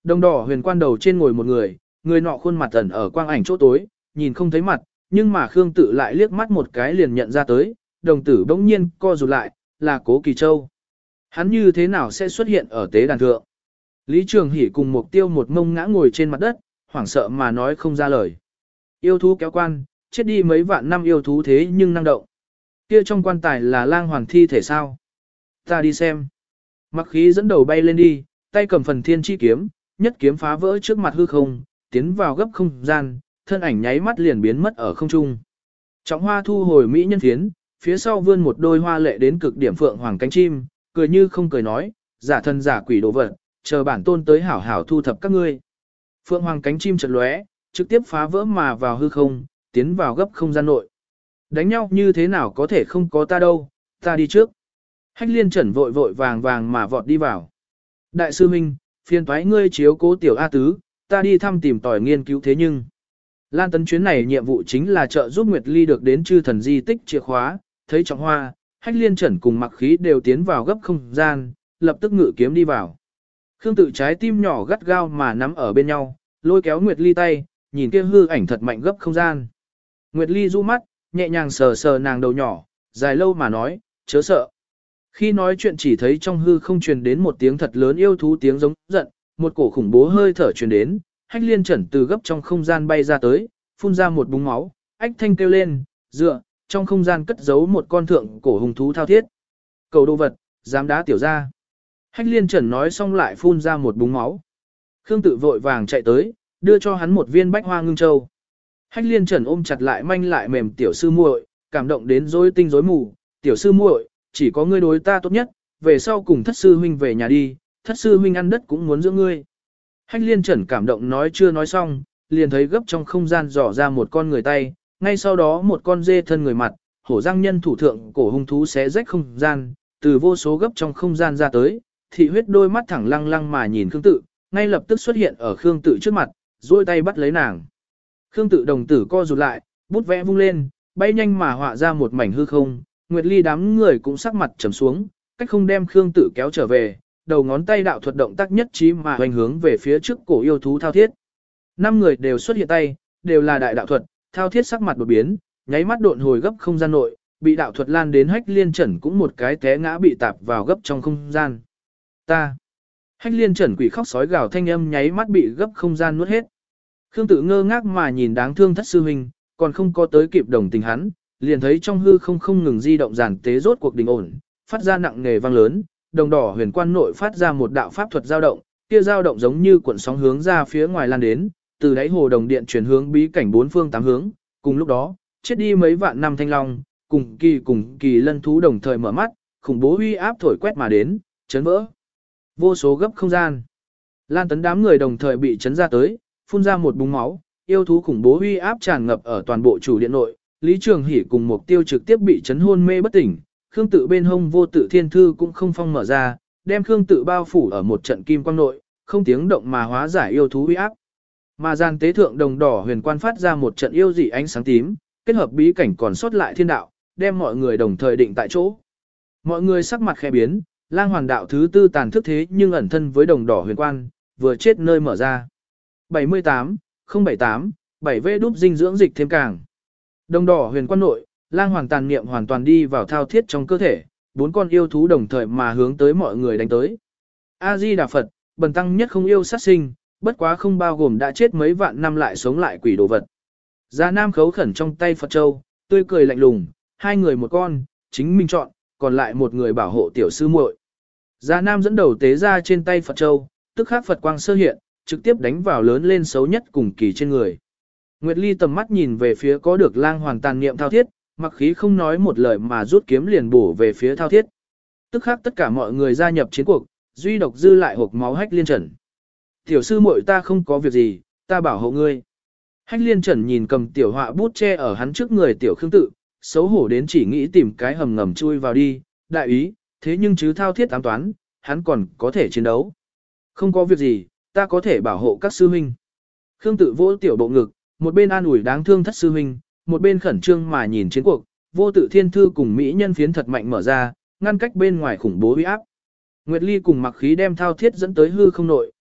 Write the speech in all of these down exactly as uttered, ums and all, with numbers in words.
Đồng đỏ huyền quan đầu trên ngồi một người, người nọ khuôn mặt ẩn ở quang ảnh chỗ tối, nhìn không thấy mặt, nhưng mà Khương Tự lại liếc mắt một cái liền nhận ra tới, đồng tử bỗng nhiên co rụt lại, là Cố Kỳ Châu. Hắn như thế nào sẽ xuất hiện ở tế đàn thượng? Lý Trường Hỷ cùng Mục Tiêu một mông ngã ngồi trên mặt đất, hoảng sợ mà nói không ra lời. Yêu thú kéo quan, chết đi mấy vạn năm yêu thú thế nhưng năng động. Kia trong quan tài là lang hoàn thi thể sao? Ta đi xem. Mặc khí dẫn đầu bay lên đi, tay cầm phần thiên chi kiếm, nhất kiếm phá vỡ trước mặt hư không, tiến vào gấp không gian, thân ảnh nháy mắt liền biến mất ở không trung. Trọng Hoa thu hồi mỹ nhân phiến, phía sau vươn một đôi hoa lệ đến cực điểm phượng hoàng cánh chim, cười như không cười nói, giả thân giả quỷ đồ vật, chờ bản tôn tới hảo hảo thu thập các ngươi. Phượng hoàng cánh chim chợt lóe, trực tiếp phá vỡ mà vào hư không, tiến vào gấp không gian nội. Đánh nhau như thế nào có thể không có ta đâu, ta đi trước. Hách liên trần vội vội vàng vàng mà vọt đi vào. Đại sư Minh, phiền toái ngươi chiếu cố tiểu A Tứ, ta đi thăm tìm tòi nghiên cứu thế nhưng. Lan Tấn chuyến này nhiệm vụ chính là trợ giúp Nguyệt Ly được đến chư thần di tích chìa khóa, thấy Trọng Hoa, Hách liên trần cùng mặc khí đều tiến vào gấp không gian, lập tức ngự kiếm đi vào. Khương Tự trái tim nhỏ gắt gao mà nắm ở bên nhau, lôi kéo Nguyệt Ly tay, nhìn kia hư ảnh thật mạnh gấp không gian. Nguyệt Ly du mắt, nhẹ nhàng sờ sờ nàng đầu nhỏ, dài lâu mà nói, chớ sợ. Khi nói chuyện chỉ thấy trong hư không truyền đến một tiếng thật lớn yêu thú tiếng giống giận, một cổ khủng bố hơi thở truyền đến, Hách liên trần từ gấp trong không gian bay ra tới, phun ra một búng máu, ách thanh kêu lên, dựa, trong không gian cất giấu một con thượng cổ hùng thú thao thiết. Cầu đồ vật, dám đá tiểu ra. Hách liên trần nói xong lại phun ra một búng máu. Khương Tự vội vàng chạy tới, đưa cho hắn một viên bách hoa ngưng châu. Hách liên trần ôm chặt lại manh lại mềm tiểu sư muội, cảm động đến rối tinh rối mù, tiểu sư muội, chỉ có ngươi đối ta tốt nhất, về sau cùng thất sư huynh về nhà đi, thất sư huynh ăn đất cũng muốn giữ ngươi. Hách liên trần cảm động nói chưa nói xong, liền thấy gấp trong không gian dò ra một con người tay, ngay sau đó một con dê thân người mặt, hổ răng nhân thủ thượng cổ hung thú xé rách không gian, từ vô số gấp trong không gian ra tới, thị huyết đôi mắt thẳng lăng lăng mà nhìn Khương Tự, ngay lập tức xuất hiện ở Khương Tự trước mặt, duỗi tay bắt lấy nàng. Khương Tự đồng tử co rụt lại, bút vẽ vung lên, bay nhanh mà họa ra một mảnh hư không, Nguyệt Ly đám người cũng sắc mặt trầm xuống, cách không đem Khương Tự kéo trở về, đầu ngón tay đạo thuật động tác nhất trí mà hoành hướng về phía trước cổ yêu thú thao thiết. Năm người đều xuất hiện tay, đều là đại đạo thuật, thao thiết sắc mặt đột biến, nháy mắt độn hồi gấp không gian nội, bị đạo thuật lan đến Hách liên trần cũng một cái té ngã bị tạp vào gấp trong không gian. Ta. Hách liên trần quỷ khóc sói gào thanh âm nháy mắt bị gấp không gian nuốt hết. Khương Tự ngơ ngác mà nhìn đáng thương thất sư huynh, còn không có tới kịp đồng tình hắn, liền thấy trong hư không không ngừng di động giản tế rốt cuộc đình ổn, phát ra nặng nề vang lớn, đồng đỏ huyền quan nội phát ra một đạo pháp thuật dao động, kia dao động giống như cuộn sóng hướng ra phía ngoài lan đến, từ đáy hồ đồng điện chuyển hướng bí cảnh bốn phương tám hướng, cùng lúc đó, chết đi mấy vạn năm thanh long, cùng kỳ cùng kỳ lân thú đồng thời mở mắt, khủng bố uy áp thổi quét mà đến, chấn vỡ vô số gấp không gian. Lan Tấn đám người đồng thời bị chấn ra tới, phun ra một búng máu, yêu thú khủng bố uy áp tràn ngập ở toàn bộ chủ điện nội, Lý Trường Hỷ cùng Mục Tiêu trực tiếp bị chấn hôn mê bất tỉnh, Khương Tự bên hông vô tự thiên thư cũng không phong mở ra, đem Khương Tự bao phủ ở một trận kim quang nội, không tiếng động mà hóa giải yêu thú uy áp. Mà gian tế thượng đồng đỏ huyền quan phát ra một trận yêu dị ánh sáng tím, kết hợp bí cảnh còn sót lại thiên đạo, đem mọi người đồng thời định tại chỗ. Mọi người sắc mặt khẽ biến, Lang Hoàn đạo thứ tư tàn thức thế nhưng ẩn thân với đồng đỏ huyền quan, vừa chết nơi mở ra. bảy mươi tám, không bảy tám, bảy v đúp dinh dưỡng dịch thêm càng. Đồng đỏ huyền quan nội, Lang Hoàn tàn niệm hoàn toàn đi vào thao thiết trong cơ thể, bốn con yêu thú đồng thời mà hướng tới mọi người đánh tới. A Di Đà Phật, bần tăng nhất không yêu sát sinh, bất quá không bao gồm đã chết mấy vạn năm lại sống lại quỷ đồ vật. Già Nam khấu khẩn trong tay Phật Châu, tươi cười lạnh lùng, hai người một con, chính mình chọn, còn lại một người bảo hộ tiểu sư muội. Già Nam dẫn đầu tế ra trên tay Phật Châu, tức khắc Phật quang sơ hiện, trực tiếp đánh vào lớn lên xấu nhất cùng kỳ trên người. Nguyệt Ly tầm mắt nhìn về phía có được Lang Hoàn tàn niệm thao thiết, mặc khí không nói một lời mà rút kiếm liền bổ về phía thao thiết. Tức khắc tất cả mọi người gia nhập chiến cuộc, duy độc dư lại hộp máu Hách liên trần. Tiểu sư muội ta không có việc gì, ta bảo hộ ngươi. Hách liên trần nhìn cầm tiểu họa bút che ở hắn trước người tiểu Khương Tự, xấu hổ đến chỉ nghĩ tìm cái hầm ngầm chui vào đi, đại ý, thế nhưng chứ thao thiết ám toán, hắn còn có thể chiến đấu. Không có việc gì, ta có thể bảo hộ các sư huynh. Khương Tự vỗ tiểu bộ ngực, một bên an ủi đáng thương thất sư huynh, một bên khẩn trương mà nhìn chiến cuộc, vô tự thiên thư cùng mỹ nhân phiến thật mạnh mở ra, ngăn cách bên ngoài khủng bố uy áp. Nguyệt Ly cùng mặc khí đem thao thiết dẫn tới hư không nội,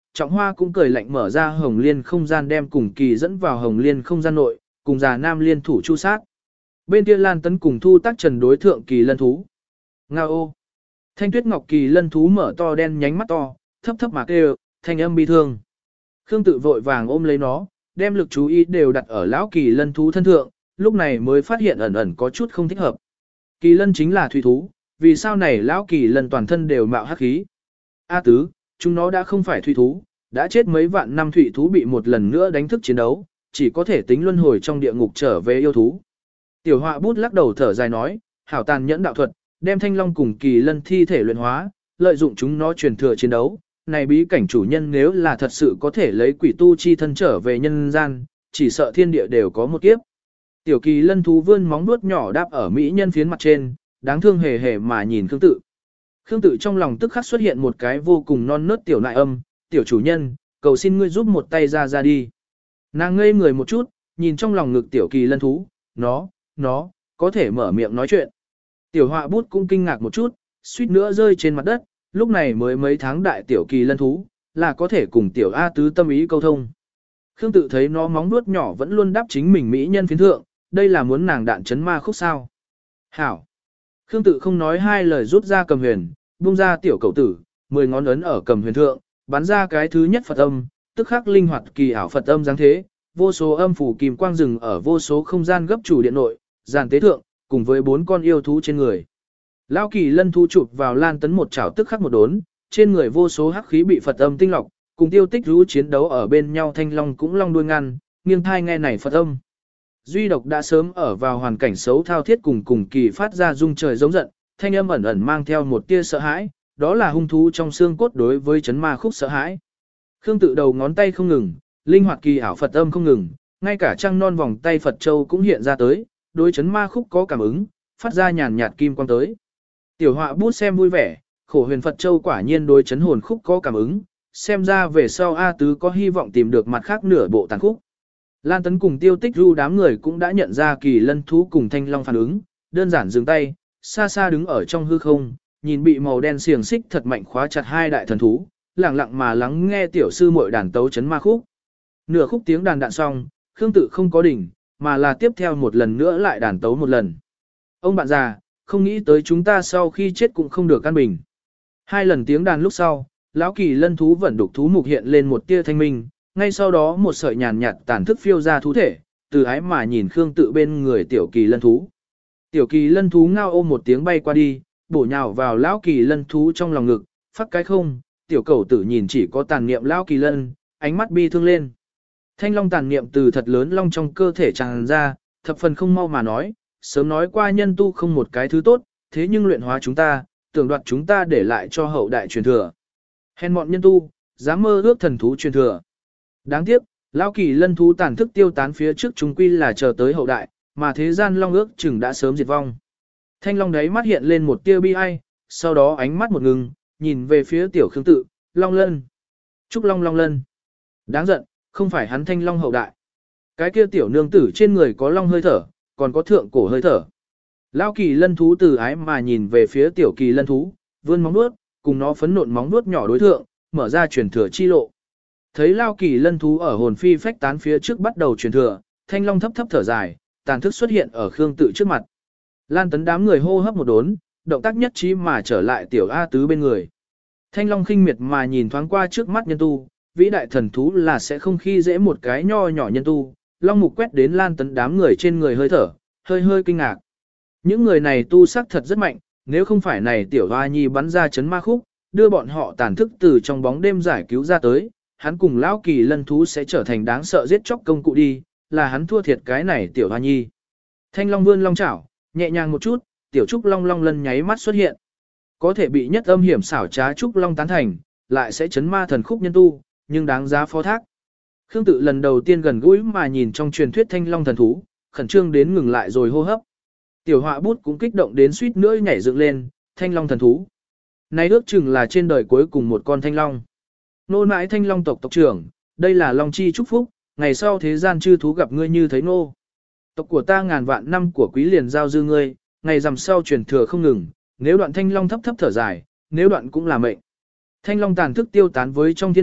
Trọng Hoa cũng cười lạnh mở ra Hồng Liên không gian đem cùng kỳ dẫn vào Hồng Liên không gian nội, cùng già nam liên thủ chu sát. Bên kia Lan Tấn cùng Thu Tác Trần đối thượng kỳ lân thú. Nga ô! Thanh Tuyết Ngọc kỳ lân thú mở to đen nhánh mắt to, thấp thấp mà kêu, thanh âm bi thương. Khương Tự vội vàng ôm lấy nó, đem lực chú ý đều đặt ở lão kỳ lân thú thân thượng, lúc này mới phát hiện ẩn ẩn có chút không thích hợp. Kỳ lân chính là thủy thú, vì sao này lão kỳ lân toàn thân đều mạo hắc khí? A tứ, chúng nó đã không phải thủy thú, đã chết mấy vạn năm thủy thú bị một lần nữa đánh thức chiến đấu, chỉ có thể tính luân hồi trong địa ngục trở về yêu thú. Tiểu Họa bút lắc đầu thở dài nói, hảo tàn nhẫn đạo thuật, đem thanh long cùng kỳ lân thi thể luyện hóa, lợi dụng chúng nó truyền thừa chiến đấu. Này bí cảnh chủ nhân nếu là thật sự có thể lấy quỷ tu chi thân trở về nhân gian, chỉ sợ thiên địa đều có một kiếp. Tiểu kỳ lân thú vươn móng vuốt nhỏ đáp ở mỹ nhân phiến mặt trên, đáng thương hề hề mà nhìn Khương Tự. Khương Tự trong lòng tức khắc xuất hiện một cái vô cùng non nớt tiểu nại âm, tiểu chủ nhân, cầu xin ngươi giúp một tay ra ra đi. Nàng ngây người một chút, nhìn trong lòng ngực tiểu kỳ lân thú, nó, nó, có thể mở miệng nói chuyện. Tiểu Họa bút cũng kinh ngạc một chút, suýt nữa rơi trên mặt đất, lúc này mới mấy tháng đại tiểu kỳ lân thú, là có thể cùng tiểu A tứ tâm ý câu thông. Khương Tự thấy nó móng vuốt nhỏ vẫn luôn đáp chính mình mỹ nhân phiến thượng, đây là muốn nàng đạn chấn ma khúc sao. Hảo! Khương Tự không nói hai lời rút ra cầm huyền, buông ra tiểu cậu tử, mười ngón ấn ở cầm huyền thượng, bắn ra cái thứ nhất Phật âm, tức khắc linh hoạt kỳ ảo Phật âm dáng thế, vô số âm phủ kìm quang rừng ở vô số không gian gấp chủ điện nội, giàn tế thượng, cùng với bốn con yêu thú trên người. Lão kỳ lân thú chụp vào Lan Tấn một chảo tức khắc một đốn, trên người vô số hắc khí bị Phật âm tinh lọc, cùng tiêu tích rú chiến đấu ở bên nhau thanh long cũng long đuôi ngăn, nghiêng thai nghe này Phật âm. Duy độc đã sớm ở vào hoàn cảnh xấu thao thiết cùng cùng kỳ phát ra rung trời giống giận, thanh âm ẩn ẩn mang theo một tia sợ hãi, đó là hung thú trong xương cốt đối với chấn ma khúc sợ hãi. Khương Tự đầu ngón tay không ngừng, linh hoạt kỳ ảo Phật âm không ngừng, ngay cả trăng non vòng tay Phật châu cũng hiện ra tới, đối chấn ma khúc có cảm ứng, phát ra nhàn nhạt kim quang tới. Tiểu Họa bút xem vui vẻ, khổ huyền Phật châu quả nhiên đối chấn hồn khúc có cảm ứng, xem ra về sau A tứ có hy vọng tìm được mặt khác nửa bộ tàn khúc. Lan Tấn cùng Tiêu Tích Du đám người cũng đã nhận ra kỳ lân thú cùng thanh long phản ứng, đơn giản dừng tay, xa xa đứng ở trong hư không, nhìn bị màu đen xiềng xích thật mạnh khóa chặt hai đại thần thú, lặng lặng mà lắng nghe tiểu sư muội đàn tấu chấn ma khúc. Nửa khúc tiếng đàn đạn xong, Khương Tự không có đỉnh, mà là tiếp theo một lần nữa lại đàn tấu một lần. Ông bạn già, không nghĩ tới chúng ta sau khi chết cũng không được căn bình. Hai lần tiếng đàn lúc sau, lão kỳ lân thú vẫn đục thú mục hiện lên một tia thanh minh, ngay sau đó một sợi nhàn nhạt tàn thức phiêu ra thú thể, từ ái mà nhìn Khương Tự bên người tiểu kỳ lân thú. Tiểu kỳ lân thú ngao ôm một tiếng bay qua đi, bổ nhào vào lão kỳ lân thú trong lòng ngực, phát cái không, tiểu cẩu tử nhìn chỉ có tàn niệm lão kỳ lân, ánh mắt bi thương lên. Thanh long tàn niệm từ thật lớn long trong cơ thể tràn ra, thập phần không mau mà nói, sớm nói qua nhân tu không một cái thứ tốt, thế nhưng luyện hóa chúng ta, tưởng đoạt chúng ta để lại cho hậu đại truyền thừa. Hèn mọn nhân tu, dám mơ ước thần thú truyền thừa. Đáng tiếc, lão kỳ lân thú tàn thức tiêu tán phía trước chúng quy là chờ tới hậu đại, mà thế gian long ước chừng đã sớm diệt vong. Thanh long đấy mắt hiện lên một tia bi ai, sau đó ánh mắt một ngừng, nhìn về phía tiểu Khương Tự, long lân. Trúc long long lân. Đáng giận, không phải hắn thanh long hậu đại. Cái kia tiểu nương tử trên người có long hơi thở, còn có thượng cổ hơi thở. Lão kỳ lân thú từ ái mà nhìn về phía tiểu kỳ lân thú, vươn móng vuốt, cùng nó phấn nộn móng vuốt nhỏ đối thượng, mở ra truyền thừa chi lộ. Thấy Lão kỳ lân thú ở hồn phi phách tán phía trước bắt đầu truyền thừa, thanh long thấp thấp thở dài, tàn thức xuất hiện ở Khương Tự trước mặt. Lan Tấn đám người hô hấp một đốn, động tác nhất trí mà trở lại tiểu A tứ bên người. Thanh long khinh miệt mà nhìn thoáng qua trước mắt nhân tu, vĩ đại thần thú là sẽ không khi dễ một cái nho nhỏ nhân tu. Long mục quét đến Lan Tấn đám người trên người hơi thở, hơi hơi kinh ngạc. Những người này tu sắc thật rất mạnh, nếu không phải này tiểu hoa nhi bắn ra chấn ma khúc, đưa bọn họ tàn thức từ trong bóng đêm giải cứu ra tới, hắn cùng lão kỳ lân thú sẽ trở thành đáng sợ giết chóc công cụ đi, là hắn thua thiệt cái này tiểu hoa nhi. Thanh long vươn long chảo, nhẹ nhàng một chút, tiểu trúc long long lân nháy mắt xuất hiện. Có thể bị nhất âm hiểm xảo trá trúc long tán thành, lại sẽ chấn ma thần khúc nhân tu, nhưng đáng giá phó thác. Khương Tự lần đầu tiên gần gũi mà nhìn trong truyền thuyết thanh long thần thú, khẩn trương đến ngừng lại rồi hô hấp. Tiểu Họa bút cũng kích động đến suýt nữa nhảy dựng lên, thanh long thần thú. Này ước chừng là trên đời cuối cùng một con thanh long. Nô nãi thanh long tộc tộc trưởng, đây là long chi chúc phúc, ngày sau thế gian chư thú gặp ngươi như thấy nô. Tộc của ta ngàn vạn năm của quý liền giao dư ngươi, ngày rằm sau truyền thừa không ngừng, nếu đoạn thanh long thấp thấp thở dài, nếu đoạn cũng là mệnh. Thanh long tàn thức tiêu tán với trong thiên địa,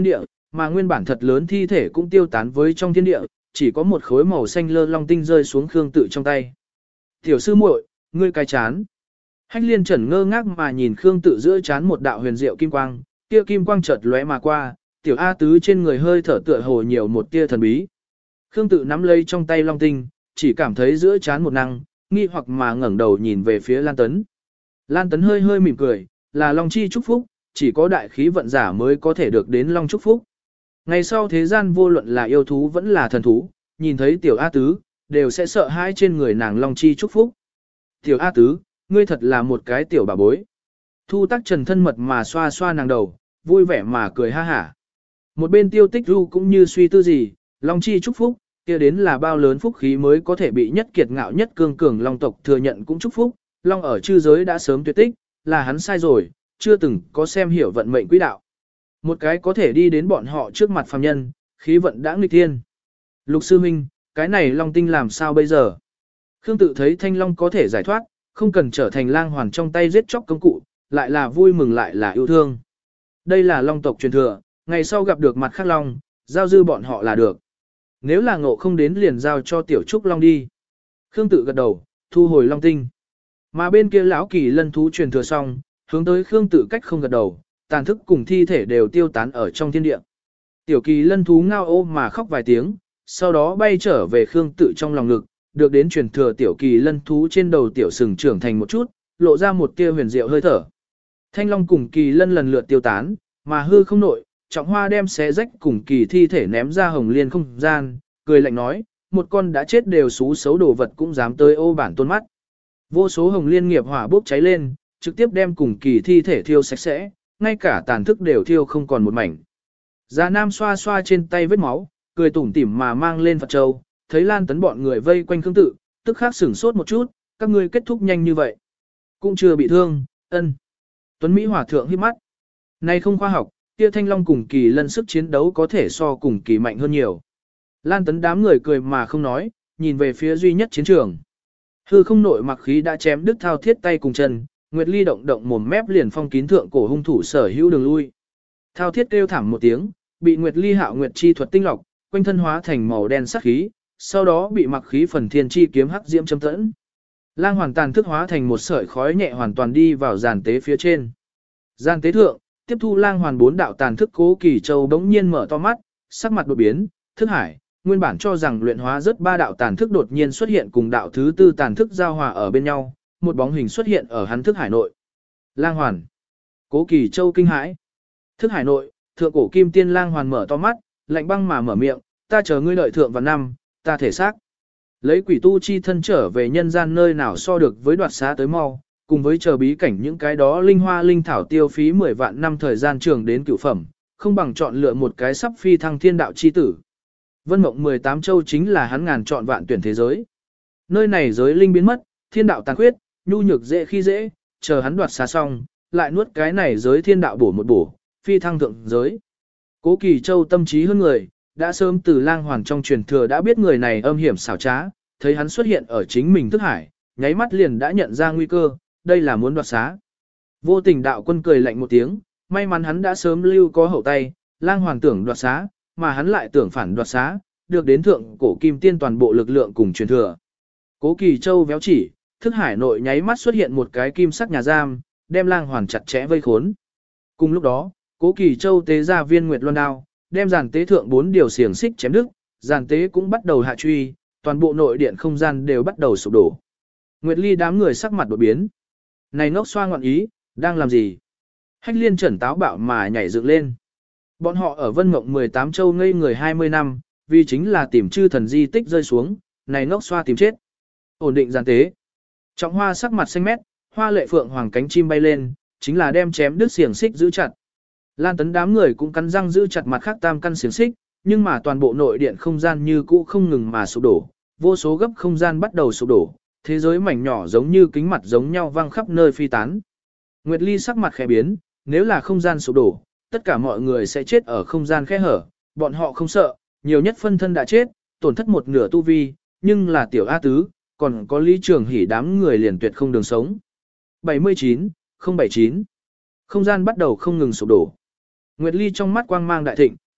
mà nguyên bản thật lớn thi thể cũng tiêu tán với trong thiên địa, chỉ có một khối màu xanh lơ long tinh rơi xuống Khương Tự trong tay. Tiểu sư muội, ngươi cái chán. Hách liên trần ngơ ngác mà nhìn Khương Tự giữa chán một đạo huyền diệu kim quang, tia kim quang chợt lóe mà qua, tiểu A tứ trên người hơi thở tựa hồ nhiều một tia thần bí. Khương Tự nắm lấy trong tay long tinh, chỉ cảm thấy giữa chán một năng, nghi hoặc mà ngẩng đầu nhìn về phía Lan Tấn. Lan Tấn hơi hơi mỉm cười, là long chi chúc phúc, chỉ có đại khí vận giả mới có thể được đến long chúc phúc. Ngày sau thế gian vô luận là yêu thú vẫn là thần thú, nhìn thấy tiểu A tứ, đều sẽ sợ hãi trên người nàng long chi chúc phúc. Tiểu A tứ, ngươi thật là một cái tiểu bà bối. Thu Tắc Trần thân mật mà xoa xoa nàng đầu, vui vẻ mà cười ha hả. Một bên Tiêu Tích Du cũng như suy tư gì, long chi chúc phúc, kia đến là bao lớn phúc khí mới có thể bị nhất kiệt ngạo nhất cương cường long tộc thừa nhận cũng chúc phúc, long ở chư giới đã sớm tuyệt tích, là hắn sai rồi, chưa từng có xem hiểu vận mệnh quỹ đạo. Một cái có thể đi đến bọn họ trước mặt phàm nhân, khí vận đã nghịch thiên. Lục sư huynh, cái này long tinh làm sao bây giờ? Khương Tự thấy thanh long có thể giải thoát, không cần trở thành lang hoàn trong tay giết chóc công cụ, lại là vui mừng lại là yêu thương. Đây là long tộc truyền thừa, ngày sau gặp được mặt khác long, giao dư bọn họ là được. Nếu là ngộ không đến liền giao cho tiểu trúc long đi. Khương Tự gật đầu, thu hồi long tinh. Mà bên kia lão kỳ lân thú truyền thừa xong, hướng tới Khương Tự cách không gật đầu, tàn thức cùng thi thể đều tiêu tán ở trong thiên địa. Tiểu kỳ lân thú ngao ô mà khóc vài tiếng, sau đó bay trở về Khương Tự trong lòng ngực, được đến truyền thừa tiểu kỳ lân thú trên đầu tiểu sừng trưởng thành một chút, lộ ra một tia huyền diệu hơi thở. Thanh long cùng kỳ lân lần lượt tiêu tán, mà hư không nội, Trọng Hoa đem xé rách cùng kỳ thi thể ném ra hồng liên không gian, cười lạnh nói, một con đã chết đều xú xấu đồ vật cũng dám tới ô bản tôn mắt. Vô số hồng liên nghiệp hỏa bốc cháy lên, trực tiếp đem cùng kỳ thi thể thiêu sạch sẽ, ngay cả tàn thức đều thiêu không còn một mảnh. Già Nam xoa xoa trên tay vết máu, cười tủm tỉm mà mang lên Phật Châu, thấy Lan Tấn bọn người vây quanh Khương Tự, tức khắc sửng sốt một chút, các ngươi kết thúc nhanh như vậy. Cũng chưa bị thương, ân. Tuấn Mỹ Hòa Thượng hít mắt. Này không khoa học, kia thanh long cùng kỳ lân sức chiến đấu có thể so cùng kỳ mạnh hơn nhiều. Lan Tấn đám người cười mà không nói, nhìn về phía duy nhất chiến trường. Hư không nội mặc khí đã chém đứt thao thiết tay cùng chân, Nguyệt Ly động động mồm mép liền phong kín thượng cổ hung thủ sở hữu đường lui. Thao thiết kêu thảm một tiếng, bị Nguyệt Ly hạo Nguyệt chi thuật tinh lọc, quanh thân hóa thành màu đen sắc khí, sau đó bị mặc khí phần thiên chi kiếm hắc diễm châm tẫn. Lang hoàn tàn thức hóa thành một sợi khói nhẹ hoàn toàn đi vào giàn tế phía trên. Giàn tế thượng, tiếp thu lang hoàn bốn đạo tàn thức Cố Kỳ Châu bỗng nhiên mở to mắt, sắc mặt đột biến, thức hải, nguyên bản cho rằng luyện hóa rất ba đạo tàn thức đột nhiên xuất hiện cùng đạo thứ tư tàn thức giao hòa ở bên nhau, một bóng hình xuất hiện ở hắn thức hải nội. Lang hoàn. Cố Kỳ Châu kinh hãi. Thức hải nội, thượng cổ kim tiên lang hoàn mở to mắt, lạnh băng mà mở miệng, ta chờ ngươi đợi thượng vào năm, ta thể xác. Lấy quỷ tu chi thân trở về nhân gian nơi nào so được với đoạt xá tới mau, cùng với chờ bí cảnh những cái đó linh hoa linh thảo tiêu phí mười vạn năm thời gian trường đến cửu phẩm, không bằng chọn lựa một cái sắp phi thăng thiên đạo chi tử. Vân mộng mười tám châu chính là hắn ngàn chọn vạn tuyển thế giới. Nơi này giới linh biến mất, thiên đạo tàn khuyết, nhu nhược dễ khi dễ, chờ hắn đoạt xá xong, lại nuốt cái này giới thiên đạo bổ một bổ, phi thăng thượng giới. Cố Kỳ Châu tâm trí hơn người, đã sớm từ lang hoàn trong truyền thừa đã biết người này âm hiểm xảo trá, thấy hắn xuất hiện ở chính mình thức hải, nháy mắt liền đã nhận ra nguy cơ, đây là muốn đoạt xá. Vô tình đạo quân cười lạnh một tiếng, may mắn hắn đã sớm lưu có hậu tay, lang hoàn tưởng đoạt xá, mà hắn lại tưởng phản đoạt xá, được đến thượng cổ kim tiên toàn bộ lực lượng cùng truyền thừa. Cố Kỳ Châu véo chỉ, thức hải nội nháy mắt xuất hiện một cái kim sắc nhà giam, đem lang hoàn chặt chẽ vây khốn. Cùng lúc đó, Cố Kỳ Châu tế ra viên nguyệt loan đao, đem giàn tế thượng bốn điều xiềng xích chém đứt, giàn tế cũng bắt đầu hạ truy, toàn bộ nội điện không gian đều bắt đầu sụp đổ. Nguyệt Ly đám người sắc mặt đột biến. Này ngốc xoa ngọn ý, đang làm gì? Hách Liên Trần táo bạo mà nhảy dựng lên. Bọn họ ở Vân Mộng mười tám châu ngây người hai mươi năm, vì chính là tìm chư thần di tích rơi xuống, này ngốc xoa tìm chết. Ổn định giàn tế. Trọng Hoa sắc mặt xanh mét, hoa lệ phượng hoàng cánh chim bay lên, chính là đem chém đứt xiềng xích giữ chặt. Lan Tấn đám người cũng cắn răng giữ chặt mặt khác tam căn xiềng xích, nhưng mà toàn bộ nội điện không gian như cũ không ngừng mà sụp đổ, vô số gấp không gian bắt đầu sụp đổ, thế giới mảnh nhỏ giống như kính mặt giống nhau văng khắp nơi phi tán. Nguyệt Ly sắc mặt khẽ biến, nếu là không gian sụp đổ, tất cả mọi người sẽ chết ở không gian khe hở, bọn họ không sợ, nhiều nhất phân thân đã chết, tổn thất một nửa tu vi, nhưng là tiểu A Tứ, còn có Lý Trường Hỷ đám người liền tuyệt không đường sống. bảy mươi chín, không bảy chín. Không gian bắt đầu không ngừng sụp đổ. Nguyệt Ly trong mắt quang mang đại thịnh,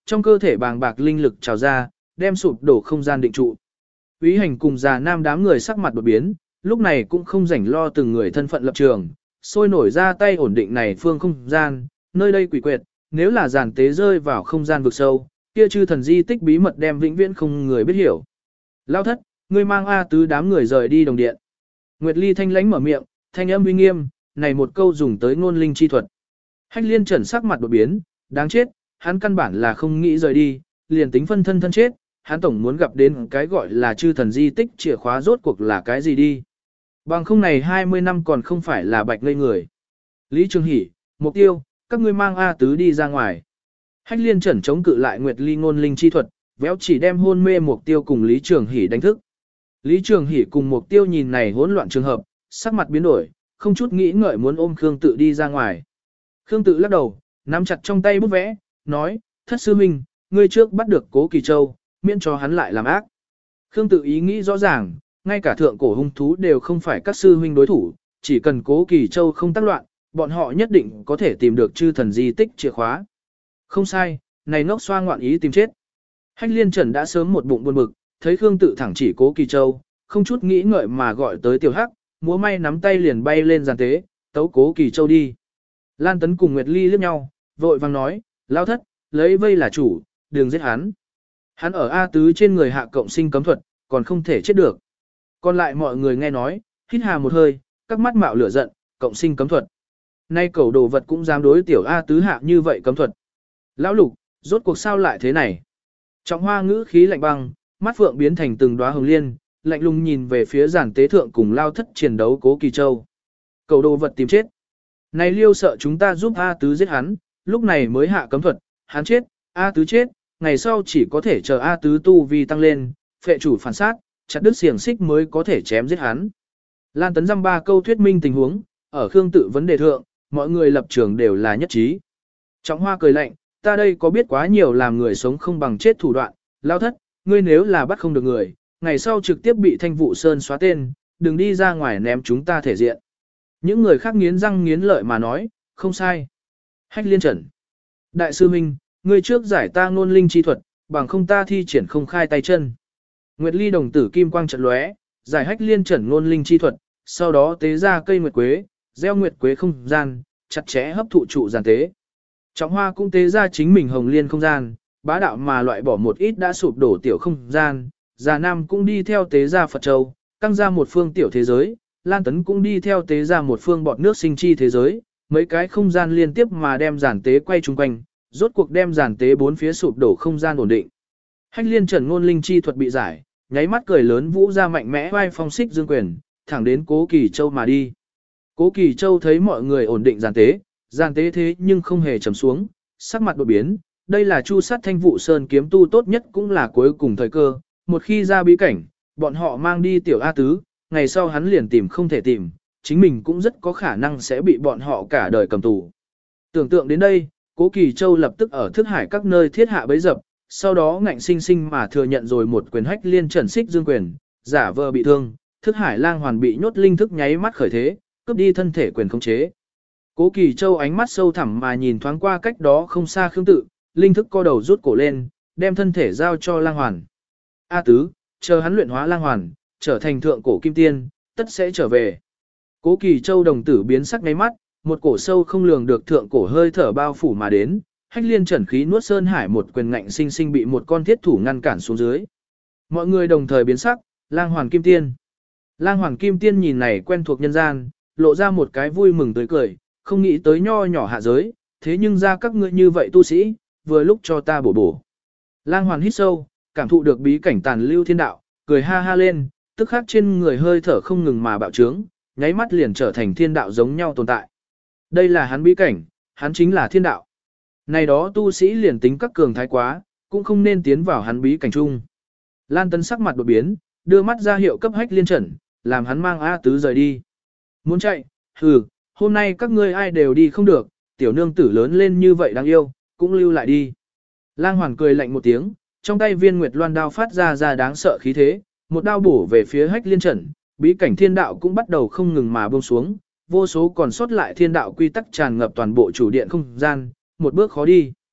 trong cơ thể bàng bạc linh lực trào ra, đem sụp đổ không gian định trụ. Úy Hành cùng già nam đám người sắc mặt đột biến, lúc này cũng không rảnh lo từng người thân phận lập trường, sôi nổi ra tay ổn định này phương không gian, nơi đây quỷ quyệt, nếu là giàn tế rơi vào không gian vực sâu, kia chư thần di tích bí mật đem vĩnh viễn không người biết hiểu. Lao thất, ngươi mang A tứ đám người rời đi đồng điện. Nguyệt Ly thanh lãnh mở miệng, thanh âm uy nghiêm, này một câu dùng tới ngôn linh chi thuật. Hách Liên Trần sắc mặt đột biến, đáng chết, hắn căn bản là không nghĩ rời đi, liền tính phân thân thân chết, hắn tổng muốn gặp đến cái gọi là chư thần di tích chìa khóa rốt cuộc là cái gì đi. Bằng không này hai mươi năm còn không phải là bạch ngây người. Lý Trường Hỷ, Mục Tiêu, các ngươi mang A tứ đi ra ngoài. Hách Liên Trần chống cự lại Nguyệt Ly ngôn linh chi thuật, véo chỉ đem hôn mê Mục Tiêu cùng Lý Trường Hỷ đánh thức. Lý Trường Hỷ cùng Mục Tiêu nhìn này hỗn loạn trường hợp, sắc mặt biến đổi, không chút nghĩ ngợi muốn ôm Khương Tự đi ra ngoài. Khương Tự lắc đầu, nắm chặt trong tay bút vẽ, nói, thất sư minh, ngươi trước bắt được Cố Kỳ Châu, miễn cho hắn lại làm ác. Khương Tự ý nghĩ rõ ràng, ngay cả thượng cổ hung thú đều không phải các sư huynh đối thủ, chỉ cần Cố Kỳ Châu không tác loạn, bọn họ nhất định có thể tìm được chư thần di tích chìa khóa. Không sai, này ngốc xoa ngoạn ý tìm chết. Hách Liên Trần đã sớm một bụng buồn bực, thấy Khương Tự thẳng chỉ Cố Kỳ Châu, không chút nghĩ ngợi mà gọi tới Tiểu Hắc, múa may nắm tay liền bay lên giàn tế, tấu Cố Kỳ Châu đi. Lan Tấn cùng Nguyệt Ly liếc nhau, vội vàng nói, lao thất, lấy vây là chủ, đừng giết hắn. Hắn ở A tứ trên người hạ cộng sinh cấm thuật, còn không thể chết được. Còn lại mọi người nghe nói, hít hà một hơi, các mắt mạo lửa giận, cộng sinh cấm thuật. Nay cầu đồ vật cũng dám đối tiểu A tứ hạ như vậy cấm thuật. Lão Lục, rốt cuộc sao lại thế này? Trọng Hoa ngữ khí lạnh băng, mắt phượng biến thành từng đóa hồng liên, lạnh lùng nhìn về phía giản tế thượng cùng lao thất chiến đấu Cố Kỳ Châu. Cầu đồ vật tìm chết. Này liêu sợ chúng ta giúp A tứ giết hắn, lúc này mới hạ cấm thuật, hắn chết, A tứ chết, ngày sau chỉ có thể chờ A tứ tu vi tăng lên, phệ chủ phản sát, chặt đứt xiềng xích mới có thể chém giết hắn. Lan Tấn dăm ba câu thuyết minh tình huống, ở Khương Tự vấn đề thượng, mọi người lập trường đều là nhất trí. Trọng Hoa cười lạnh, ta đây có biết quá nhiều làm người sống không bằng chết thủ đoạn, lao thất, ngươi nếu là bắt không được người, ngày sau trực tiếp bị Thanh Vụ Sơn xóa tên, đừng đi ra ngoài ném chúng ta thể diện. Những người khác nghiến răng nghiến lợi mà nói, không sai. Hách Liên Trần. Đại sư Minh, ngươi trước giải ta ngôn linh chi thuật, bằng không ta thi triển không khai tay chân. Nguyệt Ly đồng tử kim quang trận lóe, giải Hách Liên Trần ngôn linh chi thuật, sau đó tế ra cây nguyệt quế, gieo nguyệt quế không gian, chặt chẽ hấp thụ trụ giàn tế. Trọng Hoa cũng tế ra chính mình hồng liên không gian, bá đạo mà loại bỏ một ít đã sụp đổ tiểu không gian, Già Nam cũng đi theo tế ra Phật Châu, căng ra một phương tiểu thế giới, Lan Tấn cũng đi theo tế ra một phương bọt nước sinh chi thế giới, mấy cái không gian liên tiếp mà đem giàn tế quay chung quanh, rốt cuộc đem giàn tế bốn phía sụp đổ không gian ổn định. Hách Liên Trần ngôn linh chi thuật bị giải, nháy mắt cười lớn vũ ra mạnh mẽ vai phong xích dương quyền, thẳng đến Cố Kỳ Châu mà đi. Cố Kỳ Châu thấy mọi người ổn định giàn tế, giàn tế thế nhưng không hề trầm xuống, sắc mặt đột biến, đây là chu sát Thanh Vụ Sơn kiếm tu tốt nhất cũng là cuối cùng thời cơ, một khi ra bí cảnh, bọn họ mang đi tiểu A tứ, ngày sau hắn liền tìm không thể tìm, chính mình cũng rất có khả năng sẽ bị bọn họ cả đời cầm tù. Tưởng tượng đến đây, Cố Kỳ Châu lập tức ở thức hải các nơi thiết hạ bấy dập, sau đó ngạnh sinh sinh mà thừa nhận rồi một quyền Hách Liên Trần xích dương quyền, giả vờ bị thương, thức hải lang hoàn bị nhốt linh thức nháy mắt khởi thế, cướp đi thân thể quyền khống chế. Cố Kỳ Châu ánh mắt sâu thẳm mà nhìn thoáng qua cách đó không xa Khương Tự, linh thức co đầu rút cổ lên, đem thân thể giao cho lang hoàn. A tứ, chờ hắn luyện hóa lang hoàn, trở thành thượng cổ kim tiên, tất sẽ trở về. Cố Kỳ Châu đồng tử biến sắc ngáy mắt, một cổ sâu không lường được thượng cổ hơi thở bao phủ mà đến, Hách Liên Trần khí nuốt sơn hải một quyền ngạnh sinh sinh bị một con thiết thủ ngăn cản xuống dưới. Mọi người đồng thời biến sắc, lang hoàn kim tiên. Lang hoàn kim tiên nhìn này quen thuộc nhân gian, lộ ra một cái vui mừng tươi cười, không nghĩ tới nho nhỏ hạ giới, thế nhưng ra các ngươi như vậy tu sĩ, vừa lúc cho ta bổ bổ. Lang hoàn hít sâu, cảm thụ được bí cảnh tàn lưu thiên đạo, cười ha ha lên, tức khắc trên người hơi thở không ngừng mà bạo trướng, nháy mắt liền trở thành thiên đạo giống nhau tồn tại. Đây là hắn bí cảnh, hắn chính là thiên đạo. Này đó tu sĩ liền tính các cường thái quá, cũng không nên tiến vào hắn bí cảnh chung. Lan Tấn sắc mặt đột biến, đưa mắt ra hiệu cấp Hách Liên Trần, làm hắn mang A tứ rời đi. Muốn chạy, hừ, hôm nay các ngươi ai đều đi không được, tiểu nương tử lớn lên như vậy đáng yêu, cũng lưu lại đi. Lang Hoàn cười lạnh một tiếng, trong tay viên nguyệt loan đao phát ra ra đáng sợ khí thế, một đao bổ về phía Hách Liên Trần, bí cảnh thiên đạo cũng bắt đầu không ngừng mà buông xuống, vô số còn sót lại thiên đạo quy tắc tràn ngập toàn bộ chủ điện không gian, một bước khó đi.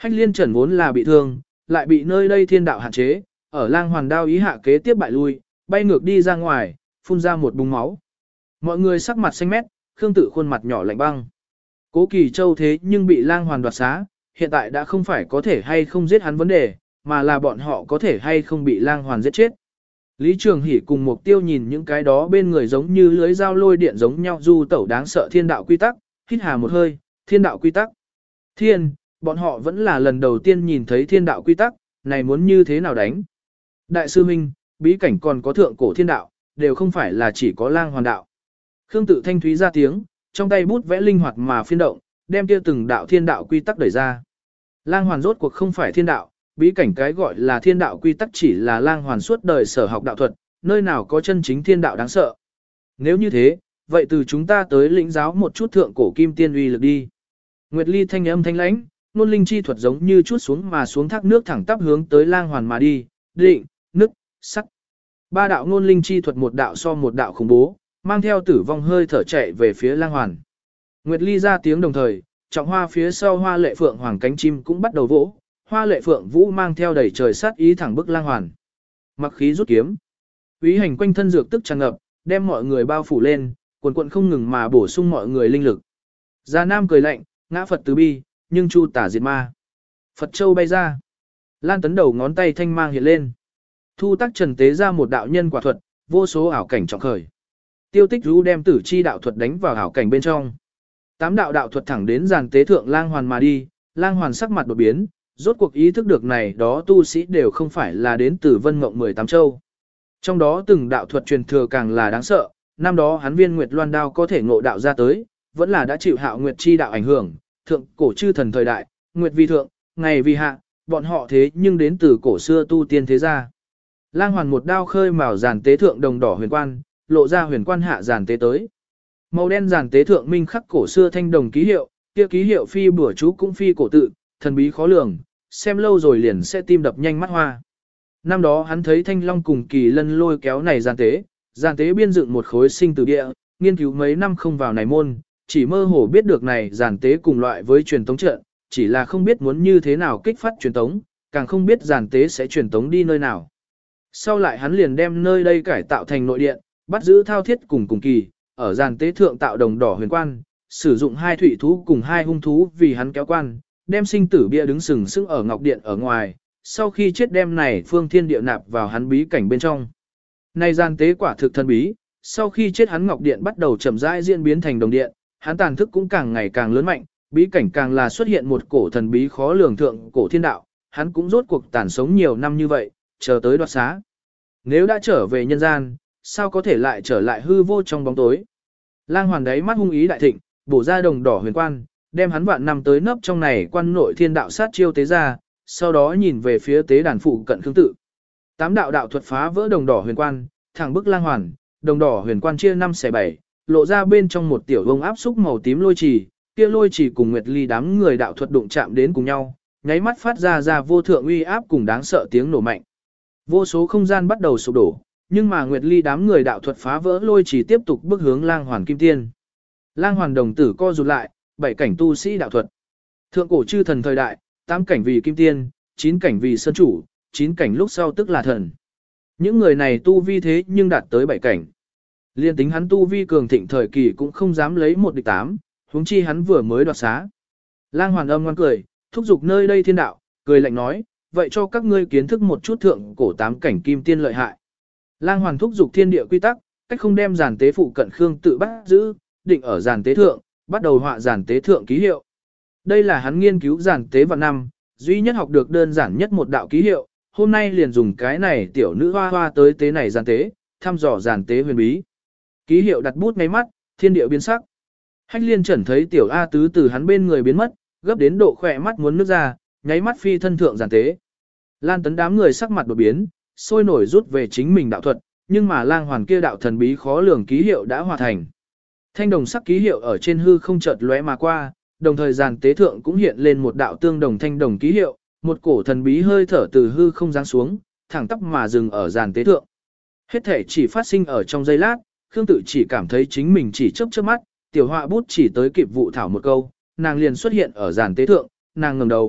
Hách liên trần vốn là bị thương, lại bị nơi đây thiên đạo hạn chế, ở lang hoàn đao ý hạ kế tiếp bại lui, bay ngược đi ra ngoài, phun ra một búng máu. Mọi người sắc mặt xanh mét, Khương Tự khuôn mặt nhỏ lạnh băng. Cố Kỳ Châu thế nhưng bị lang hoàn đoạt xá, hiện tại đã không phải có thể hay không giết hắn vấn đề, mà là bọn họ có thể hay không bị lang hoàn giết chết. Lý Trường Hỷ cùng Mục Tiêu nhìn những cái đó bên người giống như lưới dao lôi điện giống nhau du tẩu đáng sợ thiên đạo quy tắc, hít hà một hơi, thiên đạo quy tắc. Thiên, bọn họ vẫn là lần đầu tiên nhìn thấy thiên đạo quy tắc, này muốn như thế nào đánh. Đại sư Minh, bí cảnh còn có thượng cổ thiên đạo, đều không phải là chỉ có lang hoàn đạo. Khương Tự thanh thúy ra tiếng, trong tay bút vẽ linh hoạt mà phiên động, đem kia từng đạo thiên đạo quy tắc đẩy ra. Lang hoàn rốt cuộc không phải thiên đạo, bí cảnh cái gọi là thiên đạo quy tắc chỉ là lang hoàn suốt đời sở học đạo thuật, nơi nào có chân chính thiên đạo đáng sợ. Nếu như thế, vậy từ chúng ta tới lĩnh giáo một chút thượng cổ kim tiên uy lực đi. Nguyệt Ly thanh âm thanh lãnh, nôn linh chi thuật giống như chút xuống mà xuống thác nước thẳng tắp hướng tới lang hoàn mà đi, định, nức, sắc. Ba đạo nôn linh chi thuật một đạo so một đạo khủng bố, mang theo tử vong hơi thở chạy về phía lang hoàn. Nguyệt Ly ra tiếng đồng thời, trọng hoa phía sau hoa lệ phượng hoàng cánh chim cũng bắt đầu vỗ, hoa lệ phượng vũ mang theo đầy trời sát ý thẳng bức lang hoàn. Mặc khí rút kiếm, úy hành quanh thân dược tức tràn ngập, đem mọi người bao phủ lên, quần quần không ngừng mà bổ sung mọi người linh lực. Gia Nam cười lạnh, ngã Phật từ bi, nhưng chu tả diệt ma. Phật châu bay ra, Lan Tấn đầu ngón tay thanh mang hiện lên. Thu Tắc Trần tế ra một đạo nhân quả thuật, vô số ảo cảnh trọng khởi. Tiêu Tích Rú đem tử chi đạo thuật đánh vào ảo cảnh bên trong. Tám đạo đạo thuật thẳng đến giàn tế thượng lang hoàn mà đi, lang hoàn sắc mặt đột biến, rốt cuộc ý thức được này đó tu sĩ đều không phải là đến từ Vân Mộng mười tám châu. Trong đó từng đạo thuật truyền thừa càng là đáng sợ, năm đó hắn viên Nguyệt Loan đao có thể ngộ đạo ra tới, vẫn là đã chịu Hạo Nguyệt chi đạo ảnh hưởng, thượng cổ chư thần thời đại, Nguyệt vi thượng, ngày vi hạ, bọn họ thế nhưng đến từ cổ xưa tu tiên thế gia. Lang hoàn một đao khơi mào giàn tế thượng đồng đỏ huyền quan, lộ ra huyền quan hạ giàn tế tới. Màu đen giàn tế thượng minh khắc cổ xưa thanh đồng ký hiệu, kia ký hiệu phi bùa chú cũng phi cổ tự, thần bí khó lường, xem lâu rồi liền sẽ tim đập nhanh mắt hoa. Năm đó hắn thấy thanh long cùng kỳ lân lôi kéo này giàn tế, giàn tế biên dựng một khối sinh tử địa, nghiên cứu mấy năm không vào này môn, chỉ mơ hồ biết được này giàn tế cùng loại với truyền tống trận, chỉ là không biết muốn như thế nào kích phát truyền tống, càng không biết giàn tế sẽ truyền tống đi nơi nào. Sau lại hắn liền đem nơi đây cải tạo thành nội điện, bắt giữ thao thiết cùng cùng kỳ, ở giàn tế thượng tạo đồng đỏ huyền quan, sử dụng hai thủy thú cùng hai hung thú vì hắn kéo quan, đem sinh tử bia đứng sừng sững ở ngọc điện ở ngoài, sau khi chết đem này phương thiên địa nạp vào hắn bí cảnh bên trong. Này giàn tế quả thực thần bí, sau khi chết hắn ngọc điện bắt đầu chậm rãi diễn biến thành đồng điện, hắn tàn thức cũng càng ngày càng lớn mạnh, bí cảnh càng là xuất hiện một cổ thần bí khó lường thượng cổ thiên đạo, hắn cũng rốt cuộc tàn sống nhiều năm như vậy, chờ tới đoạt xá. Nếu đã trở về nhân gian, sao có thể lại trở lại hư vô trong bóng tối. Lang hoàn đáy mắt hung ý đại thịnh, bổ ra đồng đỏ huyền quan, đem hắn vạn năm tới nấp trong này quan nội thiên đạo sát chiêu tế ra, sau đó nhìn về phía tế đàn phụ cận Khương Tự. Tám đạo đạo thuật phá vỡ đồng đỏ huyền quan, thẳng bức lang hoàn, đồng đỏ huyền quan chia năm xẻ bảy, lộ ra bên trong một tiểu vông áp xúc màu tím lôi trì, kia lôi trì cùng Nguyệt Ly đám người đạo thuật đụng chạm đến cùng nhau, nháy mắt phát ra ra vô thượng uy áp cùng đáng sợ tiếng nổ mạnh. Vô số không gian bắt đầu sụp đổ, nhưng mà Nguyệt Ly đám người đạo thuật phá vỡ lôi trì tiếp tục bước hướng lang hoàn kim tiên. Lang hoàn đồng tử co rụt lại, bảy cảnh tu sĩ đạo thuật. Thượng cổ chư thần thời đại, tám cảnh vì kim tiên, chín cảnh vì sơn chủ, chín cảnh lúc sau tức là thần. Những người này tu vi thế nhưng đạt tới bảy cảnh. Liên tính hắn tu vi cường thịnh thời kỳ cũng không dám lấy một địch tám, huống chi hắn vừa mới đoạt xá. Lang hoàn âm ngoan cười, thúc giục nơi đây thiên đạo, cười lạnh nói, vậy cho các ngươi kiến thức một chút thượng cổ tám cảnh kim tiên lợi hại. Lang hoàn thúc giục thiên địa quy tắc, cách không đem giàn tế phụ cận Khương Tự bắt giữ, định ở giàn tế thượng, bắt đầu họa giàn tế thượng ký hiệu. Đây là hắn nghiên cứu giàn tế vạn năm, duy nhất học được đơn giản nhất một đạo ký hiệu, hôm nay liền dùng cái này tiểu nữ hoa hoa tới tế này giàn tế, thăm dò giàn tế huyền bí. Ký hiệu đặt bút ngay mắt, thiên địa biến sắc. Hách liên chẩn thấy tiểu A tứ từ hắn bên người biến mất, gấp đến độ khỏe mắt muốn nước ra, nháy mắt phi thân thượng giàn tế. Lan Tấn đám người sắc mặt đột biến, sôi nổi rút về chính mình đạo thuật, nhưng mà lang hoàn kia đạo thần bí khó lường ký hiệu đã hòa thành. Thanh đồng sắc ký hiệu ở trên hư không chợt lóe mà qua, đồng thời giàn tế thượng cũng hiện lên một đạo tương đồng thanh đồng ký hiệu, một cổ thần bí hơi thở từ hư không giáng xuống, thẳng tắp mà dừng ở giàn tế thượng. Hết thể chỉ phát sinh ở trong giây lát, Khương Tự chỉ cảm thấy chính mình chỉ chớp chớp mắt, tiểu họa bút chỉ tới kịp vụ thảo một câu, nàng liền xuất hiện ở giàn tế thượng, nàng ngẩng đầu,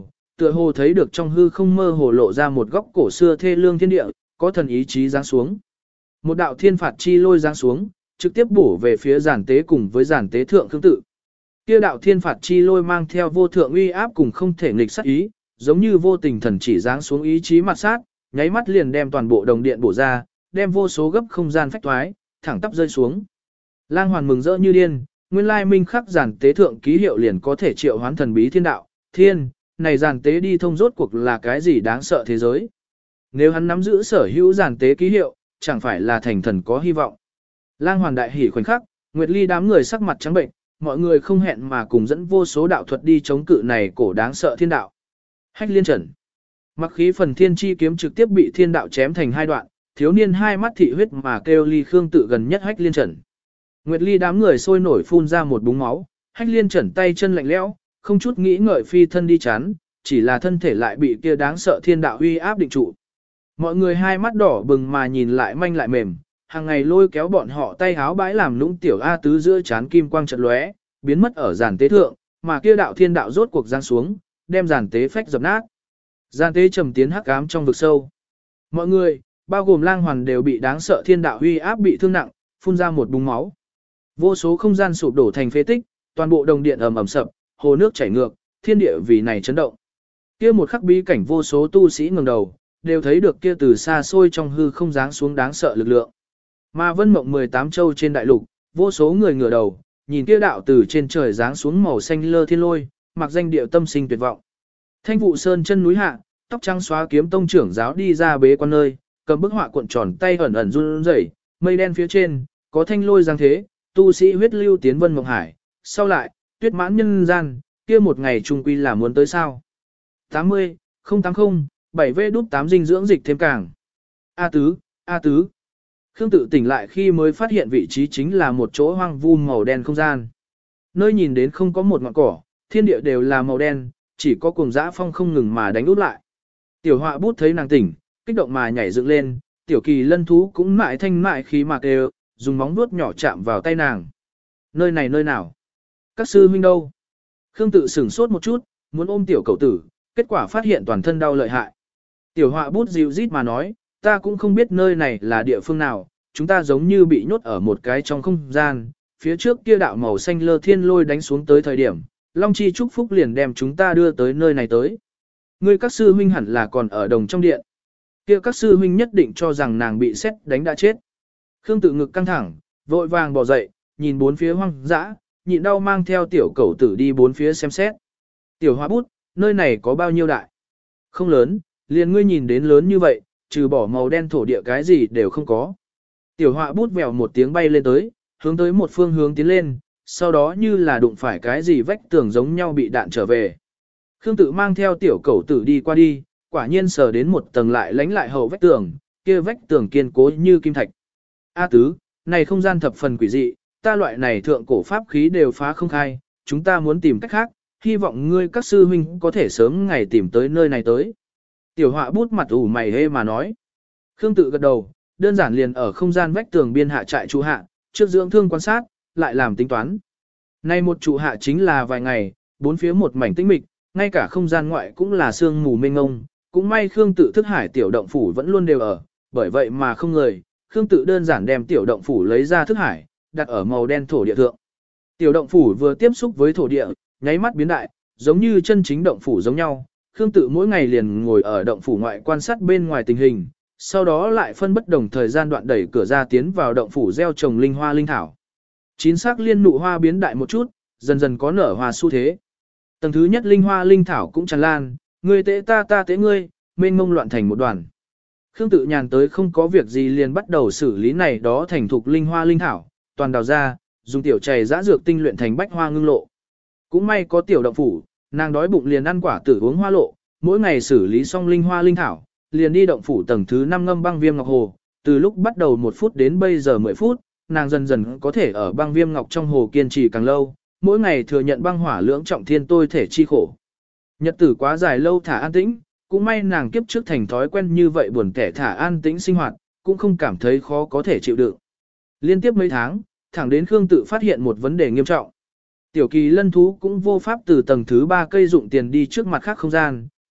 tựa hồ thấy được trong hư không mơ hồ lộ ra một góc cổ xưa thê lương thiên địa, có thần ý chí giáng xuống. Một đạo thiên phạt chi lôi giáng xuống, trực tiếp bổ về phía giản tế cùng với giản tế thượng khương tự. Kia đạo thiên phạt chi lôi mang theo vô thượng uy áp cùng không thể nghịch sát ý, giống như vô tình thần chỉ giáng xuống ý chí mặt sát, nháy mắt liền đem toàn bộ đồng điện bổ ra, đem vô số gấp không gian phách thoái, thẳng tắp rơi xuống. Lang Hoàn mừng rỡ như điên, nguyên lai minh khắc giản tế thượng ký hiệu liền có thể triệu hoán thần bí thiên đạo, thiên, này giản tế đi thông rốt cuộc là cái gì đáng sợ thế giới. Nếu hắn nắm giữ sở hữu giản tế ký hiệu, chẳng phải là thành thần có hy vọng. Lang Hoàn đại hỉ khoảnh khắc, Nguyệt Ly đám người sắc mặt trắng bệnh, mọi người không hẹn mà cùng dẫn vô số đạo thuật đi chống cự này cổ đáng sợ thiên đạo. Hách liên trần. Mặc khí phần thiên chi kiếm trực tiếp bị thiên đạo chém thành hai đoạn, thiếu niên hai mắt thị huyết mà kêu Ly Khương tự gần nhất Hách liên trần. Nguyệt Ly đám người sôi nổi phun ra một búng máu, Hách liên trần tay chân lạnh lẽo, không chút nghĩ ngợi phi thân đi chắn, chỉ là thân thể lại bị kia đáng sợ thiên đạo uy áp định trụ. Mọi người hai mắt đỏ bừng mà nhìn lại manh lại mềm, hàng ngày lôi kéo bọn họ tay háo bãi làm lũng tiểu A tứ giữa chán kim quang chợt lóe, biến mất ở giàn tế thượng, mà kia đạo thiên đạo rốt cuộc giáng xuống, đem giàn tế phách dập nát. Giàn tế trầm tiến hắc ám trong vực sâu. Mọi người, bao gồm Lang Hoàn đều bị đáng sợ thiên đạo uy áp bị thương nặng, phun ra một búng máu. Vô số không gian sụp đổ thành phế tích, toàn bộ đồng điện ầm ầm sập, hồ nước chảy ngược, thiên địa vì này chấn động. Kia một khắc bí cảnh vô số tu sĩ ngẩng đầu, đều thấy được kia từ xa xôi trong hư không giáng xuống đáng sợ lực lượng. Mà vân mộng mười tám châu trên đại lục, vô số người ngửa đầu, nhìn kia đạo từ trên trời giáng xuống màu xanh lơ thiên lôi, mặc danh điệu tâm sinh tuyệt vọng. Thanh vụ sơn chân núi hạ, tóc trắng xóa kiếm tông trưởng giáo đi ra bế quan nơi, cầm bức họa cuộn tròn tay ẩn ẩn run rẩy, mây đen phía trên, có thanh lôi giáng thế, tu sĩ huyết lưu tiến vân mộng hải, sau lại, tuyết mãn nhân gian, kia một ngày trung quy là muốn tới sao. tám mươi, không tám mươi, bảy v đút tám dinh dưỡng dịch thêm càng. A tứ, A tứ. Khương tự tỉnh lại khi mới phát hiện vị trí chính là một chỗ hoang vu màu đen không gian. Nơi nhìn đến không có một ngọn cỏ, thiên địa đều là màu đen, chỉ có cuồng dã phong không ngừng mà đánh út lại. Tiểu Họa Bút thấy nàng tỉnh, kích động mà nhảy dựng lên, tiểu kỳ lân thú cũng mại thanh mại khí mà kêu, dùng móng vuốt nhỏ chạm vào tay nàng. Nơi này nơi nào? Các sư huynh đâu? Khương tự sửng sốt một chút, muốn ôm tiểu cậu tử, kết quả phát hiện toàn thân đau lợi hại. Tiểu Họa Bút dịu rít mà nói, ta cũng không biết nơi này là địa phương nào, chúng ta giống như bị nhốt ở một cái trong không gian, phía trước kia đạo màu xanh lơ thiên lôi đánh xuống tới thời điểm, Long Chi chúc phúc liền đem chúng ta đưa tới nơi này tới. Ngươi các sư huynh hẳn là còn ở đồng trong điện. Kia các sư huynh nhất định cho rằng nàng bị xét đánh đã chết. Khương tự ngực căng thẳng, vội vàng bỏ dậy, nhìn bốn phía hoang dã, nhịn đau mang theo tiểu cẩu tử đi bốn phía xem xét. Tiểu Họa Bút, nơi này có bao nhiêu đại? Không lớn, liền ngươi nhìn đến lớn như vậy, trừ bỏ màu đen thổ địa cái gì đều không có. Tiểu Họa Bút vèo một tiếng bay lên tới, hướng tới một phương hướng tiến lên, sau đó như là đụng phải cái gì vách tường giống nhau bị đạn trở về. Khương tự mang theo tiểu cẩu tử đi qua đi, quả nhiên sờ đến một tầng lại lánh lại hậu vách tường, kia vách tường kiên cố như kim thạch. A tứ, này không gian thập phần quỷ dị, ta loại này thượng cổ pháp khí đều phá không khai, chúng ta muốn tìm cách khác, hy vọng ngươi các sư huynh có thể sớm ngày tìm tới nơi này tới. Tiểu Họa Bút mặt ủ mày hê mà nói. Khương tự gật đầu, đơn giản liền ở không gian vách tường biên hạ trại trụ hạ, trước dưỡng thương quan sát, lại làm tính toán. Nay một trụ hạ chính là vài ngày, bốn phía một mảnh tĩnh mịch, ngay cả không gian ngoại cũng là sương mù mênh ngông, cũng may Khương tự thức hải tiểu động phủ vẫn luôn đều ở, bởi vậy mà không người, Khương tự đơn giản đem tiểu động phủ lấy ra thức hải, đặt ở màu đen thổ địa thượng. Tiểu động phủ vừa tiếp xúc với thổ địa, nháy mắt biến đại, giống như chân chính động phủ giống nhau. Khương tự mỗi ngày liền ngồi ở động phủ ngoại quan sát bên ngoài tình hình, sau đó lại phân bất đồng thời gian đoạn đẩy cửa ra tiến vào động phủ gieo trồng linh hoa linh thảo. Chín sắc liên nụ hoa biến đại một chút, dần dần có nở hoa xu thế. Tầng thứ nhất linh hoa linh thảo cũng tràn lan, ngươi tế ta ta tế ngươi, mênh mông loạn thành một đoàn. Khương tự nhàn tới không có việc gì liền bắt đầu xử lý này đó thành thục linh hoa linh thảo, toàn đào ra, dùng tiểu chày giã dược tinh luyện thành bách hoa ngưng lộ. Cũng may có tiểu động phủ, nàng đói bụng liền ăn quả tử uống hoa lộ, mỗi ngày xử lý xong linh hoa linh thảo, liền đi động phủ tầng thứ năm ngâm băng viêm ngọc hồ, từ lúc bắt đầu một phút đến bây giờ mười phút, nàng dần dần có thể ở băng viêm ngọc trong hồ kiên trì càng lâu, mỗi ngày thừa nhận băng hỏa lưỡng trọng thiên tôi thể chi khổ. Nhật tử quá dài lâu thả an tĩnh, cũng may nàng kiếp trước thành thói quen như vậy buồn kẻ thả an tĩnh sinh hoạt, cũng không cảm thấy khó có thể chịu đựng. Liên tiếp mấy tháng, thẳng đến Khương tự phát hiện một vấn đề nghiêm trọng. Tiểu kỳ lân thú cũng vô pháp từ tầng thứ ba cây dụng tiền đi trước mặt khác không gian,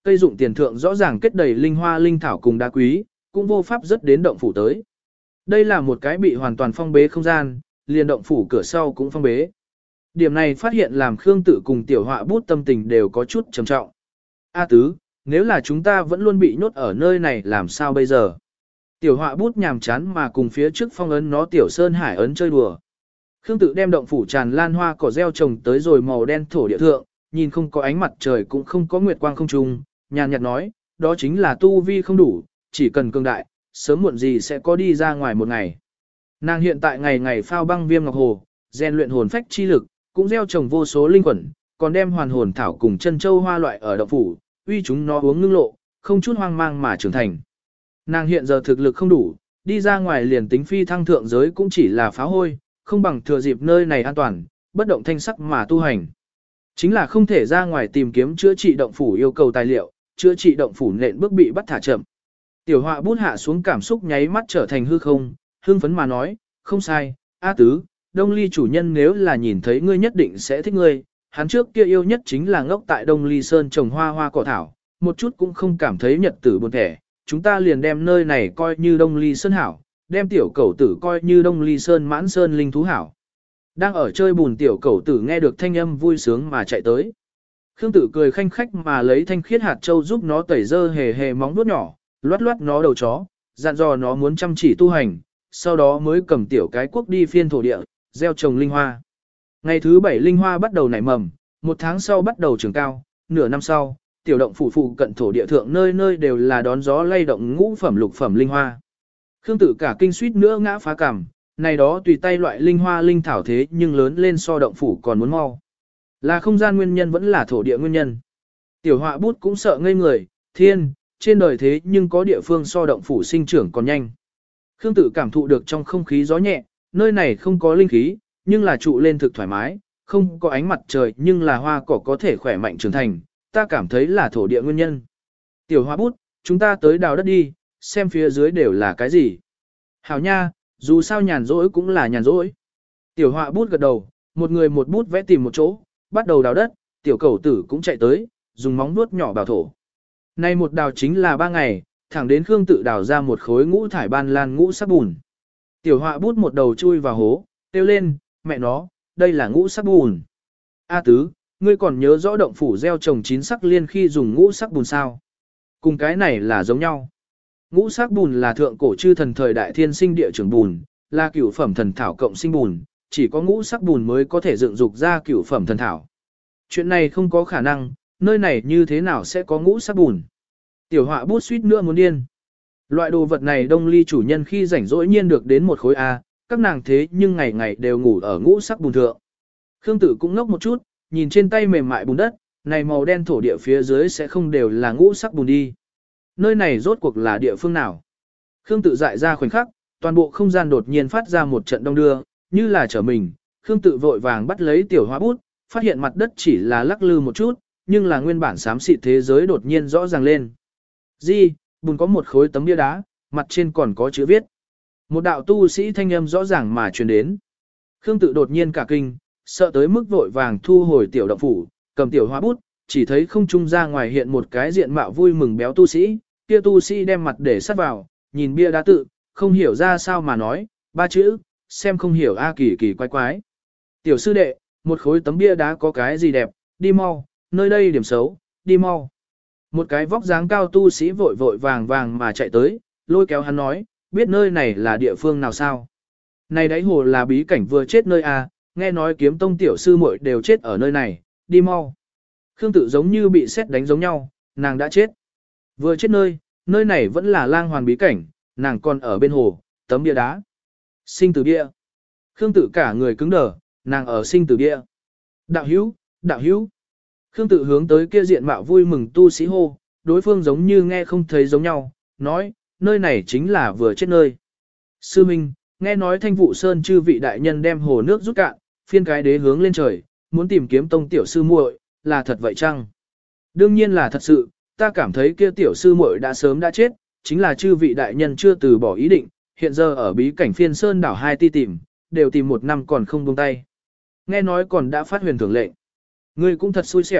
cây dụng tiền thượng rõ ràng kết đầy linh hoa linh thảo cùng đá quý, cũng vô pháp rất đến động phủ tới. Đây là một cái bị hoàn toàn phong bế không gian, liền động phủ cửa sau cũng phong bế. Điểm này phát hiện làm Khương Tự cùng tiểu họa bút tâm tình đều có chút trầm trọng. A tứ, nếu là chúng ta vẫn luôn bị nhốt ở nơi này làm sao bây giờ? Tiểu họa bút nhàm chán mà cùng phía trước phong ấn nó tiểu sơn hải ấn chơi đùa. Khương Tự đem động phủ tràn lan hoa cỏ gieo trồng tới rồi màu đen thổ địa thượng, nhìn không có ánh mặt trời cũng không có nguyệt quang không trung, nhàn nhạt nói, đó chính là tu vi không đủ, chỉ cần cường đại, sớm muộn gì sẽ có đi ra ngoài một ngày. Nàng hiện tại ngày ngày phao băng viêm ngọc hồ, rèn luyện hồn phách chi lực, cũng gieo trồng vô số linh quẩn, còn đem hoàn hồn thảo cùng chân châu hoa loại ở động phủ, uy chúng nó uống ngưng lộ, không chút hoang mang mà trưởng thành. Nàng hiện giờ thực lực không đủ, đi ra ngoài liền tính phi thăng thượng giới cũng chỉ là phá hôi, không bằng thừa dịp nơi này an toàn, bất động thanh sắc mà tu hành. Chính là không thể ra ngoài tìm kiếm chữa trị động phủ yêu cầu tài liệu, chữa trị động phủ nện bước bị bắt thả chậm. Tiểu họa bút hạ xuống cảm xúc nháy mắt trở thành hư không, hưng phấn mà nói, không sai, A tứ, Đông Ly chủ nhân nếu là nhìn thấy ngươi nhất định sẽ thích ngươi, hắn trước kia yêu nhất chính là ngốc tại Đông Ly Sơn trồng hoa hoa cỏ thảo, một chút cũng không cảm thấy nhật tử buồn thẻ, chúng ta liền đem nơi này coi như Đông Ly Sơn hảo, đem tiểu cẩu tử coi như Đông Ly Sơn mãn sơn linh thú hảo. Đang ở chơi bùn tiểu cẩu tử nghe được thanh âm vui sướng mà chạy tới. Khương Tử cười khanh khách mà lấy thanh khiết hạt châu giúp nó tẩy dơ hề hề móng vuốt nhỏ, loát loát nó đầu chó, dặn dò nó muốn chăm chỉ tu hành, sau đó mới cầm tiểu cái cuốc đi phiên thổ địa, gieo trồng linh hoa. Ngày thứ bảy linh hoa bắt đầu nảy mầm, một tháng sau bắt đầu trưởng cao, nửa năm sau, tiểu động phủ phụ cận thổ địa thượng nơi nơi đều là đón gió lay động ngũ phẩm lục phẩm linh hoa. Khương Tử cả kinh suýt nữa ngã phá cằm, này đó tùy tay loại linh hoa linh thảo thế nhưng lớn lên so động phủ còn muốn mau. Là không gian nguyên nhân vẫn là thổ địa nguyên nhân. Tiểu họa bút cũng sợ ngây người, thiên, trên đời thế nhưng có địa phương so động phủ sinh trưởng còn nhanh. Khương Tử cảm thụ được trong không khí gió nhẹ, nơi này không có linh khí, nhưng là trụ lên thực thoải mái, không có ánh mặt trời nhưng là hoa cỏ có thể khỏe mạnh trưởng thành, ta cảm thấy là thổ địa nguyên nhân. Tiểu họa bút, chúng ta tới đào đất đi, xem phía dưới đều là cái gì. Hảo nha, dù sao nhàn rỗi cũng là nhàn rỗi. Tiểu họa bút gật đầu, một người một bút vẽ tìm một chỗ, bắt đầu đào đất, tiểu cẩu tử cũng chạy tới, dùng móng vuốt nhỏ bào thổ. Nay một đào chính là ba ngày, thẳng đến Khương Tự đào ra một khối ngũ thải ban lan ngũ sắc bùn. Tiểu họa bút một đầu chui vào hố, kêu lên, mẹ nó, đây là ngũ sắc bùn. A tứ, ngươi còn nhớ rõ động phủ gieo trồng chín sắc liên khi dùng ngũ sắc bùn sao? Cùng cái này là giống nhau. Ngũ sắc bùn là thượng cổ chư thần thời đại thiên sinh địa trưởng bùn, là cửu phẩm thần thảo cộng sinh bùn, chỉ có ngũ sắc bùn mới có thể dựng dục ra cửu phẩm thần thảo. Chuyện này không có khả năng, nơi này như thế nào sẽ có ngũ sắc bùn? Tiểu họa bút suýt nữa muốn điên. Loại đồ vật này Đông Ly chủ nhân khi rảnh rỗi nhiên được đến một khối A, các nàng thế nhưng ngày ngày đều ngủ ở ngũ sắc bùn thượng. Khương Tử cũng ngốc một chút, nhìn trên tay mềm mại bùn đất, này màu đen thổ địa phía dưới sẽ không đều là ngũ sắc bùn đi. Nơi này rốt cuộc là địa phương nào? Khương Tự dại ra khoảnh khắc, toàn bộ không gian đột nhiên phát ra một trận đông đưa, như là trở mình. Khương Tự vội vàng bắt lấy tiểu hóa bút, phát hiện mặt đất chỉ là lắc lư một chút, nhưng là nguyên bản xám xịt thế giới đột nhiên rõ ràng lên. Di, bùn có một khối tấm bia đá, mặt trên còn có chữ viết. Một đạo tu sĩ thanh âm rõ ràng mà truyền đến. Khương Tự đột nhiên cả kinh, sợ tới mức vội vàng thu hồi tiểu động phủ, cầm tiểu hóa bút, chỉ thấy không trung ra ngoài hiện một cái diện mạo vui mừng béo tu sĩ, kia tu sĩ đem mặt để sát vào, nhìn bia đá tự, không hiểu ra sao mà nói, ba chữ, xem không hiểu a kỳ kỳ quái quái. Tiểu sư đệ, một khối tấm bia đá có cái gì đẹp, đi mau, nơi đây điểm xấu, đi mau. Một cái vóc dáng cao tu sĩ vội vội vàng vàng mà chạy tới, lôi kéo hắn nói, biết nơi này là địa phương nào sao? Này đáy hồ là bí cảnh vừa chết nơi a, nghe nói kiếm tông tiểu sư muội đều chết ở nơi này, đi mau. Khương Tự giống như bị sét đánh giống nhau, nàng đã chết. Vừa chết nơi, nơi này vẫn là lang hoàn bí cảnh, nàng còn ở bên hồ, tấm bia đá. Sinh tử bia. Khương Tự cả người cứng đờ, nàng ở sinh tử bia. Đạo hữu, đạo hữu. Khương Tự hướng tới kia diện mạo vui mừng tu sĩ hô, đối phương giống như nghe không thấy giống nhau, nói, nơi này chính là vừa chết nơi. Sư Minh, nghe nói Thanh Vụ Sơn chư vị đại nhân đem hồ nước rút cạn, phiên cái đế hướng lên trời, muốn tìm kiếm tông tiểu sư muội, là thật vậy chăng? Đương nhiên là thật sự, ta cảm thấy kia tiểu sư muội đã sớm đã chết, chính là chư vị đại nhân chưa từ bỏ ý định, hiện giờ ở bí cảnh phiên sơn đảo hai ti tìm, đều tìm một năm còn không buông tay. Nghe nói còn đã phát huyền thưởng lệnh. Ngươi cũng thật xui xẻo,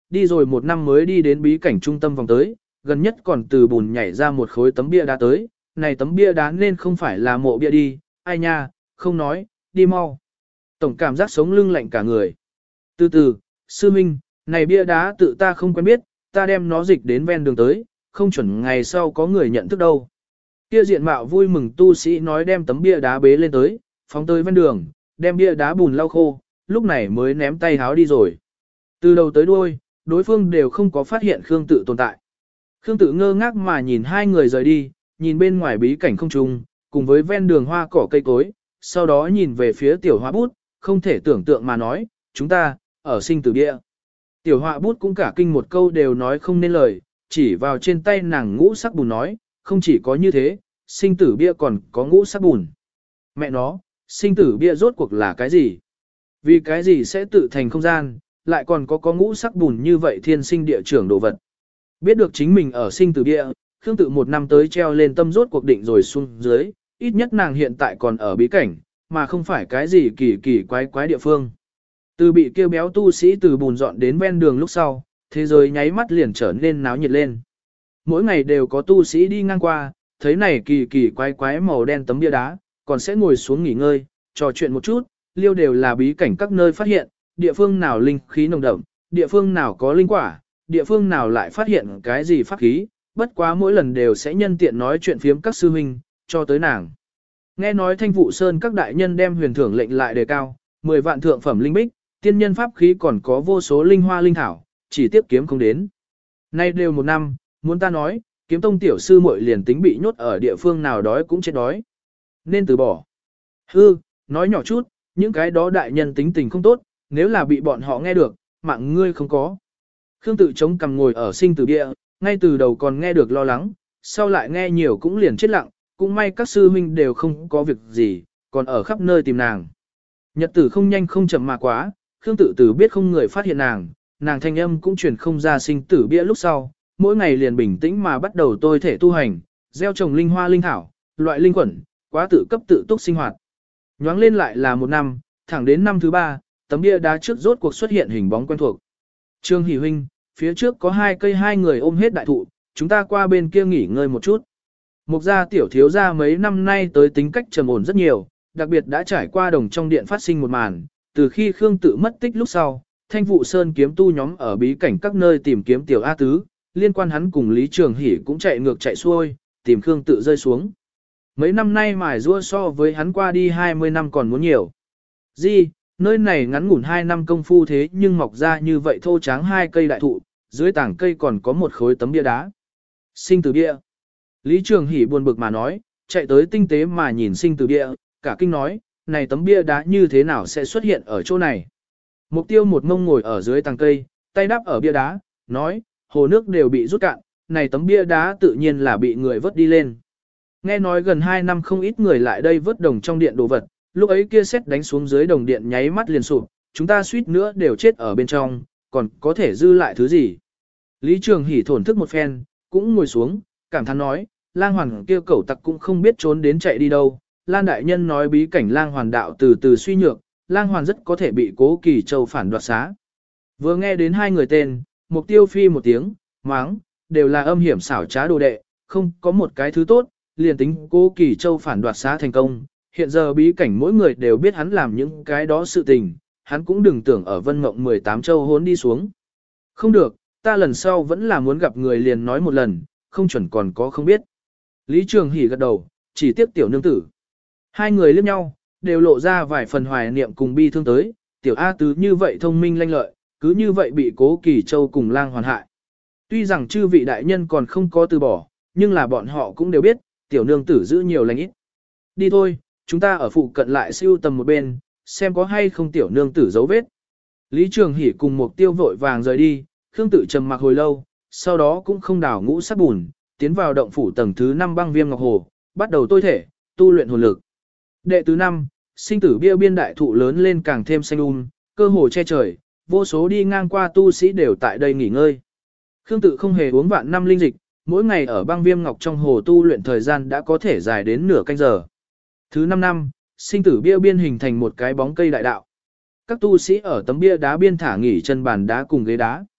đi rồi một năm mới đi đến bí cảnh trung tâm vòng tới, gần nhất còn từ bùn nhảy ra một khối tấm bia đá tới, này tấm bia đá nên không phải là mộ bia đi, ai nha, không nói, đi mau. Tổng cảm giác sống lưng lạnh cả người. Từ từ, sư minh, này bia đá tự ta không quen biết, ta đem nó dịch đến ven đường tới, không chuẩn ngày sau có người nhận thức đâu. Kia diện mạo vui mừng tu sĩ nói đem tấm bia đá bế lên tới, phóng tới ven đường, đem bia đá bùn lau khô, lúc này mới ném tay háo đi rồi. Từ đầu tới đuôi, đối phương đều không có phát hiện Khương Tự tồn tại. Khương Tự ngơ ngác mà nhìn hai người rời đi, nhìn bên ngoài bí cảnh không trung, cùng với ven đường hoa cỏ cây cối, sau đó nhìn về phía tiểu hoa bút, không thể tưởng tượng mà nói, chúng ta, ở sinh tử địa. Tiểu họa bút cũng cả kinh một câu đều nói không nên lời, chỉ vào trên tay nàng ngũ sắc bùn nói, không chỉ có như thế, sinh tử bia còn có ngũ sắc bùn. Mẹ nó, sinh tử bia rốt cuộc là cái gì? Vì cái gì sẽ tự thành không gian, lại còn có có ngũ sắc bùn như vậy thiên sinh địa trưởng đồ vật. Biết được chính mình ở sinh tử bia, Khương Tự một năm tới treo lên tâm rốt cuộc định rồi xuống dưới, ít nhất nàng hiện tại còn ở bí cảnh, mà không phải cái gì kỳ kỳ quái quái địa phương. Từ bị kêu béo tu sĩ từ bùn dọn đến ven đường lúc sau, thế giới nháy mắt liền trở nên náo nhiệt lên. Mỗi ngày đều có tu sĩ đi ngang qua, thấy này kỳ kỳ quái quái màu đen tấm bia đá, còn sẽ ngồi xuống nghỉ ngơi, trò chuyện một chút, liêu đều là bí cảnh các nơi phát hiện, địa phương nào linh khí nồng đậm, địa phương nào có linh quả, địa phương nào lại phát hiện cái gì pháp khí, bất quá mỗi lần đều sẽ nhân tiện nói chuyện phiếm các sư huynh, cho tới nàng. Nghe nói Thanh Vụ Sơn các đại nhân đem huyền thưởng lệnh lại đề cao, mười vạn thượng phẩm linh bích, tiên nhân pháp khí còn có vô số linh hoa linh thảo, chỉ tiếp kiếm không đến. Nay đều một năm, muốn ta nói, kiếm tông tiểu sư muội liền tính bị nhốt ở địa phương nào đói cũng chết đói. Nên từ bỏ. Hư, nói nhỏ chút, những cái đó đại nhân tính tình không tốt, nếu là bị bọn họ nghe được, mạng ngươi không có. Khương Tự chống cằm ngồi ở sinh tử địa, ngay từ đầu còn nghe được lo lắng, sau lại nghe nhiều cũng liền chết lặng, cũng may các sư huynh đều không có việc gì, còn ở khắp nơi tìm nàng. Nhật tử không nhanh không chậm mà quá, Khương Tự Tử biết không người phát hiện nàng, nàng thanh âm cũng truyền không ra sinh tử bia lúc sau, mỗi ngày liền bình tĩnh mà bắt đầu tôi thể tu hành, gieo trồng linh hoa linh thảo, loại linh quẩn, quá tự cấp tự túc sinh hoạt. Nhoáng lên lại là một năm, thẳng đến năm thứ ba, tấm bia đá trước rốt cuộc xuất hiện hình bóng quen thuộc. Trương Hỷ huynh, phía trước có hai cây hai người ôm hết đại thụ, chúng ta qua bên kia nghỉ ngơi một chút. Mục gia tiểu thiếu gia mấy năm nay tới tính cách trầm ổn rất nhiều, đặc biệt đã trải qua đồng trong điện phát sinh một màn, từ khi Khương Tự mất tích lúc sau, Thanh Vụ Sơn kiếm tu nhóm ở bí cảnh các nơi tìm kiếm tiểu A Tứ, liên quan hắn cùng Lý Trường Hỷ cũng chạy ngược chạy xuôi, tìm Khương Tự rơi xuống. Mấy năm nay mài giũa so với hắn qua đi hai mươi năm còn muốn nhiều. Gì, nơi này ngắn ngủn hai năm công phu thế nhưng mọc ra như vậy thô tráng hai cây đại thụ, dưới tảng cây còn có một khối tấm bia đá. Sinh tử bia. Lý Trường Hỷ buồn bực mà nói, chạy tới tinh tế mà nhìn sinh tử bia, cả kinh nói, này tấm bia đá như thế nào sẽ xuất hiện ở chỗ này. Mục Tiêu một mông ngồi ở dưới tàng cây, tay đắp ở bia đá, nói, hồ nước đều bị rút cạn, này tấm bia đá tự nhiên là bị người vớt đi lên. Nghe nói gần hai năm không ít người lại đây vớt đồng trong điện đồ vật, lúc ấy kia sét đánh xuống dưới đồng điện nháy mắt liền sụp, chúng ta suýt nữa đều chết ở bên trong, còn có thể dư lại thứ gì. Lý Trường Hỷ thổn thức một phen, cũng ngồi xuống, cảm thán nói, lang hoàn kia cẩu tặc cũng không biết trốn đến chạy đi đâu. Lan đại nhân nói bí cảnh lang hoàn đạo từ từ suy nhược, lang hoàn rất có thể bị Cố Kỳ Châu phản đoạt xá. Vừa nghe đến hai người tên, Mục Tiêu phi một tiếng, máng, đều là âm hiểm xảo trá đồ đệ, không có một cái thứ tốt, liền tính Cố Kỳ Châu phản đoạt xá thành công. Hiện giờ bí cảnh mỗi người đều biết hắn làm những cái đó sự tình, hắn cũng đừng tưởng ở Vân Mộng mười tám châu hốn đi xuống. Không được, ta lần sau vẫn là muốn gặp người liền nói một lần, không chuẩn còn có không biết. Lý Trường Hỷ gật đầu, chỉ tiếp tiểu nương tử. Hai người liếc nhau, đều lộ ra vài phần hoài niệm cùng bi thương tới, tiểu A Tứ như vậy thông minh lanh lợi, cứ như vậy bị Cố Kỳ Châu cùng lang hoàn hại. Tuy rằng chư vị đại nhân còn không có từ bỏ, nhưng là bọn họ cũng đều biết, tiểu nương tử giữ nhiều lành ít. Đi thôi, chúng ta ở phụ cận lại siêu tầm một bên, xem có hay không tiểu nương tử dấu vết. Lý Trường Hỷ cùng Mục Tiêu vội vàng rời đi, Khương Tự trầm mặc hồi lâu, sau đó cũng không đảo ngũ sắc bùn, tiến vào động phủ tầng thứ năm băng viêm ngọc hồ, bắt đầu tôi thể, tu luyện hồn lực. Đệ tứ năm, sinh tử bia biên đại thụ lớn lên càng thêm xanh um, cơ hồ che trời, vô số đi ngang qua tu sĩ đều tại đây nghỉ ngơi. Khương Tự không hề uống vạn năm linh dịch, mỗi ngày ở băng viêm ngọc trong hồ tu luyện thời gian đã có thể dài đến nửa canh giờ. Thứ năm năm, sinh tử bia biên hình thành một cái bóng cây đại đạo. Các tu sĩ ở tấm bia đá biên thả nghỉ chân bàn đá cùng ghế đá.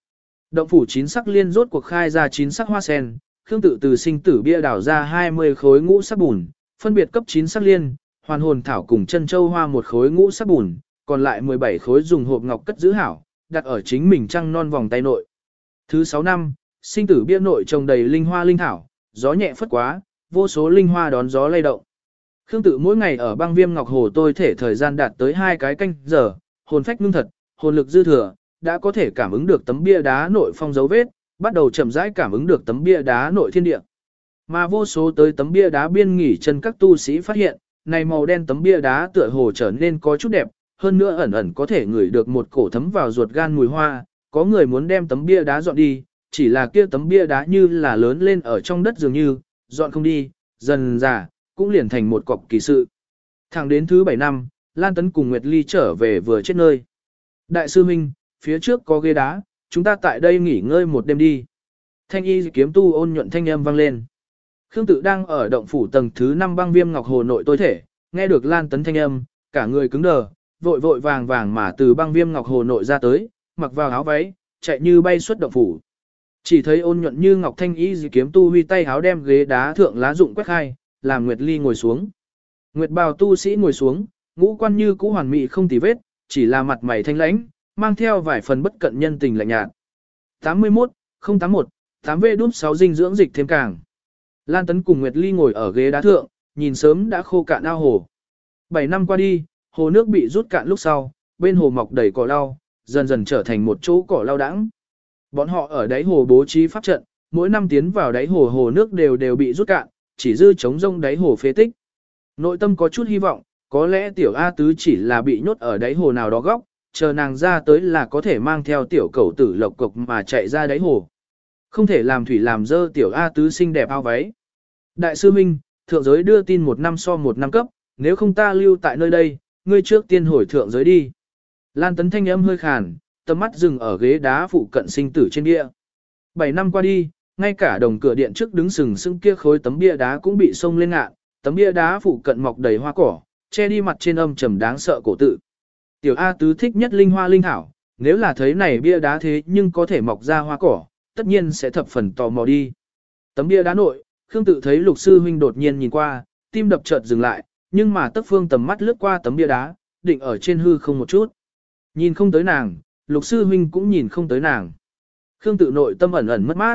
Động phủ chín sắc liên rốt cuộc khai ra chín sắc hoa sen, Khương Tự từ sinh tử bia đảo ra hai mươi khối ngũ sắc bùn, phân biệt cấp chín sắc liên, hoàn hồn thảo cùng chân châu hoa một khối ngũ sắc bùn, còn lại mười bảy khối dùng hộp ngọc cất giữ hảo, đặt ở chính mình trăng non vòng tay nội. Thứ sáu năm, sinh tử bia nội trồng đầy linh hoa linh thảo, gió nhẹ phất quá, vô số linh hoa đón gió lay động. Khương Tự mỗi ngày ở băng viêm ngọc hồ tôi thể thời gian đạt tới hai cái canh giờ, hồn phách ngưng thật, hồn lực dư thừa, đã có thể cảm ứng được tấm bia đá nội phong dấu vết, bắt đầu chậm rãi cảm ứng được tấm bia đá nội thiên địa. Mà vô số tới tấm bia đá biên nghỉ chân các tu sĩ phát hiện, này màu đen tấm bia đá tựa hồ trở nên có chút đẹp, hơn nữa ẩn ẩn có thể ngửi được một cổ thấm vào ruột gan mùi hoa, có người muốn đem tấm bia đá dọn đi, chỉ là kia tấm bia đá như là lớn lên ở trong đất dường như, dọn không đi, dần dà, cũng liền thành một cọc kỳ sự. Thẳng đến thứ bảy năm, Lan Tấn cùng Nguyệt Ly trở về vừa chết nơi. Đại sư Minh, phía trước có ghế đá, chúng ta tại đây nghỉ ngơi một đêm đi. Thanh y kiếm tu ôn nhuận thanh âm vang lên. Khương Tự đang ở động phủ tầng thứ năm băng viêm ngọc hồ nội tôi thể, nghe được Lan Tấn thanh âm, cả người cứng đờ, vội vội vàng vàng mà từ băng viêm ngọc hồ nội ra tới, mặc vào áo váy, chạy như bay xuất động phủ. Chỉ thấy ôn nhuận như ngọc thanh y kiếm tu huy tay háo đem ghế đá thượng lá dụng quét khai, làm Nguyệt Ly ngồi xuống. Nguyệt bào tu sĩ ngồi xuống, ngũ quan như cũ hoàn mỹ không tì vết, chỉ là mặt mày thanh lãnh, mang theo vài phần bất cận nhân tình lạnh nhạt. tám mươi mốt, không tám một, tám V đúp sáu dinh dưỡng dịch thêm càng. Lan Tấn cùng Nguyệt Ly ngồi ở ghế đá thượng, nhìn sớm đã khô cạn ao hồ. Bảy năm qua đi, hồ nước bị rút cạn lúc sau, bên hồ mọc đầy cỏ lau, dần dần trở thành một chỗ cỏ lau đãng. Bọn họ ở đáy hồ bố trí pháp trận, mỗi năm tiến vào đáy hồ hồ nước đều đều bị rút cạn, chỉ dư trống rông đáy hồ phế tích. Nội tâm có chút hy vọng, có lẽ tiểu A Tứ chỉ là bị nhốt ở đáy hồ nào đó góc, chờ nàng ra tới là có thể mang theo tiểu cẩu tử lộc cục mà chạy ra đáy hồ. Không thể làm thủy làm dơ tiểu A Tứ xinh đẹp ao váy. Đại sư Minh, thượng giới đưa tin một năm so một năm cấp, nếu không ta lưu tại nơi đây, ngươi trước tiên hồi thượng giới đi. Lan Tấn thanh âm hơi khàn, tầm mắt dừng ở ghế đá phụ cận sinh tử trên bia. Bảy năm qua đi, ngay cả đồng cửa điện trước đứng sừng sững kia khối tấm bia đá cũng bị xông lên ngạn, tấm bia đá phụ cận mọc đầy hoa cỏ, che đi mặt trên âm trầm đáng sợ cổ tự. Tiểu A Tứ thích nhất linh hoa linh thảo, nếu là thấy này bia đá thế nhưng có thể mọc ra hoa cỏ, tất nhiên sẽ thập phần tò mò đi. Tấm bia đá nội, Khương Tự thấy Lục sư huynh đột nhiên nhìn qua, tim đập chợt dừng lại, nhưng mà Tất Phương tầm mắt lướt qua tấm bia đá, định ở trên hư không một chút. Nhìn không tới nàng, Lục sư huynh cũng nhìn không tới nàng. Khương Tự nội tâm ẩn ẩn mất mát.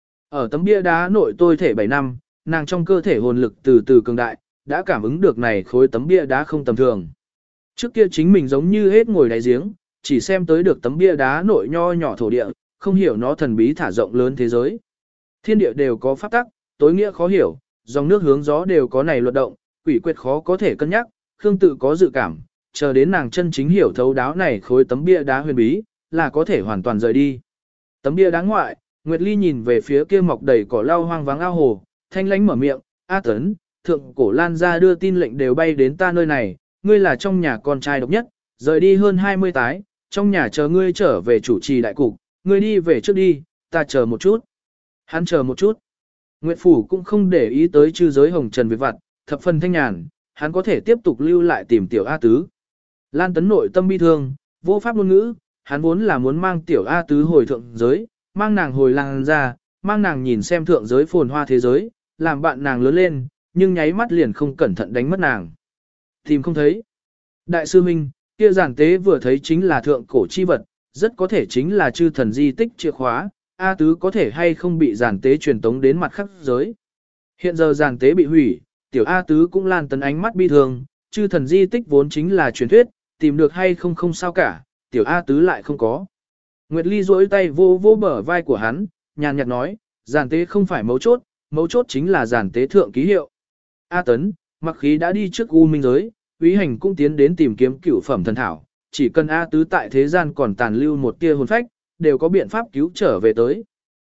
Ở tấm bia đá nội tôi thể bảy năm, nàng trong cơ thể hồn lực từ từ cường đại, đã cảm ứng được này khối tấm bia đá không tầm thường. Trước kia chính mình giống như hết ngồi đáy giếng, chỉ xem tới được tấm bia đá nội nho nhỏ thổ địa, không hiểu nó thần bí thả rộng lớn thế giới. Thiên địa đều có pháp tắc, tối nghĩa khó hiểu, dòng nước hướng gió đều có này luật động, quỷ quyệt khó có thể cân nhắc, Khương Tự có dự cảm, chờ đến nàng chân chính hiểu thấu đáo này khối tấm bia đá huyền bí, là có thể hoàn toàn rời đi. Tấm bia đá ngoại, Nguyệt Ly nhìn về phía kia mọc đầy cỏ lau hoang vắng ao hồ, thanh lãnh mở miệng, "A Tấn, thượng cổ Lan gia đưa tin lệnh đều bay đến ta nơi này, ngươi là trong nhà con trai độc nhất, rời đi hơn hai mươi tái, trong nhà chờ ngươi trở về chủ trì đại cục, ngươi đi về trước đi, ta chờ một chút." Hắn chờ một chút. Nguyệt Phủ cũng không để ý tới chư giới hồng trần việc vặt, thập phần thanh nhàn, hắn có thể tiếp tục lưu lại tìm tiểu A Tứ. Lan Tấn nội tâm bi thương, vô pháp ngôn ngữ, hắn vốn là muốn mang tiểu A Tứ hồi thượng giới, mang nàng hồi Lan gia, mang nàng nhìn xem thượng giới phồn hoa thế giới, làm bạn nàng lớn lên, nhưng nháy mắt liền không cẩn thận đánh mất nàng. Tìm không thấy. Đại sư Minh, kia giản tế vừa thấy chính là thượng cổ chi vật, rất có thể chính là chư thần di tích chìa khóa, A Tứ có thể hay không bị giản tế truyền tống đến mặt khác giới. Hiện giờ giản tế bị hủy, tiểu A Tứ cũng Lan Tấn ánh mắt bi thương, chư thần di tích vốn chính là truyền thuyết, tìm được hay không không sao cả, tiểu A Tứ lại không có. Nguyệt Ly duỗi tay vô vô bờ vai của hắn, nhàn nhạt nói, giản tế không phải mấu chốt, mấu chốt chính là giản tế thượng ký hiệu. A Tấn, mặc khí đã đi trước U Minh giới, Úy Hành cũng tiến đến tìm kiếm cửu phẩm thần thảo, chỉ cần A Tứ tại thế gian còn tàn lưu một tia hồn phách, đều có biện pháp cứu trở về tới.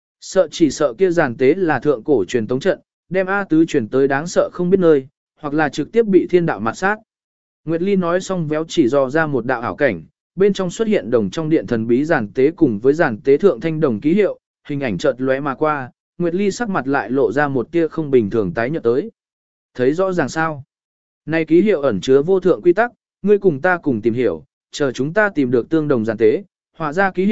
Sợ chỉ sợ kia giản tế là thượng cổ truyền tống trận, đem A Tứ truyền tới đáng sợ không biết nơi, hoặc là trực tiếp bị thiên đạo mạt sát. Nguyệt Ly nói xong véo chỉ dò ra một đạo ảo cảnh, bên trong xuất hiện đồng trong điện thần bí giản tế cùng với giản tế thượng thanh đồng ký hiệu, hình ảnh chợt lóe mà qua, Nguyệt Ly sắc mặt lại lộ ra một tia không bình thường tái nhợt tới. Thấy rõ ràng sao? Này ký hiệu ẩn chứa vô thượng quy tắc, ngươi cùng ta cùng tìm hiểu, chờ chúng ta tìm được tương đồng giản tế, họa ra ký hiệu,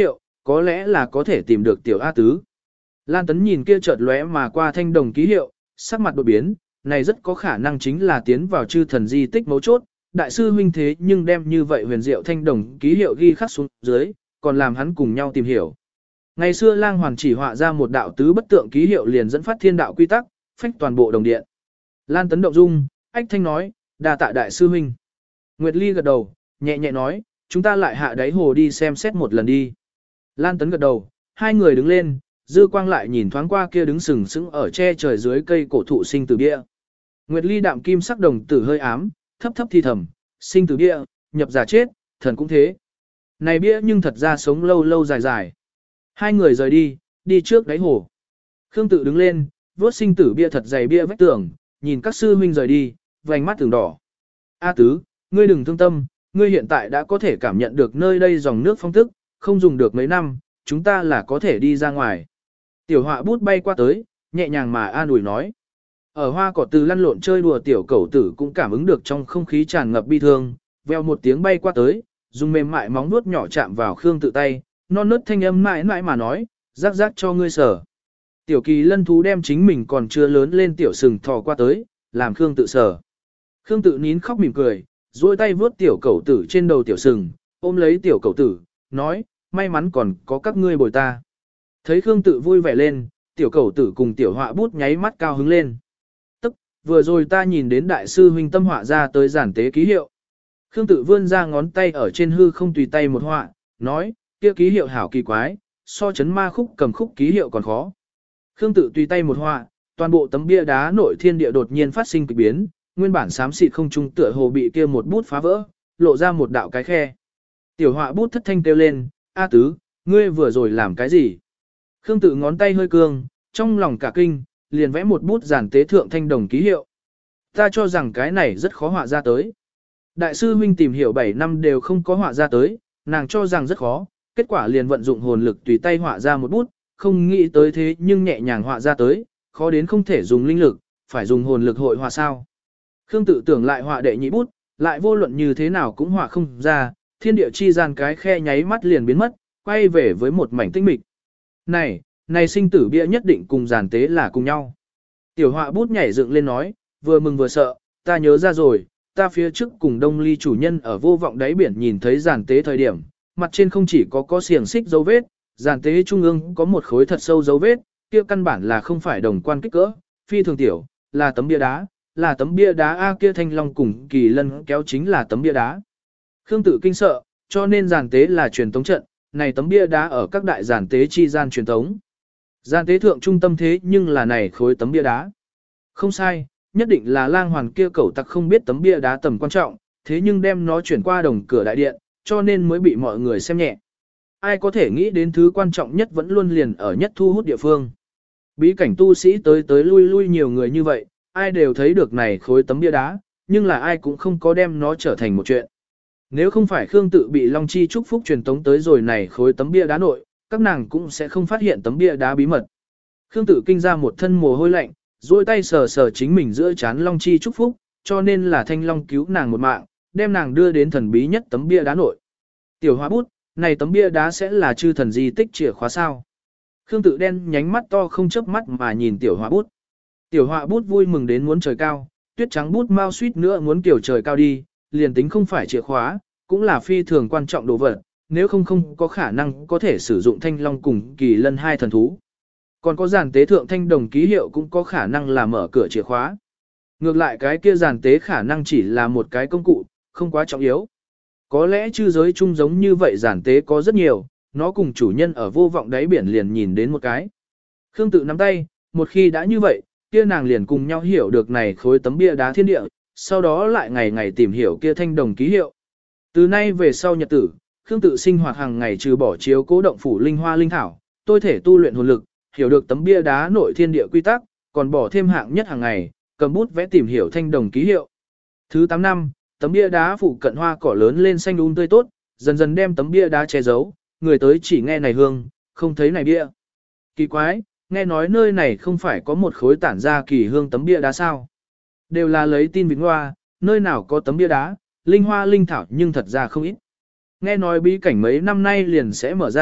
có lẽ là có thể tìm được tiểu A Tứ. Lan Tấn nhìn kia chợt lóe mà qua thanh đồng ký hiệu, sắc mặt đột biến, này rất có khả năng chính là tiến vào chư thần di tích mấu chốt, đại sư huynh thế nhưng đem như vậy huyền diệu thanh đồng ký hiệu ghi khắc xuống dưới, còn làm hắn cùng nhau tìm hiểu. Ngày xưa lang hoàn chỉ họa ra một đạo tứ bất tượng ký hiệu liền dẫn phát thiên đạo quy tắc, phách toàn bộ đồng điện. Lan Tấn động dung, ách thanh nói, đa tạ đại sư huynh. Nguyệt Ly gật đầu, nhẹ nhẹ nói, chúng ta lại hạ đáy hồ đi xem xét một lần đi. Lan Tấn gật đầu, hai người đứng lên, dư quang lại nhìn thoáng qua kia đứng sừng sững ở che trời dưới cây cổ thụ sinh tử bia. Nguyệt Ly đạm kim sắc đồng tử hơi ám, thấp thấp thi thầm, sinh tử bia, nhập giả chết, thần cũng thế. Này bia nhưng thật ra sống lâu lâu dài dài. Hai người rời đi, đi trước đáy hồ. Khương Tự đứng lên, vuốt sinh tử bia thật dày bia vách tường, nhìn các sư huynh rời đi, vành mắt tưởng đỏ. A Tứ, ngươi đừng thương tâm, ngươi hiện tại đã có thể cảm nhận được nơi đây dòng nước phong tức, không dùng được mấy năm, chúng ta là có thể đi ra ngoài. Tiểu Họa bút bay qua tới, nhẹ nhàng mà an ủi nói. Ở hoa cỏ từ lăn lộn chơi đùa tiểu cẩu tử cũng cảm ứng được trong không khí tràn ngập bi thương, veo một tiếng bay qua tới, dùng mềm mại móng nuốt nhỏ chạm vào Khương Tự tay, non nớt thanh âm mãi mãi mà nói, rắc rắc cho ngươi sở. Tiểu Kỳ Lân thú đem chính mình còn chưa lớn lên tiểu sừng thò qua tới, làm Khương Tự sở. Khương Tự nín khóc mỉm cười, duỗi tay vuốt tiểu cẩu tử trên đầu tiểu sừng, ôm lấy tiểu cẩu tử, nói, may mắn còn có các ngươi bồi ta. Thấy Khương Tự vui vẻ lên, tiểu cẩu tử cùng tiểu họa bút nháy mắt cao hứng lên. Tức, vừa rồi ta nhìn đến đại sư huynh tâm họa ra tới giản tế ký hiệu. Khương Tự vươn ra ngón tay ở trên hư không tùy tay một họa, nói, kia ký hiệu hảo kỳ quái, so chấn ma khúc cầm khúc ký hiệu còn khó. Khương Tự tùy tay một họa, toàn bộ tấm bia đá nội thiên địa đột nhiên phát sinh kỳ biến, nguyên bản xám xịt không trung tựa hồ bị kia một bút phá vỡ, lộ ra một đạo cái khe. Tiểu họa bút thất thanh kêu lên, A Tứ, ngươi vừa rồi làm cái gì? Khương Tự ngón tay hơi cương, trong lòng cả kinh, liền vẽ một bút giản tế thượng thanh đồng ký hiệu. Ta cho rằng cái này rất khó họa ra tới. Đại sư huynh tìm hiểu bảy năm đều không có họa ra tới, nàng cho rằng rất khó, kết quả liền vận dụng hồn lực tùy tay họa ra một bút, không nghĩ tới thế nhưng nhẹ nhàng họa ra tới, khó đến không thể dùng linh lực, phải dùng hồn lực hội họa sao. Khương Tự tưởng lại họa đệ nhị bút, lại vô luận như thế nào cũng họa không ra, thiên địa chi gian cái khe nháy mắt liền biến mất, quay về với một mảnh tinh mịch. Này, này sinh tử bia nhất định cùng giản tế là cùng nhau. Tiểu họa bút nhảy dựng lên nói, vừa mừng vừa sợ, ta nhớ ra rồi, ta phía trước cùng Đông Ly chủ nhân ở vô vọng đáy biển nhìn thấy giản tế thời điểm, mặt trên không chỉ có có xiềng xích dấu vết, giản tế trung ương có một khối thật sâu dấu vết, kia căn bản là không phải đồng quan kích cỡ, phi thường tiểu, là tấm bia đá, là tấm bia đá A kia thanh long cùng kỳ lân kéo chính là tấm bia đá. Khương Tự kinh sợ, cho nên giản tế là truyền tống trận, này tấm bia đá ở các đại giản tế chi gian truyền tống. Giản tế thượng trung tâm thế nhưng là này khối tấm bia đá. Không sai, nhất định là lang hoàn kia cẩu tặc không biết tấm bia đá tầm quan trọng, thế nhưng đem nó chuyển qua đồng cửa đại điện, cho nên mới bị mọi người xem nhẹ. Ai có thể nghĩ đến thứ quan trọng nhất vẫn luôn liền ở nhất thu hút địa phương. Bí cảnh tu sĩ tới tới lui lui nhiều người như vậy, ai đều thấy được này khối tấm bia đá, nhưng là ai cũng không có đem nó trở thành một chuyện. Nếu không phải Khương Tự bị Long Chi chúc phúc truyền tống tới rồi này khối tấm bia đá nội, các nàng cũng sẽ không phát hiện tấm bia đá bí mật. Khương Tự kinh ra một thân mồ hôi lạnh, duỗi tay sờ sờ chính mình giữa trán Long Chi chúc phúc, cho nên là Thanh Long cứu nàng một mạng, đem nàng đưa đến thần bí nhất tấm bia đá nội. Tiểu Hoa bút, này tấm bia đá sẽ là chư thần di tích chìa khóa sao? Khương Tự đen nhánh mắt to không chớp mắt mà nhìn Tiểu Hoa bút. Tiểu Hoa bút vui mừng đến muốn trời cao, tuyết trắng bút mau suýt nữa muốn kiểu trời cao đi, liền tính không phải chìa khóa, cũng là phi thường quan trọng đồ vật, nếu không không có khả năng có thể sử dụng Thanh Long cùng Kỳ Lân hai thần thú. Còn có giàn tế thượng thanh đồng ký hiệu cũng có khả năng là mở cửa chìa khóa. Ngược lại cái kia giàn tế khả năng chỉ là một cái công cụ, không quá trọng yếu. Có lẽ chư giới chung giống như vậy giàn tế có rất nhiều, nó cùng chủ nhân ở vô vọng đáy biển liền nhìn đến một cái. Khương Tự nắm tay, một khi đã như vậy, kia nàng liền cùng nhau hiểu được này khối tấm bia đá thiên địa, sau đó lại ngày ngày tìm hiểu kia thanh đồng ký hiệu. Từ nay về sau nhật tử, Khương Tự sinh hoạt hàng ngày trừ bỏ chiếu cố động phủ linh hoa linh thảo, tôi thể tu luyện hồn lực, hiểu được tấm bia đá nội thiên địa quy tắc, còn bỏ thêm hạng nhất hàng ngày, cầm bút vẽ tìm hiểu thanh đồng ký hiệu. Thứ tám năm, tấm bia đá phụ cận hoa cỏ lớn lên xanh um tươi tốt, dần dần đem tấm bia đá che giấu, người tới chỉ nghe này hương, không thấy này bia. Kỳ quái, nghe nói nơi này không phải có một khối tản ra kỳ hương tấm bia đá sao? Đều là lấy tin vịnh hoa, nơi nào có tấm bia đá, linh hoa linh thảo nhưng thật ra không ít. Nghe nói bí cảnh mấy năm nay liền sẽ mở ra,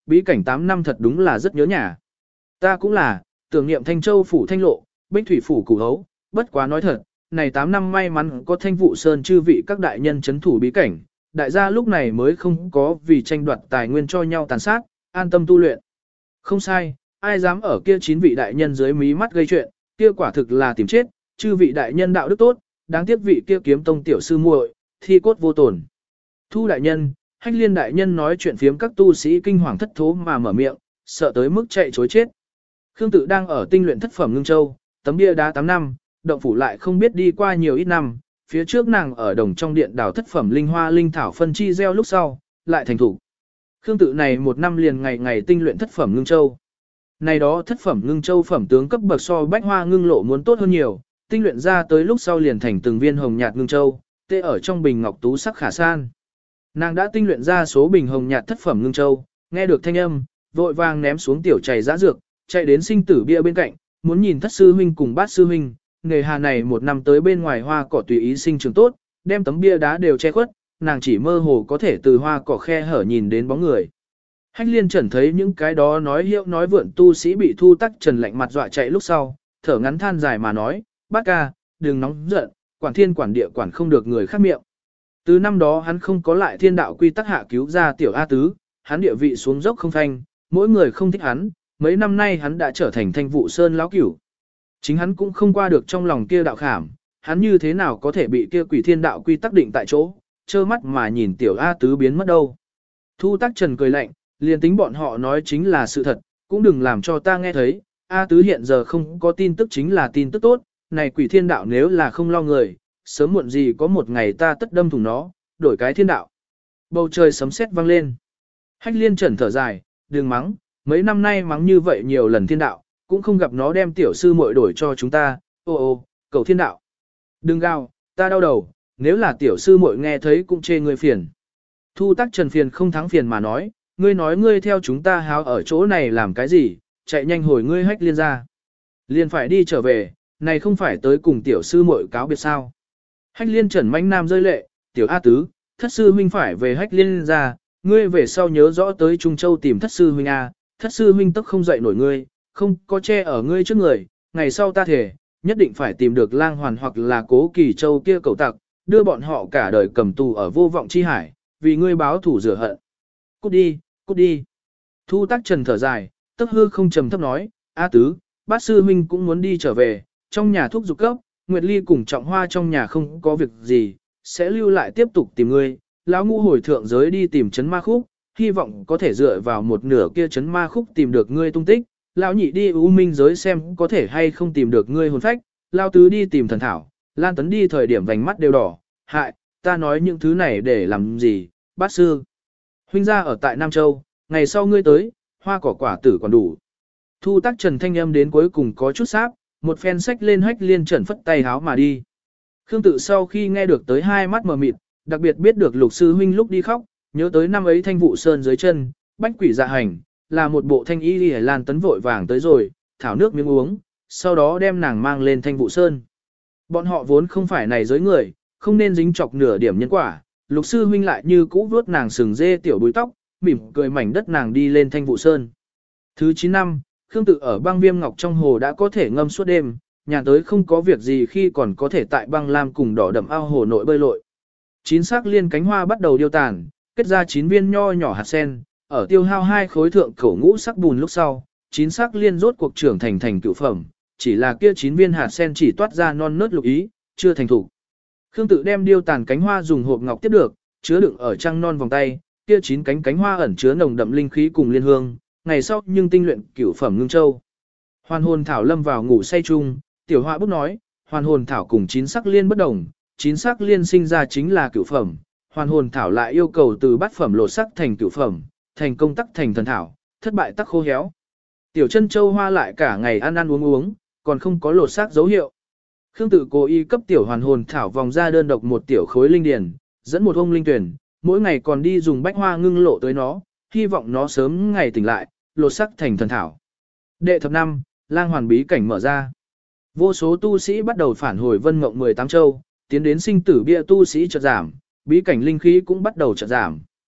bí cảnh tám năm thật đúng là rất nhớ nhà. Ta cũng là, tưởng niệm Thanh Châu phủ Thanh Lộ, Bích Thủy phủ Củ Hấu, bất quá nói thật, này tám năm may mắn có Thanh Vụ Sơn chư vị các đại nhân chấn thủ bí cảnh, đại gia lúc này mới không có vì tranh đoạt tài nguyên cho nhau tàn sát, an tâm tu luyện. Không sai, ai dám ở kia chín vị đại nhân dưới mí mắt gây chuyện, kia quả thực là tìm chết, chư vị đại nhân đạo đức tốt, đáng tiếc vị kia kiếm tông tiểu sư muội, thi cốt vô tổn. Thu đại nhân, Hách Liên đại nhân nói chuyện phiếm các tu sĩ kinh hoàng thất thố mà mở miệng, sợ tới mức chạy chối chết. Khương Tự đang ở tinh luyện thất phẩm ngưng châu, tấm bia đá tám năm, động phủ lại không biết đi qua nhiều ít năm, phía trước nàng ở đồng trong điện đào thất phẩm linh hoa linh thảo phân chi gieo lúc sau, lại thành thủ. Khương Tự này một năm liền ngày ngày tinh luyện thất phẩm ngưng châu. Này đó thất phẩm ngưng châu phẩm tướng cấp bậc so bách hoa ngưng lộ muốn tốt hơn nhiều, tinh luyện ra tới lúc sau liền thành từng viên hồng nhạt ngưng châu, tê ở trong bình ngọc tú sắc khả san. Nàng đã tinh luyện ra số bình hồng nhạt thất phẩm ngưng châu, nghe được thanh âm, vội vàng ném xuống tiểu chảy giã dược, chạy đến sinh tử bia bên cạnh, muốn nhìn thất sư huynh cùng bát sư huynh, nghề hà này một năm tới bên ngoài hoa cỏ tùy ý sinh trưởng tốt, đem tấm bia đá đều che khuất, nàng chỉ mơ hồ có thể từ hoa cỏ khe hở nhìn đến bóng người. Hách Liên Trần thấy những cái đó nói hiệu nói vượn tu sĩ bị Thu Tắc Trần lạnh mặt dọa chạy lúc sau, thở ngắn than dài mà nói, bác ca, đừng nóng giận, quản thiên quản địa quản không được người khác miệng. Từ năm đó hắn không có lại thiên đạo quy tắc hạ cứu ra tiểu A Tứ, hắn địa vị xuống dốc không thanh, mỗi người không thích hắn, mấy năm nay hắn đã trở thành Thanh Vụ Sơn lão cửu. Chính hắn cũng không qua được trong lòng kia đạo khảm, hắn như thế nào có thể bị kia quỷ thiên đạo quy tắc định tại chỗ, trơ mắt mà nhìn tiểu A Tứ biến mất đâu. Thu Tắc Trần cười lạnh, liền tính bọn họ nói chính là sự thật, cũng đừng làm cho ta nghe thấy, A Tứ hiện giờ không có tin tức chính là tin tức tốt, này quỷ thiên đạo nếu là không lo người, sớm muộn gì có một ngày ta tất đâm thủng nó, đổi cái thiên đạo. Bầu trời sấm sét vang lên. Hách Liên Trần thở dài, đừng mắng, mấy năm nay mắng như vậy nhiều lần thiên đạo, cũng không gặp nó đem tiểu sư muội đổi cho chúng ta, ô ô, cầu thiên đạo. Đừng gào, ta đau đầu, nếu là tiểu sư muội nghe thấy cũng chê ngươi phiền. Thu Tắc Trần phiền không thắng phiền mà nói, ngươi nói ngươi theo chúng ta háo ở chỗ này làm cái gì, chạy nhanh hồi ngươi Hách Liên ra. Liên phải đi trở về, này không phải tới cùng tiểu sư muội cáo biệt sao. Hách Liên Trần manh nam rơi lệ, tiểu A Tứ, thất sư huynh phải về Hách Liên ra, ngươi về sau nhớ rõ tới Trung Châu tìm thất sư huynh A, thất sư huynh tức không dậy nổi ngươi, không có che ở ngươi trước người, ngày sau ta thể, nhất định phải tìm được lang hoàn hoặc là cố kỳ châu kia cầu tặc, đưa bọn họ cả đời cầm tù ở vô vọng chi hải, vì ngươi báo thủ rửa hận. Cút đi, cút đi. Thu Tắc Trần thở dài, tức hư không trầm thấp nói, A Tứ, bát sư huynh cũng muốn đi trở về, trong nhà thuốc dục cấp, Nguyệt Ly cùng Trọng Hoa trong nhà không có việc gì, sẽ lưu lại tiếp tục tìm ngươi, lão ngũ hồi thượng giới đi tìm chấn ma khúc, hy vọng có thể dựa vào một nửa kia chấn ma khúc tìm được ngươi tung tích, lão nhị đi U Minh giới xem có thể hay không tìm được ngươi hồn phách, lão tứ đi tìm thần thảo, Lan Tấn đi thời điểm vành mắt đều đỏ, hại, ta nói những thứ này để làm gì, bát sư. Huynh gia ở tại Nam Châu, ngày sau ngươi tới, hoa cỏ quả tử còn đủ. Thu Tắc Trần thanh âm đến cuối cùng có chút sáp, một phen sách lên Hách Liên Trần phất tay háo mà đi. Khương Tự sau khi nghe được tới hai mắt mờ mịt, đặc biệt biết được Lục sư huynh lúc đi khóc, nhớ tới năm ấy Thanh Vụ Sơn dưới chân, bách quỷ dạ hành, là một bộ thanh y liễu Lan Tấn vội vàng tới rồi, thảo nước miếng uống, sau đó đem nàng mang lên Thanh Vụ Sơn. Bọn họ vốn không phải này giới người, không nên dính chọc nửa điểm nhân quả, Lục sư huynh lại như cũ vuốt nàng sừng dê tiểu búi tóc, mỉm cười mảnh đất nàng đi lên Thanh Vụ Sơn. Thứ chín năm, Khương Tự ở băng viêm ngọc trong hồ đã có thể ngâm suốt đêm, nhà tới không có việc gì khi còn có thể tại băng lam cùng đỏ đậm ao hồ nội bơi lội. Chín sắc liên cánh hoa bắt đầu điêu tàn, kết ra chín viên nho nhỏ hạt sen, ở tiêu hao hai khối thượng khẩu ngũ sắc bùn lúc sau, chín sắc liên rốt cuộc trưởng thành thành cựu phẩm, chỉ là kia chín viên hạt sen chỉ toát ra non nớt lục ý, chưa thành thủ. Khương Tự đem điêu tàn cánh hoa dùng hộp ngọc tiếp được, chứa đựng ở trăng non vòng tay, kia chín cánh cánh hoa ẩn chứa nồng đậm linh khí cùng liên hương, ngày sau nhưng tinh luyện cửu phẩm ngưng châu. Hoàn hồn thảo lâm vào ngủ say chung, tiểu họa bút nói, hoàn hồn thảo cùng chín sắc liên bất đồng, chín sắc liên sinh ra chính là cửu phẩm, hoàn hồn thảo lại yêu cầu từ bát phẩm lột sắc thành cửu phẩm, thành công tắc thành thần thảo, thất bại tắc khô héo. Tiểu chân châu hoa lại cả ngày ăn ăn uống uống, còn không có lột sắc dấu hiệu. Khương Tự cố ý cấp tiểu hoàn hồn thảo vòng ra đơn độc một tiểu khối linh điển, dẫn một ông linh tuyển, mỗi ngày còn đi dùng bách hoa ngưng lộ tới nó, hy vọng nó sớm ngày tỉnh lại, lột sắc thành thần thảo. Đệ thập năm, lang hoàn bí cảnh mở ra. Vô số tu sĩ bắt đầu phản hồi vân mộng mười tám châu, tiến đến sinh tử bia tu sĩ chợt giảm, bí cảnh linh khí cũng bắt đầu chợt giảm.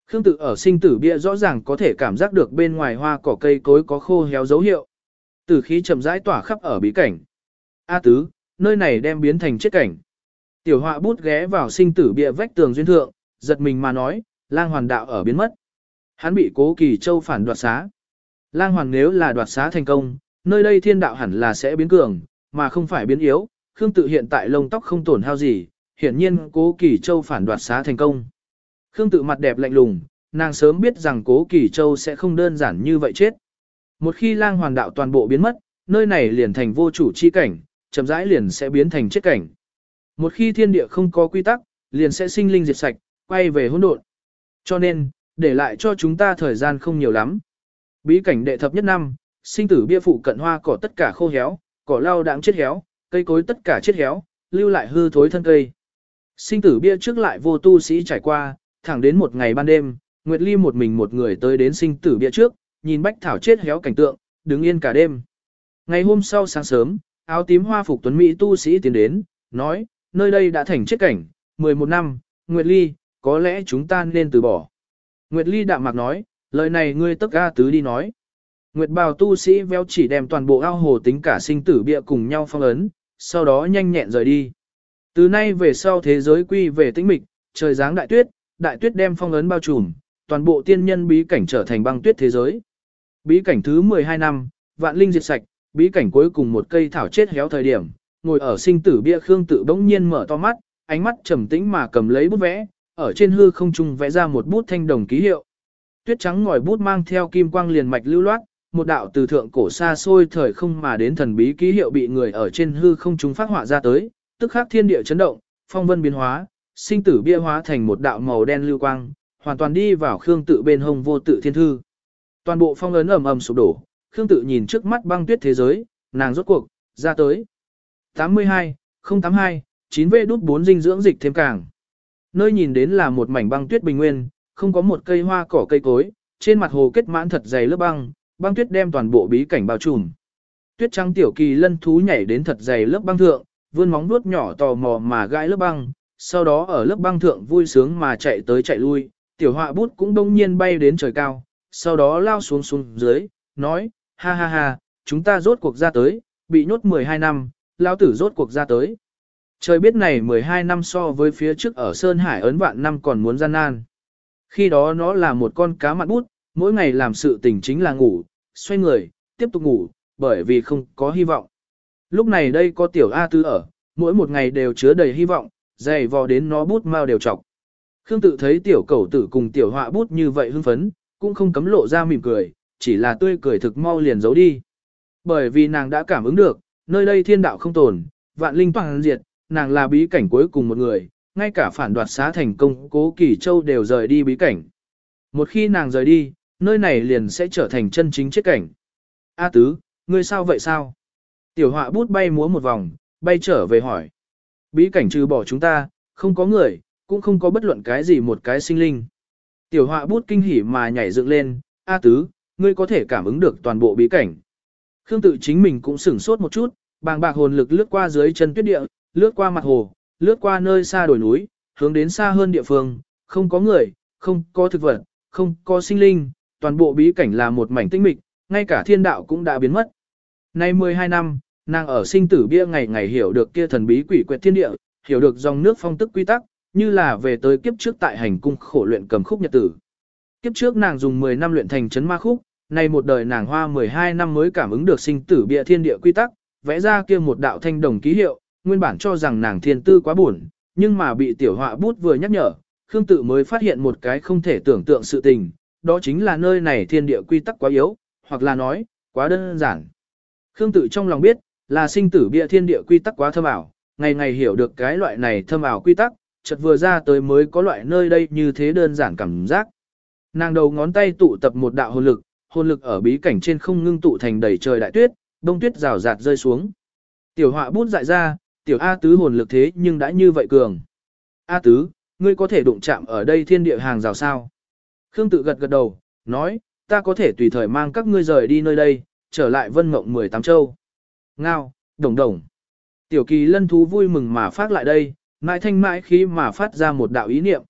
Khương Tự ở sinh tử bia rõ ràng có thể cảm giác được bên ngoài hoa cỏ cây cối có khô héo dấu hiệu. Tử khí chậm rãi tỏa khắp ở bí cảnh. A tứ, nơi này đem biến thành chết cảnh. Tiểu họa bút ghé vào sinh tử bia vách tường duyên thượng, giật mình mà nói, lang hoàn đạo ở biến mất. Hắn bị Cố Kỳ Châu phản đoạt xá. Lang hoàn nếu là đoạt xá thành công, nơi đây thiên đạo hẳn là sẽ biến cường, mà không phải biến yếu. Khương Tự hiện tại lông tóc không tổn hao gì, hiển nhiên Cố Kỳ Châu phản đoạt xá thành công. Khương Tự mặt đẹp lạnh lùng, nàng sớm biết rằng Cố Kỳ Châu sẽ không đơn giản như vậy chết. Một khi lang hoàn đạo toàn bộ biến mất, nơi này liền thành vô chủ chi cảnh, chậm rãi liền sẽ biến thành chết cảnh. Một khi thiên địa không có quy tắc, liền sẽ sinh linh diệt sạch, quay về hỗn độn. Cho nên, để lại cho chúng ta thời gian không nhiều lắm. Bí cảnh đệ thập nhất năm, sinh tử bia phụ cận hoa cỏ tất cả khô héo, cỏ lau đãng chết héo, cây cối tất cả chết héo, lưu lại hư thối thân cây. Sinh tử bia trước lại vô tu sĩ trải qua, thẳng đến một ngày ban đêm, Nguyệt Ly một mình một người tới đến sinh tử bia trước, nhìn bách thảo chết héo cảnh tượng, đứng yên cả đêm. Ngày hôm sau sáng sớm, áo tím hoa phục tuấn mỹ tu sĩ tiến đến, nói, nơi đây đã thành chết cảnh, mười một năm, Nguyệt Ly, có lẽ chúng ta nên từ bỏ. Nguyệt Ly đạm mạc nói, lời này ngươi tất ca tứ đi nói. Nguyệt bào tu sĩ véo chỉ đem toàn bộ ao hồ tính cả sinh tử bia cùng nhau phong ấn, sau đó nhanh nhẹn rời đi. Từ nay về sau thế giới quy về tĩnh mịch, trời giáng đại tuyết, đại tuyết đem phong ấn bao trùm, toàn bộ tiên nhân bí cảnh trở thành băng tuyết thế giới. Bí cảnh thứ mười hai năm, vạn linh diệt sạch, bí cảnh cuối cùng một cây thảo chết héo thời điểm, ngồi ở sinh tử bia Khương Tự bỗng nhiên mở to mắt, ánh mắt trầm tĩnh mà cầm lấy bút vẽ, ở trên hư không trung vẽ ra một bút thanh đồng ký hiệu. Tuyết trắng ngòi bút mang theo kim quang liền mạch lưu loát, một đạo từ thượng cổ xa xôi thời không mà đến thần bí ký hiệu bị người ở trên hư không trung phát họa ra tới, tức khắc thiên địa chấn động, phong vân biến hóa, sinh tử bia hóa thành một đạo màu đen lưu quang, hoàn toàn đi vào Khương Tự bên hông vô tự thiên thư. Toàn bộ phong ấn ầm ầm sụp đổ, Khương Tự nhìn trước mắt băng tuyết thế giới, nàng rốt cuộc ra tới. tám mươi hai, không tám hai, chín V đút bốn dinh dưỡng dịch thêm càng. Nơi nhìn đến là một mảnh băng tuyết bình nguyên, không có một cây hoa cỏ cây cối, trên mặt hồ kết mãn thật dày lớp băng, băng tuyết đem toàn bộ bí cảnh bao trùm. Tuyết trắng tiểu kỳ lân thú nhảy đến thật dày lớp băng thượng, vươn móng vuốt nhỏ tò mò mà gãi lớp băng, sau đó ở lớp băng thượng vui sướng mà chạy tới chạy lui, tiểu họa bút cũng đông nhiên bay đến trời cao, sau đó lao xuống xuống dưới, nói, ha ha ha, chúng ta rốt cuộc ra tới, bị nhốt mười hai năm, lao tử rốt cuộc ra tới. Trời biết này mười hai năm so với phía trước ở Sơn Hải ấn vạn năm còn muốn gian nan. Khi đó nó là một con cá mặn bút, mỗi ngày làm sự tình chính là ngủ, xoay người, tiếp tục ngủ, bởi vì không có hy vọng. Lúc này đây có tiểu A Tư ở, mỗi một ngày đều chứa đầy hy vọng, dày vò đến nó bút mau đều trọc. Khương Tự thấy tiểu cẩu tử cùng tiểu họa bút như vậy hưng phấn, cũng không cấm lộ ra mỉm cười, chỉ là tươi cười thực mau liền giấu đi. Bởi vì nàng đã cảm ứng được, nơi đây thiên đạo không tồn, vạn linh toàn diệt, nàng là bí cảnh cuối cùng một người, ngay cả phản đoạt xá thành công Cố Kỳ Châu đều rời đi bí cảnh. Một khi nàng rời đi, nơi này liền sẽ trở thành chân chính chết cảnh. A Tứ, ngươi sao vậy sao? Tiểu họa bút bay múa một vòng, bay trở về hỏi. Bí cảnh trừ bỏ chúng ta, không có người, cũng không có bất luận cái gì một cái sinh linh. Tiểu họa bút kinh hỉ mà nhảy dựng lên, A Tứ, ngươi có thể cảm ứng được toàn bộ bí cảnh. Khương Tự chính mình cũng sửng sốt một chút, bàng bạc hồn lực lướt qua dưới chân tuyết địa, lướt qua mặt hồ, lướt qua nơi xa đồi núi, hướng đến xa hơn địa phương, không có người, không có thực vật, không có sinh linh, toàn bộ bí cảnh là một mảnh tĩnh mịch, ngay cả thiên đạo cũng đã biến mất. Nay mười hai năm, nàng ở sinh tử bia ngày ngày hiểu được kia thần bí quỷ quyệt thiên địa, hiểu được dòng nước phong tức quy tắc, như là về tới kiếp trước tại hành cung khổ luyện cầm khúc nhật tử. Kiếp trước nàng dùng mười năm luyện thành chấn ma khúc, nay một đời nàng hoa mười hai năm mới cảm ứng được sinh tử bia thiên địa quy tắc, vẽ ra kia một đạo thanh đồng ký hiệu, nguyên bản cho rằng nàng thiên tư quá buồn, nhưng mà bị tiểu họa bút vừa nhắc nhở, Khương Tự mới phát hiện một cái không thể tưởng tượng sự tình, đó chính là nơi này thiên địa quy tắc quá yếu, hoặc là nói, quá đơn giản. Khương Tự trong lòng biết, là sinh tử bia thiên địa quy tắc quá thâm ảo, ngày ngày hiểu được cái loại này thâm ảo quy tắc, chợt vừa ra tới mới có loại nơi đây như thế đơn giản cảm giác. Nàng đầu ngón tay tụ tập một đạo hồn lực, hồn lực ở bí cảnh trên không ngưng tụ thành đầy trời đại tuyết, đông tuyết rào rạt rơi xuống. Tiểu họa bút dại ra, tiểu A Tứ hồn lực thế nhưng đã như vậy cường. A Tứ, ngươi có thể đụng chạm ở đây thiên địa hàng rào sao? Khương Tự gật gật đầu, nói, ta có thể tùy thời mang các ngươi rời đi nơi đây, trở lại Vân Mộng mười tám châu. Ngao, đồng đồng. Tiểu kỳ lân thú vui mừng mà phát lại đây, mãi thanh mãi khí mà phát ra một đạo ý niệm.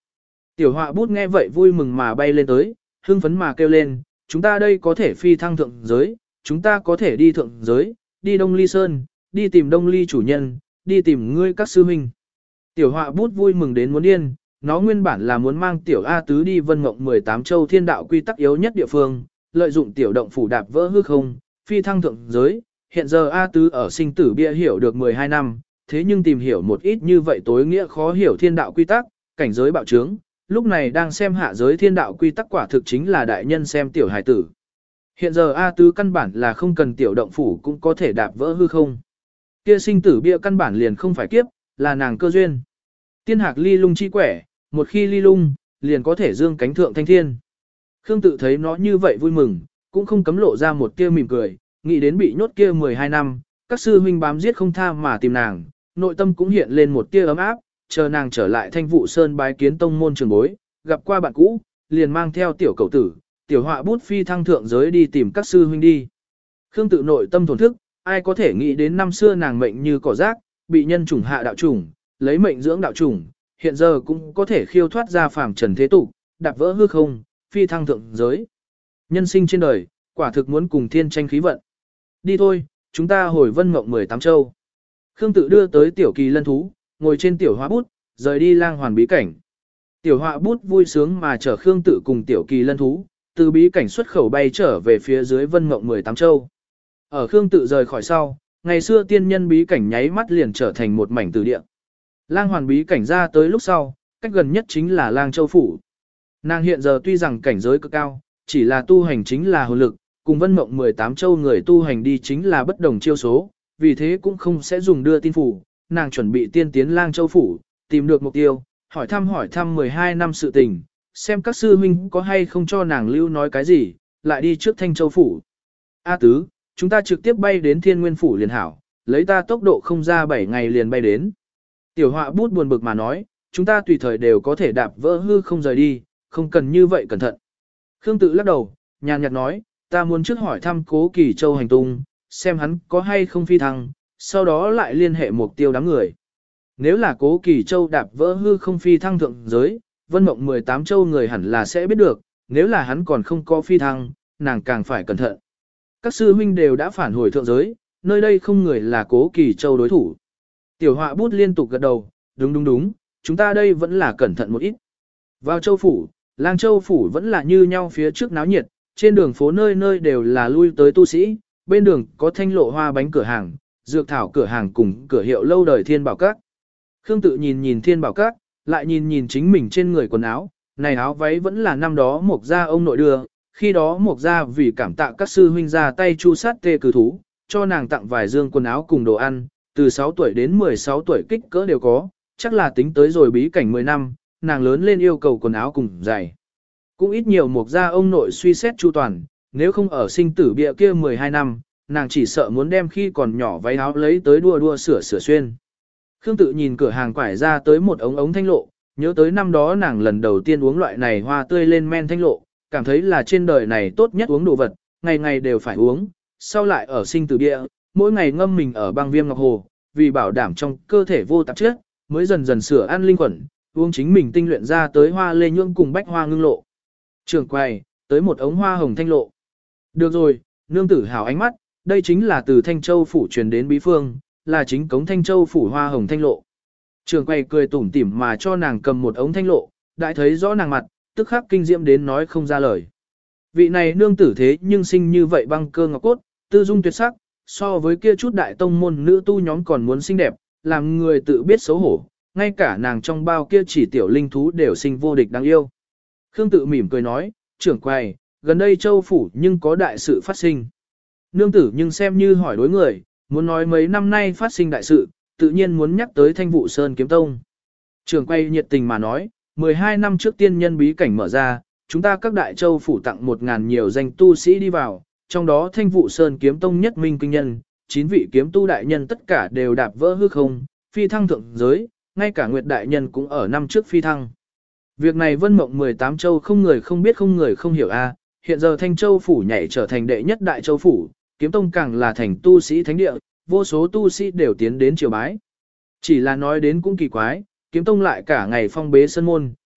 Tiểu họa bút nghe vậy vui mừng mà bay lên tới, hưng phấn mà kêu lên, chúng ta đây có thể phi thăng thượng giới, chúng ta có thể đi thượng giới, đi Đông Ly Sơn, đi tìm Đông Ly chủ nhân, đi tìm ngươi các sư huynh. Tiểu họa bút vui mừng đến muốn điên, nó nguyên bản là muốn mang tiểu A Tứ đi Vân Mộng mười tám châu thiên đạo quy tắc yếu nhất địa phương, lợi dụng tiểu động phủ đạp vỡ hư không, phi thăng thượng giới. Hiện giờ A Tứ ở sinh tử bia hiểu được mười hai năm, thế nhưng tìm hiểu một ít như vậy tối nghĩa khó hiểu thiên đạo quy tắc, cảnh giới bạo trướng, lúc này đang xem hạ giới thiên đạo quy tắc quả thực chính là đại nhân xem tiểu hài tử. Hiện giờ A Tứ căn bản là không cần tiểu động phủ cũng có thể đạp vỡ hư không. Kia sinh tử bia căn bản liền không phải kiếp, là nàng cơ duyên. Tiên hạc ly lung chi quẻ, một khi ly lung, liền có thể dương cánh thượng thanh thiên. Khương Tự thấy nó như vậy vui mừng, cũng không cấm lộ ra một tia mỉm cười, nghĩ đến bị nhốt kia mười hai năm, các sư huynh bám giết không tha mà tìm nàng, nội tâm cũng hiện lên một tia ấm áp, chờ nàng trở lại Thanh Vụ Sơn bái kiến tông môn trường bối, gặp qua bạn cũ, liền mang theo tiểu cậu tử, tiểu họa bút phi thăng thượng giới đi tìm các sư huynh đi. Khương Tự nội tâm thổn thức, ai có thể nghĩ đến năm xưa nàng mệnh như cỏ rác, bị nhân chủng hạ đạo chủng, lấy mệnh dưỡng đạo chủng, hiện giờ cũng có thể khiêu thoát ra phàm trần thế tục, đạp vỡ hư không, phi thăng thượng giới. Nhân sinh trên đời, quả thực muốn cùng thiên tranh khí vận. Đi thôi, chúng ta hồi Vân Mộng mười tám châu. Khương Tự đưa tới tiểu kỳ lân thú, ngồi trên tiểu họa bút, rời đi lang hoàn bí cảnh. Tiểu họa bút vui sướng mà chở Khương Tự cùng tiểu kỳ lân thú, từ bí cảnh xuất khẩu bay trở về phía dưới Vân Mộng mười tám châu. Ở Khương Tự rời khỏi sau, ngày xưa tiên nhân bí cảnh nháy mắt liền trở thành một mảnh từ địa. Lang hoàn bí cảnh ra tới lúc sau, cách gần nhất chính là Lang Châu phủ. Nàng hiện giờ tuy rằng cảnh giới cực cao, chỉ là tu hành chính là hồn lực, cùng Vân Mộng mười tám châu người tu hành đi chính là bất đồng chiêu số, vì thế cũng không sẽ dùng đưa tin phủ. Nàng chuẩn bị tiên tiến Lang Châu phủ, tìm được mục tiêu, hỏi thăm hỏi thăm mười hai năm sự tình, xem các sư huynh có hay không cho nàng lưu nói cái gì, lại đi trước Thanh Châu phủ. A Tứ, chúng ta trực tiếp bay đến Thiên Nguyên phủ liền hảo, lấy ta tốc độ không ra bảy ngày liền bay đến. Tiểu họa bút buồn bực mà nói, chúng ta tùy thời đều có thể đạp vỡ hư không rời đi, không cần như vậy cẩn thận. Khương Tự lắc đầu, nhàn nhạt nói, ta muốn trước hỏi thăm Cố Kỳ Châu hành tung, xem hắn có hay không phi thăng, sau đó lại liên hệ mục tiêu đám người. Nếu là Cố Kỳ Châu đạp vỡ hư không phi thăng thượng giới, Vân Mộng mười tám châu người hẳn là sẽ biết được, nếu là hắn còn không có phi thăng, nàng càng phải cẩn thận. Các sư huynh đều đã phản hồi thượng giới, nơi đây không người là Cố Kỳ Châu đối thủ. Tiểu họa bút liên tục gật đầu, đúng đúng đúng, chúng ta đây vẫn là cẩn thận một ít. Vào châu phủ, Lang Châu phủ vẫn là như nhau phía trước náo nhiệt, trên đường phố nơi nơi đều là lui tới tu sĩ, bên đường có thanh lộ hoa bánh cửa hàng, dược thảo cửa hàng cùng cửa hiệu lâu đời Thiên Bảo Các. Khương Tự nhìn nhìn Thiên Bảo Các, lại nhìn nhìn chính mình trên người quần áo, này áo váy vẫn là năm đó Mộc gia ông nội đưa, khi đó Mộc gia vì cảm tạ các sư huynh ra tay chu sát tê cử thú, cho nàng tặng vài dương quần áo cùng đồ ăn, từ sáu tuổi đến mười sáu tuổi kích cỡ đều có, chắc là tính tới rồi bí cảnh mười năm, nàng lớn lên yêu cầu quần áo cùng giày. Cũng ít nhiều Mộc gia ông nội suy xét chu toàn, nếu không ở sinh tử bịa kia mười hai năm, nàng chỉ sợ muốn đem khi còn nhỏ váy áo lấy tới đua đua sửa sửa xuyên. Khương Tự nhìn cửa hàng quải ra tới một ống ống thanh lộ, nhớ tới năm đó nàng lần đầu tiên uống loại này hoa tươi lên men thanh lộ, cảm thấy là trên đời này tốt nhất uống đồ vật, ngày ngày đều phải uống, sau lại ở sinh tử địa, mỗi ngày ngâm mình ở băng viêm ngọc hồ, vì bảo đảm trong cơ thể vô tạp chất, mới dần dần sửa ăn linh quẩn, uống chính mình tinh luyện ra tới hoa lê nhưỡng cùng bách hoa ngưng lộ. Trường quầy, tới một ống hoa hồng thanh lộ. Được rồi, nương tử hào ánh mắt, đây chính là từ Thanh Châu phủ truyền đến bí phương, là chính cống Thanh Châu phủ hoa hồng thanh lộ. Trường quầy cười tủm tỉm mà cho nàng cầm một ống thanh lộ, đại thấy rõ nàng mặt, tức khắc kinh diễm đến nói không ra lời. Vị này nương tử thế nhưng sinh như vậy băng cơ ngọc cốt, tư dung tuyệt sắc, so với kia chút đại tông môn nữ tu nhóm còn muốn xinh đẹp, làm người tự biết xấu hổ, ngay cả nàng trong bao kia chỉ tiểu linh thú đều sinh vô địch đáng yêu. Khương Tự mỉm cười nói, trưởng quầy, gần đây Châu phủ nhưng có đại sự phát sinh. Nương tử nhưng xem như hỏi đối người, muốn nói mấy năm nay phát sinh đại sự, tự nhiên muốn nhắc tới Thanh Vụ Sơn Kiếm Tông. Trưởng quầy nhiệt tình mà nói, mười hai năm trước tiên nhân bí cảnh mở ra, chúng ta các đại châu phủ tặng một ngàn nhiều danh tu sĩ đi vào, trong đó Thanh Vụ Sơn Kiếm Tông nhất minh kinh nhân, chín vị kiếm tu đại nhân tất cả đều đạp vỡ hư không, phi thăng thượng giới, ngay cả Nguyệt đại nhân cũng ở năm trước phi thăng. Việc này Vân Mộng mười tám châu không người không biết không người không hiểu a, hiện giờ Thanh Châu phủ nhảy trở thành đệ nhất đại châu phủ, Kiếm Tông càng là thành tu sĩ thánh địa, vô số tu sĩ đều tiến đến triều bái. Chỉ là nói đến cũng kỳ quái, Kiếm Tông lại cả ngày phong bế sân môn,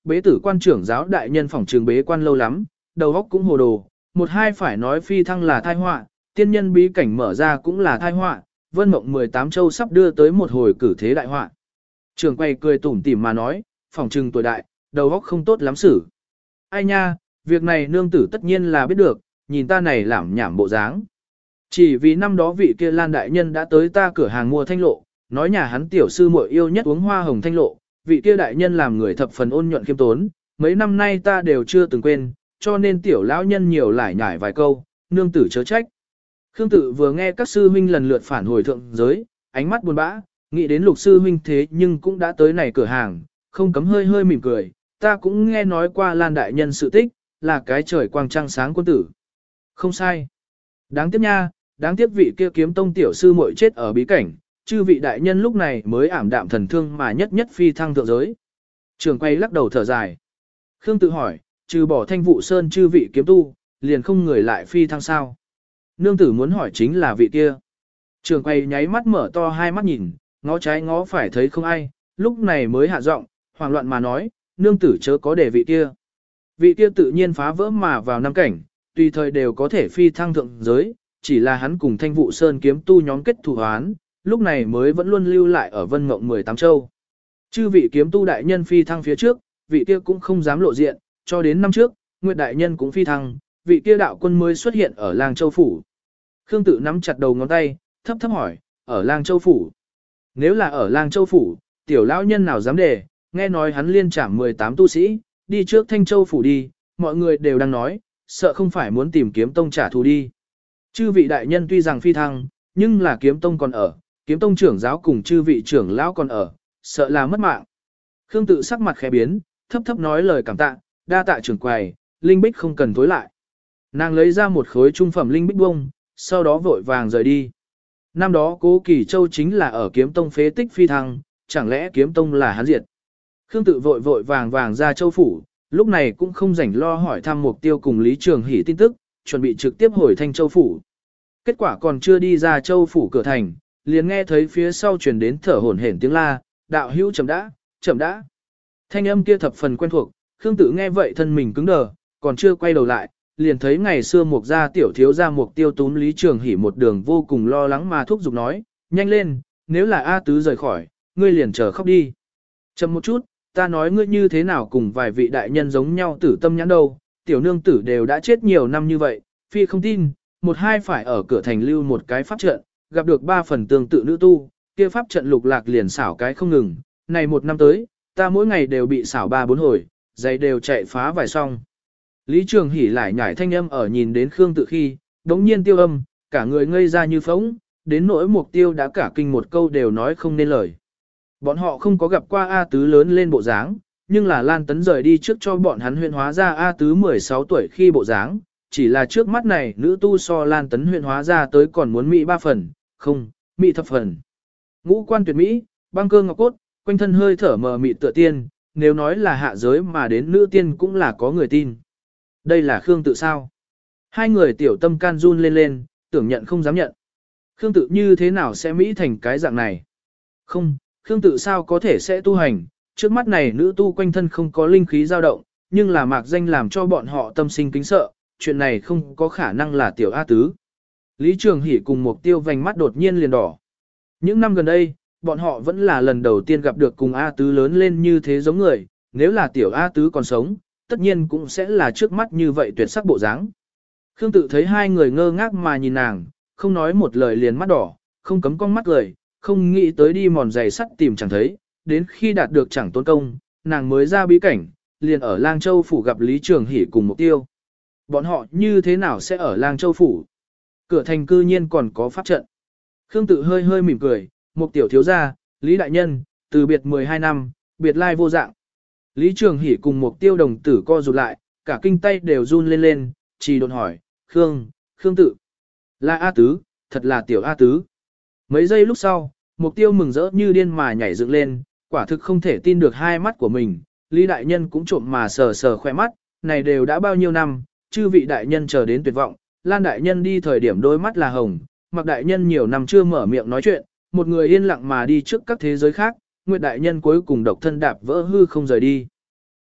bế tử quan trưởng giáo đại nhân phỏng trường bế quan lâu lắm, đầu óc cũng hồ đồ, một hai phải nói phi thăng là tai họa, tiên nhân bí cảnh mở ra cũng là tai họa, vân mộng mười tám châu sắp đưa tới một hồi cử thế đại họa. Trường quay cười tủm tỉm mà nói, phỏng trừng tuổi đại, đầu óc không tốt lắm xử. Ai nha, việc này nương tử tất nhiên là biết được, nhìn ta này làm nhảm bộ dáng. Chỉ vì năm đó vị kia Lan đại nhân đã tới ta cửa hàng mua thanh lộ, nói nhà hắn tiểu sư muội yêu nhất uống hoa hồng thanh lộ, vị kia đại nhân làm người thập phần ôn nhuận khiêm tốn, mấy năm nay ta đều chưa từng quên, cho nên tiểu lão nhân nhiều lải nhải vài câu, nương tử chớ trách. Khương Tự vừa nghe các sư huynh lần lượt phản hồi thượng giới, ánh mắt buồn bã, nghĩ đến lục sư huynh thế nhưng cũng đã tới này cửa hàng, không cấm hơi hơi mỉm cười, ta cũng nghe nói qua Lan đại nhân sự tích, là cái trời quang trăng sáng quân tử. Không sai. Đáng tiếc nha, đáng tiếc vị kia kiếm tông tiểu sư muội chết ở bí cảnh, chư vị đại nhân lúc này mới ảm đạm thần thương mà nhất nhất phi thăng thượng giới. Trường quay lắc đầu thở dài. Khương Tự hỏi, trừ bỏ Thanh Vụ Sơn chư vị kiếm tu, liền không người lại phi thăng sao? Nương tử muốn hỏi chính là vị kia. Trường quay nháy mắt mở to hai mắt nhìn, ngó trái ngó phải thấy không ai, lúc này mới hạ giọng, hoảng loạn mà nói, nương tử chớ có để vị kia. Vị kia tự nhiên phá vỡ mà vào năm cảnh, tùy thời đều có thể phi thăng thượng giới, chỉ là hắn cùng Thanh Vụ Sơn kiếm tu nhóm kết thù hoán, lúc này mới vẫn luôn lưu lại ở Vân Mộng mười tám châu. Chư vị kiếm tu đại nhân phi thăng phía trước, vị kia cũng không dám lộ diện, cho đến năm trước, Nguyệt đại nhân cũng phi thăng, vị kia đạo quân mới xuất hiện ở Lang Châu phủ. Khương Tự nắm chặt đầu ngón tay, thấp thấp hỏi, ở Lang Châu phủ. Nếu là ở Lang Châu phủ, tiểu lão nhân nào dám đề, nghe nói hắn liên trảm mười tám tu sĩ, đi trước Thanh Châu phủ đi, mọi người đều đang nói, sợ không phải muốn tìm kiếm tông trả thù đi. Chư vị đại nhân tuy rằng phi thăng, nhưng là kiếm tông còn ở, kiếm tông trưởng giáo cùng chư vị trưởng lão còn ở, sợ là mất mạng. Khương Tự sắc mặt khẽ biến, thấp thấp nói lời cảm tạ, đa tạ trưởng quầy, linh bích không cần tối lại. Nàng lấy ra một khối trung phẩm linh bích bông, sau đó vội vàng rời đi. Năm đó Cố Kỳ Châu chính là ở kiếm tông phế tích phi thăng, chẳng lẽ kiếm tông là hắn diệt. Khương Tự vội vội vàng vàng ra châu phủ, lúc này cũng không rảnh lo hỏi thăm mục tiêu cùng Lý Trường Hỷ tin tức, chuẩn bị trực tiếp hồi Thanh Châu phủ. Kết quả còn chưa đi ra châu phủ cửa thành, liền nghe thấy phía sau truyền đến thở hổn hển tiếng la, đạo hữu chậm đã, chậm đã. Thanh âm kia thập phần quen thuộc, Khương Tự nghe vậy thân mình cứng đờ, còn chưa quay đầu lại, liền thấy ngày xưa Mục gia tiểu thiếu gia Mục Tiêu túm Lý Trường Hỷ một đường vô cùng lo lắng mà thúc giục nói, nhanh lên, nếu là A Tứ rời khỏi, ngươi liền chờ khóc đi. Chậm một chút, ta nói ngươi như thế nào cùng vài vị đại nhân giống nhau tử tâm nhãn đâu, tiểu nương tử đều đã chết nhiều năm như vậy, phi không tin, một hai phải ở cửa thành lưu một cái pháp trận, gặp được ba phần tương tự nữ tu, kia pháp trận lục lạc liền xảo cái không ngừng, này một năm tới, ta mỗi ngày đều bị xảo ba bốn hồi, giày đều chạy phá vài xong. Lý Trường Hỷ lại nhảy thanh âm ở nhìn đến Khương Tự khi, đống nhiên tiêu âm, cả người ngây ra như phóng, đến nỗi Mục Tiêu đã cả kinh một câu đều nói không nên lời. Bọn họ không có gặp qua A Tứ lớn lên bộ dáng, nhưng là Lan Tấn rời đi trước cho bọn hắn huyện hóa ra A Tứ mười sáu tuổi khi bộ dáng, chỉ là trước mắt này nữ tu so Lan Tấn huyện hóa ra tới còn muốn mỹ ba phần, không, mỹ thập phần. Ngũ quan tuyệt mỹ, băng cơ ngọc cốt, quanh thân hơi thở mờ mịt tựa tiên, nếu nói là hạ giới mà đến nữ tiên cũng là có người tin. Đây là Khương Tự sao? Hai người tiểu tâm can run lên lên, tưởng nhận không dám nhận. Khương Tự như thế nào sẽ mỹ thành cái dạng này? Không, Khương Tự sao có thể sẽ tu hành? Trước mắt này nữ tu quanh thân không có linh khí dao động, nhưng là mạc danh làm cho bọn họ tâm sinh kính sợ, chuyện này không có khả năng là tiểu A Tứ. Lý Trường Hỷ cùng Mục Tiêu vành mắt đột nhiên liền đỏ. Những năm gần đây, bọn họ vẫn là lần đầu tiên gặp được cùng A Tứ lớn lên như thế giống người, nếu là tiểu A Tứ còn sống, tất nhiên cũng sẽ là trước mắt như vậy tuyệt sắc bộ dáng. Khương Tự thấy hai người ngơ ngác mà nhìn nàng, không nói một lời liền mắt đỏ, không cấm con mắt cười, không nghĩ tới đi mòn giày sắt tìm chẳng thấy, đến khi đạt được chẳng tốn công, nàng mới ra bí cảnh, liền ở Lang Châu phủ gặp Lý Trường Hỷ cùng Mục Tiêu. Bọn họ như thế nào sẽ ở Lang Châu phủ? Cửa thành cư nhiên còn có pháp trận. Khương Tự hơi hơi mỉm cười, Mục tiểu thiếu gia, Lý đại nhân, từ biệt mười hai năm, biệt lai vô dạng. Lý Trường Hỷ cùng Mục Tiêu đồng tử co rụt lại, cả kinh tay đều run lên lên, chỉ đột hỏi, Khương, Khương Tự. Là A Tứ, thật là tiểu A Tứ. Mấy giây lúc sau, Mục Tiêu mừng rỡ như điên mà nhảy dựng lên, quả thực không thể tin được hai mắt của mình. Lý đại nhân cũng trộm mà sờ sờ khoe mắt, này đều đã bao nhiêu năm, chư vị đại nhân chờ đến tuyệt vọng, Lan đại nhân đi thời điểm đôi mắt là hồng, Mạc đại nhân nhiều năm chưa mở miệng nói chuyện, một người yên lặng mà đi trước các thế giới khác, Nguyệt đại nhân cuối cùng độc thân đạp vỡ hư không rời đi.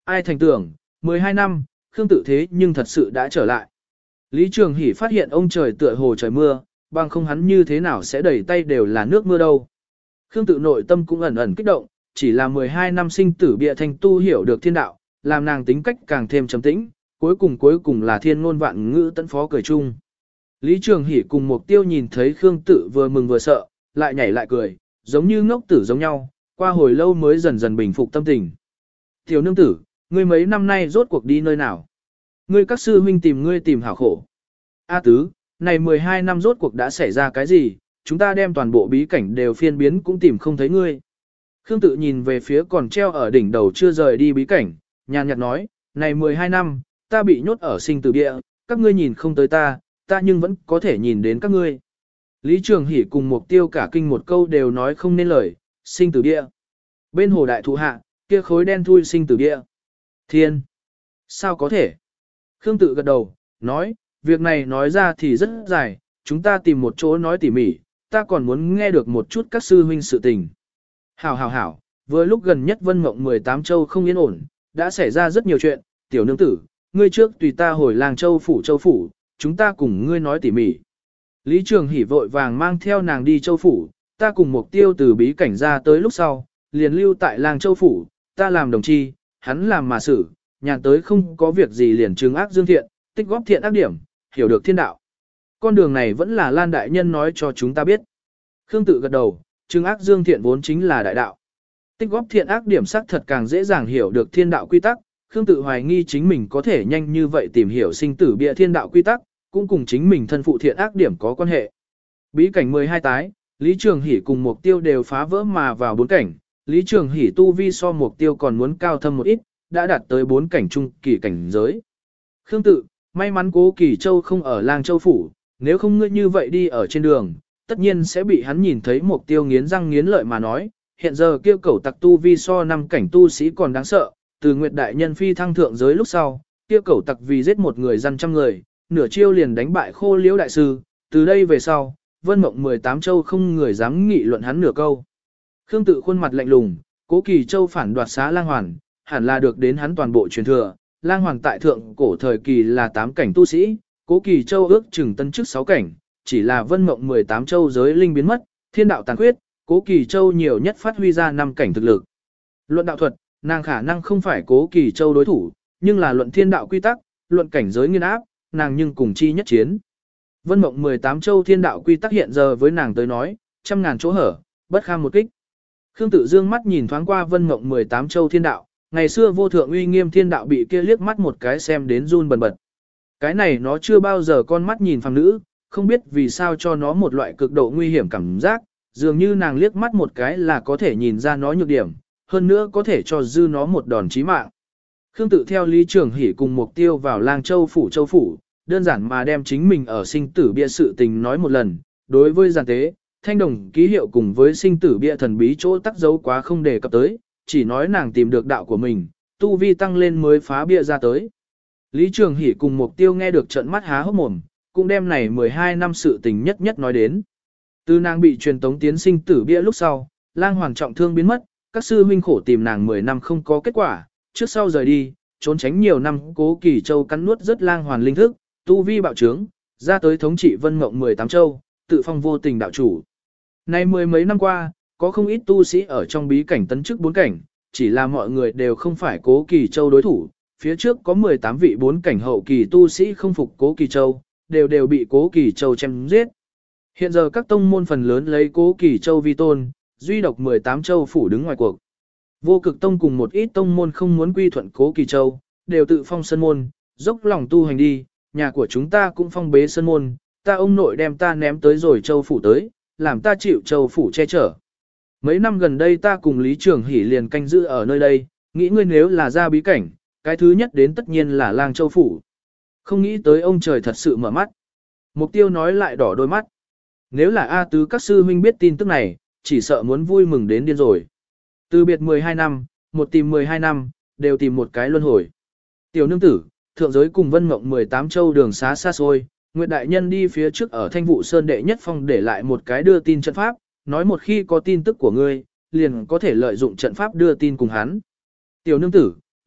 Ai thành tưởng, mười hai năm, Khương Tự thế nhưng thật sự đã trở lại. Lý Trường Hỷ phát hiện ông trời tựa hồ trời mưa, bằng không hắn như thế nào sẽ đẩy tay đều là nước mưa đâu. Khương Tự nội tâm cũng ẩn ẩn kích động, chỉ là mười hai năm sinh tử bịa thành tu hiểu được thiên đạo, làm nàng tính cách càng thêm trầm tĩnh, cuối cùng cuối cùng là thiên ngôn vạn ngữ tận phó cười chung. Lý Trường Hỷ cùng Mục Tiêu nhìn thấy Khương Tự vừa mừng vừa sợ, lại nhảy lại cười, giống như ngốc tử giống nhau, qua hồi lâu mới dần dần bình phục tâm tình. Tiểu nương tử, ngươi mấy năm nay rốt cuộc đi nơi nào? Ngươi các sư huynh tìm ngươi tìm hảo khổ. A tứ, này mười hai năm rốt cuộc đã xảy ra cái gì, chúng ta đem toàn bộ bí cảnh đều phiên biến cũng tìm không thấy ngươi. Khương Tự nhìn về phía còn treo ở đỉnh đầu chưa rời đi bí cảnh, nhàn nhạt nói, này mười hai năm, ta bị nhốt ở sinh tử địa, các ngươi nhìn không tới ta, ta nhưng vẫn có thể nhìn đến các ngươi. Lý Trường Hỷ cùng Mục Tiêu cả kinh một câu đều nói không nên lời, sinh tử địa. Bên hồ đại thụ hạ, kia khối đen thui sinh tử địa. Thiên! Sao có thể? Khương Tự gật đầu, nói, việc này nói ra thì rất dài, chúng ta tìm một chỗ nói tỉ mỉ, ta còn muốn nghe được một chút các sư huynh sự tình. Hảo hảo hảo, vừa lúc gần nhất Vân Mộng mười tám châu không yên ổn, đã xảy ra rất nhiều chuyện, tiểu nương tử, ngươi trước tùy ta hồi làng châu phủ châu phủ, chúng ta cùng ngươi nói tỉ mỉ. Lý Trường Hỷ vội vàng mang theo nàng đi châu phủ, ta cùng Mục Tiêu từ bí cảnh ra tới lúc sau, liền lưu tại làng châu phủ, ta làm đồng chi, hắn làm mà xử, nhàn tới không có việc gì liền trừng ác dương thiện, tích góp thiện ác điểm, hiểu được thiên đạo. Con đường này vẫn là Lan Đại Nhân nói cho chúng ta biết. Khương Tự gật đầu, trừng ác dương thiện vốn chính là đại đạo. Tích góp thiện ác điểm sắc thật càng dễ dàng hiểu được thiên đạo quy tắc, Khương Tự hoài nghi chính mình có thể nhanh như vậy tìm hiểu sinh tử bịa thiên đạo quy tắc, cũng cùng chính mình thân phụ thiện ác điểm có quan hệ. Bí cảnh mười hai tái, Lý Trường Hỷ cùng Mục Tiêu đều phá vỡ mà vào bốn cảnh, Lý Trường Hỷ tu vi so Mục Tiêu còn muốn cao thâm một ít, đã đạt tới bốn cảnh trung kỳ cảnh giới. Khương Tự, may mắn Cố Kỳ Châu không ở Lang Châu phủ, nếu không ngươi như vậy đi ở trên đường, tất nhiên sẽ bị hắn nhìn thấy Mục Tiêu nghiến răng nghiến lợi mà nói, hiện giờ kêu cẩu tặc tu vi so năm cảnh tu sĩ còn đáng sợ, từ Nguyệt đại nhân phi thăng thượng giới lúc sau, kêu cẩu tặc vì giết một người dân trăm người, nửa chiêu liền đánh bại Khô Liễu đại sư, từ đây về sau, Vân Mộng mười tám châu không người dám nghị luận hắn nửa câu. Khương Tự khuôn mặt lạnh lùng, Cố Kỳ Châu phản đoạt xá Lang Hoàn, hẳn là được đến hắn toàn bộ truyền thừa. Lang Hoàn tại thượng cổ thời kỳ là tám cảnh tu sĩ, Cố Kỳ Châu ước chừng tân chức sáu cảnh, chỉ là Vân Mộng mười tám châu giới linh biến mất, thiên đạo tàn khuyết, Cố Kỳ Châu nhiều nhất phát huy ra năm cảnh thực lực. Luận đạo thuật, nàng khả năng không phải Cố Kỳ Châu đối thủ, nhưng là luận thiên đạo quy tắc, luận cảnh giới nghiên áp, nàng nhưng cùng chi nhất chiến. Vân Mộng mười tám châu thiên đạo quy tắc hiện giờ với nàng tới nói, trăm ngàn chỗ hở, bất kham một kích. Khương Tự dương mắt nhìn thoáng qua Vân Mộng mười tám châu thiên đạo, ngày xưa vô thượng uy nghiêm thiên đạo bị kia liếc mắt một cái xem đến run bần bật. Cái này nó chưa bao giờ con mắt nhìn phàm nữ, không biết vì sao cho nó một loại cực độ nguy hiểm cảm giác, dường như nàng liếc mắt một cái là có thể nhìn ra nó nhược điểm, hơn nữa có thể cho dư nó một đòn chí mạng. Khương Tự theo Lý Trường Hỷ cùng Mục Tiêu vào Lang Châu phủ châu phủ, đơn giản mà đem chính mình ở sinh tử bia sự tình nói một lần, đối với giàn tế, thanh đồng ký hiệu cùng với sinh tử bia thần bí chỗ tắc dấu quá không đề cập tới, chỉ nói nàng tìm được đạo của mình, tu vi tăng lên mới phá bia ra tới. Lý Trường Hỷ cùng Mục Tiêu nghe được trận mắt há hốc mồm, cũng đem này mười hai năm sự tình nhất nhất nói đến. Từ nàng bị truyền tống tiến sinh tử bia lúc sau, Lang Hoàn trọng thương biến mất, các sư huynh khổ tìm nàng mười năm không có kết quả, trước sau rời đi, trốn tránh nhiều năm Cố Kỳ Châu cắn nuốt rất Lang Hoàn linh thức, tu vi bạo trướng, ra tới thống trị Vân Mộng mười tám châu, tự phong vô tình đạo chủ. Nay mười mấy năm qua, có không ít tu sĩ ở trong bí cảnh tấn chức bốn cảnh, chỉ là mọi người đều không phải Cố Kỳ Châu đối thủ, phía trước có mười tám vị bốn cảnh hậu kỳ tu sĩ không phục Cố Kỳ Châu, đều đều bị Cố Kỳ Châu chém giết. Hiện giờ các tông môn phần lớn lấy Cố Kỳ Châu vi tôn, duy độc mười tám châu phủ đứng ngoài cuộc. Vô Cực Tông cùng một ít tông môn không muốn quy thuận Cố Kỳ Châu, đều tự phong sơn môn, dốc lòng tu hành đi, nhà của chúng ta cũng phong bế sơn môn, ta ông nội đem ta ném tới rồi châu phủ tới, làm ta chịu châu phủ che chở. Mấy năm gần đây ta cùng Lý Trường Hỷ liền canh giữ ở nơi đây, nghĩ ngươi nếu là ra bí cảnh, cái thứ nhất đến tất nhiên là Lang Châu phủ. Không nghĩ tới ông trời thật sự mở mắt. Mục Tiêu nói lại đỏ đôi mắt. Nếu là A Tứ các sư huynh biết tin tức này, chỉ sợ muốn vui mừng đến điên rồi. Từ biệt mười hai năm, một tìm mười hai năm, đều tìm một cái luân hồi. Tiểu nương tử, thượng giới cùng Vân Mộng mười tám châu đường xá xa xôi, Nguyệt đại nhân đi phía trước ở Thanh Vụ Sơn đệ nhất phong để lại một cái đưa tin trận pháp, nói một khi có tin tức của ngươi, liền có thể lợi dụng trận pháp đưa tin cùng hắn. Tiểu nương tử,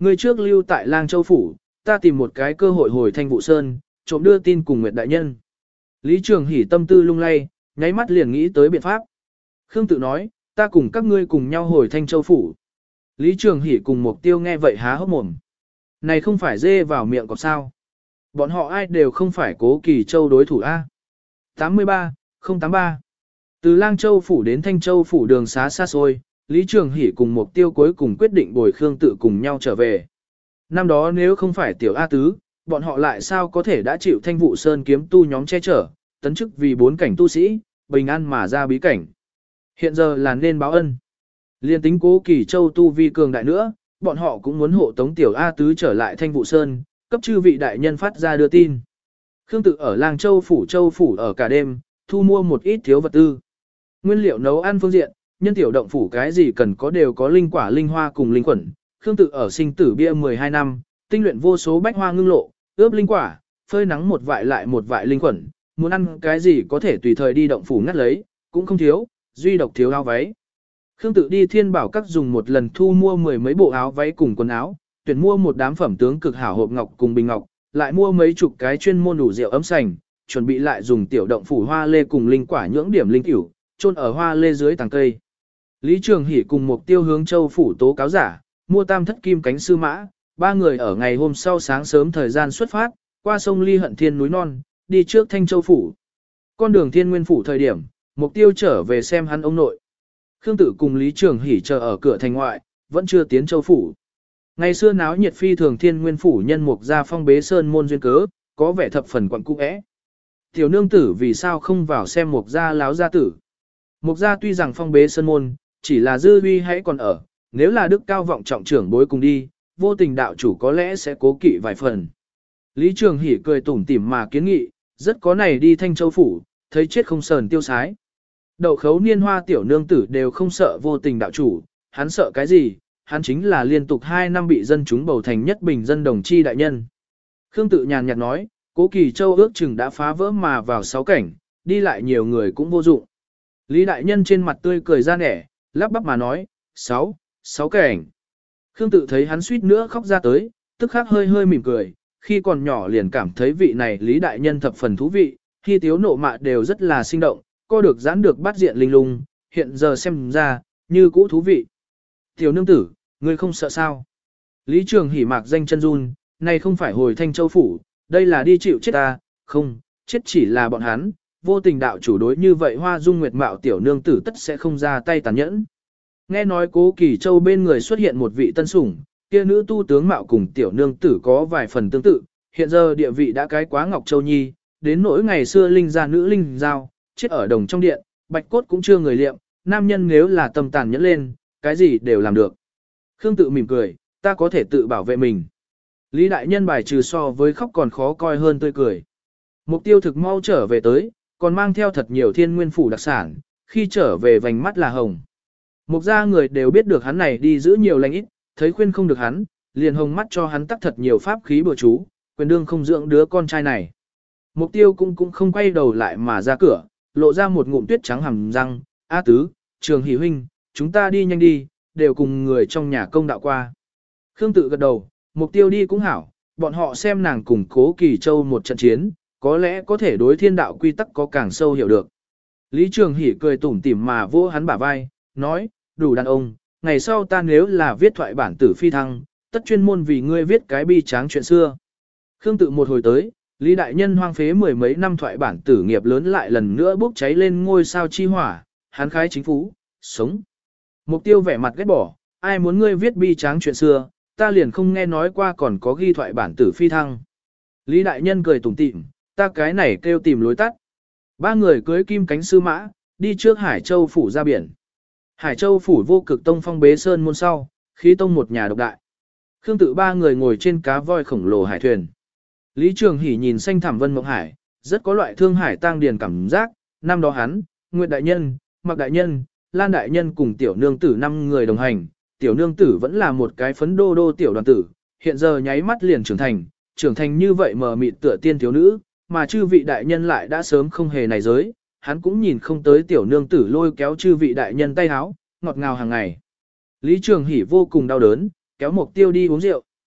Ngươi trước lưu tại Lang Châu Phủ, ta tìm một cái cơ hội hồi Thanh Vụ Sơn, trộm đưa tin cùng Nguyệt Đại Nhân. Lý Trường Hỷ tâm tư lung lay, nháy mắt liền nghĩ tới biện pháp. Khương Tự nói, ta cùng các ngươi cùng nhau hồi Thanh Châu Phủ. Lý Trường Hỷ cùng Mục Tiêu nghe vậy há hốc mồm. Này không phải dê vào miệng có sao. Bọn họ ai đều không phải Cố Kỳ Châu đối thủ A. tám mươi ba, không tám ba. Từ Lang Châu Phủ đến Thanh Châu Phủ đường xá xa xôi, Lý Trường Hỷ cùng Mục Tiêu cuối cùng quyết định bồi Khương Tự cùng nhau trở về. Năm đó nếu không phải Tiểu A Tứ, bọn họ lại sao có thể đã chịu Thanh Vụ Sơn kiếm tu nhóm che chở, tấn chức vì bốn cảnh tu sĩ, bình an mà ra bí cảnh. Hiện giờ là nên báo ân. Liên tính Cố Kỳ Châu tu vi cường đại nữa, bọn họ cũng muốn hộ tống Tiểu A Tứ trở lại Thanh Vụ Sơn, cấp chư vị đại nhân phát ra đưa tin. Khương Tự ở Lang Châu Phủ Châu Phủ ở cả đêm, thu mua một ít thiếu vật tư. Nguyên liệu nấu ăn phương diện, nhân tiểu động phủ cái gì cần có đều có linh quả linh hoa cùng linh quẩn. Khương Tự ở sinh tử bia mười hai năm, tinh luyện vô số bách hoa ngưng lộ, ướp linh quả, phơi nắng một vại lại một vại linh quẩn, muốn ăn cái gì có thể tùy thời đi động phủ ngắt lấy, cũng không thiếu, duy độc thiếu áo váy. Khương Tự đi Thiên Bảo Các dùng một lần thu mua mười mấy bộ áo váy cùng quần áo, tuyển mua một đám phẩm tướng cực hảo hộp ngọc cùng bình ngọc, lại mua mấy chục cái chuyên môn đủ rượu ấm sành, chuẩn bị lại dùng tiểu động phủ hoa lê cùng linh quả nhưỡng điểm linh cửu, chôn ở hoa lê dưới tàng cây. Lý Trường Hỷ cùng Mục Tiêu hướng Châu Phủ tố cáo giả, mua tam thất kim cánh sư mã, ba người ở ngày hôm sau sáng sớm thời gian xuất phát, qua sông Ly Hận Thiên núi non, đi trước Thanh Châu Phủ. Con đường Thiên Nguyên Phủ thời điểm, Mục Tiêu trở về xem hắn ông nội. Khương Tự cùng Lý Trường Hỷ chờ ở cửa thành ngoại, vẫn chưa tiến Châu Phủ. Ngày xưa náo nhiệt phi thường Thiên Nguyên Phủ nhân Mục gia phong bế sơn môn duyên cớ, có vẻ thập phần quặn cũ é. Tiểu nương tử vì sao không vào xem Mục gia láo gia tử. Mục gia tuy rằng phong bế sơn môn, chỉ là dư uy hãy còn ở, nếu là đức cao vọng trọng trưởng bối cùng đi, vô tình đạo chủ có lẽ sẽ cố kỵ vài phần. Lý Trường Hỷ cười tủm tỉm mà kiến nghị, rất có này đi Thanh Châu Phủ, thấy chết không sờn tiêu sái. Đậu khấu niên hoa tiểu nương tử đều không sợ vô tình đạo chủ, hắn sợ cái gì, hắn chính là liên tục hai năm bị dân chúng bầu thành nhất bình dân đồng chi đại nhân. Khương Tự nhàn nhạt nói, Cố Kỳ Châu ước chừng đã phá vỡ mà vào sáu cảnh, đi lại nhiều người cũng vô dụng. Lý đại nhân trên mặt tươi cười ra nẻ, lắp bắp mà nói, sáu, sáu cảnh. Khương Tự thấy hắn suýt nữa khóc ra tới, tức khắc hơi hơi mỉm cười, khi còn nhỏ liền cảm thấy vị này Lý đại nhân thập phần thú vị, khi tiếu nộ mạ đều rất là sinh động, co được giãn được bắt diện linh lung, hiện giờ xem ra, như cũ thú vị. Tiểu nương tử, ngươi không sợ sao? Lý Trường Hỷ mạc danh chân run, này không phải hồi Thanh Châu Phủ, đây là đi chịu chết ta, không, chết chỉ là bọn hắn, vô tình đạo chủ đối như vậy Hoa Dung Nguyệt Mạo tiểu nương tử tất sẽ không ra tay tàn nhẫn. Nghe nói Cố Kỳ Châu bên người xuất hiện một vị tân sủng, kia nữ tu tướng mạo cùng tiểu nương tử có vài phần tương tự, hiện giờ địa vị đã cái quá Ngọc Châu Nhi, đến nỗi ngày xưa linh gia nữ linh giao, chết ở đồng trong điện, bạch cốt cũng chưa người liệm, nam nhân nếu là tâm tàn nhẫn lên, cái gì đều làm được. Khương Tự mỉm cười, ta có thể tự bảo vệ mình. Lý đại nhân bài trừ so với khóc còn khó coi hơn tươi cười. Mục Tiêu thực mau trở về tới, còn mang theo thật nhiều Thiên Nguyên Phủ đặc sản, khi trở về vành mắt là hồng. Mục gia người đều biết được hắn này đi giữ nhiều lành ít, thấy khuyên không được hắn, liền hồng mắt cho hắn tắc thật nhiều pháp khí bừa chú, quyền đương không dưỡng đứa con trai này. Mục Tiêu cũng cũng không quay đầu lại mà ra cửa, lộ ra một ngụm tuyết trắng hàm răng, A Tứ, Trường Hỷ huynh, chúng ta đi nhanh đi, đều cùng người trong nhà công đạo qua. Khương Tự gật đầu, Mục Tiêu đi cũng hảo, bọn họ xem nàng cùng Cố Kỳ Châu một trận chiến, có lẽ có thể đối thiên đạo quy tắc có càng sâu hiểu được. Lý Trường Hỷ cười tủm tỉm mà vỗ hắn bả vai, nói, đủ đàn ông, ngày sau ta nếu là viết thoại bản tử phi thăng, tất chuyên môn vì ngươi viết cái bi tráng chuyện xưa. Khương Tự một hồi tới, Lý đại nhân hoang phế mười mấy năm thoại bản tử nghiệp lớn lại lần nữa bốc cháy lên ngôi sao chi hỏa, hắn khái chính phú, sống. Mục Tiêu vẻ mặt ghét bỏ, ai muốn ngươi viết bi tráng chuyện xưa, ta liền không nghe nói qua còn có ghi thoại bản tử phi thăng. Lý đại nhân cười tủm tỉm, ta cái này kêu tìm lối tắt. Ba người cưới kim cánh sư mã, đi trước Hải Châu Phủ ra biển. Hải Châu Phủ vô cực tông phong bế sơn môn sau, khí tông một nhà độc đại. Khương Tự ba người ngồi trên cá voi khổng lồ hải thuyền. Lý Trường Hỷ nhìn xanh thẳm vân mộng hải, rất có loại thương hải tang điền cảm giác, năm đó hắn, Nguyệt đại nhân, Mạc đại nhân, Lan đại nhân cùng tiểu nương tử năm người đồng hành, tiểu nương tử vẫn là một cái phấn đô đô tiểu đoàn tử, hiện giờ nháy mắt liền trưởng thành, trưởng thành như vậy mờ mịt tựa tiên thiếu nữ, mà chư vị đại nhân lại đã sớm không hề này giới, hắn cũng nhìn không tới tiểu nương tử lôi kéo chư vị đại nhân tay háo, ngọt ngào hàng ngày. Lý Trường Hỷ vô cùng đau đớn, kéo Mục Tiêu đi uống rượu,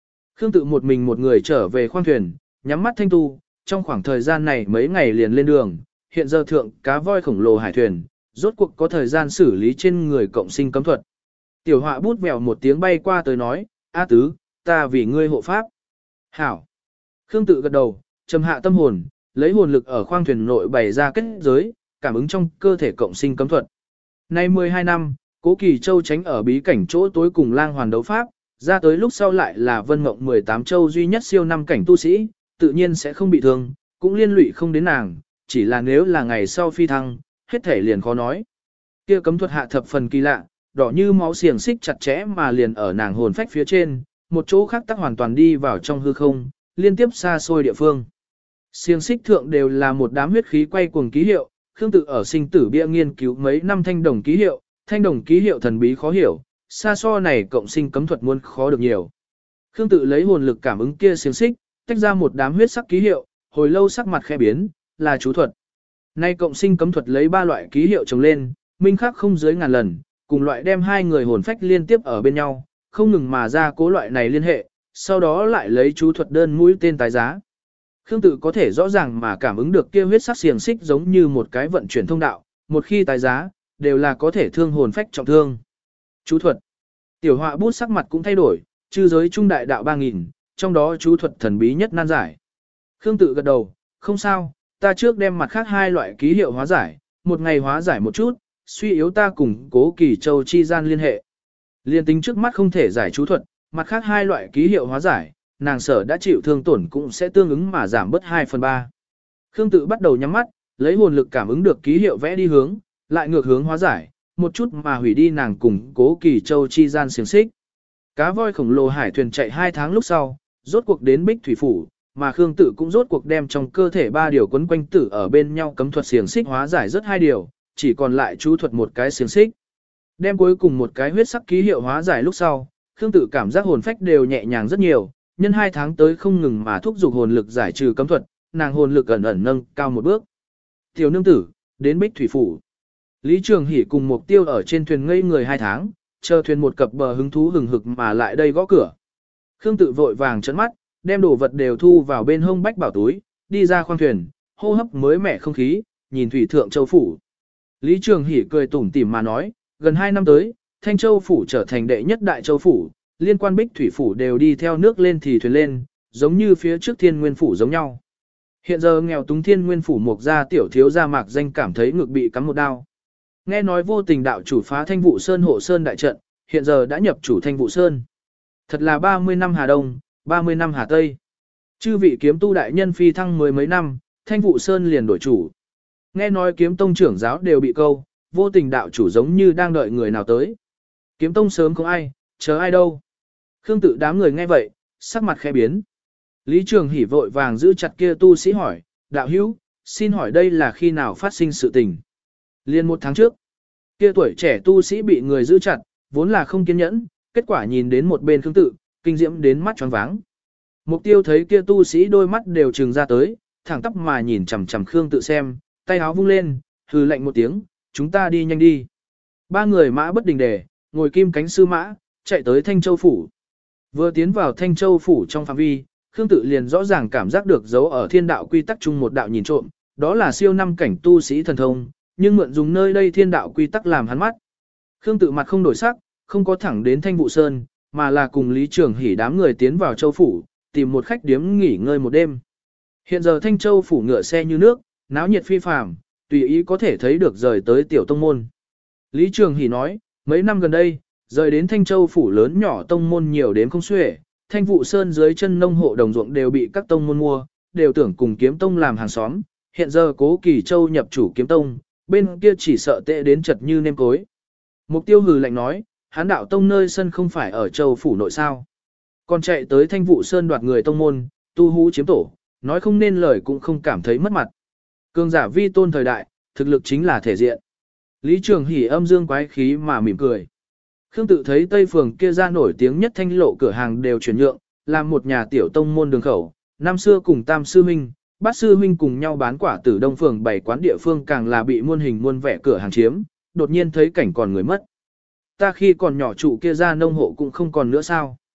Khương Tự một mình một người trở về khoang thuyền, nhắm mắt thanh tu, trong khoảng thời gian này mấy ngày liền lên đường, hiện giờ thượng cá voi khổng lồ hải thuyền, rốt cuộc có thời gian xử lý trên người cộng sinh cấm thuật. Tiểu họa bút vèo một tiếng bay qua tới nói, A tứ, ta vì ngươi hộ pháp. Hảo. Khương Tự gật đầu, trầm hạ tâm hồn, lấy hồn lực ở khoang thuyền nội bày ra kết giới, cảm ứng trong cơ thể cộng sinh cấm thuật. Nay mười hai năm, Cố Kỳ Châu tránh ở bí cảnh chỗ tối cùng lang hoàn đấu pháp, ra tới lúc sau lại là Vân Mộng mười tám châu duy nhất siêu năm cảnh tu sĩ, tự nhiên sẽ không bị thương, cũng liên lụy không đến nàng, chỉ là nếu là ngày sau phi thăng, hết thể liền khó nói. Kia cấm thuật hạ thập phần kỳ lạ, đỏ như máu xiềng xích chặt chẽ mà liền ở nàng hồn phách phía trên, một chỗ khác tắc hoàn toàn đi vào trong hư không, liên tiếp xa xôi địa phương. Xiềng xích thượng đều là một đám huyết khí quay cuồng ký hiệu, Khương Tự ở sinh tử bia nghiên cứu mấy năm thanh đồng ký hiệu, thanh đồng ký hiệu thần bí khó hiểu, xa so này cộng sinh cấm thuật muốn khó được nhiều. Khương Tự lấy hồn lực cảm ứng kia xiềng xích, tách ra một đám huyết sắc ký hiệu, hồi lâu sắc mặt khẽ biến, là chú thuật. Nay cộng sinh cấm thuật lấy ba loại ký hiệu chồng lên, minh khắc không dưới ngàn lần, cùng loại đem hai người hồn phách liên tiếp ở bên nhau, không ngừng mà ra cố loại này liên hệ, sau đó lại lấy chú thuật đơn mũi tên tái giá. Khương Tự có thể rõ ràng mà cảm ứng được kia huyết sắc xiềng xích giống như một cái vận chuyển thông đạo, một khi tái giá, đều là có thể thương hồn phách trọng thương. Chú thuật. Tiểu họa bút sắc mặt cũng thay đổi, chư giới trung đại đạo ba nghìn, trong đó chú thuật thần bí nhất nan giải. Khương Tự gật đầu, không sao, ta trước đem mặt khác hai loại ký hiệu hóa giải, một ngày hóa giải một chút, suy yếu ta cùng Cố Kỳ Châu chi gian liên hệ. Liên tính trước mắt không thể giải chú thuật, mặt khác hai loại ký hiệu hóa giải, nàng sở đã chịu thương tổn cũng sẽ tương ứng mà giảm bớt hai phần ba. Khương Tự bắt đầu nhắm mắt, lấy hồn lực cảm ứng được ký hiệu vẽ đi hướng, lại ngược hướng hóa giải, một chút mà hủy đi nàng cùng Cố Kỳ Châu chi gian xiềng xích. Cá voi khổng lồ hải thuyền chạy hai tháng lúc sau, rốt cuộc đến Bích Thủy Phủ, mà Khương Tự cũng rốt cuộc đem trong cơ thể ba điều quấn quanh tử ở bên nhau cấm thuật xiềng xích hóa giải rất hai điều, chỉ còn lại chú thuật một cái xiềng xích. Đem cuối cùng một cái huyết sắc ký hiệu hóa giải lúc sau, Khương Tự cảm giác hồn phách đều nhẹ nhàng rất nhiều, nhân hai tháng tới không ngừng mà thúc giục hồn lực giải trừ cấm thuật, nàng hồn lực ẩn ẩn nâng cao một bước. Tiểu nương tử, đến Bích Thủy Phủ. Lý Trường Hỷ cùng Mục Tiêu ở trên thuyền ngây người hai tháng, chờ thuyền một cập bờ hứng thú hừng hực mà lại đây gõ cửa. Khương Tự vội vàng trấn mắt, đem đồ vật đều thu vào bên hông bách bảo túi, đi ra khoang thuyền, hô hấp mới mẻ không khí, nhìn thủy thượng châu phủ. Lý Trường Hỷ cười tủm tỉm mà nói, gần hai năm tới, Thanh Châu phủ trở thành đệ nhất đại châu phủ, liên quan Bích Thủy phủ đều đi theo nước lên thì thuyền lên, giống như phía trước Thiên Nguyên phủ giống nhau. Hiện giờ nghèo túng Thiên Nguyên phủ Mục gia tiểu thiếu gia Mạc Danh cảm thấy ngực bị cắm một đao. Nghe nói vô tình đạo chủ phá Thanh Vụ Sơn hộ sơn đại trận, hiện giờ đã nhập chủ Thanh Vụ Sơn. Thật là ba mươi năm Hà Đông, ba mươi năm Hà Tây. Chư vị kiếm tu đại nhân phi thăng mười mấy năm, Thanh Vụ Sơn liền đổi chủ. Nghe nói kiếm tông trưởng giáo đều bị câu, vô tình đạo chủ giống như đang đợi người nào tới. Kiếm tông sớm không ai, chờ ai đâu. Khương Tự đám người nghe vậy, sắc mặt khẽ biến. Lý Trường Hỷ vội vàng giữ chặt kia tu sĩ hỏi, đạo hữu, xin hỏi đây là khi nào phát sinh sự tình. Liên một tháng trước, kia tuổi trẻ tu sĩ bị người giữ chặt, vốn là không kiên nhẫn, kết quả nhìn đến một bên Khương Tự, kinh diễm đến mắt choáng váng. Mục Tiêu thấy kia tu sĩ đôi mắt đều trừng ra tới, thẳng tắp mà nhìn chằm chằm Khương Tự xem, tay áo vung lên, hừ lạnh một tiếng, chúng ta đi nhanh đi. Ba người mã bất đình đề, ngồi kim cánh sư mã, chạy tới Thanh Châu phủ. Vừa tiến vào Thanh Châu phủ trong phạm vi, Khương Tự liền rõ ràng cảm giác được dấu ở thiên đạo quy tắc chung một đạo nhìn trộm, đó là siêu năm cảnh tu sĩ thần thông, nhưng mượn dùng nơi đây thiên đạo quy tắc làm hắn mắt. Khương Tự mặt không đổi sắc, không có thẳng đến Thanh Vụ Sơn, mà là cùng Lý Trường Hỷ đám người tiến vào Châu phủ, tìm một khách điếm nghỉ ngơi một đêm. Hiện giờ Thanh Châu phủ ngựa xe như nước, náo nhiệt phi phàm, tùy ý có thể thấy được rời tới tiểu tông môn. Lý Trường Hỷ nói, mấy năm gần đây, rời đến Thanh Châu phủ lớn nhỏ tông môn nhiều đến không xuể, Thanh Vụ Sơn dưới chân nông hộ đồng ruộng đều bị các tông môn mua, đều tưởng cùng kiếm tông làm hàng xóm. Hiện giờ Cố Kỳ Châu nhập chủ kiếm tông, bên kia chỉ sợ tệ đến chật như nêm cối. Mục Tiêu hừ lạnh nói, hán đạo tông nơi sân không phải ở Châu phủ nội sao. Còn chạy tới Thanh Vụ Sơn đoạt người tông môn, tu hú chiếm tổ, nói không nên lời cũng không cảm thấy mất mặt. Cường giả vi tôn thời đại, thực lực chính là thể diện. Lý Trường Hỷ âm dương quái khí mà mỉm cười. Khương Tự thấy Tây Phường kia ra nổi tiếng nhất thanh lộ cửa hàng đều chuyển nhượng, làm một nhà tiểu tông môn đường khẩu, năm xưa cùng Tam Sư Huynh, Bát Sư Huynh cùng nhau bán quả tử Đông Phường bảy quán địa phương càng là bị muôn hình muôn vẻ cửa hàng chiếm, đột nhiên thấy cảnh còn người mất. Ta khi còn nhỏ trụ kia ra nông hộ cũng không còn nữa sao.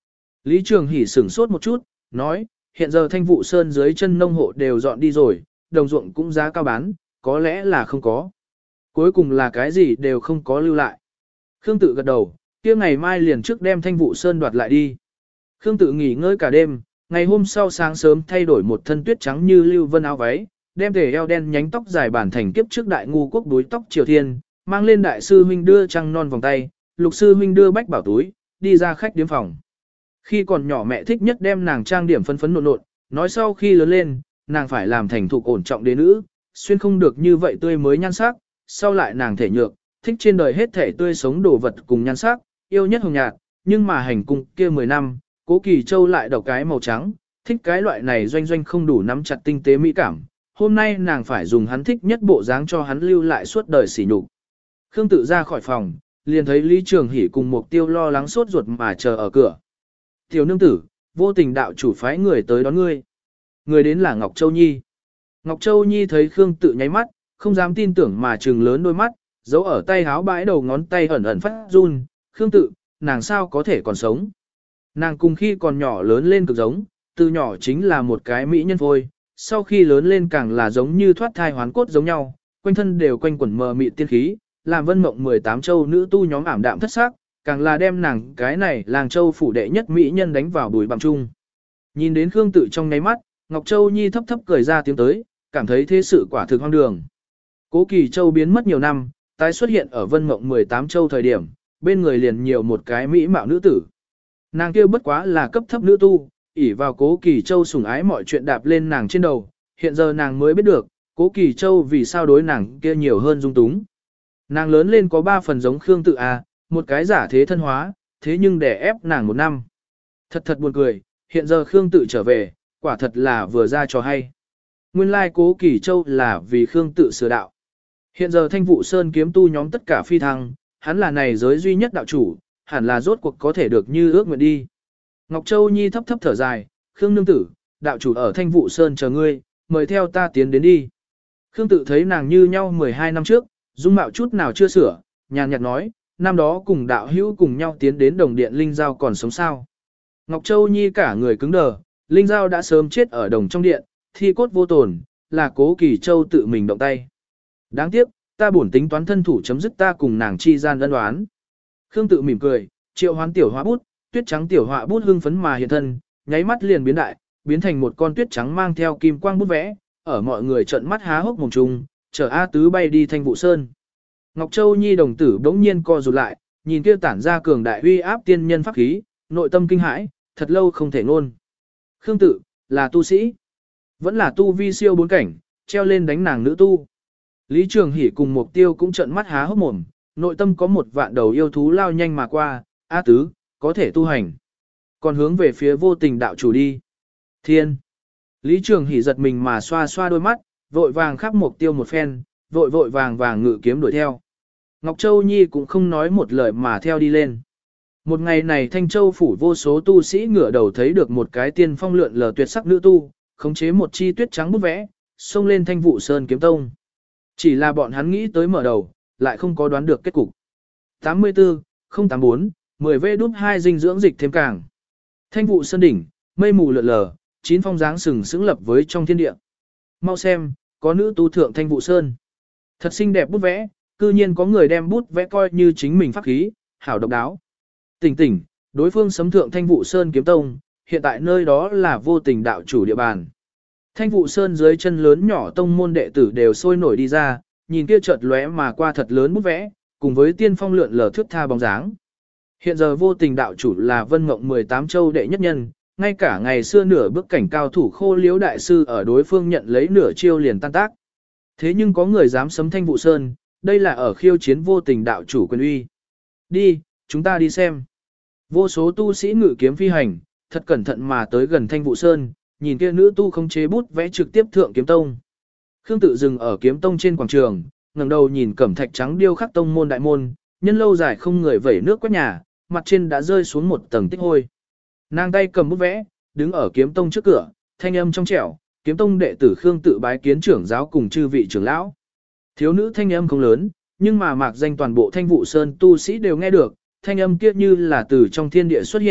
Lý Trường Hỷ sửng sốt một chút, nói, hiện giờ Thanh Vụ Sơn dưới chân nông hộ đều dọn đi rồi, đồng ruộng cũng giá cao bán, có lẽ là không có. Cuối cùng là cái gì đều không có lưu lại. Khương Tự gật đầu, kia ngày mai liền trước đem Thanh Vụ Sơn đoạt lại đi. Khương Tự nghỉ ngơi cả đêm, ngày hôm sau sáng sớm thay đổi một thân tuyết trắng như lưu vân áo váy, đem tề eo đen nhánh tóc dài bản thành kiếp trước đại ngu quốc đuối tóc triều thiên, mang lên đại sư huynh đưa trăng non vòng tay, lục sư huynh đưa bách bảo túi, đi ra khách điếm phòng. Khi còn nhỏ mẹ thích nhất đem nàng trang điểm phấn phấn nộn nộn, nói sau khi lớn lên, nàng phải làm thành thục ổn trọng đế nữ, xuyên không được như vậy tươi mới nhan sắc, sau lại nàng thể nhược, thích trên đời hết thể tươi sống đồ vật cùng nhan sắc, yêu nhất hồng nhạt, nhưng mà hành cung kia mười năm, Cố Kỳ Châu lại độc cái màu trắng, thích cái loại này doanh doanh không đủ nắm chặt tinh tế mỹ cảm. Hôm nay nàng phải dùng hắn thích nhất bộ dáng cho hắn lưu lại suốt đời sỉ nhục. Khương Tự ra khỏi phòng, liền thấy Lý Trường Hỷ cùng Mục Tiêu lo lắng sốt ruột mà chờ ở cửa. Tiểu nương tử, vô tình đạo chủ phái người tới đón ngươi. Người đến là Ngọc Châu Nhi. Ngọc Châu Nhi thấy Khương Tự nháy mắt, không dám tin tưởng mà trừng lớn đôi mắt, giấu ở tay háo bãi đầu ngón tay ẩn ẩn phát run. Khương Tự, nàng sao có thể còn sống? Nàng cùng khi còn nhỏ lớn lên cực giống, từ nhỏ chính là một cái mỹ nhân phôi, sau khi lớn lên càng là giống như thoát thai hoán cốt giống nhau, quanh thân đều quanh quẩn mờ mịt tiên khí, làm vân mộng mười tám châu nữ tu nhóm ảm đạm thất sắc, càng là đem nàng cái này làng châu phủ đệ nhất mỹ nhân đánh vào bùi bằng chung. Nhìn đến Khương Tự trong nháy mắt, Ngọc Châu Nhi thấp thấp cười ra tiếng tới, cảm thấy thế sự quả thực hoang đường. Cố Kỳ Châu biến mất nhiều năm, tái xuất hiện ở vân mộng mười tám châu thời điểm, bên người liền nhiều một cái mỹ mạo nữ tử. Nàng kia bất quá là cấp thấp nữ tu, ỷ vào Cố Kỳ Châu sủng ái mọi chuyện đạp lên nàng trên đầu, hiện giờ nàng mới biết được, Cố Kỳ Châu vì sao đối nàng kia nhiều hơn dung túng. Nàng lớn lên có ba phần giống Khương Tự à, một cái giả thế thân hóa, thế nhưng để ép nàng một năm. Thật thật buồn cười, hiện giờ Khương Tự trở về, quả thật là vừa ra cho hay. Nguyên lai Cố Kỳ Châu là vì Khương Tự sửa đạo. Hiện giờ Thanh Vụ Sơn kiếm tu nhóm tất cả phi thăng, hắn là này giới duy nhất đạo chủ, hẳn là rốt cuộc có thể được như ước nguyện đi. Ngọc Châu Nhi thấp thấp thở dài, Khương nương tử, đạo chủ ở Thanh Vụ Sơn chờ ngươi, mời theo ta tiến đến đi. Khương Tự thấy nàng như nhau mười hai năm trước, dung mạo chút nào chưa sửa, nhàn nhạt nói, năm đó cùng đạo hữu cùng nhau tiến đến đồng điện Linh Giao còn sống sao. Ngọc Châu Nhi cả người cứng đờ, Linh Giao đã sớm chết ở đồng trong điện, thi cốt vô tồn, là Cố Kỳ Châu tự mình động tay. Đáng tiếc, ta bổn tính toán thân thủ chấm dứt ta cùng nàng chi gian ân đoán. Khương Tự mỉm cười, triệu hoán tiểu họa bút, tuyết trắng tiểu họa bút hưng phấn mà hiện thân, nháy mắt liền biến đại, biến thành một con tuyết trắng mang theo kim quang bút vẽ, ở mọi người trợn mắt há hốc mồm chung, chở A Tứ bay đi Thanh Vụ Sơn. Ngọc Châu Nhi đồng tử bỗng nhiên co rụt lại, nhìn kia tản ra cường đại uy áp tiên nhân pháp khí, nội tâm kinh hãi, thật lâu không thể ngôn. Khương Tự, là tu sĩ, vẫn là tu vi siêu bốn cảnh, treo lên đánh nàng nữ tu. Lý Trường Hỷ cùng Mục Tiêu cũng trợn mắt há hốc mồm, nội tâm có một vạn đầu yêu thú lao nhanh mà qua, A Tứ, có thể tu hành. Còn hướng về phía vô tình đạo chủ đi. Thiên. Lý Trường Hỷ giật mình mà xoa xoa đôi mắt, vội vàng khắp Mục Tiêu một phen, vội vội vàng vàng ngự kiếm đuổi theo. Ngọc Châu Nhi cũng không nói một lời mà theo đi lên. Một ngày này Thanh Châu phủ vô số tu sĩ ngửa đầu thấy được một cái tiên phong lượn lờ tuyệt sắc nữ tu, khống chế một chi tuyết trắng bút vẽ, xông lên Thanh Vụ Sơn kiếm tông. Chỉ là bọn hắn nghĩ tới mở đầu, lại không có đoán được kết cục. tám mươi tư, không tám bốn, mười vê đúp hai dinh dưỡng dịch thêm càng. Thanh Vụ Sơn đỉnh, mây mù lượn lờ, chín phong dáng sừng sững lập với trong thiên địa. Mau xem, có nữ tu thượng Thanh Vụ Sơn. Thật xinh đẹp bút vẽ, cư nhiên có người đem bút vẽ coi như chính mình pháp khí, hảo độc đáo. Tỉnh tỉnh, đối phương sấm thượng Thanh Vụ Sơn kiếm tông, hiện tại nơi đó là vô tình đạo chủ địa bàn. Thanh Vụ Sơn dưới chân lớn nhỏ tông môn đệ tử đều sôi nổi đi ra, nhìn kia chợt lóe mà qua thật lớn bút vẽ, cùng với tiên phong lượn lờ thước tha bóng dáng. Hiện giờ vô tình đạo chủ là vân mộng mười tám châu đệ nhất nhân, ngay cả ngày xưa nửa bước cảnh cao thủ khô liếu đại sư ở đối phương nhận lấy nửa chiêu liền tan tác. Thế nhưng có người dám sấm Thanh Vụ Sơn, đây là ở khiêu chiến vô tình đạo chủ quyền uy. Đi, chúng ta đi xem. Vô số tu sĩ ngự kiếm phi hành, thật cẩn thận mà tới gần Thanh Vụ Sơn, nhìn kia nữ tu không chế bút vẽ trực tiếp thượng kiếm tông. Khương Tự dừng ở kiếm tông trên quảng trường, ngẩng đầu nhìn cẩm thạch trắng điêu khắc tông môn đại môn, nhân lâu dài không người vẩy nước quét nhà, mặt trên đã rơi xuống một tầng tích hôi. Nàng tay cầm bút vẽ, đứng ở kiếm tông trước cửa, thanh âm trong trẻo, kiếm tông đệ tử Khương Tự bái kiến trưởng giáo cùng chư vị trưởng lão. Thiếu nữ thanh âm không lớn, nhưng mà mạc danh toàn bộ Thanh Vụ Sơn tu sĩ đều nghe được, thanh âm kia như là từ trong thiên địa xuất hiện,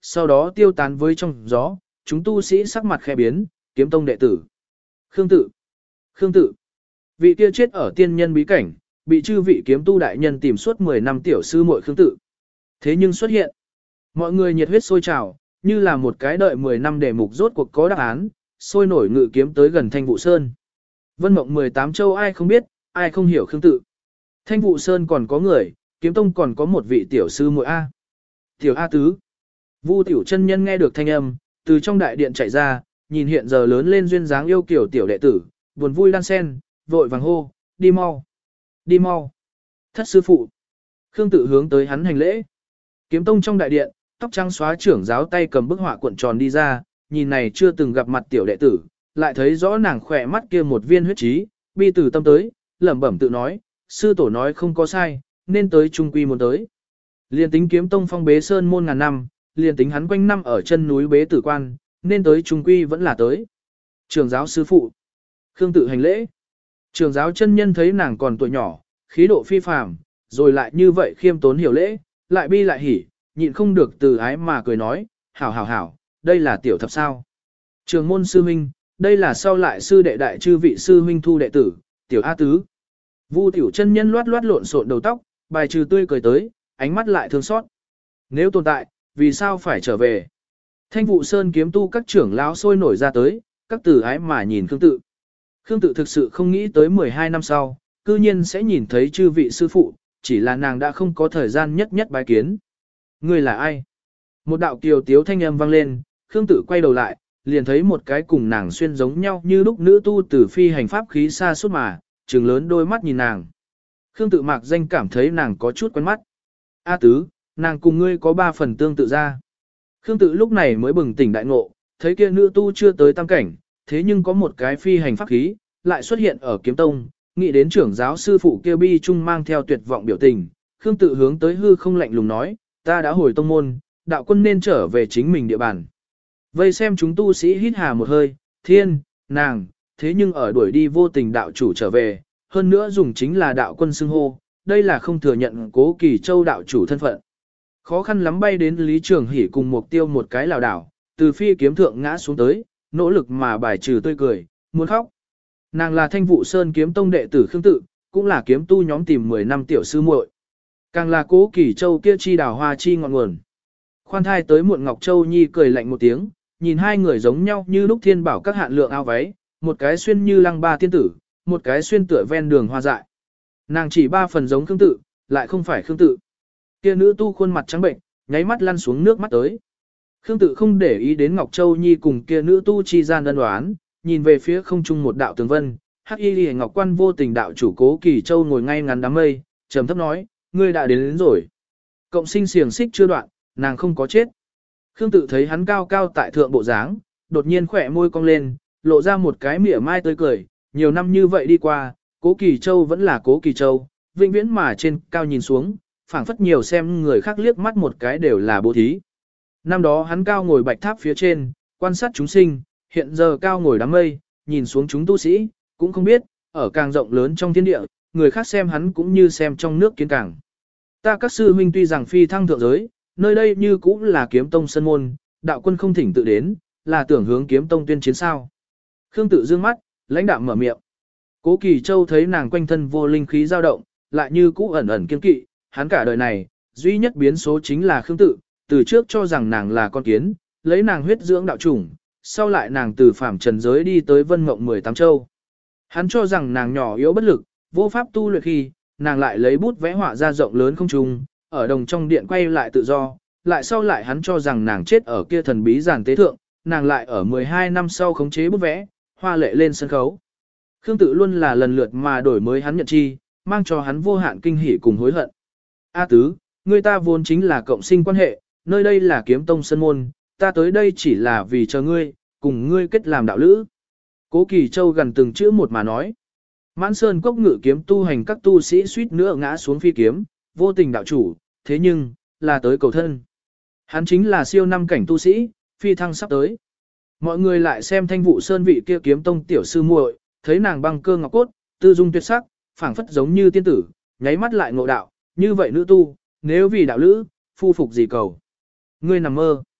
sau đó tiêu tán với trong gió, chúng tu sĩ sắc mặt khẽ biến, kiếm tông đệ tử. Khương tự, Khương tự, vị kia chết ở tiên nhân bí cảnh, bị chư vị kiếm tu đại nhân tìm suốt mười năm tiểu sư muội Khương tự. Thế nhưng xuất hiện, mọi người nhiệt huyết sôi trào, như là một cái đợi mười năm đề mục rốt cuộc có đáp án, sôi nổi ngự kiếm tới gần Thanh Vụ Sơn. Vân Mộng mười tám châu ai không biết, ai không hiểu Khương tự. Thanh Vụ Sơn còn có người, kiếm tông còn có một vị tiểu sư muội A. Tiểu A tứ. Vu tiểu chân nhân nghe được thanh âm, từ trong đại điện chạy ra, nhìn hiện giờ lớn lên duyên dáng yêu kiểu tiểu đệ tử, buồn vui đan sen, vội vàng hô, đi mau, đi mau. Thất sư phụ. Khương tự hướng tới hắn hành lễ. Kiếm tông trong đại điện, tóc trắng xóa trưởng giáo tay cầm bức họa cuộn tròn đi ra, nhìn này chưa từng gặp mặt tiểu đệ tử, lại thấy rõ nàng khỏe mắt kia một viên huyết trí, bi từ tâm tới, lẩm bẩm tự nói, sư tổ nói không có sai, nên tới trung quy muốn tới. Liên tính kiếm tông phong bế sơn môn ngàn năm, liên tính hắn quanh năm ở chân núi bế tử quan, nên tới trung quy vẫn là tới. Trường giáo sư phụ. Khương tự hành lễ. Trường giáo chân nhân thấy nàng còn tuổi nhỏ, khí độ phi phàm, rồi lại như vậy khiêm tốn hiểu lễ, lại bi lại hỉ, nhịn không được từ ái mà cười nói, hảo hảo hảo, đây là tiểu thập sao. Trường môn sư huynh, đây là sau lại sư đệ đại chư vị sư huynh thu đệ tử, tiểu A tứ. Vu tiểu chân nhân loát loát lộn xộn đầu tóc, bài trừ tươi cười tới, ánh mắt lại thương xót. Nếu tồn tại, vì sao phải trở về? Thanh Vụ Sơn kiếm tu các trưởng lão sôi nổi ra tới, các tử ái mà nhìn Khương tự. Khương tự thực sự không nghĩ tới mười hai năm sau, cư nhiên sẽ nhìn thấy chư vị sư phụ, chỉ là nàng đã không có thời gian nhất nhất bái kiến. Người là ai? Một đạo kiều tiếu thanh âm vang lên, Khương tự quay đầu lại, liền thấy một cái cùng nàng xuyên giống nhau như lúc nữ tu từ phi hành pháp khí xa suốt mà, trừng lớn đôi mắt nhìn nàng. Khương tự mạc danh cảm thấy nàng có chút quen mắt. A tứ, nàng cùng ngươi có ba phần tương tự ra. Khương tự lúc này mới bừng tỉnh đại ngộ, thấy kia nữ tu chưa tới tam cảnh, thế nhưng có một cái phi hành pháp khí, lại xuất hiện ở kiếm tông, nghĩ đến trưởng giáo sư phụ kia bi trung mang theo tuyệt vọng biểu tình. Khương tự hướng tới hư không lạnh lùng nói, ta đã hồi tông môn, đạo quân nên trở về chính mình địa bàn. Vây xem chúng tu sĩ hít hà một hơi, thiên, nàng, thế nhưng ở đuổi đi vô tình đạo chủ trở về, hơn nữa dùng chính là đạo quân xưng hô, đây là không thừa nhận Cố Kỳ Châu đạo chủ thân phận. Khó khăn lắm bay đến Lý Trường Hỷ cùng mục tiêu một cái lảo đảo, từ phi kiếm thượng ngã xuống tới, nỗ lực mà bài trừ tươi cười, muốn khóc. Nàng là Thanh Vụ Sơn kiếm tông đệ tử Khương tự, cũng là kiếm tu nhóm tìm mười năm tiểu sư muội. Càng là Cố Kỳ Châu kia chi đào hoa chi ngọn nguồn. Khoan thai tới muộn Ngọc Châu Nhi cười lạnh một tiếng, nhìn hai người giống nhau như lúc thiên bảo các hạn lượng áo váy, một cái xuyên như lăng ba tiên tử, một cái xuyên tựa ven đường hoa dại. Nàng chỉ ba phần giống Khương tự, lại không phải Khương tự. Kia nữ tu khuôn mặt trắng bệnh, nháy mắt lăn xuống nước mắt tới. Khương tự không để ý đến Ngọc Châu Nhi cùng kia nữ tu chi gian ân đoán, nhìn về phía không trung một đạo tường vân, Hắc Y Liễu Ngọc Quan vô tình đạo chủ Cố Kỳ Châu ngồi ngay ngắn đám mây, trầm thấp nói, ngươi đã đến, đến rồi. Cộng sinh xiềng xích chưa đoạn, nàng không có chết. Khương tự thấy hắn cao cao tại thượng bộ dáng, đột nhiên khỏe môi cong lên, lộ ra một cái mỉa mai tươi cười, nhiều năm như vậy đi qua, Cố Kỳ Châu vẫn là Cố Kỳ Châu, vĩnh viễn mà trên cao nhìn xuống, phảng phất nhiều xem người khác liếc mắt một cái đều là bố thí. Năm đó hắn cao ngồi bạch tháp phía trên, quan sát chúng sinh, hiện giờ cao ngồi đám mây, nhìn xuống chúng tu sĩ, cũng không biết, ở càng rộng lớn trong thiên địa, người khác xem hắn cũng như xem trong nước kiến càng. Ta các sư huynh tuy rằng phi thăng thượng giới, nơi đây như cũng là kiếm tông sân môn, đạo quân không thỉnh tự đến, là tưởng hướng kiếm tông tuyên chiến sao. Khương tự dương mắt, lãnh đạm mở miệng. Cố Kỳ Châu thấy nàng quanh thân vô linh khí dao động, lại như cũ ẩn ẩn kiên kỵ, hắn cả đời này, duy nhất biến số chính là Khương tự, từ trước cho rằng nàng là con kiến, lấy nàng huyết dưỡng đạo chủng, sau lại nàng từ phàm trần giới đi tới Vân Mộng mười tám châu. Hắn cho rằng nàng nhỏ yếu bất lực, vô pháp tu luyện khi, nàng lại lấy bút vẽ họa ra rộng lớn không trung, ở đồng trong điện quay lại tự do, lại sau lại hắn cho rằng nàng chết ở kia thần bí giàn tế thượng, nàng lại ở mười hai năm sau khống chế bút vẽ, hoa lệ lên sân khấu. Khương tự luôn là lần lượt mà đổi mới hắn nhận chi, mang cho hắn vô hạn kinh hỉ cùng hối hận. A tứ, người ta vốn chính là cộng sinh quan hệ, nơi đây là kiếm tông sân môn, ta tới đây chỉ là vì chờ ngươi, cùng ngươi kết làm đạo lữ. Cố Kỳ Châu gần từng chữ một mà nói. Mãn Sơn Cốc ngự kiếm tu hành các tu sĩ suýt nữa ngã xuống phi kiếm, vô tình đạo chủ, thế nhưng, là tới cầu thân. Hắn chính là siêu năm cảnh tu sĩ, phi thăng sắp tới. Mọi người lại xem Thanh Vụ Sơn vị kia kiếm tông tiểu sư muội, thấy nàng băng cơ ngọc cốt, tư dung tuyệt sắc, phảng phất giống như tiên tử, nháy mắt lại ngộ đạo, như vậy nữ tu, nếu vì đạo lữ, phu phục gì cầu. Ngươi nằm mơ.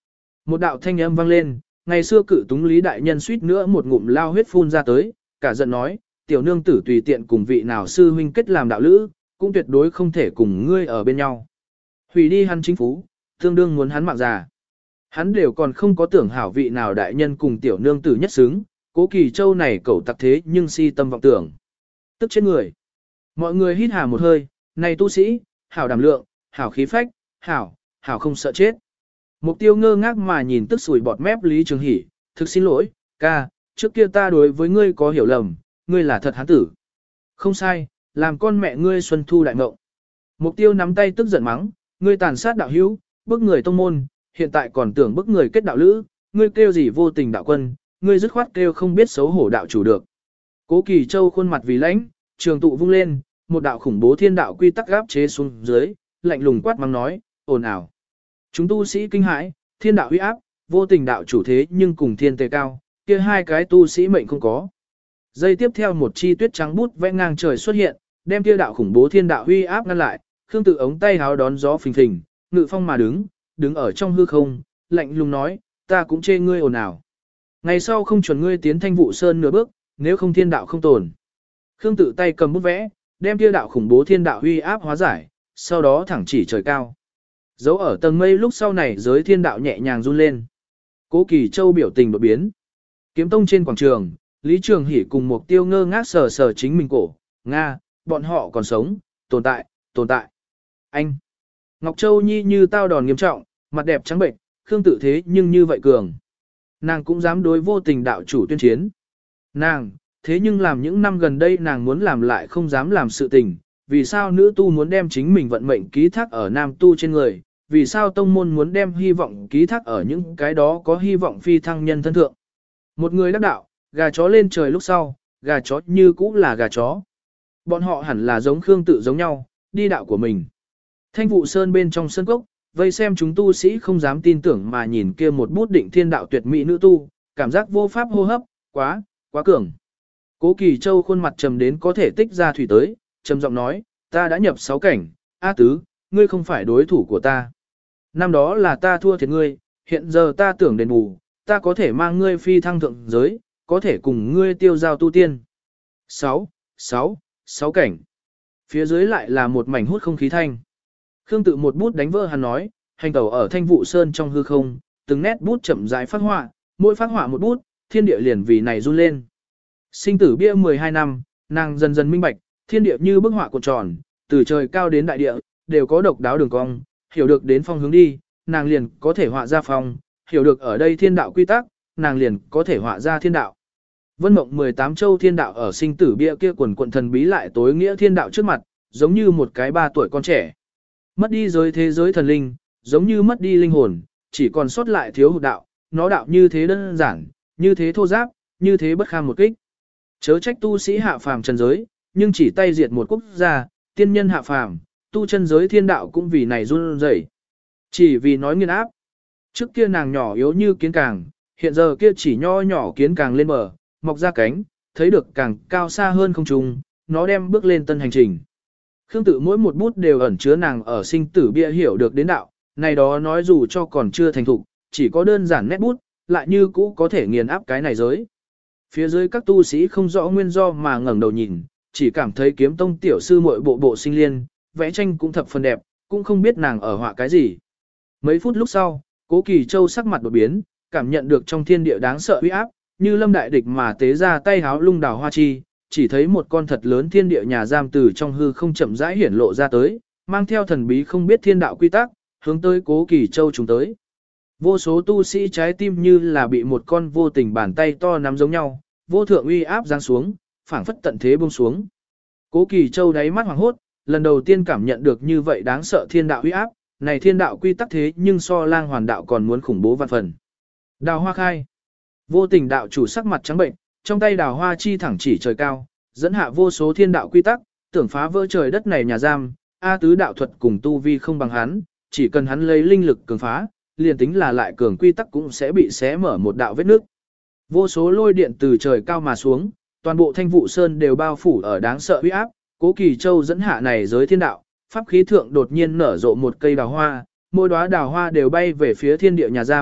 Một đạo thanh âm vang lên, ngày xưa cử túng Lý đại nhân suýt nữa một ngụm lao huyết phun ra tới, cả giận nói, tiểu nương tử tùy tiện cùng vị nào sư huynh kết làm đạo lữ, cũng tuyệt đối không thể cùng ngươi ở bên nhau. Hủy đi hắn chính phú, tương đương muốn hắn mạng già. Hắn đều còn không có tưởng hảo vị nào đại nhân cùng tiểu nương tử nhất xứng, Cố Kỳ Châu này cẩu tặc thế nhưng si tâm vọng tưởng. Tức chết người. Mọi người hít hà một hơi, này tu sĩ, hảo đảm lượng, hảo khí phách, hảo, hảo không sợ chết. Mục tiêu ngơ ngác mà nhìn tức sủi bọt mép Lý Trường Hỷ, thực xin lỗi, ca, trước kia ta đối với ngươi có hiểu lầm, ngươi là thật hán tử. Không sai, làm con mẹ ngươi xuân thu đại mộng. Mục tiêu nắm tay tức giận mắng, ngươi tàn sát đạo hữu, bức người tông môn, hiện tại còn tưởng bức người kết đạo lữ, ngươi kêu gì vô tình đạo quân, ngươi dứt khoát kêu không biết xấu hổ đạo chủ được. Cố Kỳ Châu khuôn mặt vì lãnh, trường tụ vung lên, một đạo khủng bố thiên đạo quy tắc gáp chế xuống dưới, lạnh lùng quát mắng nói, ồn ào. Chúng tu sĩ kinh hãi, thiên đạo uy áp, vô tình đạo chủ thế nhưng cùng thiên tề cao, kia hai cái tu sĩ mệnh không có. Giây tiếp theo một chi tuyết trắng bút vẽ ngang trời xuất hiện, đem kia đạo khủng bố thiên đạo uy áp ngăn lại, Khương Tự ống tay háo đón gió phình phình, ngự phong mà đứng, đứng ở trong hư không, lạnh lùng nói, ta cũng chê ngươi ồn ào. Ngày sau không chuẩn ngươi tiến Thanh Vụ Sơn nửa bước, nếu không thiên đạo không tồn. Khương Tự tay cầm bút vẽ, đem kia đạo khủng bố thiên đạo uy áp hóa giải, sau đó thẳng chỉ trời cao. Dấu ở tầng mây lúc sau này giới thiên đạo nhẹ nhàng run lên. Cố Kỳ Châu biểu tình đột biến. Kiếm tông trên quảng trường, Lý Trường Hỷ cùng Mục Tiêu ngơ ngác sờ sờ chính mình cổ. Nga, bọn họ còn sống, tồn tại, tồn tại. Anh. Ngọc Châu Nhi như tao đòn nghiêm trọng, mặt đẹp trắng bệnh, Khương Tự thế nhưng như vậy cường. Nàng cũng dám đối vô tình đạo chủ tuyên chiến. Nàng, thế nhưng làm những năm gần đây nàng muốn làm lại không dám làm sự tình. Vì sao nữ tu muốn đem chính mình vận mệnh ký thác ở nam tu trên người? Vì sao tông môn muốn đem hy vọng ký thác ở những cái đó có hy vọng phi thăng nhân thân thượng? Một người đắc đạo, gà chó lên trời lúc sau, gà chó như cũ là gà chó. Bọn họ hẳn là giống Khương Tự giống nhau, đi đạo của mình. Thanh Vụ Sơn bên trong sơn cốc, vây xem chúng tu sĩ không dám tin tưởng mà nhìn kia một bút định thiên đạo tuyệt mỹ nữ tu, cảm giác vô pháp hô hấp, quá, quá cường. Cố Kỳ Châu khuôn mặt trầm đến có thể tích ra thủy tới, trầm giọng nói, ta đã nhập sáu cảnh, A Tứ, ngươi không phải đối thủ của ta. Năm đó là ta thua thiệt ngươi, hiện giờ ta tưởng đền bù, ta có thể mang ngươi phi thăng thượng giới, có thể cùng ngươi tiêu giao tu tiên. Sáu, sáu, sáu cảnh. Phía dưới lại là một mảnh hút không khí thanh. Khương Tự một bút đánh vỡ hắn nói, hành tẩu ở Thanh Vụ Sơn trong hư không, từng nét bút chậm rãi phát họa, mỗi phát họa một bút, thiên địa liền vì này run lên. Sinh tử bia mười hai năm, nàng dần dần minh bạch, thiên địa như bức họa cuộn tròn, từ trời cao đến đại địa, đều có độc đáo đường cong, hiểu được đến phong hướng đi, nàng liền có thể họa ra phong, hiểu được ở đây thiên đạo quy tắc, nàng liền có thể họa ra thiên đạo. Vân mộng mười tám châu thiên đạo ở sinh tử bia kia quần quận thần bí lại tối nghĩa thiên đạo trước mặt, giống như một cái ba tuổi con trẻ. Mất đi giới thế giới thần linh, giống như mất đi linh hồn, chỉ còn sót lại thiếu hụt đạo, nó đạo như thế đơn giản, như thế thô giáp, như thế bất kham một kích. Chớ trách tu sĩ hạ phàm trần giới, nhưng chỉ tay diệt một quốc gia, tiên nhân hạ phàm, tu chân giới thiên đạo cũng vì này run rẩy. Chỉ vì nói nghiên áp. Trước kia nàng nhỏ yếu như kiến càng, hiện giờ kia chỉ nho nhỏ kiến càng lên bờ, mọc ra cánh, thấy được càng cao xa hơn không trung, nó đem bước lên tân hành trình. Khương Tự mỗi một bút đều ẩn chứa nàng ở sinh tử bia hiểu được đến đạo, này đó nói dù cho còn chưa thành thục, chỉ có đơn giản nét bút, lại như cũ có thể nghiền áp cái này giới. Phía dưới các tu sĩ không rõ nguyên do mà ngẩng đầu nhìn, chỉ cảm thấy kiếm tông tiểu sư muội bộ bộ sinh liên, vẽ tranh cũng thập phần đẹp, cũng không biết nàng ở họa cái gì. Mấy phút lúc sau, Cố Kỳ Châu sắc mặt đột biến, cảm nhận được trong thiên địa đáng sợ uy áp, như lâm đại địch mà tế ra tay háo lung đào hoa chi, chỉ thấy một con thật lớn thiên địa nhà giam từ trong hư không chậm rãi hiển lộ ra tới, mang theo thần bí không biết thiên đạo quy tắc, hướng tới Cố Kỳ Châu chúng tới. Vô số tu sĩ trái tim như là bị một con vô tình bàn tay to nắm giống nhau, vô thượng uy áp giáng xuống, phảng phất tận thế buông xuống. Cố Kỳ Châu đáy mắt hoàng hốt, lần đầu tiên cảm nhận được như vậy đáng sợ thiên đạo uy áp, này thiên đạo quy tắc thế nhưng so lang hoàn đạo còn muốn khủng bố vạn phần. Đào hoa khai. Vô tình đạo chủ sắc mặt trắng bệnh, trong tay đào hoa chi thẳng chỉ trời cao, dẫn hạ vô số thiên đạo quy tắc, tưởng phá vỡ trời đất này nhà giam, A Tứ đạo thuật cùng tu vi không bằng hắn, chỉ cần hắn lấy linh lực cường phá, liền tính là lại cường quy tắc cũng sẽ bị xé mở một đạo vết nước. Vô số lôi điện từ trời cao mà xuống, toàn bộ Thanh Vụ Sơn đều bao phủ ở đáng sợ uy áp, Cố Kỳ Châu dẫn hạ này giới thiên đạo, pháp khí thượng đột nhiên nở rộ một cây đào hoa, mỗi đóa đào hoa đều bay về phía thiên địa nhà giam,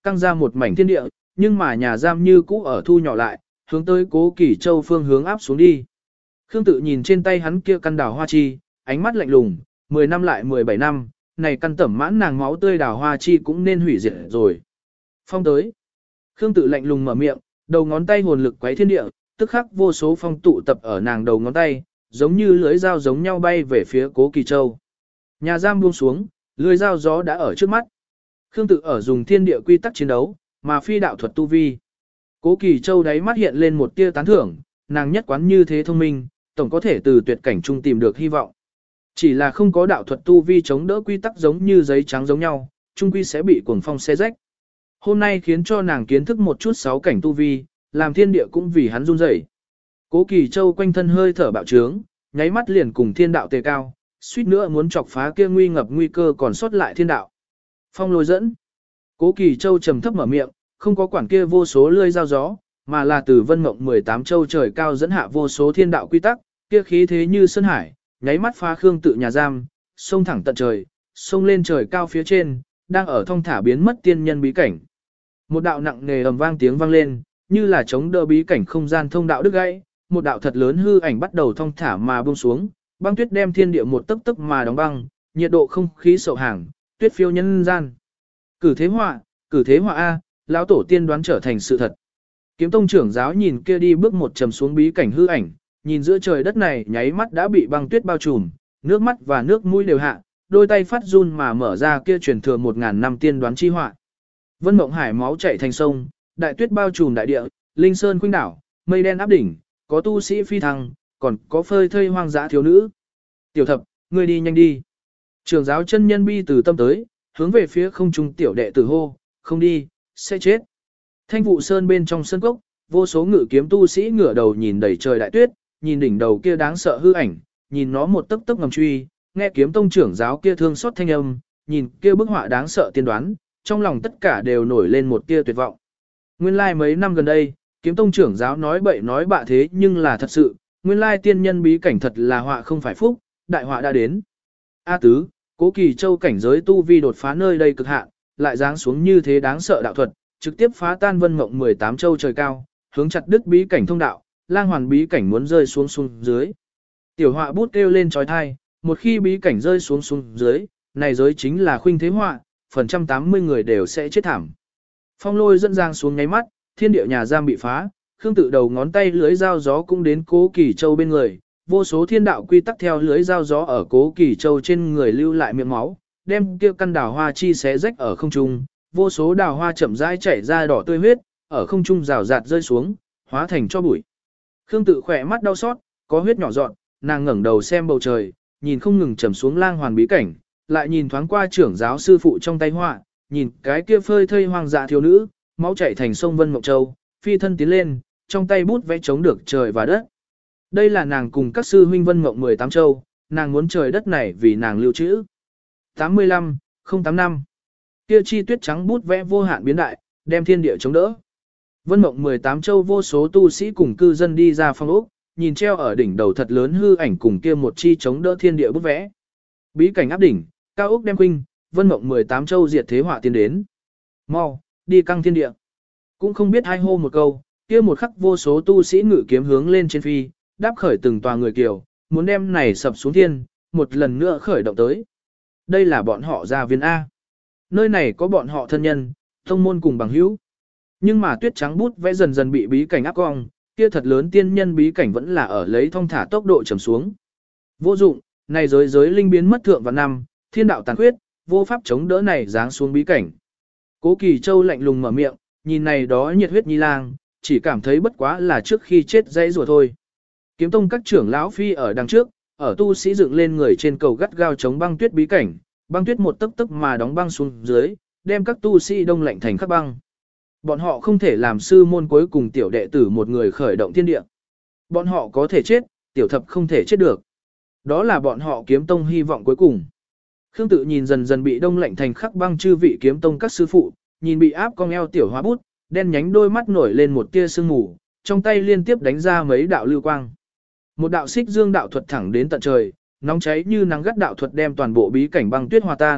căng ra một mảnh thiên địa, nhưng mà nhà giam như cũ ở thu nhỏ lại, hướng tới Cố Kỳ Châu phương hướng áp xuống đi. Khương Tự nhìn trên tay hắn kia căn đào hoa chi, ánh mắt lạnh lùng, mười năm lại mười bảy năm, này căn tẩm mãn nàng máu tươi đào hoa chi cũng nên hủy diệt rồi. Phong tới. Khương Tự lạnh lùng mở miệng, đầu ngón tay hồn lực quấy thiên địa, tức khắc vô số phong tụ tập ở nàng đầu ngón tay, giống như lưới dao giống nhau bay về phía Cố Kỳ Châu. Nhà giam buông xuống, lưới dao gió đã ở trước mắt. Khương Tự ở dùng thiên địa quy tắc chiến đấu, mà phi đạo thuật tu vi. Cố Kỳ Châu đáy mắt hiện lên một tia tán thưởng, nàng nhất quán như thế thông minh, tổng có thể từ tuyệt cảnh trung tìm được hy vọng. Chỉ là không có đạo thuật tu vi chống đỡ quy tắc giống như giấy trắng giống nhau, trung quy sẽ bị cuồng phong xé rách. Hôm nay khiến cho nàng kiến thức một chút sáu cảnh tu vi, làm thiên địa cũng vì hắn run rẩy. Cố Kỳ Châu quanh thân hơi thở bạo trướng, nháy mắt liền cùng thiên đạo tề cao, suýt nữa muốn chọc phá kia nguy ngập nguy cơ còn sót lại thiên đạo. Phong lôi dẫn. Cố Kỳ Châu trầm thấp mở miệng, không có quản kia vô số lươi dao gió, mà là từ vân mộng mười tám châu trời cao dẫn hạ vô số thiên đạo quy tắc, kia khí thế như sơn hải, nháy mắt phá Khương Tự nhà giam, xông thẳng tận trời, xông lên trời cao phía trên, đang ở thong thả biến mất tiên nhân bí cảnh. Một đạo nặng nề ầm vang tiếng vang lên, như là chống đỡ bí cảnh không gian thông đạo đứt gãy, một đạo thật lớn hư ảnh bắt đầu thong thả mà buông xuống, băng tuyết đem thiên địa một tấc tấc mà đóng băng, nhiệt độ không khí sậu hàng, tuyết phiêu nhân gian. Cử thế họa, cử thế họa a, lão tổ tiên đoán trở thành sự thật. Kiếm tông trưởng giáo nhìn kia đi bước một trầm xuống bí cảnh hư ảnh, nhìn giữa trời đất này nháy mắt đã bị băng tuyết bao trùm, nước mắt và nước mũi đều hạ, đôi tay phát run mà mở ra kia truyền thừa một ngàn năm tiên đoán chi họa. Vân Mộng Hải máu chảy thành sông, đại tuyết bao trùm đại địa, linh sơn khuynh đảo, mây đen áp đỉnh, có tu sĩ phi thăng, còn có phơi thây hoang dã thiếu nữ. Tiểu thập, ngươi đi nhanh đi. Trưởng giáo chân nhân bi từ tâm tới, hướng về phía không trung tiểu đệ tử hô, không đi, sẽ chết. Thanh vụ sơn bên trong sân cốc, vô số ngự kiếm tu sĩ ngửa đầu nhìn đầy trời đại tuyết, nhìn đỉnh đầu kia đáng sợ hư ảnh, nhìn nó một tấc tấc ngầm truy, nghe kiếm tông trưởng giáo kia thương xót thanh âm, nhìn kia bức họa đáng sợ tiên đoán, trong lòng tất cả đều nổi lên một tia tuyệt vọng. Nguyên lai like mấy năm gần đây, kiếm tông trưởng giáo nói bậy nói bạ thế nhưng là thật sự, nguyên lai tiên nhân bí cảnh thật là họa không phải phúc, đại họa đã đến. A tứ, Cố Kỳ Châu cảnh giới tu vi đột phá nơi đây cực hạn, lại giáng xuống như thế đáng sợ đạo thuật, trực tiếp phá tan vân mộng mười tám châu trời cao, hướng chặt đứt bí cảnh thông đạo, lang hoàn bí cảnh muốn rơi xuống xuống dưới. Tiểu họa bút kêu lên trói thai, một khi bí cảnh rơi xuống xuống dưới, này giới chính là khuynh thế họa, phần trăm tám mươi người đều sẽ chết thảm. Phong lôi dẫn giang xuống nháy mắt, thiên địa nhà giam bị phá, Khương Tự đầu ngón tay lưới dao gió cũng đến Cố Kỳ Châu bên người, vô số thiên đạo quy tắc theo lưới dao gió ở Cố Kỳ Châu trên người lưu lại miệng máu, đem kia căn đào hoa chi xé rách ở không trung, vô số đào hoa chậm rãi chảy ra đỏ tươi huyết, ở không trung rào rạt rơi xuống, hóa thành cho bụi. Khương Tự khỏe mắt đau xót, có huyết nhỏ giọt, nàng ngẩng đầu xem bầu trời, nhìn không ngừng trầm xuống lang hoàn bí cảnh, lại nhìn thoáng qua trưởng giáo sư phụ trong tay họa, nhìn cái kia phơi thây hoang dã thiếu nữ, máu chảy thành sông Vân Mộng Châu, phi thân tiến lên, trong tay bút vẽ chống được trời và đất. Đây là nàng cùng các sư huynh Vân Mộng mười tám châu, nàng muốn trời đất này vì nàng lưu trữ. tám mươi lăm, không tám năm. Kia chi tuyết trắng bút vẽ vô hạn biến đại, đem thiên địa chống đỡ. Vân Mộng mười tám châu vô số tu sĩ cùng cư dân đi ra phong ốc, nhìn treo ở đỉnh đầu thật lớn hư ảnh cùng kia một chi chống đỡ thiên địa bút vẽ. Bí cảnh áp đỉnh, cao ốc đem khuynh, Vân Mộng mười tám châu diệt thế họa tiến đến. Mau, đi căng thiên địa. Cũng không biết hai hô một câu, kia một khắc vô số tu sĩ ngự kiếm hướng lên trên phi, đáp khởi từng tòa người kiều, muốn đem này sập xuống thiên, một lần nữa khởi động tới. Đây là bọn họ gia viên A. Nơi này có bọn họ thân nhân, thông môn cùng bằng hữu. Nhưng mà tuyết trắng bút vẽ dần dần bị bí cảnh áp cong, kia thật lớn tiên nhân bí cảnh vẫn là ở lấy thong thả tốc độ trầm xuống. Vô dụng, này giới giới linh biến mất thượng và năm, thiên đạo tàn khuyết, vô pháp chống đỡ này giáng xuống bí cảnh. Cố Kỳ Châu lạnh lùng mở miệng, nhìn này đó nhiệt huyết nhi lang, chỉ cảm thấy bất quá là trước khi chết dãy rùa thôi. Kiếm tông các trưởng lão phi ở đằng trước, ở tu sĩ dựng lên người trên cầu gắt gao chống băng tuyết bí cảnh, băng tuyết một tấc tấc mà đóng băng xuống dưới, đem các tu sĩ đông lạnh thành khắc băng. Bọn họ không thể làm sư môn cuối cùng tiểu đệ tử một người khởi động thiên địa. Bọn họ có thể chết, tiểu thập không thể chết được. Đó là bọn họ kiếm tông hy vọng cuối cùng. Khương Tự nhìn dần dần bị đông lạnh thành khắc băng chư vị kiếm tông các sư phụ, nhìn bị áp cong eo tiểu hóa bút, đen nhánh đôi mắt nổi lên một tia sương mù, trong tay liên tiếp đánh ra mấy đạo lưu quang. Một đạo xích dương đạo thuật thẳng đến tận trời, nóng cháy như nắng gắt đạo thuật đem toàn bộ bí cảnh băng tuyết hòa tan,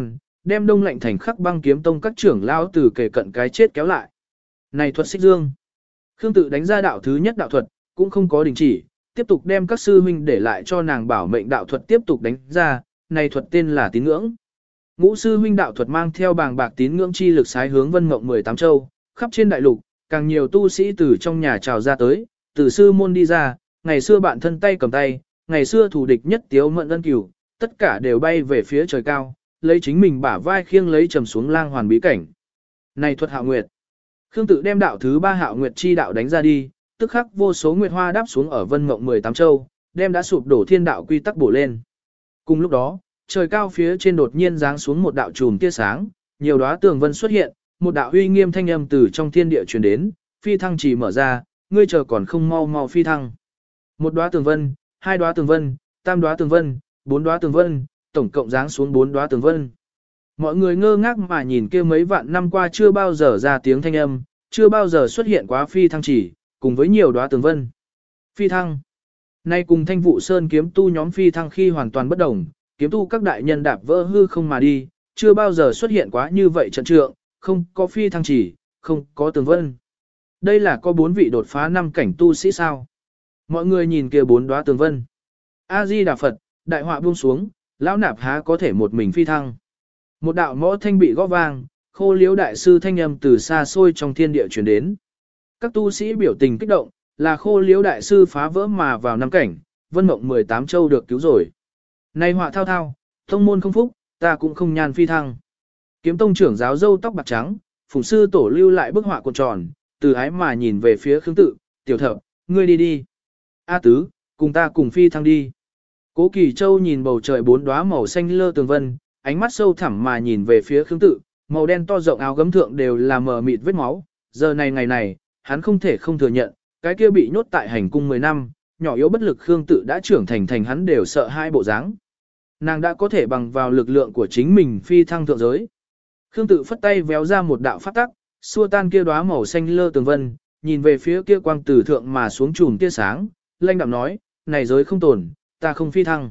đem đông lạnh thành khắc băng kiếm tông các trưởng lao từ kề cận cái chết kéo lại. Này thuật xích dương. Khương Tự đánh ra đạo thứ nhất đạo thuật, cũng không có đình chỉ, tiếp tục đem các sư huynh để lại cho nàng bảo mệnh đạo thuật tiếp tục đánh ra, này thuật tên là tín ngưỡng. Ngũ sư huynh đạo thuật mang theo bàng bạc tín ngưỡng chi lực sái hướng Vân Mộng mười tám châu, khắp trên đại lục, càng nhiều tu sĩ từ trong nhà trào ra tới, từ sư môn đi ra, ngày xưa bạn thân tay cầm tay, ngày xưa thù địch nhất Tiếu Mận ân cửu, tất cả đều bay về phía trời cao, lấy chính mình bả vai khiêng lấy trầm xuống lang hoàn bí cảnh. Này thuật Hạo Nguyệt. Khương Tự đem đạo thứ ba Hạo Nguyệt chi đạo đánh ra đi, tức khắc vô số nguyệt hoa đáp xuống ở Vân Mộng mười tám châu, đem đã sụp đổ thiên đạo quy tắc bổ lên. Cùng lúc đó, trời cao phía trên đột nhiên giáng xuống một đạo chùm tia sáng, nhiều đóa tường vân xuất hiện, một đạo uy nghiêm thanh âm từ trong thiên địa truyền đến, phi thăng chỉ mở ra, ngươi chờ còn không mau mau phi thăng. Một đóa tường vân, hai đóa tường vân, tam đóa tường vân, bốn đóa tường vân, tổng cộng giáng xuống bốn đóa tường vân. Mọi người ngơ ngác mà nhìn kia mấy vạn năm qua chưa bao giờ ra tiếng thanh âm, chưa bao giờ xuất hiện quá phi thăng chỉ, cùng với nhiều đóa tường vân. Phi thăng. Nay cùng Thanh Vụ Sơn kiếm tu nhóm phi thăng khi hoàn toàn bất đồng, kiếm tu các đại nhân đạp vỡ hư không mà đi, chưa bao giờ xuất hiện quá như vậy trận trượng, không có phi thăng chỉ, không có tường vân. Đây là có bốn vị đột phá năm cảnh tu sĩ sao? Mọi người nhìn kia bốn đóa tường vân. A Di Đà Phật, đại họa buông xuống, lão nạp há có thể một mình phi thăng. Một đạo mõ thanh bị gõ vang, Khô Liếu đại sư thanh âm từ xa xôi trong thiên địa truyền đến. Các tu sĩ biểu tình kích động, là Khô Liếu đại sư phá vỡ mà vào năm cảnh, Vân Mộng mười tám châu được cứu rồi. Này họa thao thao, tông môn không phúc, ta cũng không nhan phi thăng. Kiếm tông trưởng giáo râu tóc bạc trắng, phụng sư tổ lưu lại bức họa cuộn tròn, từ ái mà nhìn về phía Khương Tự, tiểu thập, ngươi đi đi. A tứ, cùng ta cùng phi thăng đi. Cố Kỳ Châu nhìn bầu trời bốn đóa màu xanh lơ tường vân, ánh mắt sâu thẳm mà nhìn về phía Khương Tự, màu đen to rộng áo gấm thượng đều là mờ mịt vết máu. Giờ này ngày này, hắn không thể không thừa nhận, cái kia bị nhốt tại hành cung mười năm, nhỏ yếu bất lực Khương Tự đã trưởng thành thành hắn đều sợ hai bộ dáng. Nàng đã có thể bằng vào lực lượng của chính mình phi thăng thượng giới. Khương Tự phất tay véo ra một đạo pháp tắc, xua tan kia đóa màu xanh lơ tường vân, nhìn về phía kia quang từ thượng mà xuống chùm tia sáng, lanh đạm nói, này giới không tồn, ta không phi thăng.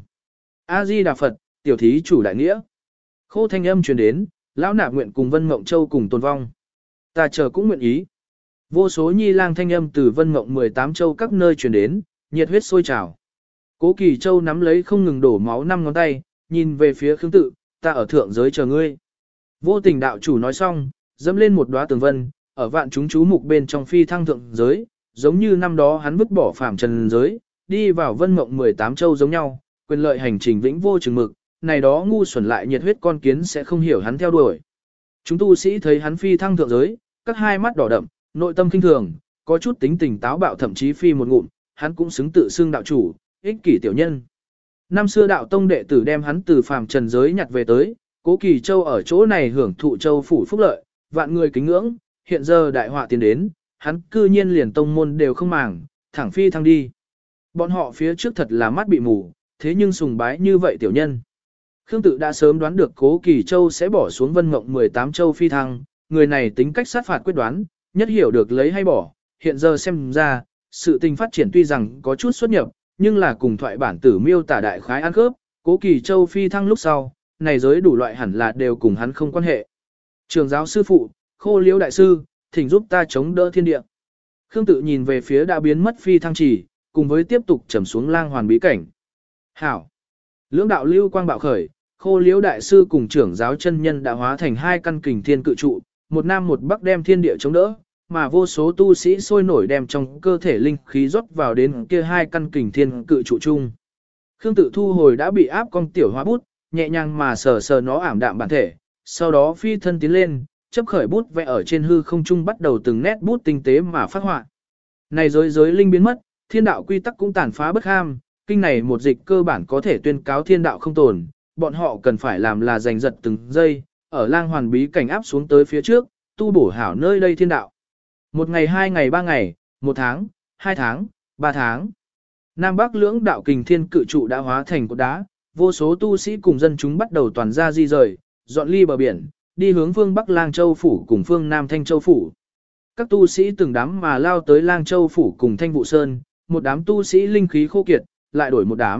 A Di Đà Phật, tiểu thí chủ đại nghĩa. Khô thanh âm truyền đến, lão nạp nguyện cùng Vân Mộng Châu cùng tồn vong. Ta chờ cũng nguyện ý. Vô số nhi lang thanh âm từ Vân Mộng mười tám châu các nơi truyền đến, nhiệt huyết sôi trào. Cố Kỳ Châu nắm lấy không ngừng đổ máu năm ngón tay, nhìn về phía Khương Tự, ta ở thượng giới chờ ngươi. Vô tình đạo chủ nói xong, dẫm lên một đóa tường vân, ở vạn chúng chú mục bên trong phi thăng thượng giới, giống như năm đó hắn vứt bỏ phàm trần giới, đi vào Vân Mộng mười tám châu giống nhau, quyền lợi hành trình vĩnh vô chừng mực, này đó ngu xuẩn lại nhiệt huyết con kiến sẽ không hiểu hắn theo đuổi. Chúng tu sĩ thấy hắn phi thăng thượng giới, các hai mắt đỏ đậm, nội tâm kinh thường, có chút tính tình táo bạo thậm chí phi một ngụm, hắn cũng xứng tự xưng đạo chủ, ích kỷ tiểu nhân. Năm xưa đạo tông đệ tử đem hắn từ phàm trần giới nhặt về tới, Cố Kỳ Châu ở chỗ này hưởng thụ châu phủ phúc lợi, vạn người kính ngưỡng, hiện giờ đại họa tiến đến, hắn cư nhiên liền tông môn đều không màng, thẳng phi thăng đi. Bọn họ phía trước thật là mắt bị mù, thế nhưng sùng bái như vậy tiểu nhân. Khương Tự đã sớm đoán được Cố Kỳ Châu sẽ bỏ xuống Vân Mộng mười tám châu phi thăng, người này tính cách sát phạt quyết đoán, nhất hiểu được lấy hay bỏ, hiện giờ xem ra, sự tình phát triển tuy rằng có chút xuất nhập, nhưng là cùng thoại bản tử miêu tả đại khái ăn khớp, Cố Kỳ Châu phi thăng lúc sau, này giới đủ loại hẳn là đều cùng hắn không quan hệ. Trường giáo sư phụ, Khô Liễu đại sư, thỉnh giúp ta chống đỡ thiên địa. Khương Tự nhìn về phía đã biến mất phi thăng chỉ, cùng với tiếp tục trầm xuống lang hoàn bí cảnh. Hảo! Lưỡng đạo lưu quang bạo khởi, Khô Liễu đại sư cùng trưởng giáo chân nhân đã hóa thành hai căn kình thiên cự trụ, một nam một bắc đem thiên địa chống đỡ, mà vô số tu sĩ sôi nổi đem trong cơ thể linh khí rót vào đến kia hai căn kình thiên cự trụ chung. Khương Tự thu hồi đã bị áp con tiểu hóa bút, nhẹ nhàng mà sờ sờ nó ảm đạm bản thể, sau đó phi thân tiến lên, chấp khởi bút vẽ ở trên hư không trung bắt đầu từng nét bút tinh tế mà phát họa. Này giới giới linh biến mất, thiên đạo quy tắc cũng tàn phá bất ham, kinh này một dịch cơ bản có thể tuyên cáo thiên đạo không tồn, bọn họ cần phải làm là giành giật từng giây, ở lang hoàn bí cảnh áp xuống tới phía trước, tu bổ hảo nơi đây thiên đạo. Một ngày hai ngày ba ngày, một tháng, hai tháng, ba tháng. Nam Bắc lưỡng đạo kình thiên cự trụ đã hóa thành cột đá, vô số tu sĩ cùng dân chúng bắt đầu toàn ra di rời, dọn ly bờ biển, đi hướng phương Bắc Lang Châu Phủ cùng phương Nam Thanh Châu Phủ. Các tu sĩ từng đám mà lao tới Lang Châu Phủ cùng Thanh Vụ Sơn, một đám tu sĩ linh khí khô kiệt, lại đổi một đám,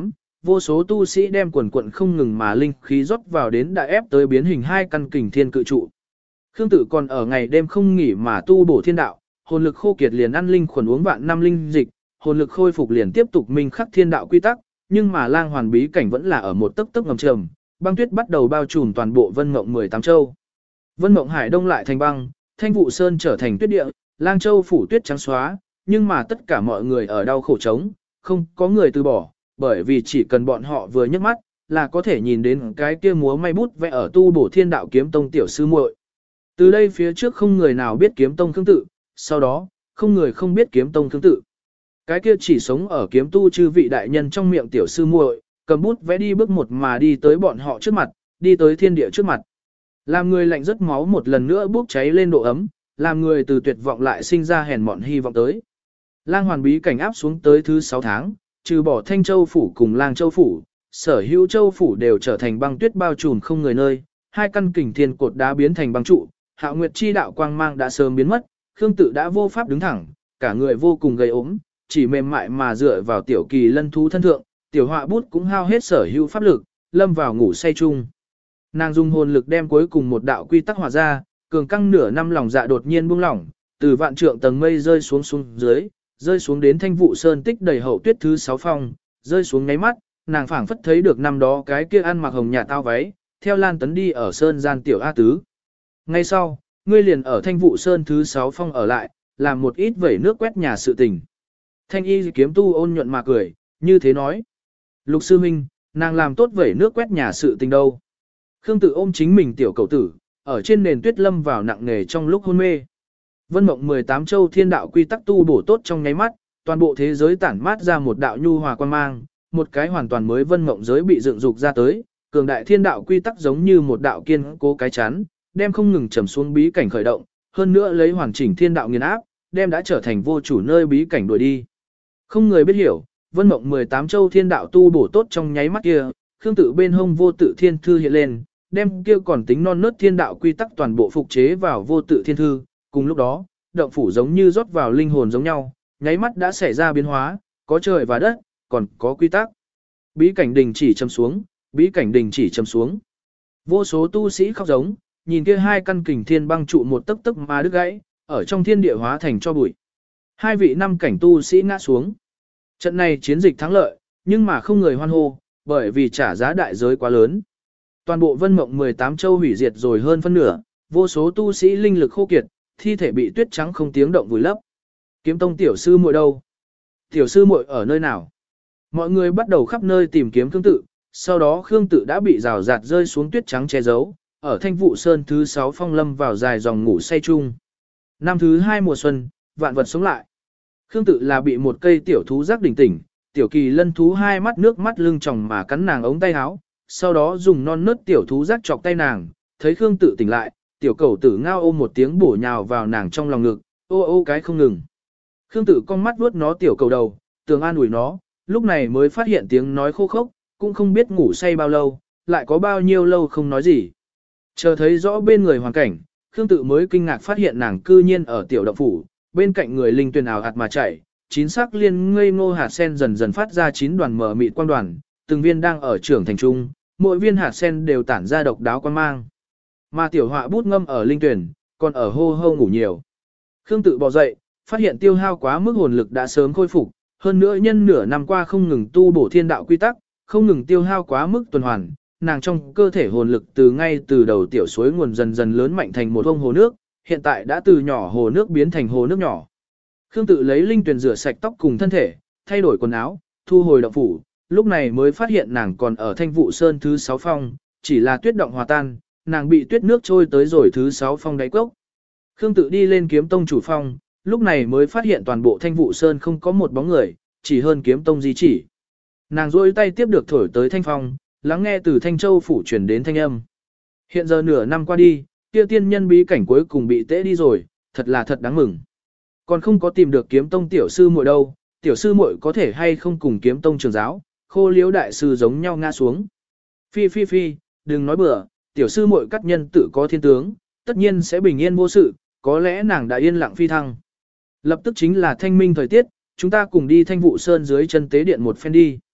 vô số tu sĩ đem quần quận không ngừng mà linh khí rót vào đến đã ép tới biến hình hai căn kình thiên cự trụ. Khương Tự còn ở ngày đêm không nghỉ mà tu bổ thiên đạo, hồn lực khô kiệt liền ăn linh khuẩn uống vạn năm linh dịch, hồn lực khôi phục liền tiếp tục minh khắc thiên đạo quy tắc, nhưng mà lang hoàn bí cảnh vẫn là ở một tấc tấc ngầm trầm, băng tuyết bắt đầu bao trùm toàn bộ Vân Mộng mười tám châu. Vân Mộng Hải đông lại thành băng, Thanh Vụ Sơn trở thành tuyết địa, Lang Châu phủ tuyết trắng xóa, nhưng mà tất cả mọi người ở đau khổ chống, không có người từ bỏ, bởi vì chỉ cần bọn họ vừa nhấc mắt, là có thể nhìn đến cái kia múa may bút vẽ ở tu bổ thiên đạo kiếm tông tiểu sư muội. Từ đây phía trước không người nào biết kiếm tông Khương Tự, sau đó, không người không biết kiếm tông Khương Tự. Cái kia chỉ sống ở kiếm tu chư vị đại nhân trong miệng tiểu sư muội, cầm bút vẽ đi bước một mà đi tới bọn họ trước mặt, đi tới thiên địa trước mặt. Làm người lạnh rất máu một lần nữa bốc cháy lên độ ấm, làm người từ tuyệt vọng lại sinh ra hèn mọn hy vọng tới. Lang hoàn bí cảnh áp xuống tới thứ sáu tháng, trừ bỏ Thanh Châu phủ cùng Lang Châu phủ, sở hữu châu phủ đều trở thành băng tuyết bao trùm không người nơi, hai căn kình thiên cột đá biến thành băng trụ, Hạo Nguyệt chi đạo quang mang đã sớm biến mất, Khương Tự đã vô pháp đứng thẳng, cả người vô cùng gầy ốm, chỉ mềm mại mà dựa vào tiểu kỳ lân thú thân thượng, tiểu họa bút cũng hao hết sở hữu pháp lực, lâm vào ngủ say chung. Nàng dùng hồn lực đem cuối cùng một đạo quy tắc hòa ra, cường căng nửa năm lòng dạ đột nhiên buông lỏng, từ vạn trượng tầng mây rơi xuống xuống dưới, rơi xuống đến Thanh Vụ Sơn tích đầy hậu tuyết thứ sáu phong, rơi xuống nháy mắt, nàng phảng phất thấy được năm đó cái kia ăn mặc hồng nhạt tao váy, theo Lan Tấn đi ở sơn gian tiểu A tứ. Ngay sau, ngươi liền ở Thanh Vụ Sơn thứ sáu phong ở lại, làm một ít vẩy nước quét nhà sự tình. Thanh y kiếm tu ôn nhuận mà cười, như thế nói. Lục sư huynh, nàng làm tốt vẩy nước quét nhà sự tình đâu. Khương Tự ôm chính mình tiểu cầu tử, ở trên nền tuyết lâm vào nặng nề trong lúc hôn mê. Vân Mộng mười tám châu thiên đạo quy tắc tu bổ tốt trong nháy mắt, toàn bộ thế giới tản mát ra một đạo nhu hòa quang mang, một cái hoàn toàn mới Vân Mộng giới bị dựng dục ra tới, cường đại thiên đạo quy tắc giống như một đạo kiên cố cái chắn, đem không ngừng trầm xuống bí cảnh khởi động, hơn nữa lấy hoàn chỉnh thiên đạo nghiền áp, đem đã trở thành vô chủ nơi bí cảnh đuổi đi. Không người biết hiểu, Vân Mộng mười tám châu thiên đạo tu bổ tốt trong nháy mắt kia, Khương Tự bên hông vô tự thiên thư hiện lên, đem kia còn tính non nớt thiên đạo quy tắc toàn bộ phục chế vào vô tự thiên thư, cùng lúc đó, động phủ giống như rót vào linh hồn giống nhau, nháy mắt đã xảy ra biến hóa, có trời và đất, còn có quy tắc. Bí cảnh đình chỉ châm xuống, bí cảnh đình chỉ châm xuống. Vô số tu sĩ khóc giống, nhìn kia hai căn kình thiên băng trụ một tấc tấc mà đứt gãy, ở trong thiên địa hóa thành cho bụi. Hai vị năm cảnh tu sĩ ngã xuống. Trận này chiến dịch thắng lợi, nhưng mà không người hoan hô, bởi vì trả giá đại giới quá lớn. Toàn bộ Vân Mộng mười tám châu hủy diệt rồi hơn phân nửa, vô số tu sĩ linh lực khô kiệt, thi thể bị tuyết trắng không tiếng động vùi lấp. Kiếm tông tiểu sư muội đâu? Tiểu sư muội ở nơi nào? Mọi người bắt đầu khắp nơi tìm kiếm Khương Tự, sau đó Khương Tự đã bị rào rạt rơi xuống tuyết trắng che giấu, ở Thanh Vụ Sơn thứ sáu phong lâm vào dài dòng ngủ say chung. Năm thứ hai mùa xuân, vạn vật sống lại. Khương Tự là bị một cây tiểu thú giác đỉnh tỉnh, tiểu kỳ lân thú hai mắt nước mắt lưng tròng mà cắn nàng ống tay áo, sau đó dùng non nớt tiểu thú giác chọc tay nàng, thấy Khương Tự tỉnh lại, tiểu cầu tử ngao ôm một tiếng bổ nhào vào nàng trong lòng ngực, ô ô cái không ngừng. Khương Tự con mắt vuốt nó tiểu cầu đầu, tường an ủi nó, lúc này mới phát hiện tiếng nói khô khốc, cũng không biết ngủ say bao lâu, lại có bao nhiêu lâu không nói gì. Chờ thấy rõ bên người hoàn cảnh, Khương Tự mới kinh ngạc phát hiện nàng cư nhiên ở tiểu động phủ, bên cạnh người linh tuyền ảo hạt mà chảy, chín sắc liên ngây ngô hạt sen dần dần phát ra chín đoàn mở mịt quang đoàn, từng viên đang ở trưởng thành trung, mỗi viên hạt sen đều tản ra độc đáo quang mang. Mà tiểu họa bút ngâm ở linh tuyển, còn ở hô hô ngủ nhiều. Khương Tự bò dậy, phát hiện tiêu hao quá mức hồn lực đã sớm khôi phục, hơn nữa nhân nửa năm qua không ngừng tu bổ thiên đạo quy tắc, không ngừng tiêu hao quá mức tuần hoàn, nàng trong cơ thể hồn lực từ ngay từ đầu tiểu suối nguồn dần dần lớn mạnh thành một vông hồ nước, hiện tại đã từ nhỏ hồ nước biến thành hồ nước nhỏ. Khương Tự lấy linh tuyển rửa sạch tóc cùng thân thể, thay đổi quần áo, thu hồi động phủ, lúc này mới phát hiện nàng còn ở Thanh Vụ Sơn thứ sáu phong, chỉ là tuyết động hòa tan, nàng bị tuyết nước trôi tới rồi thứ sáu phong đáy cốc. Khương Tự đi lên kiếm tông chủ phong, lúc này mới phát hiện toàn bộ Thanh Vụ Sơn không có một bóng người, chỉ hơn kiếm tông di chỉ. Nàng duỗi tay tiếp được thổi tới thanh phong, lắng nghe từ Thanh Châu phủ truyền đến thanh âm. Hiện giờ nửa năm qua đi, kia tiên nhân bí cảnh cuối cùng bị tễ đi rồi, thật là thật đáng mừng. Còn không có tìm được kiếm tông tiểu sư muội đâu, tiểu sư muội có thể hay không cùng kiếm tông trường giáo, khô liếu đại sư giống nhau ngã xuống. Phi phi phi, đừng nói bừa, tiểu sư muội các nhân tự có thiên tướng, tất nhiên sẽ bình yên vô sự, có lẽ nàng đã yên lặng phi thăng. Lập tức chính là thanh minh thời tiết, chúng ta cùng đi Thanh Vụ Sơn dưới chân tế điện một phen đi.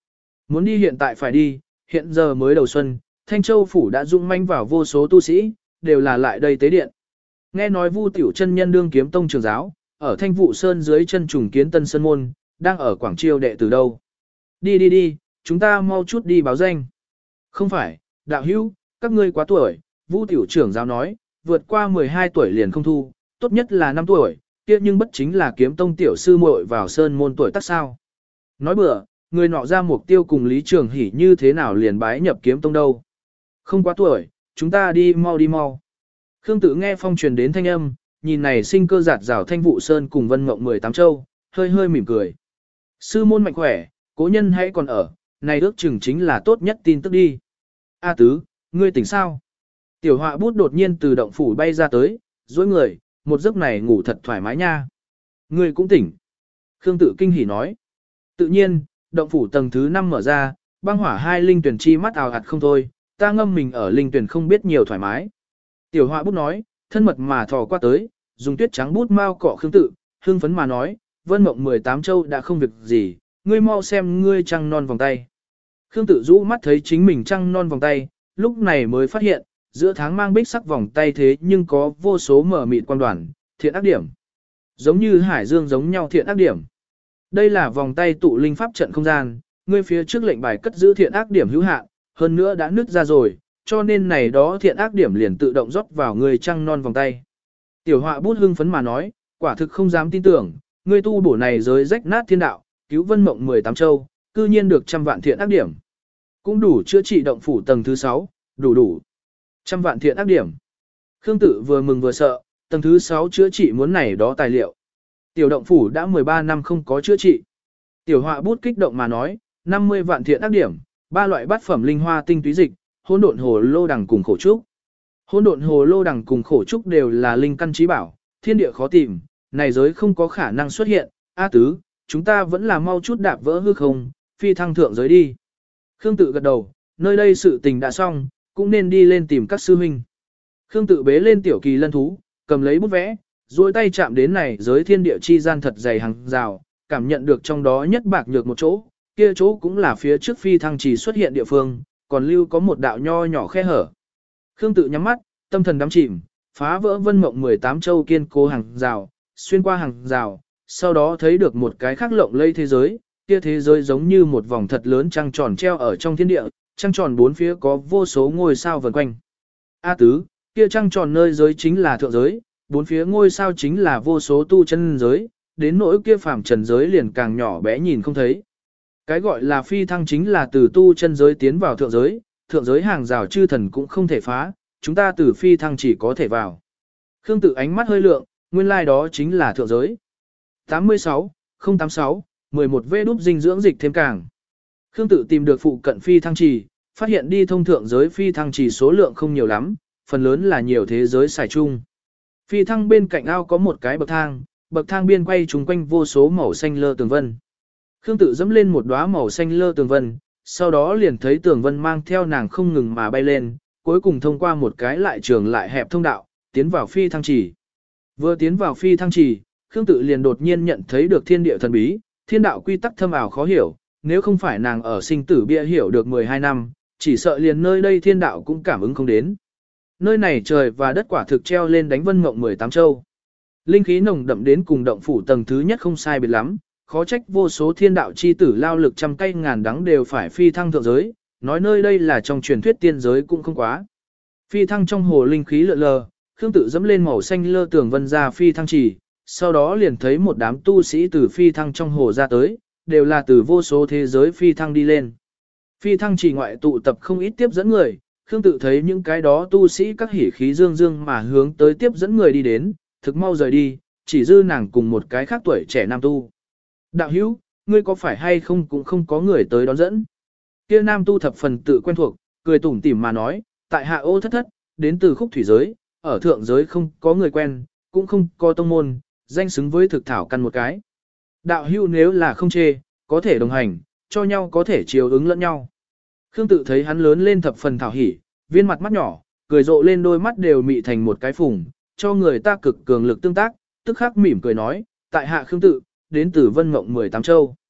Muốn đi hiện tại phải đi, hiện giờ mới đầu xuân, Thanh Châu phủ đã dung manh vào vô số tu sĩ, đều là lại đây tế điện. Nghe nói Vu Tiểu chân nhân đương kiếm tông trường giáo, ở Thanh Vụ Sơn dưới chân trùng kiến Tân Sơn môn, đang ở Quảng Chiêu đệ từ đâu. Đi đi đi, chúng ta mau chút đi báo danh. Không phải, đạo hữu, các ngươi quá tuổi, Vu Tiểu trưởng giáo nói, vượt qua mười hai tuổi liền không thu, tốt nhất là năm tuổi, kia nhưng bất chính là kiếm tông tiểu sư muội vào sơn môn tuổi tác sao. Nói bừa, người nọ ra mục tiêu cùng Lý Trường Hỷ như thế nào liền bái nhập kiếm tông đâu. Không quá tuổi, chúng ta đi mau đi mau. Khương Tự nghe phong truyền đến thanh âm, nhìn này sinh cơ giạt rào Thanh Vụ Sơn cùng Vân Mộng mười tám châu, hơi hơi mỉm cười. Sư môn mạnh khỏe, cố nhân hãy còn ở, này ước chừng chính là tốt nhất tin tức đi. A Tứ, ngươi tỉnh sao? Tiểu Họa Bút đột nhiên từ động phủ bay ra tới, dối người, một giấc này ngủ thật thoải mái nha. Ngươi cũng tỉnh. Khương Tự kinh hỉ nói. Tự nhiên, động phủ tầng thứ năm mở ra, băng hỏa hai linh tuyển chi mắt ào ạt không thôi, ta ngâm mình ở linh tuyển không biết nhiều thoải mái. Tiểu Họa Bút nói, thân mật mà thò qua tới, dùng tuyết trắng bút mau cọ Khương Tự, hưng phấn mà nói, Vân Mộng mười tám châu đã không việc gì, ngươi mau xem ngươi trăng non vòng tay. Khương Tự rũ mắt thấy chính mình trăng non vòng tay, lúc này mới phát hiện, giữa tháng mang bích sắc vòng tay thế nhưng có vô số mở mịt quan đoàn, thiện ác điểm. Giống như hải dương giống nhau thiện ác điểm. Đây là vòng tay tụ linh pháp trận không gian, ngươi phía trước lệnh bài cất giữ thiện ác điểm hữu hạn, hơn nữa đã nứt ra rồi, cho nên này đó thiện ác điểm liền tự động rót vào ngươi trăng non vòng tay. Tiểu Họa Bút hưng phấn mà nói, quả thực không dám tin tưởng, ngươi tu bổ này giới rách nát thiên đạo, cứu Vân Mộng mười tám châu, cư nhiên được trăm vạn thiện ác điểm. Cũng đủ chữa trị động phủ tầng thứ sáu, đủ đủ. Trăm vạn thiện ác điểm. Khương Tự vừa mừng vừa sợ, tầng thứ sáu chữa trị muốn này đó tài liệu. Tiểu động phủ đã mười ba năm không có chữa trị. Tiểu Họa Bút kích động mà nói, năm mươi vạn thiện ác điểm, ba loại bát phẩm linh hoa tinh túy dịch, hỗn độn hồ lô đằng cùng khổ trúc. Hỗn độn hồ lô đằng cùng khổ trúc đều là linh căn trí bảo, thiên địa khó tìm, này giới không có khả năng xuất hiện. A Tứ, chúng ta vẫn là mau chút đạp vỡ hư không, phi thăng thượng giới đi. Khương Tự gật đầu, nơi đây sự tình đã xong, cũng nên đi lên tìm các sư huynh. Khương Tự bế lên tiểu kỳ lân thú, cầm lấy bút vẽ, duỗi tay chạm đến này giới thiên địa chi gian thật dày hàng rào, cảm nhận được trong đó nhất bạc nhược một chỗ, kia chỗ cũng là phía trước phi thăng chỉ xuất hiện địa phương, còn lưu có một đạo nho nhỏ khe hở. Khương Tự nhắm mắt, tâm thần đắm chìm, phá vỡ Vân Mộng mười tám châu kiên cố hàng rào, xuyên qua hàng rào, sau đó thấy được một cái khác lộng lây thế giới, kia thế giới giống như một vòng thật lớn trăng tròn treo ở trong thiên địa, trăng tròn bốn phía có vô số ngôi sao vần quanh. A Tứ, kia trăng tròn nơi giới chính là thượng giới, bốn phía ngôi sao chính là vô số tu chân giới, đến nỗi kia phàm trần giới liền càng nhỏ bé nhìn không thấy. Cái gọi là phi thăng chính là từ tu chân giới tiến vào thượng giới, thượng giới hàng rào chư thần cũng không thể phá, chúng ta từ phi thăng chỉ có thể vào. Khương Tự ánh mắt hơi lượng, nguyên lai like đó chính là thượng giới. tám mươi sáu, không tám sáu, mười một vê đúp dinh dưỡng dịch thêm càng. Khương Tự tìm được phụ cận phi thăng trì, phát hiện đi thông thượng giới phi thăng trì số lượng không nhiều lắm, phần lớn là nhiều thế giới xài chung. Phi thăng bên cạnh ao có một cái bậc thang, bậc thang biên quay trùng quanh vô số màu xanh lơ tường vân. Khương Tự dẫm lên một đóa màu xanh lơ tường vân, sau đó liền thấy tường vân mang theo nàng không ngừng mà bay lên, cuối cùng thông qua một cái lại trường lại hẹp thông đạo, tiến vào phi thăng trì. Vừa tiến vào phi thăng trì, Khương Tự liền đột nhiên nhận thấy được thiên địa thần bí, thiên đạo quy tắc thâm ảo khó hiểu, nếu không phải nàng ở sinh tử bia hiểu được mười hai năm, chỉ sợ liền nơi đây thiên đạo cũng cảm ứng không đến. Nơi này trời và đất quả thực treo lên đánh Vân Mộng mười tám châu. Linh khí nồng đậm đến cùng động phủ tầng thứ nhất không sai biệt lắm, khó trách vô số thiên đạo chi tử lao lực trăm cây ngàn đắng đều phải phi thăng thượng giới, nói nơi đây là trong truyền thuyết tiên giới cũng không quá. Phi thăng trong hồ linh khí lượn lờ, Khương Tự dẫm lên màu xanh lơ tường vân ra phi thăng trì, sau đó liền thấy một đám tu sĩ từ phi thăng trong hồ ra tới, đều là từ vô số thế giới phi thăng đi lên. Phi thăng trì ngoại tụ tập không ít tiếp dẫn người, Khương Tự thấy những cái đó tu sĩ các hỉ khí dương dương mà hướng tới tiếp dẫn người đi đến, thực mau rời đi, chỉ dư nàng cùng một cái khác tuổi trẻ nam tu. Đạo hữu, ngươi có phải hay không cũng không có người tới đón dẫn. Kia nam tu thập phần tự quen thuộc, cười tủm tỉm mà nói, tại hạ ô thất thất, đến từ khúc thủy giới, ở thượng giới không có người quen, cũng không có tông môn, danh xứng với thực thảo căn một cái. Đạo hữu nếu là không chê, có thể đồng hành, cho nhau có thể chiều ứng lẫn nhau. Khương Tự thấy hắn lớn lên thập phần thảo hỉ, viên mặt mắt nhỏ, cười rộ lên đôi mắt đều mị thành một cái phùng, cho người ta cực cường lực tương tác, tức khắc mỉm cười nói, tại hạ Khương Tự, đến từ Vân Mộng mười tám châu.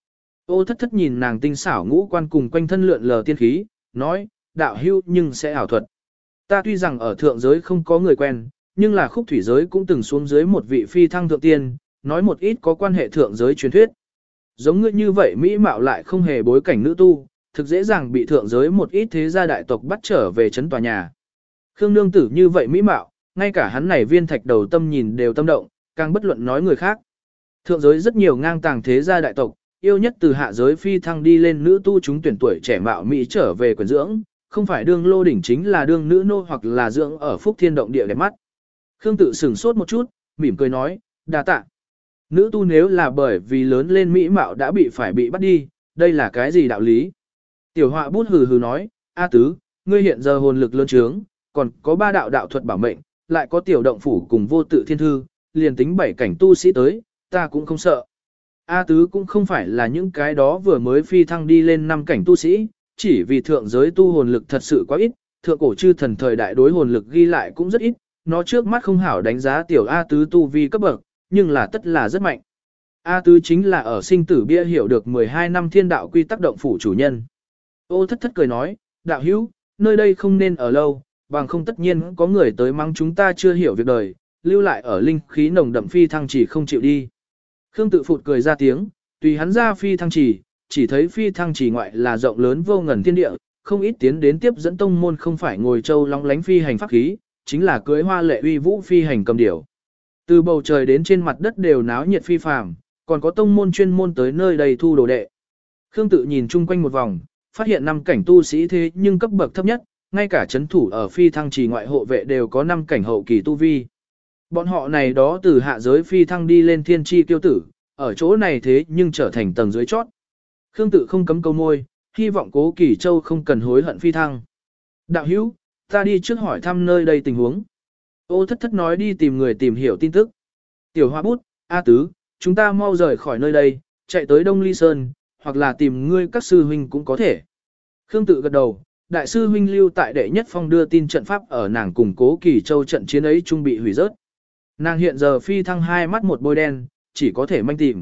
Ô thất thất nhìn nàng tinh xảo ngũ quan cùng quanh thân lượn lờ tiên khí, nói, đạo hưu nhưng sẽ ảo thuật. Ta tuy rằng ở thượng giới không có người quen, nhưng là khúc thủy giới cũng từng xuống dưới một vị phi thăng thượng tiên, nói một ít có quan hệ thượng giới truyền thuyết. Giống ngươi như vậy mỹ mạo lại không hề bối cảnh nữ tu, thực dễ dàng bị thượng giới một ít thế gia đại tộc bắt trở về chấn tòa nhà. Khương nương tử như vậy mỹ mạo, ngay cả hắn này viên thạch đầu tâm nhìn đều tâm động, càng bất luận nói người khác. Thượng giới rất nhiều ngang tàng thế gia đại tộc, yêu nhất từ hạ giới phi thăng đi lên nữ tu chúng tuyển tuổi trẻ mạo mỹ trở về quyền dưỡng, không phải đương lô đỉnh chính là đương nữ nô hoặc là dưỡng ở phúc thiên động địa đẹp mắt. Khương tự sửng sốt một chút, mỉm cười nói, đa tạ. Nữ tu nếu là bởi vì lớn lên mỹ mạo đã bị phải bị bắt đi, đây là cái gì đạo lý? Tiểu họa bút hừ hừ nói, A tứ, ngươi hiện giờ hồn lực lớn trướng, còn có ba đạo đạo thuật bảo mệnh, lại có tiểu động phủ cùng vô tự thiên thư, liền tính bảy cảnh tu sĩ tới, ta cũng không sợ. A tứ cũng không phải là những cái đó vừa mới phi thăng đi lên năm cảnh tu sĩ, chỉ vì thượng giới tu hồn lực thật sự quá ít, thượng cổ chư thần thời đại đối hồn lực ghi lại cũng rất ít, nó trước mắt không hảo đánh giá tiểu A tứ tu vi cấp bậc, nhưng là tất là rất mạnh. A tứ chính là ở sinh tử bia hiểu được mười hai năm thiên đạo quy tắc động phủ chủ nhân. Ô thất thất cười nói, đạo hữu, nơi đây không nên ở lâu, bằng không tất nhiên có người tới mắng chúng ta chưa hiểu việc đời, lưu lại ở linh khí nồng đậm phi thăng chỉ không chịu đi. Khương tự phụt cười ra tiếng, tùy hắn ra phi thăng chỉ, chỉ thấy phi thăng chỉ ngoại là rộng lớn vô ngần thiên địa, không ít tiến đến tiếp dẫn tông môn không phải ngồi châu long lánh phi hành pháp khí, chính là cưới hoa lệ uy vũ phi hành cầm điểu. Từ bầu trời đến trên mặt đất đều náo nhiệt phi phàm, còn có tông môn chuyên môn tới nơi đây thu đồ đệ. Khương tự nhìn chung quanh một vòng, phát hiện năm cảnh tu sĩ thế nhưng cấp bậc thấp nhất, ngay cả chấn thủ ở phi thăng trì ngoại hộ vệ đều có năm cảnh hậu kỳ tu vi. Bọn họ này đó từ hạ giới phi thăng đi lên thiên tri tiêu tử, ở chỗ này thế nhưng trở thành tầng dưới chót. Khương tự không cấm câu môi, hy vọng Cố Kỳ Châu không cần hối hận phi thăng. Đạo hữu, ta đi trước hỏi thăm nơi đây tình huống. Ô thất thất nói đi tìm người tìm hiểu tin tức. Tiểu hoa bút, A tứ, chúng ta mau rời khỏi nơi đây, chạy tới Đông Ly Sơn, hoặc là tìm ngươi các sư huynh cũng có thể. Khương tự gật đầu, đại sư huynh lưu tại đệ nhất phong đưa tin trận pháp ở nàng cùng Cố Kỳ Châu trận chiến ấy trung bị hủy rớt. Nàng hiện giờ phi thăng hai mắt một bôi đen, chỉ có thể manh tìm.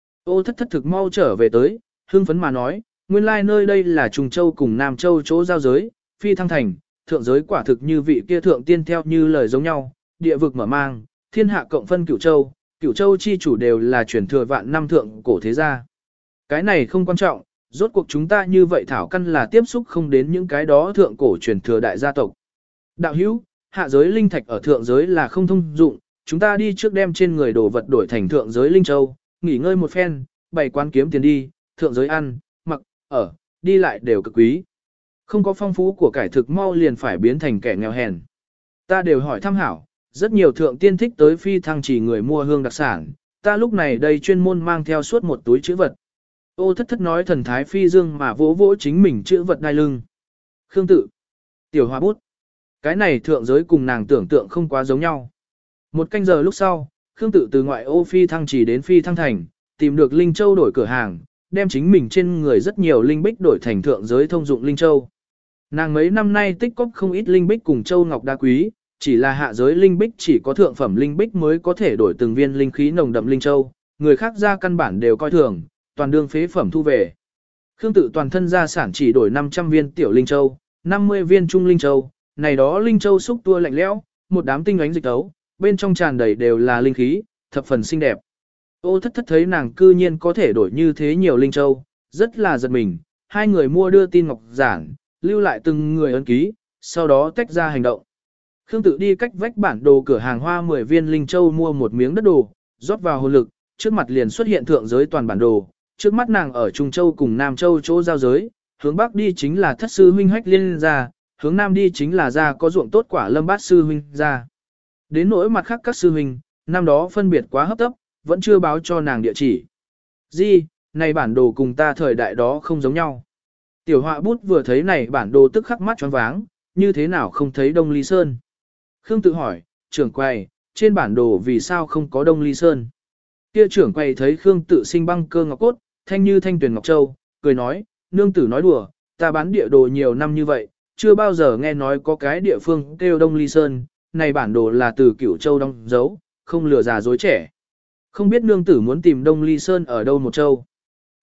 Ô thất thất thực mau trở về tới, hưng phấn mà nói, nguyên lai like nơi đây là Trùng Châu cùng Nam Châu chỗ giao giới, phi thăng thành, thượng giới quả thực như vị kia thượng tiên theo như lời giống nhau, địa vực mở mang, thiên hạ cộng phân cửu châu, cửu châu chi chủ đều là truyền thừa vạn năm thượng cổ thế gia. Cái này không quan trọng, rốt cuộc chúng ta như vậy thảo căn là tiếp xúc không đến những cái đó thượng cổ truyền thừa đại gia tộc. Đạo hữu, hạ giới linh thạch ở thượng giới là không thông dụng, chúng ta đi trước đem trên người đồ vật đổi thành thượng giới linh châu, nghỉ ngơi một phen, bày quán kiếm tiền đi, thượng giới ăn, mặc, ở, đi lại đều cực quý. Không có phong phú của cải thực mau liền phải biến thành kẻ nghèo hèn. Ta đều hỏi thăm hảo, rất nhiều thượng tiên thích tới phi thăng chỉ người mua hương đặc sản, ta lúc này đây chuyên môn mang theo suốt một túi chữ vật. Ô thất thất nói thần thái phi dương mà vỗ vỗ chính mình chữ vật đai lưng. Khương tự, tiểu hoa bút, cái này thượng giới cùng nàng tưởng tượng không quá giống nhau. Một canh giờ lúc sau, Khương tự từ ngoại ô phi thăng chỉ đến phi thăng thành, tìm được Linh Châu đổi cửa hàng, đem chính mình trên người rất nhiều linh bích đổi thành thượng giới thông dụng Linh Châu. Nàng mấy năm nay tích cóp không ít linh bích cùng châu ngọc đá quý, chỉ là hạ giới linh bích chỉ có thượng phẩm linh bích mới có thể đổi từng viên linh khí nồng đậm linh châu, người khác ra căn bản đều coi thường, toàn đương phế phẩm thu về. Khương tự toàn thân gia sản chỉ đổi năm trăm viên tiểu linh châu, năm mươi viên trung linh châu, này đó linh châu xúc tua lạnh lẽo, một đám tinh ánh dịch tấu, bên trong tràn đầy đều là linh khí, thập phần xinh đẹp. Ô thất thất thấy nàng cư nhiên có thể đổi như thế nhiều linh châu, rất là giật mình, hai người mua đưa tin ngọc giản, lưu lại từng người ấn ký, sau đó tách ra hành động. Khương tự đi cách vách bản đồ cửa hàng hoa mười viên linh châu mua một miếng đất đồ, rót vào hồn lực, trước mặt liền xuất hiện thượng giới toàn bản đồ, trước mắt nàng ở Trung Châu cùng Nam Châu chỗ giao giới, hướng bắc đi chính là thất sư huynh Hách Liên gia, hướng nam đi chính là gia có ruộng tốt quả Lâm Bát sư huynh gia. Đến nỗi mặt khác các sư huynh, năm đó phân biệt quá hấp tấp, vẫn chưa báo cho nàng địa chỉ. Di, này bản đồ cùng ta thời đại đó không giống nhau. Tiểu họa bút vừa thấy này bản đồ tức khắc mắt choáng váng, như thế nào không thấy Đông Ly Sơn. Khương tự hỏi, trưởng quầy, trên bản đồ vì sao không có Đông Ly Sơn? Kia trưởng quầy thấy Khương tự sinh băng cơ ngọc cốt, thanh như thanh tuyển ngọc châu, cười nói, nương tử nói đùa, ta bán địa đồ nhiều năm như vậy, chưa bao giờ nghe nói có cái địa phương kêu Đông Ly Sơn, này bản đồ là từ Cửu Châu đóng dấu, không lừa già dối trẻ. Không biết nương tử muốn tìm Đông Ly Sơn ở đâu một châu.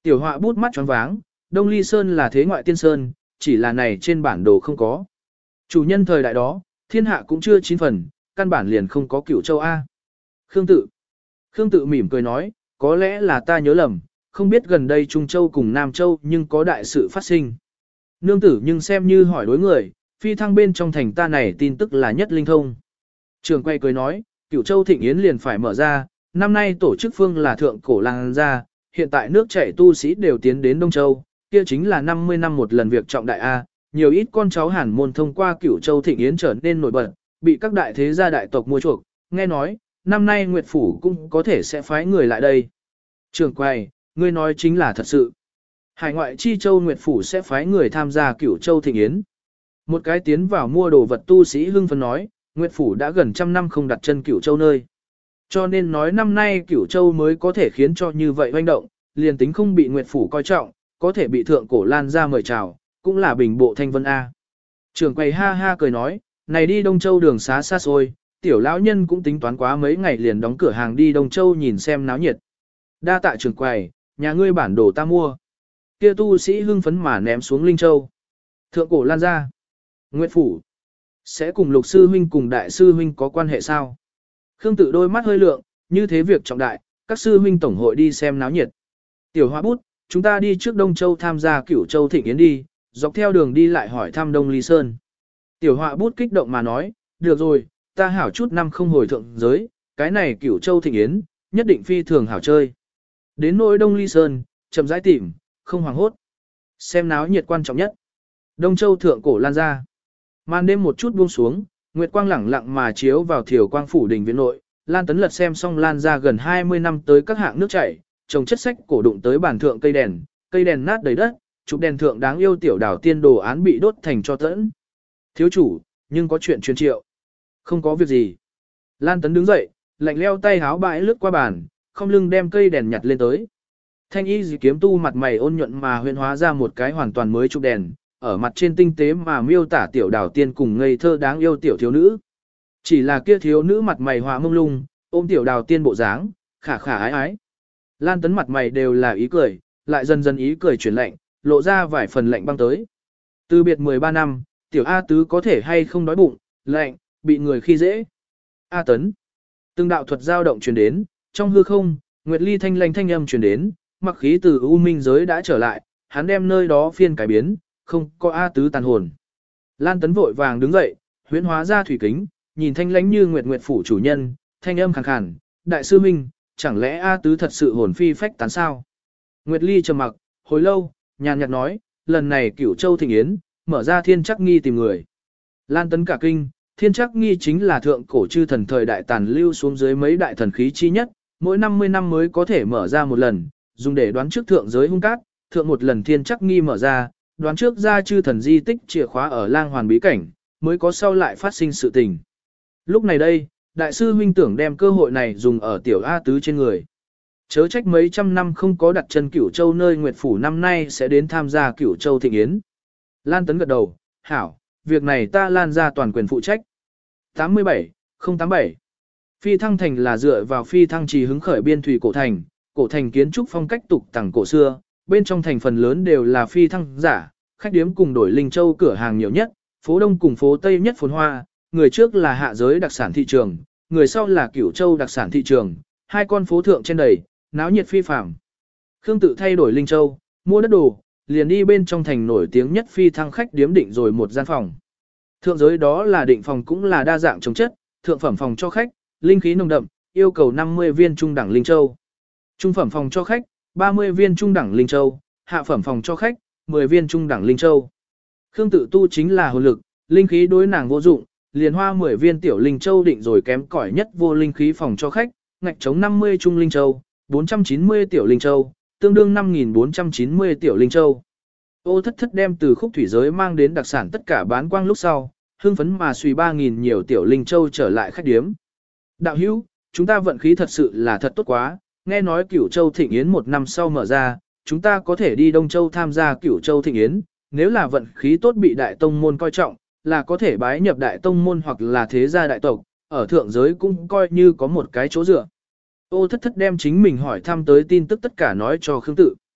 Tiểu họa bút mắt choáng váng, Đông Ly Sơn là thế ngoại tiên sơn, chỉ là này trên bản đồ không có. Chủ nhân thời đại đó, thiên hạ cũng chưa chín phần, căn bản liền không có Cửu Châu A. Khương tự. Khương tự mỉm cười nói, có lẽ là ta nhớ lầm, không biết gần đây Trung Châu cùng Nam Châu nhưng có đại sự phát sinh. Nương tử nhưng xem như hỏi đối người, phi thăng bên trong thành ta này tin tức là nhất linh thông. Trường quay cười nói, Cửu Châu thịnh yến liền phải mở ra, năm nay tổ chức phương là thượng cổ làng gia, hiện tại nước chảy tu sĩ đều tiến đến Đông Châu, kia chính là năm mươi năm một lần việc trọng đại A, nhiều ít con cháu Hàn môn thông qua Cửu Châu thịnh yến trở nên nổi bật, bị các đại thế gia đại tộc mua chuộc, nghe nói, năm nay Nguyệt Phủ cũng có thể sẽ phái người lại đây. Trường quay, ngươi nói chính là thật sự. Hải ngoại chi châu Nguyệt Phủ sẽ phái người tham gia Cửu Châu thịnh yến. Một cái tiến vào mua đồ vật tu sĩ hưng phấn nói, Nguyệt Phủ đã gần trăm năm không đặt chân Cửu Châu nơi. Cho nên nói năm nay Cửu Châu mới có thể khiến cho như vậy hoành động, liền tính không bị Nguyệt Phủ coi trọng, có thể bị thượng cổ Lan ra mời chào, cũng là bình bộ thanh vân A. Trường quầy ha ha cười nói, này đi Đông Châu đường xá xa xôi, tiểu lão nhân cũng tính toán quá mấy ngày liền đóng cửa hàng đi Đông Châu nhìn xem náo nhiệt. Đa tạ trường quầy, nhà ngươi bản đồ ta mua. Kia tu sĩ hưng phấn mà ném xuống Linh Châu. Thượng cổ Lan ra. Nguyệt Phủ. Sẽ cùng lục sư huynh cùng đại sư huynh có quan hệ sao? Khương tự đôi mắt hơi lượng, như thế việc trọng đại, các sư huynh tổng hội đi xem náo nhiệt. Tiểu Hoa bút, chúng ta đi trước Đông Châu tham gia Cửu Châu thịnh yến đi, dọc theo đường đi lại hỏi thăm Đông Ly Sơn. Tiểu Họa bút kích động mà nói, được rồi, ta hảo chút năm không hồi thượng giới, cái này Cửu Châu thịnh yến, nhất định phi thường hảo chơi. Đến nỗi Đông Ly Sơn, chậm rãi tìm, không hoảng hốt. Xem náo nhiệt quan trọng nhất. Đông Châu thượng cổ Lan ra. Màn đêm một chút buông xuống, nguyệt quang lẳng lặng mà chiếu vào thiểu quang phủ đình viện nội. Lan Tấn Lật xem xong Lan ra gần hai mươi năm tới các hạng nước chảy, trồng chất sách cổ đụng tới bản thượng cây đèn, cây đèn nát đầy đất, chụp đèn thượng đáng yêu tiểu đảo tiên đồ án bị đốt thành cho tẫn. Thiếu chủ, nhưng có chuyện truyền triệu. Không có việc gì. Lan Tấn đứng dậy, lạnh leo tay háo bãi lướt qua bàn, không lưng đem cây đèn nhặt lên tới. Thanh y dì kiếm tu mặt mày ôn nhuận mà huyễn hóa ra một cái hoàn toàn mới chụp đèn, ở mặt trên tinh tế mà miêu tả tiểu đảo tiên cùng ngây thơ đáng yêu tiểu thiếu nữ. Chỉ là kia thiếu nữ mặt mày hòa mông lung, ôm tiểu đào tiên bộ dáng, khả khả ái ái. Lan Tấn mặt mày đều là ý cười, lại dần dần ý cười chuyển lạnh, lộ ra vài phần lạnh băng tới. Từ biệt mười ba năm, tiểu A Tứ có thể hay không đói bụng, lạnh, bị người khi dễ. A Tấn. Từng đạo thuật dao động truyền đến, trong hư không, Nguyệt Ly thanh lanh thanh âm truyền đến, mặc khí từ U Minh giới đã trở lại, hắn đem nơi đó phiên cải biến, không có A Tứ tàn hồn. Lan Tấn vội vàng đứng dậy, huyễn hóa ra thủy kính, nhìn thanh lãnh như Nguyệt Nguyệt phủ chủ nhân, thanh âm khàn khàn, đại sư minh, chẳng lẽ A Tứ thật sự hồn phi phách tán sao? Nguyệt Ly trầm mặc, hồi lâu, nhàn nhạt nói, lần này Cửu Châu thịnh yến, mở ra Thiên Trắc Nghi tìm người. Lan Tấn cả kinh, Thiên Trắc Nghi chính là thượng cổ chư thần thời đại tàn lưu xuống dưới mấy đại thần khí chi nhất, mỗi năm mươi năm mới có thể mở ra một lần, dùng để đoán trước thượng giới hung cát, thượng một lần Thiên Trắc Nghi mở ra, đoán trước ra chư thần di tích chìa khóa ở lang hoàn bí cảnh, mới có sau lại phát sinh sự tình. Lúc này đây, đại sư huynh tưởng đem cơ hội này dùng ở tiểu A Tứ trên người. Chớ trách mấy trăm năm không có đặt chân Cửu Châu nơi Nguyệt Phủ năm nay sẽ đến tham gia Cửu Châu thịnh yến. Lan Tấn gật đầu, hảo, việc này ta Lan ra toàn quyền phụ trách. tám mươi bảy, không tám bảy Phi Thăng Thành là dựa vào Phi Thăng Trì hứng khởi biên thủy cổ thành, cổ thành kiến trúc phong cách tục tẳng cổ xưa, bên trong thành phần lớn đều là Phi Thăng giả, khách điếm cùng đổi Linh Châu cửa hàng nhiều nhất, phố Đông cùng phố Tây nhất phồn hoa, người trước là hạ giới đặc sản thị trường, người sau là Cửu Châu đặc sản thị trường, hai con phố thượng trên đầy, náo nhiệt phi phàm. Khương tự thay đổi Linh Châu, mua đất đồ, liền đi bên trong thành nổi tiếng nhất Phi Thăng khách điếm định rồi một gian phòng. Thượng giới đó là định phòng cũng là đa dạng chống chất, thượng phẩm phòng cho khách, linh khí nồng đậm, yêu cầu năm mươi viên trung đẳng Linh Châu. Trung phẩm phòng cho khách, ba mươi viên trung đẳng Linh Châu, hạ phẩm phòng cho khách, mười viên trung đẳng Linh Châu. Khương tự tu chính là hồn lực, linh khí đối nàng vô dụng, liền hoa mười viên tiểu Linh Châu định rồi kém cỏi nhất vô linh khí phòng cho khách, ngạch chống năm mươi trung Linh Châu, bốn trăm chín mươi tiểu Linh Châu, tương đương năm nghìn bốn trăm chín mươi tiểu Linh Châu. Ô thất thất đem từ khúc thủy giới mang đến đặc sản tất cả bán quang lúc sau, hưng phấn mà suy ba nghìn nhiều tiểu Linh Châu trở lại khách điếm. Đạo hữu, chúng ta vận khí thật sự là thật tốt quá, nghe nói Cửu Châu thịnh yến một năm sau mở ra, chúng ta có thể đi Đông Châu tham gia Cửu Châu thịnh yến, nếu là vận khí tốt bị đại tông môn coi trọng, là có thể bái nhập đại tông môn hoặc là thế gia đại tộc, ở thượng giới cũng coi như có một cái chỗ dựa. Ô thất thất đem chính mình hỏi thăm tới tin tức tất cả nói cho Khương tự.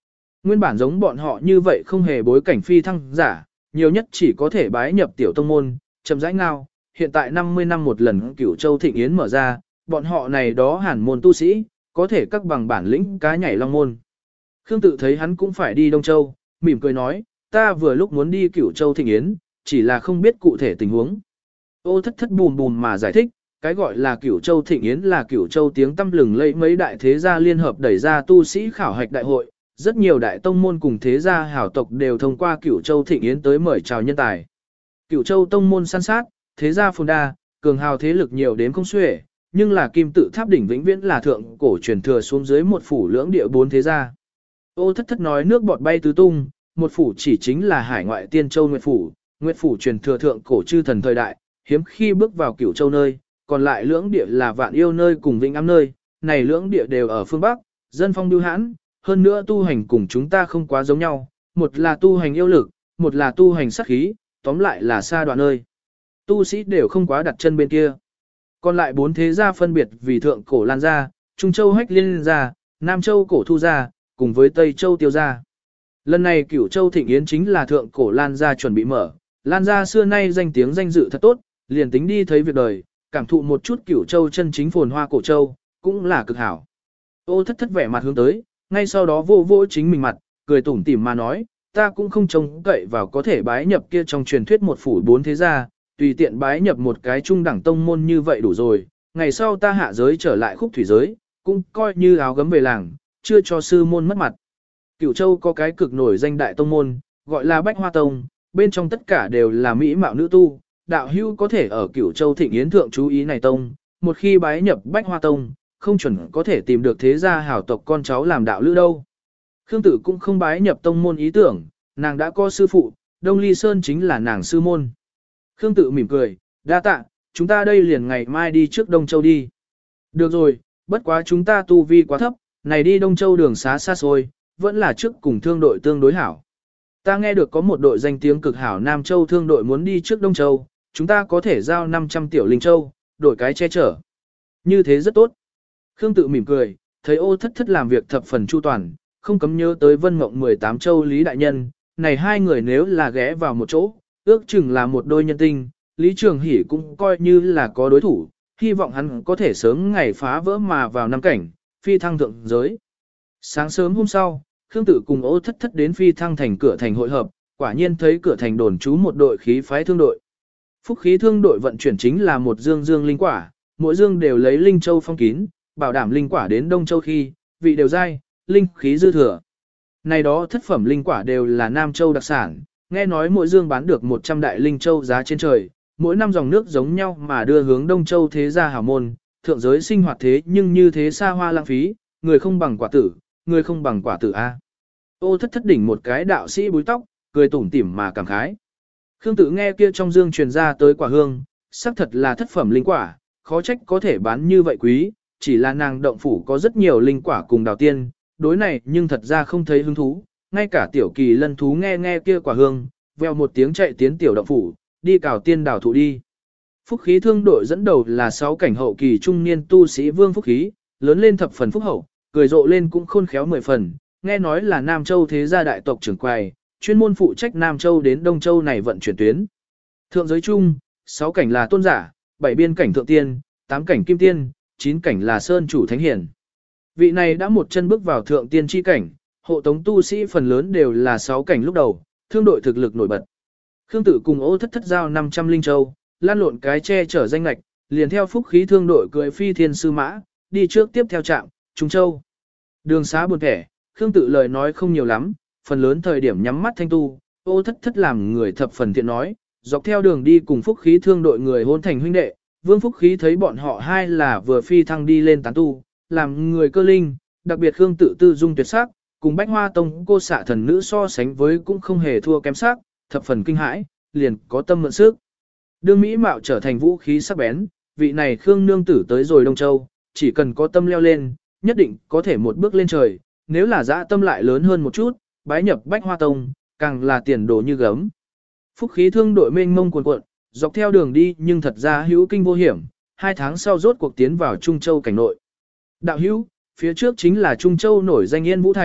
Nguyên bản giống bọn họ như vậy không hề bối cảnh phi thăng giả, nhiều nhất chỉ có thể bái nhập tiểu tông môn, chậm rãi ngao, hiện tại năm mươi năm một lần Cửu Châu Thịnh Yến mở ra, bọn họ này đó hẳn môn tu sĩ, có thể các bằng bản lĩnh cá nhảy long môn. Khương Tự thấy hắn cũng phải đi Đông Châu, mỉm cười nói, ta vừa lúc muốn đi Cửu Châu Thịnh Yến, chỉ là không biết cụ thể tình huống. Ô thất thất bùm bùm mà giải thích, cái gọi là Cửu Châu Thịnh Yến là Cửu Châu tiếng tăm lừng lẫy mấy đại thế gia liên hợp đẩy ra tu sĩ khảo hạch đại hội, rất nhiều đại tông môn cùng thế gia hảo tộc đều thông qua Cửu Châu Thịnh Yến tới mời chào nhân tài. Cửu Châu tông môn san sát, thế gia phồn đa, cường hào thế lực nhiều đến không xuể, nhưng là kim tự tháp đỉnh vĩnh viễn là thượng cổ truyền thừa xuống dưới một phủ lưỡng địa bốn thế gia. Ô thất thất nói nước bọt bay tứ tung, một phủ chỉ chính là hải ngoại tiên châu Nguyệt phủ, Nguyệt phủ truyền thừa thượng cổ chư thần thời đại, hiếm khi bước vào Cửu Châu nơi, còn lại lưỡng địa là Vạn Yêu nơi cùng Vĩnh Am nơi, này lưỡng địa đều ở phương Bắc, dân phong bưu hãn, hơn nữa tu hành cùng chúng ta không quá giống nhau, một là tu hành yêu lực, một là tu hành sát khí, tóm lại là xa đoạn nơi. Tu sĩ đều không quá đặt chân bên kia. Còn lại bốn thế gia phân biệt vì thượng cổ Lan gia, Trung Châu Hách Liên gia, Nam Châu cổ Thu gia, cùng với Tây Châu Tiêu gia. Lần này Cửu Châu Thịnh Yến chính là thượng cổ Lan gia chuẩn bị mở, Lan gia xưa nay danh tiếng danh dự thật tốt, liền tính đi thấy việc đời, cảm thụ một chút Cửu Châu chân chính phồn hoa cổ châu, cũng là cực hảo. Ô thất thất vẻ mặt hướng tới, ngay sau đó vô vô chính mình mặt, cười tủm tỉm mà nói, ta cũng không trông cậy vào có thể bái nhập kia trong truyền thuyết một phủ bốn thế gia, tùy tiện bái nhập một cái trung đẳng tông môn như vậy đủ rồi, ngày sau ta hạ giới trở lại khúc thủy giới, cũng coi như áo gấm về làng, chưa cho sư môn mất mặt. Cửu Châu có cái cực nổi danh đại tông môn, gọi là Bách Hoa Tông, bên trong tất cả đều là mỹ mạo nữ tu, đạo hữu có thể ở Cửu Châu Thịnh Yến thượng chú ý này tông, một khi bái nhập Bách Hoa Tông, không chuẩn có thể tìm được thế gia hảo tộc con cháu làm đạo lữ đâu. Khương Tử cũng không bái nhập tông môn ý tưởng, nàng đã có sư phụ, Đông Ly Sơn chính là nàng sư môn. Khương Tự mỉm cười, đa tạ, chúng ta đây liền ngày mai đi trước Đông Châu đi. Được rồi, bất quá chúng ta tu vi quá thấp, này đi Đông Châu đường xá xa xôi, vẫn là trước cùng thương đội tương đối hảo. Ta nghe được có một đội danh tiếng cực hảo Nam Châu thương đội muốn đi trước Đông Châu, chúng ta có thể giao năm trăm tiểu linh châu, đổi cái che chở. Như thế rất tốt. Khương Tự mỉm cười, thấy ô thất thất làm việc thập phần chu toàn, không cấm nhớ tới Vân Mộng mười tám châu Lý Đại Nhân, này hai người nếu là ghé vào một chỗ, ước chừng là một đôi nhân tinh, Lý Trường Hỷ cũng coi như là có đối thủ, hy vọng hắn có thể sớm ngày phá vỡ mà vào năm cảnh, phi thăng thượng giới. Sáng sớm hôm sau, Khương Tự cùng ô thất thất đến phi thăng thành cửa thành hội hợp, quả nhiên thấy cửa thành đồn trú một đội khí phái thương đội. Phúc khí thương đội vận chuyển chính là một dương dương linh quả, mỗi dương đều lấy linh châu phong kín, bảo đảm linh quả đến Đông Châu khi, vị đều dai, linh khí dư thừa. Này đó thất phẩm linh quả đều là Nam Châu đặc sản, nghe nói mỗi dương bán được một trăm đại linh châu giá trên trời, mỗi năm dòng nước giống nhau mà đưa hướng Đông Châu thế gia hảo môn, thượng giới sinh hoạt thế nhưng như thế xa hoa lãng phí, người không bằng quả tử, người không bằng quả tử A. Ô thất thất đỉnh một cái đạo sĩ búi tóc, cười tủm tỉm mà cảm khái. Khương Tự nghe kia trong dương truyền ra tới quả hương, xác thật là thất phẩm linh quả, khó trách có thể bán như vậy quý, chỉ là nàng động phủ có rất nhiều linh quả cùng đào tiên, đối này nhưng thật ra không thấy hứng thú, ngay cả tiểu kỳ lân thú nghe nghe kia quả hương, veo một tiếng chạy tiến tiểu động phủ, đi cào tiên đào thụ đi. Phúc khí thương đội dẫn đầu là sáu cảnh hậu kỳ trung niên tu sĩ Vương Phúc khí, lớn lên thập phần phúc hậu, cười rộ lên cũng khôn khéo mười phần, nghe nói là Nam Châu thế gia đại tộc trưởng quầy, chuyên môn phụ trách Nam Châu đến Đông Châu này vận chuyển tuyến. Thượng giới chung, sáu cảnh là tôn giả, bảy biên cảnh thượng tiên, tám cảnh kim tiên, chín cảnh là sơn chủ thánh hiển. Vị này đã một chân bước vào thượng tiên chi cảnh, hộ tống tu sĩ phần lớn đều là sáu cảnh lúc đầu, thương đội thực lực nổi bật. Khương Tự cùng ô thất thất giao năm trăm linh châu, lan lộn cái che chở danh lạch, liền theo phúc khí thương đội cưỡi phi thiên sư mã, đi trước tiếp theo trạm, Trung Châu. Đường xá buồn thẻ, Khương Tự lời nói không nhiều lắm, phần lớn thời điểm nhắm mắt thanh tu, ô thất thất làm người thập phần thiện nói, dọc theo đường đi cùng phúc khí thương đội người hôn thành huynh đệ, Vương Phúc khí thấy bọn họ hai là vừa phi thăng đi lên tán tu, làm người cơ linh, đặc biệt Khương Tự tư dung tuyệt sắc, cùng Bách Hoa Tông cô xạ thần nữ so sánh với cũng không hề thua kém sắc, thập phần kinh hãi, liền có tâm mượn sức. Đương Mỹ mạo trở thành vũ khí sắc bén, vị này Khương nương tử tới rồi Đông Châu, chỉ cần có tâm leo lên, nhất định có thể một bước lên trời, nếu là dã tâm lại lớn hơn một chút, bái nhập Bách Hoa Tông, càng là tiền đồ như gấm. Phúc khí thương đội mênh mông cuồn cuộn, dọc theo đường đi nhưng thật ra hữu kinh vô hiểm, hai tháng sau rốt cuộc tiến vào Trung Châu cảnh nội. Đạo hữu, phía trước chính là Trung Châu nổi danh Yên Vũ Thành,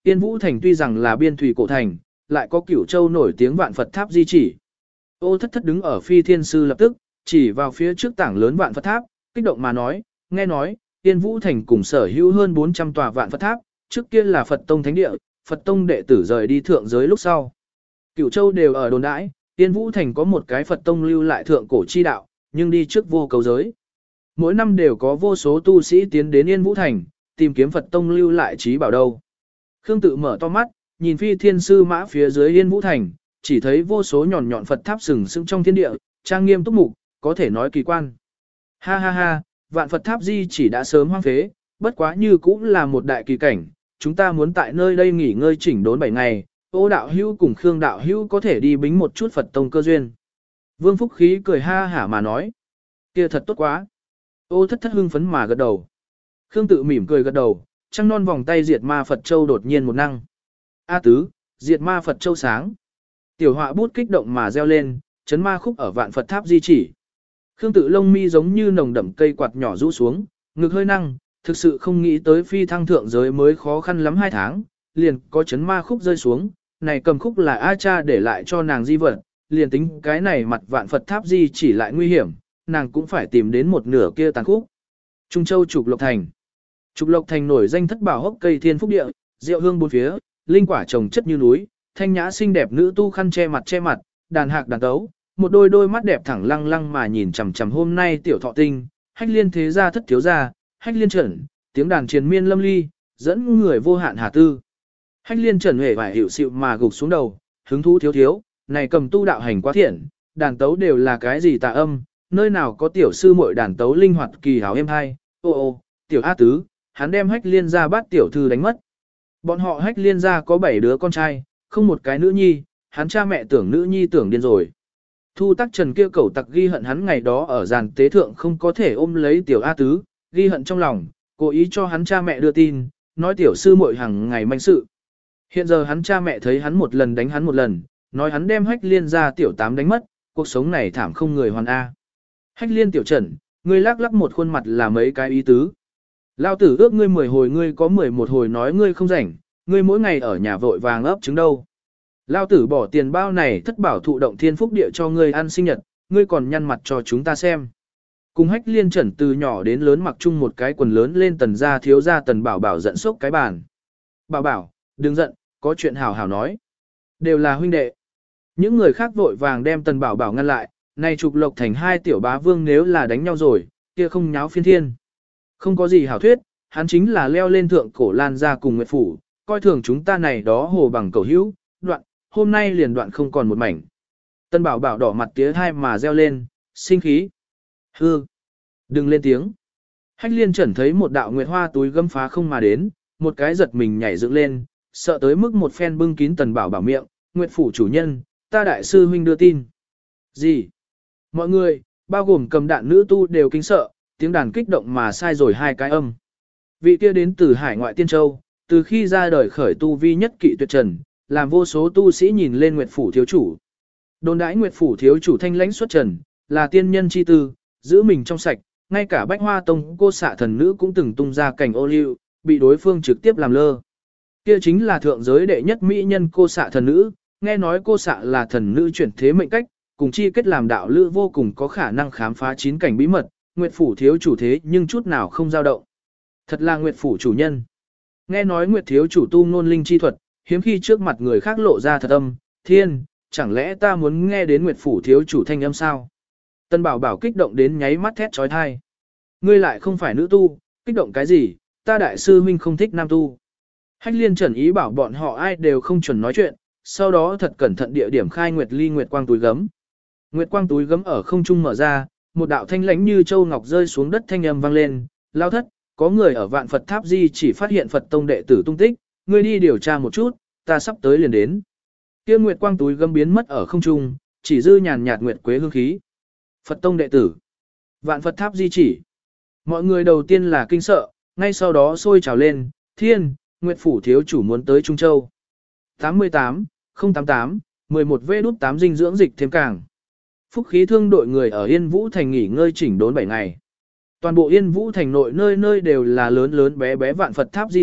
Yên Vũ Thành tuy rằng là biên thủy cổ thành, lại có Cửu Châu nổi tiếng vạn Phật tháp di chỉ. Ô thất thất đứng ở phi thiên sư lập tức, chỉ vào phía trước tảng lớn vạn Phật tháp, kích động mà nói, nghe nói, Yên Vũ Thành cùng sở hữu hơn bốn trăm tòa vạn Phật tháp, trước kia là Phật tông thánh địa, Phật tông đệ tử rời đi thượng giới lúc sau. Cửu Châu đều ở đồn đãi, Yên Vũ Thành có một cái Phật tông lưu lại thượng cổ chi đạo, nhưng đi trước vô cầu giới. Mỗi năm đều có vô số tu sĩ tiến đến Yên Vũ Thành, tìm kiếm Phật tông lưu lại trí bảo đâu. Khương Tự mở to mắt, nhìn phi thiên sư mã phía dưới Yên Vũ Thành, chỉ thấy vô số nhọn nhọn Phật tháp sừng sững trong thiên địa, trang nghiêm túc mục, có thể nói kỳ quan. Ha ha ha, vạn Phật tháp di chỉ đã sớm hoang phế, bất quá như cũng là một đại kỳ cảnh, chúng ta muốn tại nơi đây nghỉ ngơi chỉnh đốn bảy ngày, Ô đạo hữu cùng Khương đạo hữu có thể đi bính một chút Phật tông cơ duyên. Vương Phúc Khí cười ha hả mà nói, kia thật tốt quá. Ô thất thất hưng phấn mà gật đầu. Khương Tự mỉm cười gật đầu, trăng non vòng tay diệt ma Phật Châu đột nhiên một năng. A tứ, diệt ma Phật Châu sáng. Tiểu họa bút kích động mà reo lên, chấn ma khúc ở vạn Phật tháp di chỉ. Khương Tự lông mi giống như nồng đậm cây quạt nhỏ rũ xuống, ngực hơi năng, thực sự không nghĩ tới phi thăng thượng giới mới khó khăn lắm hai tháng, liền có chấn ma khúc rơi xuống, này cầm khúc là A cha để lại cho nàng di vật, liền tính cái này mặt vạn Phật tháp di chỉ lại nguy hiểm, nàng cũng phải tìm đến một nửa kia tàn khúc. Trung Châu Trục Lộc Thành. Trục Lộc Thành nổi danh thất bảo hốc cây thiên phúc địa, rượu hương bốn phía, linh quả trồng chất như núi, thanh nhã xinh đẹp nữ tu khăn che mặt che mặt, đàn hạc đàn tấu, một đôi đôi mắt đẹp thẳng lăng lăng mà nhìn chằm chằm hôm nay tiểu thọ tinh, hách liên thế gia thất thiếu gia, hách liên trần, tiếng đàn triền miên lâm ly, dẫn người vô hạn hà tư. Hách liên trần hề vải hiệu xịu mà gục xuống đầu, hứng thú thiếu thiếu, này cầm tu đạo hành quá thiện, đàn tấu đều là cái gì tà âm, nơi nào có tiểu sư muội đàn tấu linh hoạt kỳ hảo êm hay, ô ô, tiểu A tứ, hắn đem hách liên ra bắt tiểu thư đánh mất. Bọn họ hách liên ra có bảy đứa con trai, không một cái nữ nhi, hắn cha mẹ tưởng nữ nhi tưởng điên rồi. Thu Tắc Trần kia cẩu tặc ghi hận hắn ngày đó ở giàn tế thượng không có thể ôm lấy tiểu A tứ, ghi hận trong lòng, cố ý cho hắn cha mẹ đưa tin, nói tiểu sư muội hàng ngày manh sự. Hiện giờ hắn cha mẹ thấy hắn một lần đánh hắn một lần, nói hắn đem hách liên ra tiểu tám đánh mất, cuộc sống này thảm không người hoàn A. Hách liên tiểu trần, ngươi lắc lắc một khuôn mặt là mấy cái ý tứ. Lao tử ước ngươi mười hồi ngươi có mười một hồi nói ngươi không rảnh, ngươi mỗi ngày ở nhà vội vàng ấp trứng đâu. Lao tử bỏ tiền bao này thất bảo thụ động thiên phúc địa cho ngươi ăn sinh nhật, ngươi còn nhăn mặt cho chúng ta xem. Cùng hách liên trần từ nhỏ đến lớn mặc chung một cái quần lớn lên tần gia thiếu gia tần bảo bảo giận sốc cái bàn. Bảo bảo, đừng giận, có chuyện hảo hảo nói. Đều là huynh đệ. Những người khác vội vàng đem tần bảo bảo ngăn lại, này Trục Lộc Thành hai tiểu bá vương nếu là đánh nhau rồi, kia không nháo phiên thiên. Không có gì hảo thuyết, hắn chính là leo lên thượng cổ lan ra cùng Nguyệt Phủ, coi thường chúng ta này đó hồ bằng cầu hữu, đoạn, hôm nay liền đoạn không còn một mảnh. Tân bảo bảo đỏ mặt tía hai mà reo lên, sinh khí. Hư! Đừng lên tiếng. Hách liên trần thấy một đạo nguyệt hoa túi gấm phá không mà đến, một cái giật mình nhảy dựng lên, sợ tới mức một phen bưng kín tần bảo bảo miệng, Nguyệt Phủ chủ nhân, ta đại sư huynh đưa tin. Gì? Mọi người, bao gồm cầm đạn nữ tu đều kinh sợ, tiếng đàn kích động mà sai rồi hai cái âm. Vị kia đến từ hải ngoại tiên châu, từ khi ra đời khởi tu vi nhất kỵ tuyệt trần, làm vô số tu sĩ nhìn lên Nguyệt Phủ thiếu chủ. Đồn đãi Nguyệt Phủ thiếu chủ thanh lãnh xuất trần, là tiên nhân chi tư, giữ mình trong sạch, ngay cả Bách Hoa Tông cô xạ thần nữ cũng từng tung ra cảnh ô liu, bị đối phương trực tiếp làm lơ. Kia chính là thượng giới đệ nhất mỹ nhân cô xạ thần nữ, nghe nói cô xạ là thần nữ chuyển thế mệnh cách, cùng chi kết làm đạo lữ vô cùng có khả năng khám phá chín cảnh bí mật, Nguyệt Phủ thiếu chủ thế nhưng chút nào không dao động. Thật là Nguyệt Phủ chủ nhân. Nghe nói Nguyệt thiếu chủ tu ngôn linh chi thuật, hiếm khi trước mặt người khác lộ ra thật âm, thiên, chẳng lẽ ta muốn nghe đến Nguyệt Phủ thiếu chủ thanh âm sao? Tân bảo bảo kích động đến nháy mắt thét trói thai. Ngươi lại không phải nữ tu, kích động cái gì, ta đại sư huynh không thích nam tu. Hách liên trần ý bảo bọn họ ai đều không chuẩn nói chuyện, sau đó thật cẩn thận địa điểm khai Nguyệt ly Nguyệt quang túi gấm. Nguyệt quang túi gấm ở không trung mở ra, một đạo thanh lãnh như châu ngọc rơi xuống đất thanh âm vang lên, lao thất, có người ở vạn Phật tháp di chỉ phát hiện Phật tông đệ tử tung tích, ngươi đi điều tra một chút, ta sắp tới liền đến. Kia Nguyệt quang túi gấm biến mất ở không trung, chỉ dư nhàn nhạt nguyệt quế hương khí. Phật tông đệ tử, vạn Phật tháp di chỉ. Mọi người đầu tiên là kinh sợ, ngay sau đó sôi trào lên, thiên, Nguyệt Phủ thiếu chủ muốn tới Trung Châu. tám mươi tám, không tám tám, mười một vê đút tám dinh dưỡng dịch thêm càng. Phúc khí thương đội người ở Yên Vũ Thành nghỉ ngơi chỉnh đốn bảy ngày. Toàn bộ Yên Vũ Thành nội nơi nơi đều là lớn lớn bé bé vạn Phật tháp di tích,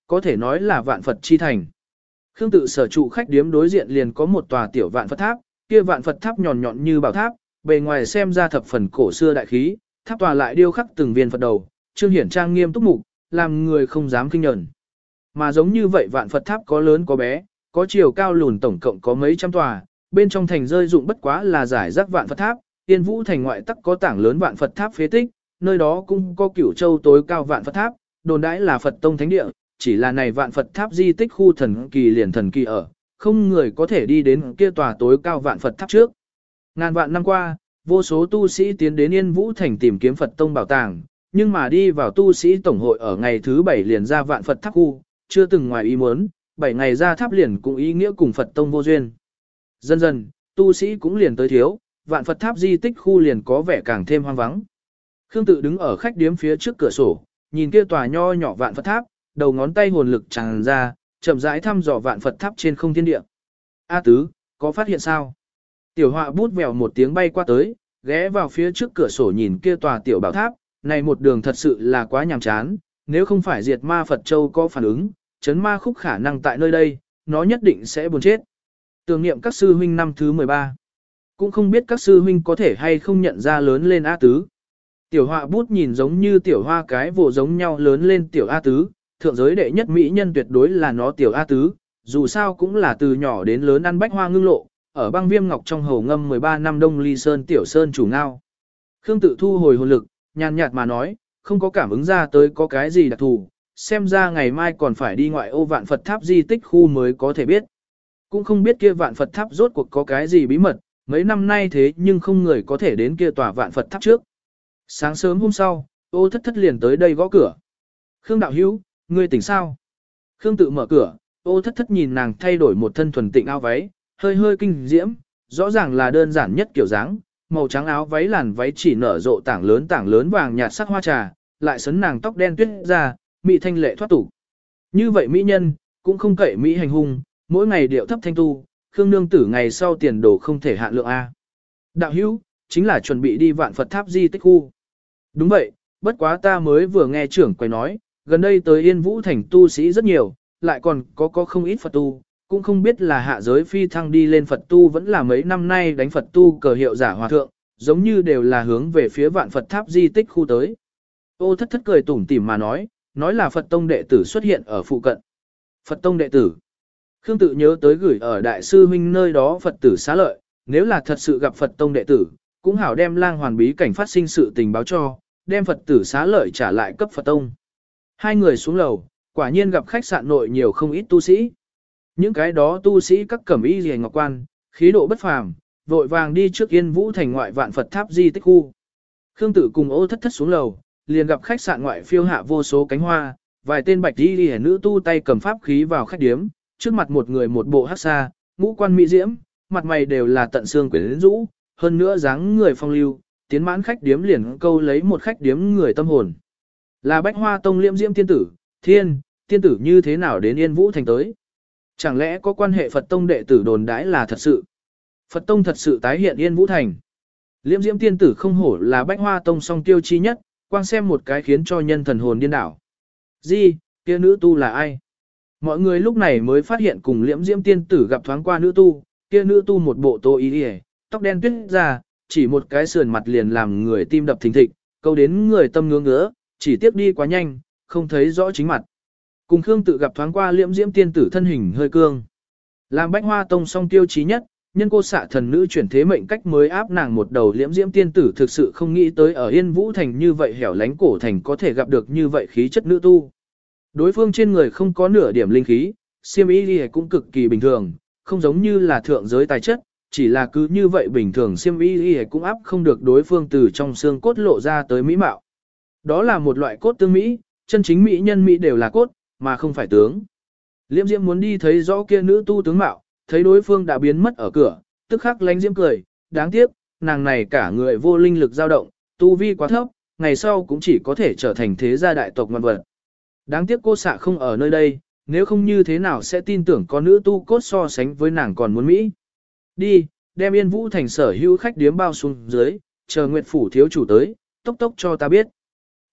có thể nói là vạn Phật chi thành. Khương Tự sở trụ khách điếm đối diện liền có một tòa tiểu vạn Phật tháp, kia vạn Phật tháp nhọn nhọn như bảo tháp, bề ngoài xem ra thập phần cổ xưa đại khí, tháp tòa lại điêu khắc từng viên Phật đầu, trương hiển trang nghiêm túc mục, làm người không dám kinh nhẫn. Mà giống như vậy vạn Phật tháp có lớn có bé, có chiều cao lùn tổng cộng có mấy trăm tòa, bên trong thành rơi dụng bất quá là giải rác vạn Phật tháp, Yên Vũ thành ngoại tắc có tảng lớn vạn Phật tháp phế tích, nơi đó cũng có Cửu Châu tối cao vạn Phật tháp, đồn đãi là Phật tông thánh địa, chỉ là này vạn Phật tháp di tích khu thần kỳ liền thần kỳ ở, không người có thể đi đến kia tòa tối cao vạn Phật tháp trước. Ngàn vạn năm qua, vô số tu sĩ tiến đến Yên Vũ thành tìm kiếm Phật tông bảo tàng, nhưng mà đi vào tu sĩ tổng hội ở ngày thứ bảy liền ra vạn Phật tháp khu, chưa từng ngoài ý muốn, bảy ngày ra tháp liền cũng ý nghĩa cùng Phật tông vô duyên. Dần dần, tu sĩ cũng liền tới thiếu, vạn Phật tháp di tích khu liền có vẻ càng thêm hoang vắng. Khương Tự đứng ở khách điếm phía trước cửa sổ, nhìn kia tòa nho nhỏ vạn Phật tháp, đầu ngón tay hồn lực tràn ra, chậm rãi thăm dò vạn Phật tháp trên không thiên địa. A Tứ, có phát hiện sao? Tiểu Họa bút vèo một tiếng bay qua tới, ghé vào phía trước cửa sổ nhìn kia tòa tiểu bảo tháp, này một đường thật sự là quá nhàm chán, nếu không phải diệt ma Phật Châu có phản ứng, chấn ma khúc khả năng tại nơi đây, nó nhất định sẽ buồn chết. Tưởng niệm các sư huynh năm thứ mười ba. Cũng không biết các sư huynh có thể hay không nhận ra lớn lên A Tứ. Tiểu Họa bút nhìn giống như tiểu hoa cái vồ giống nhau lớn lên tiểu A Tứ, thượng giới đệ nhất mỹ nhân tuyệt đối là nó tiểu A Tứ, dù sao cũng là từ nhỏ đến lớn ăn bách hoa ngưng lộ, ở băng viêm ngọc trong hầu ngâm mười ba năm đông ly sơn tiểu sơn chủ ngao. Khương Tự thu hồi hồn lực, nhàn nhạt mà nói, không có cảm ứng ra tới có cái gì đặc thù, xem ra ngày mai còn phải đi ngoại ô vạn Phật tháp di tích khu mới có thể biết. Cũng không biết kia vạn Phật tháp rốt cuộc có cái gì bí mật, mấy năm nay thế nhưng không người có thể đến kia tòa vạn Phật tháp trước. Sáng sớm hôm sau, Ô Thất Thất liền tới đây gõ cửa. Khương đạo hữu, ngươi tỉnh sao? Khương Tự mở cửa, Ô Thất Thất nhìn nàng thay đổi một thân thuần tịnh áo váy, hơi hơi kinh diễm, rõ ràng là đơn giản nhất kiểu dáng, màu trắng áo váy làn váy chỉ nở rộ tảng lớn tảng lớn vàng nhạt sắc hoa trà, lại sấn nàng tóc đen tuyết ra, mỹ thanh lệ thoát tục. Như vậy mỹ nhân, cũng không cậy mỹ hành hung, mỗi ngày điệu thấp thanh tu, Khương nương tử ngày sau tiền đồ không thể hạn lượng a. Đạo hữu, chính là chuẩn bị đi vạn Phật tháp di tích khu. Đúng vậy, bất quá ta mới vừa nghe trưởng quầy nói, gần đây tới Yên Vũ thành tu sĩ rất nhiều, lại còn có có không ít Phật tu, cũng không biết là hạ giới phi thăng đi lên Phật tu vẫn là mấy năm nay đánh Phật tu cờ hiệu giả hòa thượng, giống như đều là hướng về phía vạn Phật tháp di tích khu tới. Ô Thất Thất cười tủm tỉm mà nói, nói là Phật tông đệ tử xuất hiện ở phụ cận. Phật tông đệ tử. Khương Tự nhớ tới gửi ở đại sư huynh nơi đó Phật tử xá lợi, nếu là thật sự gặp Phật tông đệ tử, cũng hảo đem lang hoàn bí cảnh phát sinh sự tình báo cho, đem Phật tử xá lợi trả lại cấp Phật tông. Hai người xuống lầu, quả nhiên gặp khách sạn nội nhiều không ít tu sĩ. Những cái đó tu sĩ các cẩm y liễu ngọc quan, khí độ bất phàm, vội vàng đi trước Yên Vũ thành ngoại vạn Phật tháp di tích khu. Khương Tự cùng Ô Thất Thất xuống lầu, liền gặp khách sạn ngoại phiêu hạ vô số cánh hoa, vài tên bạch y liễu nữ tu tay cầm pháp khí vào khách điếm, trước mặt một người một bộ hắc sa, ngũ quan mỹ diễm, mặt mày đều là tận xương quyến rũ, hơn nữa dáng người phong lưu, tiến mãn khách điếm liền câu lấy một khách điếm người tâm hồn. Là Bách Hoa Tông Liễm Diễm tiên tử, thiên, tiên tử như thế nào đến Yên Vũ thành tới? Chẳng lẽ có quan hệ Phật Tông đệ tử đồn đãi là thật sự? Phật Tông thật sự tái hiện Yên Vũ thành. Liễm Diễm tiên tử không hổ là Bách Hoa Tông song tiêu chi nhất, quang xem một cái khiến cho nhân thần hồn điên đảo. Gì, kia nữ tu là ai? Mọi người lúc này mới phát hiện cùng Liễm Diễm tiên tử gặp thoáng qua nữ tu, kia nữ tu một bộ tô y y, tóc đen tuyết ra, chỉ một cái sườn mặt liền làm người tim đập thình thịch, câu đến người tâm ngứa ngứa, chỉ tiếc đi quá nhanh, không thấy rõ chính mặt. Cùng Khương Tự gặp thoáng qua Liễm Diễm tiên tử thân hình hơi cương. Làm Bách Hoa Tông song tiêu chí nhất, nhân cô xạ thần nữ chuyển thế mệnh cách mới áp nàng một đầu Liễm Diễm tiên tử thực sự không nghĩ tới ở Yên Vũ thành như vậy hẻo lánh cổ thành có thể gặp được như vậy khí chất nữ tu. Đối phương trên người không có nửa điểm linh khí, xiêm y liễu cũng cực kỳ bình thường, không giống như là thượng giới tài chất, chỉ là cứ như vậy bình thường xiêm y liễu cũng áp không được đối phương từ trong xương cốt lộ ra tới mỹ mạo. Đó là một loại cốt tương mỹ, chân chính mỹ nhân mỹ đều là cốt, mà không phải tướng. Liễm Diễm muốn đi thấy rõ kia nữ tu tướng mạo, thấy đối phương đã biến mất ở cửa, tức khắc lánh Diễm cười, đáng tiếc, nàng này cả người vô linh lực dao động, tu vi quá thấp, ngày sau cũng chỉ có thể trở thành thế gia đại tộc ngoan vật. Đáng tiếc cô xạ không ở nơi đây, nếu không như thế nào sẽ tin tưởng có nữ tu cốt so sánh với nàng còn muốn Mỹ. Đi, đem Yên Vũ thành sở hữu khách điếm bao xuống dưới, chờ Nguyệt Phủ thiếu chủ tới, tốc tốc cho ta biết.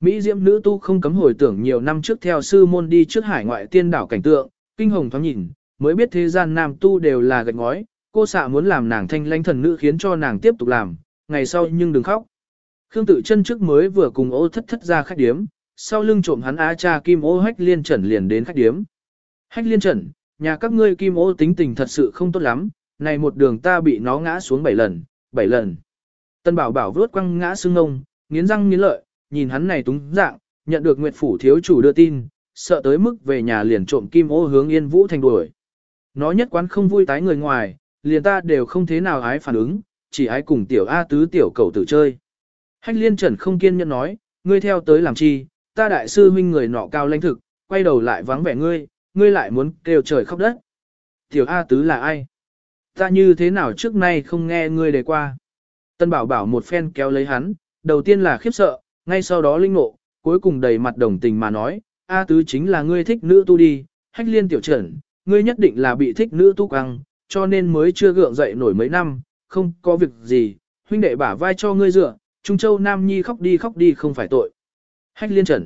Mỹ diễm nữ tu không cấm hồi tưởng nhiều năm trước theo sư môn đi trước hải ngoại tiên đảo cảnh tượng, kinh hồng thoáng nhìn, mới biết thế gian nam tu đều là gạch ngói, cô xạ muốn làm nàng thanh lãnh thần nữ khiến cho nàng tiếp tục làm, ngày sau nhưng đừng khóc. Khương Tự Chân trước mới vừa cùng Ô Thất Thất ra khách điếm, sau lưng trộm hắn á cha Kim Ô Hách Liên Trần liền đến khách điếm. Hách Liên Trần, nhà các ngươi Kim Ô tính tình thật sự không tốt lắm, này một đường ta bị nó ngã xuống bảy lần, bảy lần. Tân Bảo Bảo vớt quăng ngã xương ngông, nghiến răng nghiến lợi, nhìn hắn này túng dạng, nhận được Nguyệt phủ thiếu chủ đưa tin, sợ tới mức về nhà liền trộm Kim Ô hướng Yên Vũ thành đuổi. Nó nhất quán không vui tái người ngoài, liền ta đều không thế nào ái phản ứng, chỉ ái cùng tiểu A tứ tiểu cầu tử chơi. Hách Liên Trần không kiên nhẫn nói, ngươi theo tới làm chi, ta đại sư huynh người nọ cao lãnh thực, quay đầu lại vắng vẻ ngươi, ngươi lại muốn kêu trời khóc đất. Tiểu A tứ là ai? Ta như thế nào trước nay không nghe ngươi đề qua. Tân Bảo Bảo một phen kéo lấy hắn, đầu tiên là khiếp sợ, ngay sau đó linh ngộ, cuối cùng đầy mặt đồng tình mà nói, A tứ chính là ngươi thích nữ tu đi, Hách Liên tiểu trần, ngươi nhất định là bị thích nữ tu căng, cho nên mới chưa gượng dậy nổi mấy năm, không có việc gì, huynh đệ bả vai cho ngươi dựa, Trung Châu Nam Nhi khóc đi khóc đi không phải tội. Hách Liên Trần,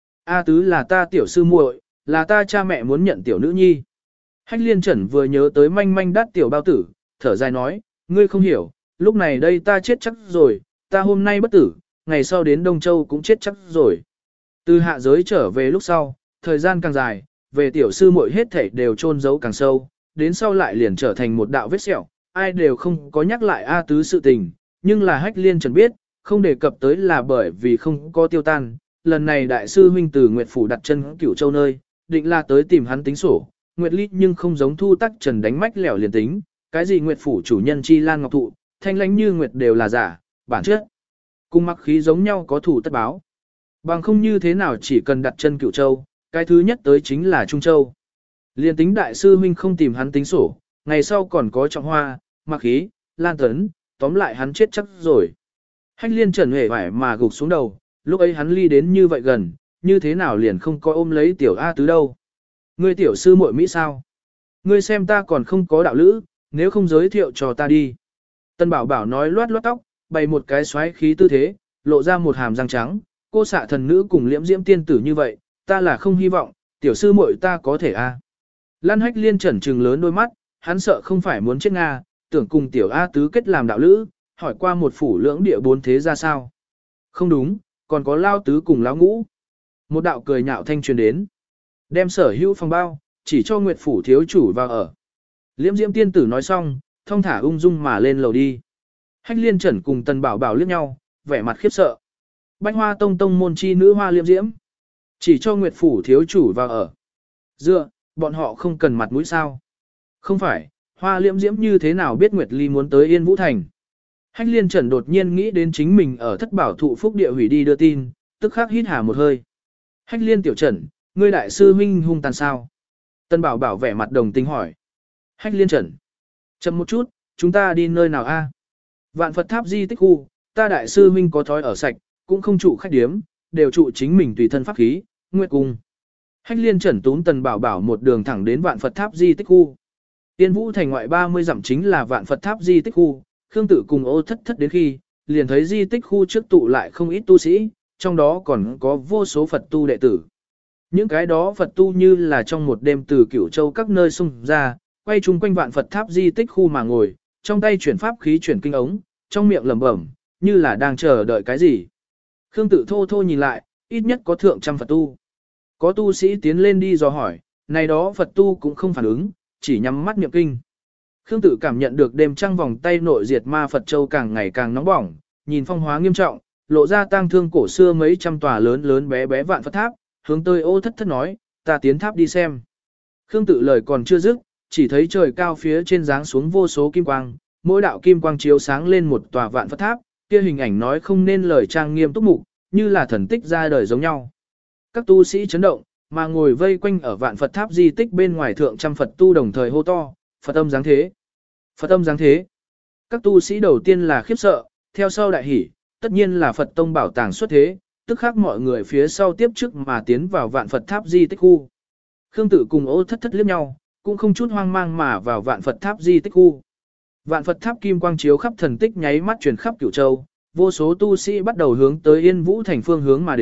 A tứ là ta tiểu sư muội, là ta cha mẹ muốn nhận tiểu nữ nhi. Hách Liên Trần vừa nhớ tới manh manh đắt tiểu bao tử, thở dài nói, ngươi không hiểu, lúc này đây ta chết chắc rồi, ta hôm nay bất tử, ngày sau đến Đông Châu cũng chết chắc rồi. Từ hạ giới trở về lúc sau, thời gian càng dài, về tiểu sư muội hết thảy đều chôn giấu càng sâu, đến sau lại liền trở thành một đạo vết sẹo, ai đều không có nhắc lại A tứ sự tình, nhưng là Hách Liên Trần biết, không đề cập tới là bởi vì không có tiêu tan. Lần này đại sư huynh từ Nguyệt phủ đặt chân Cửu Châu nơi, định là tới tìm hắn tính sổ, Nguyệt Ly nhưng không giống Thu Tắc Trần đánh mách lẻo liền tính, cái gì Nguyệt phủ chủ nhân chi lan ngọc thụ, thanh lãnh như Nguyệt đều là giả, bản chất cùng mặc khí giống nhau có thủ tất báo. Bằng không như thế nào chỉ cần đặt chân Cửu Châu, cái thứ nhất tới chính là Trung Châu. Liên tính đại sư huynh không tìm hắn tính sổ, ngày sau còn có Trọng Hoa, Mặc Khí, Lan Tấn, tóm lại hắn chết chắc rồi. Hách Liên Trần hề vải mà gục xuống đầu, lúc ấy hắn ly đến như vậy gần, như thế nào liền không có ôm lấy tiểu A tứ đâu. Ngươi tiểu sư muội Mỹ sao? Ngươi xem ta còn không có đạo lữ, nếu không giới thiệu cho ta đi. Tân Bảo Bảo nói loát loát tóc, bày một cái xoáy khí tư thế, lộ ra một hàm răng trắng, cô xạ thần nữ cùng liễm diễm tiên tử như vậy, ta là không hy vọng, tiểu sư muội ta có thể a. Lan Hách Liên Trần trừng lớn đôi mắt, hắn sợ không phải muốn chết Nga, tưởng cùng tiểu A tứ kết làm đạo lữ, hỏi qua một phủ lưỡng địa bốn thế ra sao. Không đúng, còn có lao tứ cùng lão ngũ. Một đạo cười nhạo thanh truyền đến. Đem sở hữu phòng bao, chỉ cho Nguyệt phủ thiếu chủ vào ở. Liễm diễm tiên tử nói xong, thong thả ung dung mà lên lầu đi. Hách Liên Trần cùng Tần Bảo Bảo liếc nhau, vẻ mặt khiếp sợ. Bách Hoa Tông tông môn chi nữ hoa liễm diễm. Chỉ cho Nguyệt phủ thiếu chủ vào ở. Dựa, bọn họ không cần mặt mũi sao. Không phải, hoa liễm diễm như thế nào biết Nguyệt Ly muốn tới Yên Vũ Thành. Hách Liên Trần đột nhiên nghĩ đến chính mình ở thất bảo thụ phúc địa hủy đi đưa tin, tức khắc hít hà một hơi. Hách Liên tiểu Trần, ngươi đại sư huynh hung tàn sao? Tân Bảo Bảo vẻ mặt đồng tình hỏi. Hách Liên Trần, chậm một chút, chúng ta đi nơi nào a? Vạn Phật Tháp di tích khu, ta đại sư huynh có thói ở sạch, cũng không trụ khách điếm, đều trụ chính mình tùy thân pháp khí, Nguyệt Cung. Hách Liên Trần túm Tần Bảo Bảo một đường thẳng đến Vạn Phật Tháp di tích khu. Tiên Vũ Thành ngoại ba mươi dặm chính là Vạn Phật Tháp di tích khu, Khương Tử cùng Ô Thất Thất đến khi, liền thấy di tích khu trước tụ lại không ít tu sĩ, trong đó còn có vô số Phật tu đệ tử. Những cái đó Phật tu như là trong một đêm từ Cửu Châu các nơi xung ra, quay chung quanh Vạn Phật Tháp di tích khu mà ngồi, trong tay chuyển pháp khí chuyển kinh ống, trong miệng lẩm bẩm, như là đang chờ đợi cái gì. Khương Tử thô thô nhìn lại, ít nhất có thượng trăm Phật tu. Có tu sĩ tiến lên đi dò hỏi, này đó Phật tu cũng không phản ứng, chỉ nhắm mắt niệm kinh. Khương Tử cảm nhận được đêm trăng vòng tay nội diệt ma Phật Châu càng ngày càng nóng bỏng, nhìn phong hóa nghiêm trọng, lộ ra tang thương cổ xưa mấy trăm tòa lớn lớn bé bé vạn Phật tháp, hướng tới Ô Thất Thất nói, ta tiến tháp đi xem. Khương Tử lời còn chưa dứt, chỉ thấy trời cao phía trên giáng xuống vô số kim quang, mỗi đạo kim quang chiếu sáng lên một tòa vạn Phật tháp, kia hình ảnh nói không nên lời trang nghiêm túc mục, như là thần tích ra đời giống nhau. Các tu sĩ chấn động, mà ngồi vây quanh ở vạn Phật tháp di tích bên ngoài thượng trăm Phật tu đồng thời hô to, Phật âm giáng thế. Phật âm giáng thế. Các tu sĩ đầu tiên là khiếp sợ, theo sau đại hỉ, tất nhiên là Phật tông bảo tàng xuất thế, tức khác mọi người phía sau tiếp trước mà tiến vào vạn Phật tháp di tích khu. Khương Tử cùng Ô Thất Thất liếc nhau, cũng không chút hoang mang mà vào vạn Phật tháp di tích khu. Vạn Phật tháp kim quang chiếu khắp thần tích nháy mắt truyền khắp Cửu Châu, vô số tu sĩ bắt đầu hướng tới Yên Vũ thành phương hướng mà đến,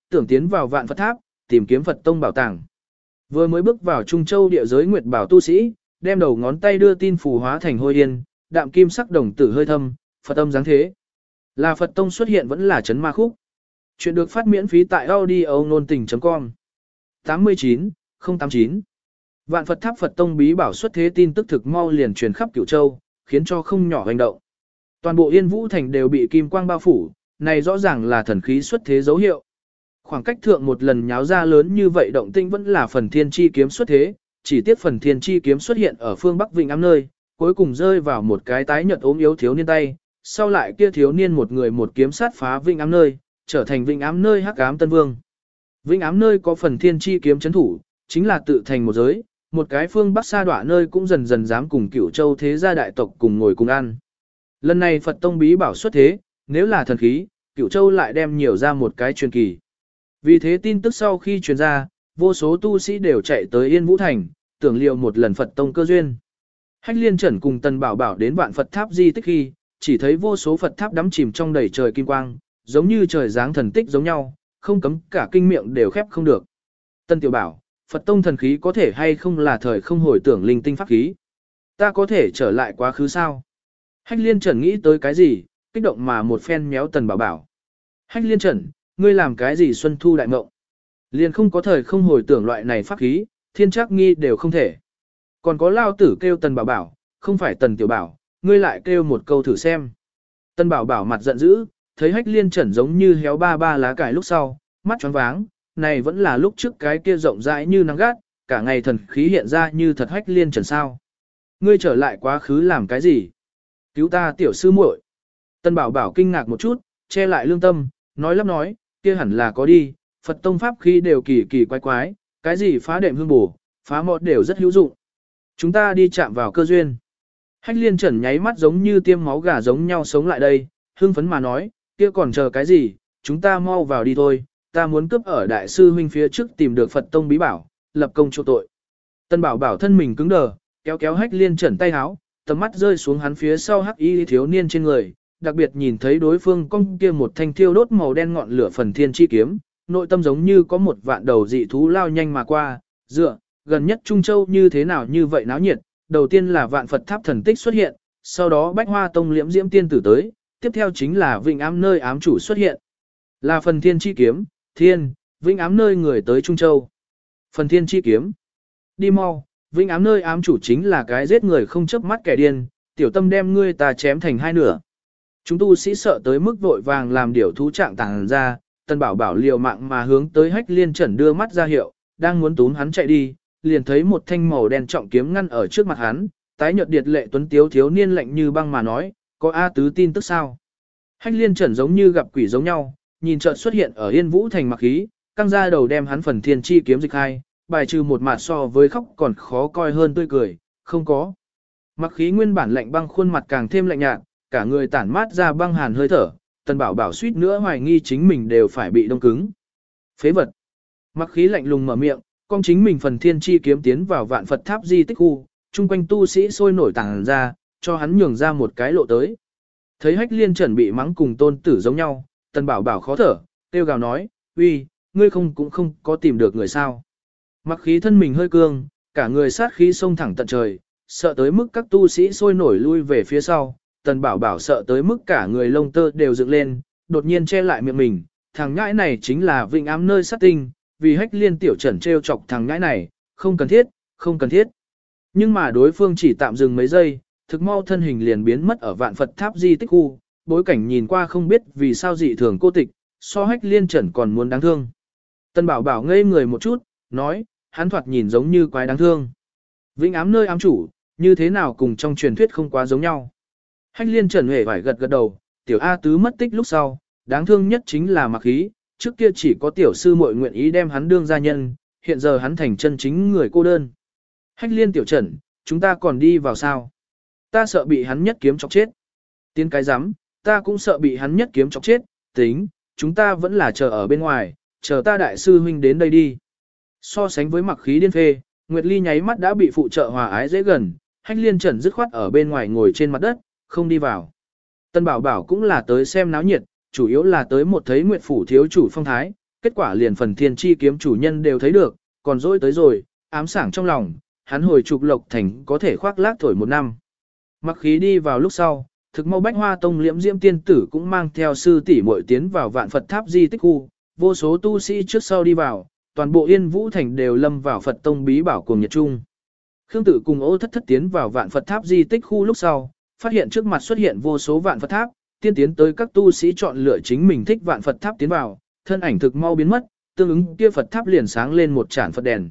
tưởng tiến vào vạn Phật tháp, tìm kiếm Phật tông bảo tàng. Vừa mới bước vào Trung Châu địa giới Nguyệt Bảo tu sĩ, đem đầu ngón tay đưa tin phù hóa thành hôi yên, đạm kim sắc đồng tử hơi thâm, Phật âm dáng thế. Là Phật tông xuất hiện vẫn là chấn ma khúc. Chuyện được phát miễn phí tại audio nôn tình.com. tám mươi chín không tám chín Vạn Phật tháp Phật tông bí bảo xuất thế tin tức thực mau liền truyền khắp Cửu Châu, khiến cho không nhỏ hành động. Toàn bộ Yên Vũ thành đều bị kim quang bao phủ, này rõ ràng là thần khí xuất thế dấu hiệu. Khoảng cách thượng một lần nháo ra lớn như vậy động tinh vẫn là phần thiên chi kiếm xuất thế, chỉ tiếc phần thiên chi kiếm xuất hiện ở phương Bắc Vịnh Ám nơi, cuối cùng rơi vào một cái tái nhợt ốm yếu thiếu niên tay, sau lại kia thiếu niên một người một kiếm sát phá Vịnh Ám nơi, trở thành Vịnh Ám nơi Hắc Ám Tân Vương. Vịnh Ám nơi có phần thiên chi kiếm chấn thủ, chính là tự thành một giới, một cái phương Bắc xa đọa nơi cũng dần dần dám cùng Cửu Châu thế gia đại tộc cùng ngồi cùng ăn. Lần này Phật tông bí bảo xuất thế, nếu là thần khí, Cửu Châu lại đem nhiều ra một cái truyền kỳ. Vì thế tin tức sau khi truyền ra, vô số tu sĩ đều chạy tới Yên Vũ Thành, tưởng liệu một lần Phật tông cơ duyên. Hách Liên Trần cùng Tần Bảo Bảo đến vạn Phật tháp di tích khi, chỉ thấy vô số Phật tháp đắm chìm trong đầy trời kim quang, giống như trời giáng thần tích giống nhau, không cấm cả kinh miệng đều khép không được. Tần Tiểu Bảo, Phật tông thần khí có thể hay không là thời không hồi tưởng linh tinh pháp khí? Ta có thể trở lại quá khứ sao? Hách Liên Trần nghĩ tới cái gì, kích động mà một phen méo Tần Bảo Bảo. Hách Liên Trần, ngươi làm cái gì xuân thu đại mộng? Liền không có thời không hồi tưởng loại này pháp khí, thiên trác nghi đều không thể. Còn có lao tử kêu Tần Bảo Bảo, không phải Tần Tiểu Bảo, ngươi lại kêu một câu thử xem. Tần Bảo Bảo mặt giận dữ, thấy Hách Liên Trần giống như héo ba ba lá cải lúc sau, mắt tròn váng, này vẫn là lúc trước cái kia rộng rãi như nắng gắt, cả ngày thần khí hiện ra như thật Hách Liên Trần sao. Ngươi trở lại quá khứ làm cái gì? Cứu ta tiểu sư muội. Tần Bảo Bảo kinh ngạc một chút, che lại lương tâm, nói lắp nói, kia hẳn là có đi, Phật tông pháp khí đều kỳ kỳ quái quái, cái gì phá đệm hương bổ, phá mọt đều rất hữu dụng. Chúng ta đi chạm vào cơ duyên. Hách Liên Trần nháy mắt giống như tiêm máu gà giống nhau sống lại đây, hưng phấn mà nói, kia còn chờ cái gì, chúng ta mau vào đi thôi, ta muốn cướp ở đại sư huynh phía trước tìm được Phật tông bí bảo, lập công chỗ tội. Tân Bảo Bảo thân mình cứng đờ, kéo kéo Hách Liên Trần tay háo, tầm mắt rơi xuống hắn phía sau hắc y thiếu niên trên người, đặc biệt nhìn thấy đối phương cong kia một thanh thiêu đốt màu đen ngọn lửa phần thiên chi kiếm, nội tâm giống như có một vạn đầu dị thú lao nhanh mà qua, dựa, gần nhất Trung Châu như thế nào như vậy náo nhiệt, đầu tiên là vạn Phật tháp thần tích xuất hiện, sau đó Bách Hoa Tông liễm diễm tiên tử tới, tiếp theo chính là Vịnh Ám nơi ám chủ xuất hiện. Là phần thiên chi kiếm, thiên, Vịnh Ám nơi người tới Trung Châu. Phần thiên chi kiếm. Đi mau, Vịnh Ám nơi ám chủ chính là cái giết người không chớp mắt kẻ điên, tiểu tâm đem ngươi ta chém thành hai nửa. Chúng tu sĩ sợ tới mức vội vàng làm điều thú trạng tàng ra, Tần Bảo Bảo liều mạng mà hướng tới Hách Liên Trần đưa mắt ra hiệu, đang muốn túm hắn chạy đi, liền thấy một thanh màu đen trọng kiếm ngăn ở trước mặt hắn, tái nhợt điệt lệ tuấn tiếu thiếu niên lạnh như băng mà nói, có A tứ tin tức sao? Hách Liên Trần giống như gặp quỷ giống nhau, nhìn chợt xuất hiện ở Yên Vũ thành mặc khí, căng ra đầu đem hắn phần thiên chi kiếm dịch hai, bài trừ một mặt so với khóc còn khó coi hơn tươi cười, không có. Mặc khí nguyên bản lạnh băng khuôn mặt càng thêm lạnh nhạt, cả người tản mát ra băng hàn hơi thở, Tần Bảo Bảo suýt nữa hoài nghi chính mình đều phải bị đông cứng. Phế vật. Mặc khí lạnh lùng mở miệng, con chính mình phần thiên chi kiếm tiến vào vạn Phật tháp di tích khu, chung quanh tu sĩ sôi nổi tàng ra, cho hắn nhường ra một cái lộ tới. Thấy Hách Liên Trần bị mắng cùng tôn tử giống nhau, Tần Bảo Bảo khó thở, kêu gào nói, uy, ngươi không cũng không có tìm được người sao. Mặc khí thân mình hơi cương, cả người sát khí xông thẳng tận trời, sợ tới mức các tu sĩ sôi nổi lui về phía sau. Tần Bảo Bảo sợ tới mức cả người lông tơ đều dựng lên, đột nhiên che lại miệng mình, thằng nhãi này chính là Vịnh Ám nơi sát tinh, vì Hách Liên tiểu Trần trêu chọc thằng nhãi này, không cần thiết, không cần thiết. Nhưng mà đối phương chỉ tạm dừng mấy giây, thực mau thân hình liền biến mất ở vạn Phật tháp di tích khu, bối cảnh nhìn qua không biết vì sao dị thường cô tịch, so Hách Liên Trần còn muốn đáng thương. Tần Bảo Bảo ngây người một chút, nói, hắn thoạt nhìn giống như quái đáng thương. Vịnh Ám nơi ám chủ, như thế nào cùng trong truyền thuyết không quá giống nhau. Hách Liên Trần hề phải gật gật đầu, tiểu A tứ mất tích lúc sau, đáng thương nhất chính là mặc khí, trước kia chỉ có tiểu sư muội nguyện ý đem hắn đương gia nhân, hiện giờ hắn thành chân chính người cô đơn. Hách Liên tiểu Trần, chúng ta còn đi vào sao? Ta sợ bị hắn nhất kiếm chọc chết. Tiên cái rắm, ta cũng sợ bị hắn nhất kiếm chọc chết, tính, chúng ta vẫn là chờ ở bên ngoài, chờ ta đại sư huynh đến đây đi. So sánh với mặc khí điên phê, Nguyệt Ly nháy mắt đã bị phụ trợ hòa ái dễ gần, Hách Liên Trần dứt khoát ở bên ngoài ngồi trên mặt đất, không đi vào. Tân Bảo Bảo cũng là tới xem náo nhiệt, chủ yếu là tới một thấy Nguyệt phủ thiếu chủ phong thái, kết quả liền phần thiên chi kiếm chủ nhân đều thấy được, còn dỗi tới rồi, ám sảng trong lòng, hắn hồi trục lộc thành có thể khoác lác thổi một năm. Mặc khí đi vào lúc sau, thực mau Bách Hoa Tông Liễm Diễm tiên tử cũng mang theo sư tỷ muội tiến vào Vạn Phật Tháp di tích khu, vô số tu sĩ trước sau đi vào, toàn bộ Yên Vũ thành đều lâm vào Phật Tông bí bảo cùng nhật trung. Khương Tự cùng Ô Thất Thất tiến vào Vạn Phật Tháp di tích khu lúc sau, phát hiện trước mặt xuất hiện vô số Vạn Phật Tháp, tiên tiến tới các tu sĩ chọn lựa chính mình thích Vạn Phật Tháp tiến vào, thân ảnh thực mau biến mất, tương ứng kia Phật Tháp liền sáng lên một chản Phật đèn.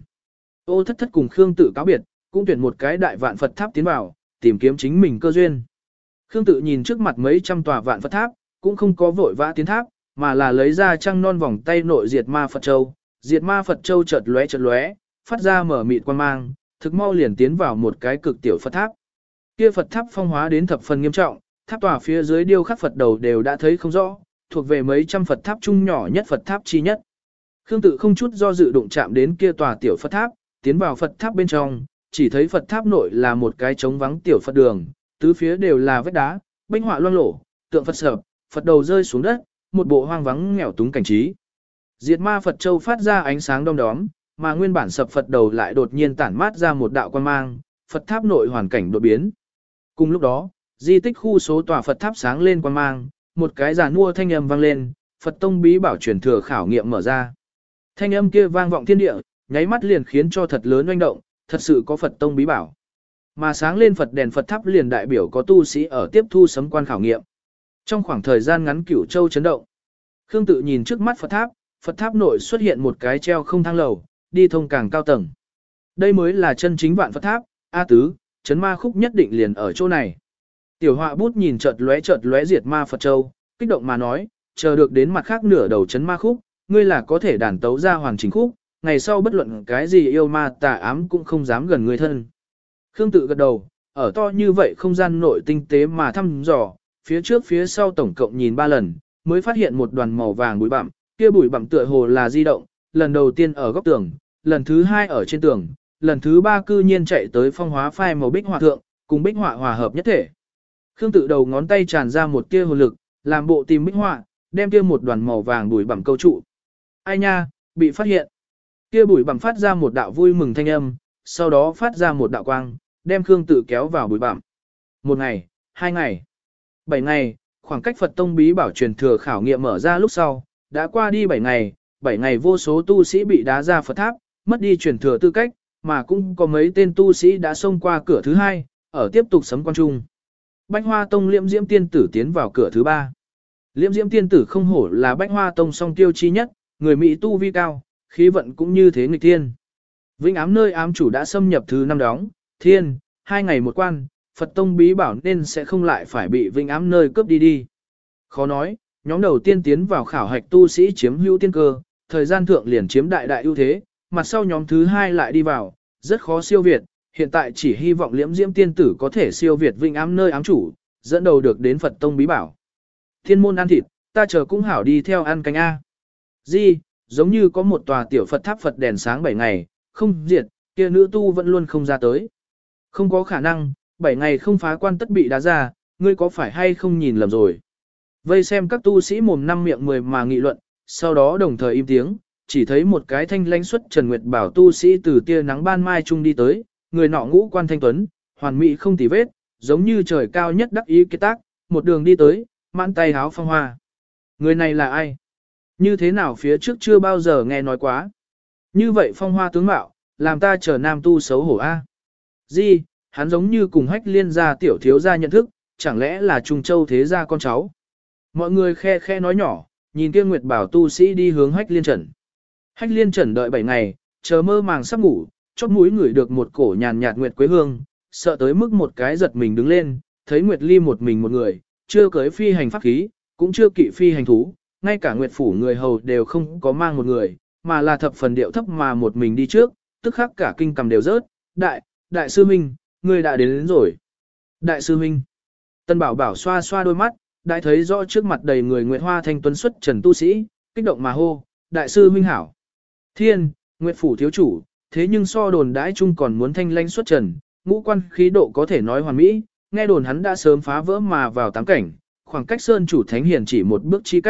Ô Thất Thất cùng Khương Tự cáo biệt, cũng tuyển một cái đại Vạn Phật Tháp tiến vào, tìm kiếm chính mình cơ duyên. Khương Tự nhìn trước mặt mấy trăm tòa Vạn Phật Tháp, cũng không có vội vã tiến tháp, mà là lấy ra trăng non vòng tay nội diệt ma Phật Châu. Diệt ma Phật Châu chợt lóe chợt lóe, phát ra mở mịt quang mang, thực mau liền tiến vào một cái cực tiểu Phật Tháp. Kia Phật Tháp phong hóa đến thập phần nghiêm trọng, tháp tòa phía dưới điêu khắc Phật đầu đều đã thấy không rõ, thuộc về mấy trăm Phật Tháp chung nhỏ nhất Phật Tháp chi nhất. Khương Tự không chút do dự đụng chạm đến kia tòa tiểu Phật Tháp, tiến vào Phật Tháp bên trong, chỉ thấy Phật Tháp nội là một cái trống vắng tiểu Phật đường, tứ phía đều là vách đá, binh họa loang lổ, tượng Phật sập, Phật đầu rơi xuống đất, một bộ hoang vắng nghèo túng cảnh trí. Diệt ma Phật Châu phát ra ánh sáng đom đóm, mà nguyên bản sập Phật đầu lại đột nhiên tản mát ra một đạo quang mang, Phật Tháp nội hoàn cảnh đột biến. Cùng lúc đó, di tích khu số tòa Phật Tháp sáng lên quang mang, một cái giàn mua thanh âm vang lên, Phật Tông bí bảo truyền thừa khảo nghiệm mở ra. Thanh âm kia vang vọng thiên địa, nháy mắt liền khiến cho thật lớn oanh động, thật sự có Phật Tông bí bảo. Mà sáng lên Phật đèn Phật Tháp liền đại biểu có tu sĩ ở tiếp thu sấm quan khảo nghiệm. Trong khoảng thời gian ngắn Cửu Châu chấn động. Khương Tự nhìn trước mắt Phật Tháp, Phật Tháp nội xuất hiện một cái treo không thang lầu, đi thông càng cao tầng. Đây mới là chân chính Vạn Phật Tháp, A tứ, chấn ma khúc nhất định liền ở chỗ này. Tiểu họa bút nhìn chợt lóe chợt lóe diệt ma Phật Châu, kích động mà nói, chờ được đến mặt khác nửa đầu chấn ma khúc, ngươi là có thể đàn tấu ra hoàn chỉnh khúc, ngày sau bất luận cái gì yêu ma tà ám cũng không dám gần ngươi thân. Khương Tự gật đầu, ở to như vậy không gian nội tinh tế mà thăm dò, phía trước phía sau tổng cộng nhìn ba lần, mới phát hiện một đoàn màu vàng bụi bặm, kia bụi bặm tựa hồ là di động, lần đầu tiên ở góc tường, lần thứ hai ở trên tường, lần thứ ba cư nhiên chạy tới phong hóa phai màu bích họa thượng, cùng bích họa hòa hợp nhất thể. Khương Tự đầu ngón tay tràn ra một tia hồn lực, làm bộ tìm bích họa, đem kia một đoàn màu vàng bụi bặm câu trụ. Ai nha, bị phát hiện. Kia bụi bặm phát ra một đạo vui mừng thanh âm, sau đó phát ra một đạo quang, đem Khương Tự kéo vào bụi bặm. Một ngày, hai ngày, bảy ngày, khoảng cách Phật Tông bí bảo truyền thừa khảo nghiệm mở ra lúc sau, đã qua đi bảy ngày, bảy ngày vô số tu sĩ bị đá ra Phật Tháp, mất đi truyền thừa tư cách, mà cũng có mấy tên tu sĩ đã xông qua cửa thứ hai, ở tiếp tục sấm quan trung. Bách Hoa Tông Liễm Diễm tiên tử tiến vào cửa thứ ba. Liễm Diễm tiên tử không hổ là Bách Hoa Tông song tiêu chi nhất, người Mỹ tu vi cao, khí vận cũng như thế nghịch thiên. Vĩnh ám nơi ám chủ đã xâm nhập thứ năm đóng, thiên, hai ngày một quan, Phật Tông bí bảo nên sẽ không lại phải bị vĩnh ám nơi cướp đi đi. Khó nói, nhóm đầu tiên tiến vào khảo hạch tu sĩ chiếm hữu tiên cơ, thời gian thượng liền chiếm đại đại ưu thế, mặt sau nhóm thứ hai lại đi vào, rất khó siêu việt, hiện tại chỉ hy vọng Liễm Diễm tiên tử có thể siêu việt vĩnh ám nơi ám chủ, dẫn đầu được đến Phật Tông bí bảo. Thiên môn ăn thịt, ta chờ cũng hảo đi theo ăn canh A. Di, giống như có một tòa tiểu Phật tháp Phật đèn sáng bảy ngày, không diệt, kia nữ tu vẫn luôn không ra tới. Không có khả năng, bảy ngày không phá quan tất bị đá ra, ngươi có phải hay không nhìn lầm rồi. Vây xem các tu sĩ mồm năm miệng mười mà nghị luận, sau đó đồng thời im tiếng, chỉ thấy một cái thanh lãnh xuất Trần Nguyệt bảo tu sĩ từ tia nắng ban mai trung đi tới, người nọ ngũ quan thanh tuấn, hoàn mỹ không tì vết, giống như trời cao nhất đắc ý kết tác, một đường đi tới, mãn tay háo phong hoa. Người này là ai? Như thế nào phía trước chưa bao giờ nghe nói quá? Như vậy phong hoa tướng mạo, làm ta chờ nam tu xấu hổ a. Di, hắn giống như cùng Hách Liên gia tiểu thiếu gia nhận thức, chẳng lẽ là Trung Châu thế gia con cháu? Mọi người khe khe nói nhỏ, nhìn kia Nguyệt bảo tu sĩ đi hướng Hách Liên Trần. Hách Liên Trần đợi bảy ngày, chờ mơ màng sắp ngủ, chóp mũi ngửi được một cổ nhàn nhạt nguyệt quế hương, sợ tới mức một cái giật mình đứng lên, thấy Nguyệt Ly một mình một người, chưa cưới phi hành pháp khí, cũng chưa kỵ phi hành thú, ngay cả Nguyệt phủ người hầu đều không có mang một người, mà là thập phần điệu thấp mà một mình đi trước, tức khắc cả kinh cầm đều rớt, đại, đại sư huynh, người đã đến, đến rồi. Đại sư huynh, Tân Bảo Bảo xoa xoa đôi mắt, đại thấy rõ trước mặt đầy người Nguyệt Hoa thanh tuấn xuất trần tu sĩ, kích động mà hô, đại sư huynh hảo. Thiên, Nguyệt phủ thiếu chủ, thế nhưng so đồn đãi chung còn muốn thanh lãnh xuất trần, ngũ quan khí độ có thể nói hoàn mỹ, nghe đồn hắn đã sớm phá vỡ mà vào tám cảnh, khoảng cách sơn chủ thánh hiền chỉ một bước chi cách,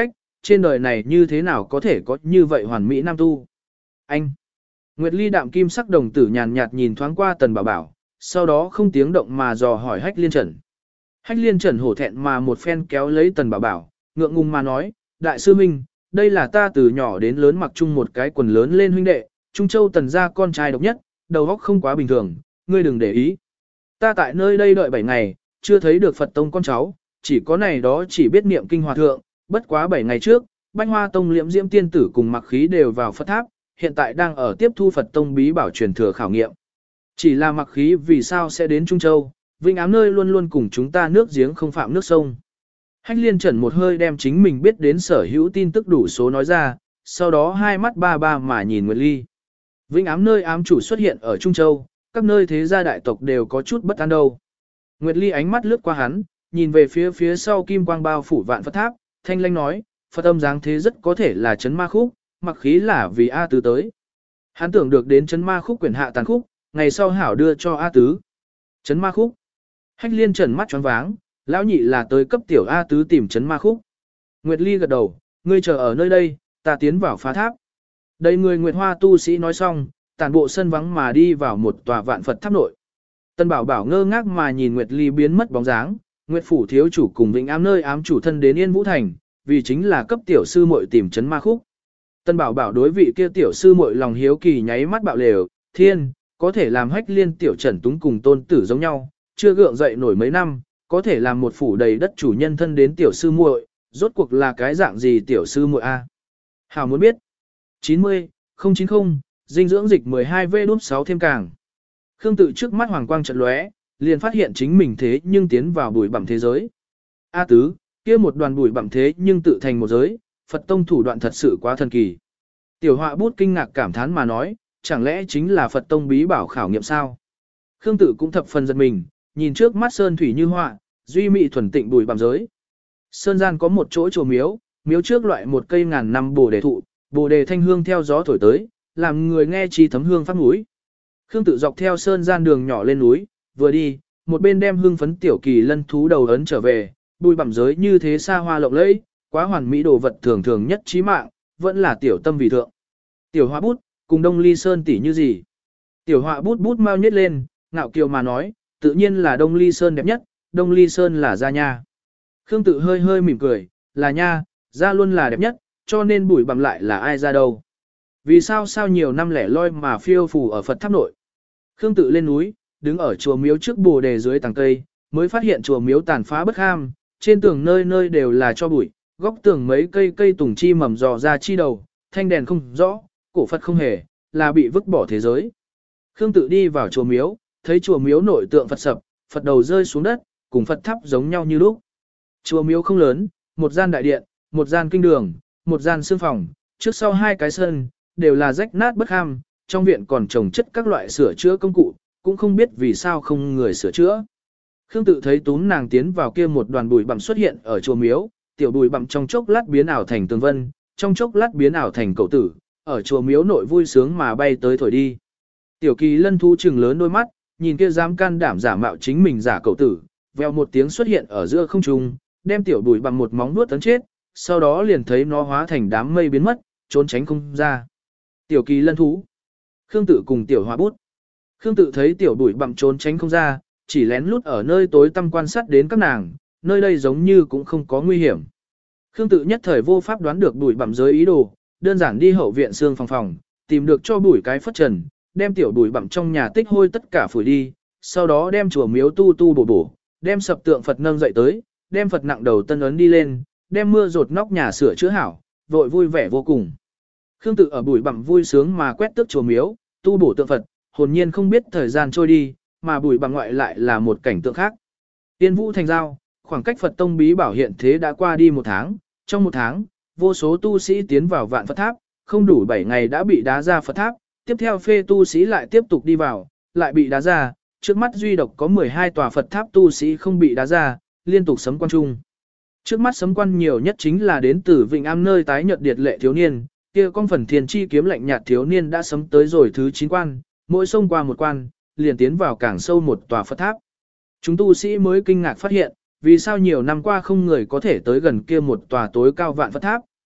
trên đời này như thế nào có thể có như vậy hoàn mỹ nam tu. Anh! Nguyệt Ly đạm kim sắc đồng tử nhàn nhạt nhìn thoáng qua Tần Bảo Bảo, sau đó không tiếng động mà dò hỏi Hách Liên Trần. Hách Liên Trần hổ thẹn mà một phen kéo lấy Tần Bảo Bảo, ngượng ngùng mà nói, Đại sư Minh, đây là ta từ nhỏ đến lớn mặc chung một cái quần lớn lên huynh đệ, Trung Châu Tần gia con trai độc nhất, đầu óc không quá bình thường, ngươi đừng để ý. Ta tại nơi đây đợi bảy ngày, chưa thấy được Phật Tông con cháu, chỉ có này đó chỉ biết niệm kinh hòa thượng, bất quá bảy ngày trước, Bách Hoa Tông Liễm Diễm tiên tử cùng Mặc Khí đều vào Phật tháp, hiện tại đang ở tiếp thu Phật Tông bí bảo truyền thừa khảo nghiệm. Chỉ là Mặc Khí vì sao sẽ đến Trung Châu, Vinh Ám nơi luôn luôn cùng chúng ta nước giếng không phạm nước sông. Hách Liên Trần một hơi đem chính mình biết đến sở hữu tin tức đủ số nói ra, sau đó hai mắt ba ba mà nhìn Nguyệt Ly. Vinh Ám nơi ám chủ xuất hiện ở Trung Châu, các nơi thế gia đại tộc đều có chút bất an đâu. Nguyệt Ly ánh mắt lướt qua hắn, nhìn về phía phía sau kim quang bao phủ vạn Phật tháp, thanh lanh nói, Phật âm dáng thế rất có thể là chấn ma khúc, Mặc Khí là vì A Tứ tới. Hắn tưởng được đến chấn ma khúc quyền hạ tàn khúc, ngày sau hảo đưa cho A Tứ. Chấn ma khúc. Hách Liên Trần mắt choáng váng, lão nhị là tới cấp tiểu A Tứ tìm chấn ma khúc. Nguyệt Ly gật đầu, ngươi chờ ở nơi đây, ta tiến vào phá tháp. Đây người Nguyệt Hoa tu sĩ nói xong, tản bộ sân vắng mà đi vào một tòa vạn Phật tháp nội. Tân Bảo Bảo ngơ ngác mà nhìn Nguyệt Ly biến mất bóng dáng, Nguyệt phủ thiếu chủ cùng Vĩnh Ám nơi ám chủ thân đến Yên Vũ Thành, vì chính là cấp tiểu sư muội tìm chấn ma khúc. Tân Bảo Bảo đối vị kia tiểu sư muội lòng hiếu kỳ nháy mắt bạo lều, thiên, có thể làm Hách Liên tiểu Trần Túng cùng tôn tử giống nhau, chưa gượng dậy nổi mấy năm, có thể làm một phủ đầy đất chủ nhân thân đến tiểu sư muội, rốt cuộc là cái dạng gì tiểu sư muội a? Hảo muốn biết. chín mươi, không chín mươi, dinh dưỡng dịch mười hai V đúp sáu thêm càng. Khương Tự trước mắt hoàng quang chợt lóe, liền phát hiện chính mình thế nhưng tiến vào bụi bặm thế giới. A tứ, kia một đoàn bụi bặm thế nhưng tự thành một giới, Phật tông thủ đoạn thật sự quá thần kỳ. Tiểu Họa bút kinh ngạc cảm thán mà nói, chẳng lẽ chính là Phật tông bí bảo khảo nghiệm sao? Khương Tự cũng thập phần giật mình, nhìn trước mắt sơn thủy như họa, duy mỹ thuần tịnh bụi bặm giới. Sơn gian có một chỗ chùa miếu, miếu trước loại một cây ngàn năm bồ đề thụ, bồ đề thanh hương theo gió thổi tới, làm người nghe chi thấm hương phát mũi. Khương Tự dọc theo sơn gian đường nhỏ lên núi, vừa đi, một bên đem hương phấn tiểu kỳ lân thú đầu ấn trở về, bụi bặm giới như thế xa hoa lộng lẫy, quá hoàn mỹ đồ vật thường thường nhất trí mạng, vẫn là tiểu tâm vì thượng. Tiểu Họa bút, cùng Đông Ly Sơn tỷ như gì? Tiểu Họa bút bút mau nhếch lên, ngạo kiều mà nói, tự nhiên là Đông Ly Sơn đẹp nhất, Đông Ly Sơn là gia nha. Khương Tự hơi hơi mỉm cười, là nha, gia luôn là đẹp nhất, cho nên bụi bặm lại là ai ra đâu. Vì sao sao nhiều năm lẻ loi mà phiêu phù ở Phật tháp nội. Khương Tự lên núi, đứng ở chùa miếu trước bồ đề dưới tàng cây, mới phát hiện chùa miếu tàn phá bất ham, trên tường nơi nơi đều là cho bụi, góc tường mấy cây cây tùng chi mầm dò ra chi đầu, thanh đèn không rõ, cổ Phật không hề, là bị vứt bỏ thế giới. Khương Tự đi vào chùa miếu, thấy chùa miếu nội tượng Phật sập, Phật đầu rơi xuống đất, cùng Phật tháp giống nhau như lúc. Chùa miếu không lớn, một gian đại điện, một gian kinh đường, một gian sương phòng, trước sau hai cái sân, đều là rách nát bất ham, trong viện còn trồng chất các loại sửa chữa công cụ, cũng không biết vì sao không người sửa chữa. Khương Tự thấy túm nàng tiến vào kia một đoàn bụi bặm xuất hiện ở chùa miếu, tiểu bụi bặm trong chốc lát biến ảo thành tường vân, trong chốc lát biến ảo thành cậu tử, ở chùa miếu nội vui sướng mà bay tới thổi đi. Tiểu kỳ lân thu trừng lớn đôi mắt, nhìn kia dám can đảm giả mạo chính mình giả cậu tử, veo một tiếng xuất hiện ở giữa không trung, đem tiểu bụi bằng một móng vuốt tấn chết, sau đó liền thấy nó hóa thành đám mây biến mất, trốn tránh không ra. Tiểu kỳ lân thú. Khương Tự cùng tiểu Họa bút. Khương Tự thấy tiểu bụi bặm trốn tránh không ra, chỉ lén lút ở nơi tối tăm quan sát đến các nàng, nơi đây giống như cũng không có nguy hiểm. Khương Tự nhất thời vô pháp đoán được bụi bặm giới ý đồ, đơn giản đi hậu viện xương phòng phòng, tìm được cho bụi cái phất trần, đem tiểu bụi bặm trong nhà tích hôi tất cả phủi đi, sau đó đem chùa miếu tu tu bổ bổ, đem sập tượng Phật nâng dậy tới, đem Phật nặng đầu tân ấn đi lên, đem mưa rột nóc nhà sửa chữa hảo, vội vui vẻ vô cùng. Khương Tự ở bụi bặm vui sướng mà quét tước chùa miếu, tu bổ tượng Phật, hồn nhiên không biết thời gian trôi đi, mà bụi bặm ngoại lại là một cảnh tượng khác. Tiên Vũ thành giao, khoảng cách Phật tông bí bảo hiện thế đã qua đi một tháng, trong một tháng, vô số tu sĩ tiến vào vạn Phật tháp, không đủ bảy ngày đã bị đá ra Phật tháp, tiếp theo phê tu sĩ lại tiếp tục đi vào, lại bị đá ra, trước mắt duy độc có mười hai tòa Phật tháp tu sĩ không bị đá ra, liên tục sấm quan chung. Trước mắt sấm quan nhiều nhất chính là đến từ Vịnh Am nơi tái nhợt điệt lệ thiếu niên, kia con phần thiền chi kiếm lạnh nhạt thiếu niên đã sấm tới rồi thứ chín quan, mỗi sông qua một quan, liền tiến vào càng sâu một tòa Phật tháp. Chúng tu sĩ mới kinh ngạc phát hiện, vì sao nhiều năm qua không người có thể tới gần kia một tòa tối cao vạn Phật tháp,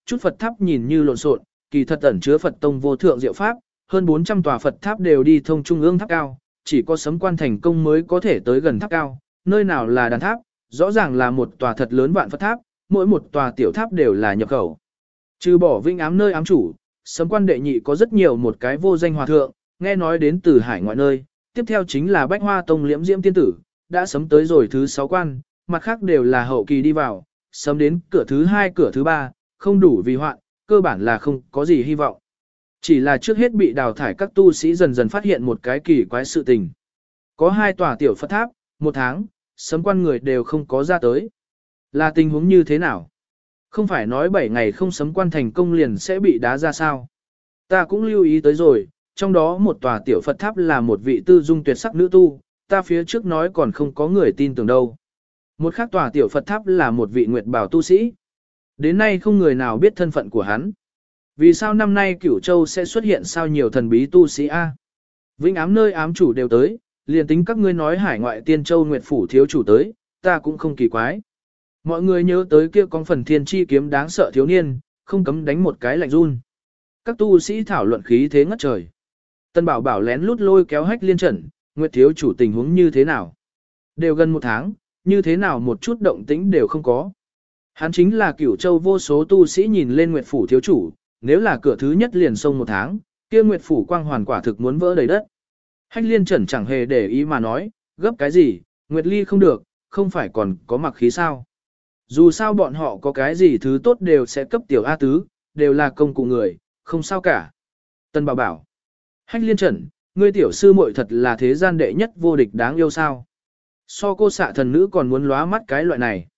chút Phật tháp nhìn như lộn xộn, kỳ thật ẩn chứa Phật tông vô thượng diệu pháp, hơn bốn trăm tòa Phật tháp đều đi thông trung ương tháp cao, chỉ có Sấm Quan thành công mới có thể tới gần tháp cao, nơi nào là đàn tháp, rõ ràng là một tòa thật lớn vạn Phật tháp, mỗi một tòa tiểu tháp đều là nhập khẩu. Trừ bỏ Vinh Ám nơi ám chủ, Sấm Quan đệ nhị có rất nhiều một cái vô danh hòa thượng, nghe nói đến từ hải ngoại nơi, tiếp theo chính là Bách Hoa Tông Liễm Diễm tiên tử, đã sấm tới rồi thứ sáu quan, mặt khác đều là hậu kỳ đi vào, sấm đến cửa thứ hai cửa thứ ba, không đủ vì hoạn, cơ bản là không có gì hy vọng. Chỉ là trước hết bị đào thải các tu sĩ dần dần phát hiện một cái kỳ quái sự tình. Có hai tòa tiểu Phật tháp, một tháng, Sấm Quan người đều không có ra tới. Là tình huống như thế nào? Không phải nói bảy ngày không Sấm Quan thành công liền sẽ bị đá ra sao? Ta cũng lưu ý tới rồi, trong đó một tòa tiểu Phật tháp là một vị tư dung tuyệt sắc nữ tu, ta phía trước nói còn không có người tin tưởng đâu. Một khác tòa tiểu Phật tháp là một vị nguyệt bảo tu sĩ. Đến nay không người nào biết thân phận của hắn. Vì sao năm nay Cửu Châu sẽ xuất hiện sao nhiều thần bí tu sĩ A? Vĩnh Ám nơi ám chủ đều tới, liền tính các ngươi nói hải ngoại Tiên Châu Nguyệt Phủ thiếu chủ tới, ta cũng không kỳ quái. Mọi người nhớ tới kia con phần thiên chi kiếm đáng sợ thiếu niên, không cấm đánh một cái lạnh run. Các tu sĩ thảo luận khí thế ngất trời. Tân Bảo Bảo lén lút lôi kéo Hách Liên Trần, Nguyệt thiếu chủ tình huống như thế nào? Đều gần một tháng, như thế nào một chút động tĩnh đều không có. Hắn chính là Cửu Châu vô số tu sĩ nhìn lên Nguyệt phủ thiếu chủ, nếu là cửa thứ nhất liền xông một tháng, kia Nguyệt phủ quang hoàn quả thực muốn vỡ đầy đất. Hách Liên Trần chẳng hề để ý mà nói, gấp cái gì, Nguyệt Ly không được, không phải còn có mặc khí sao? Dù sao bọn họ có cái gì thứ tốt đều sẽ cấp tiểu A tứ, đều là công cụ người, không sao cả. Tân Bảo bảo, Hách Liên Trần, ngươi tiểu sư muội thật là thế gian đệ nhất vô địch đáng yêu sao? So cô xạ thần nữ còn muốn lóa mắt cái loại này.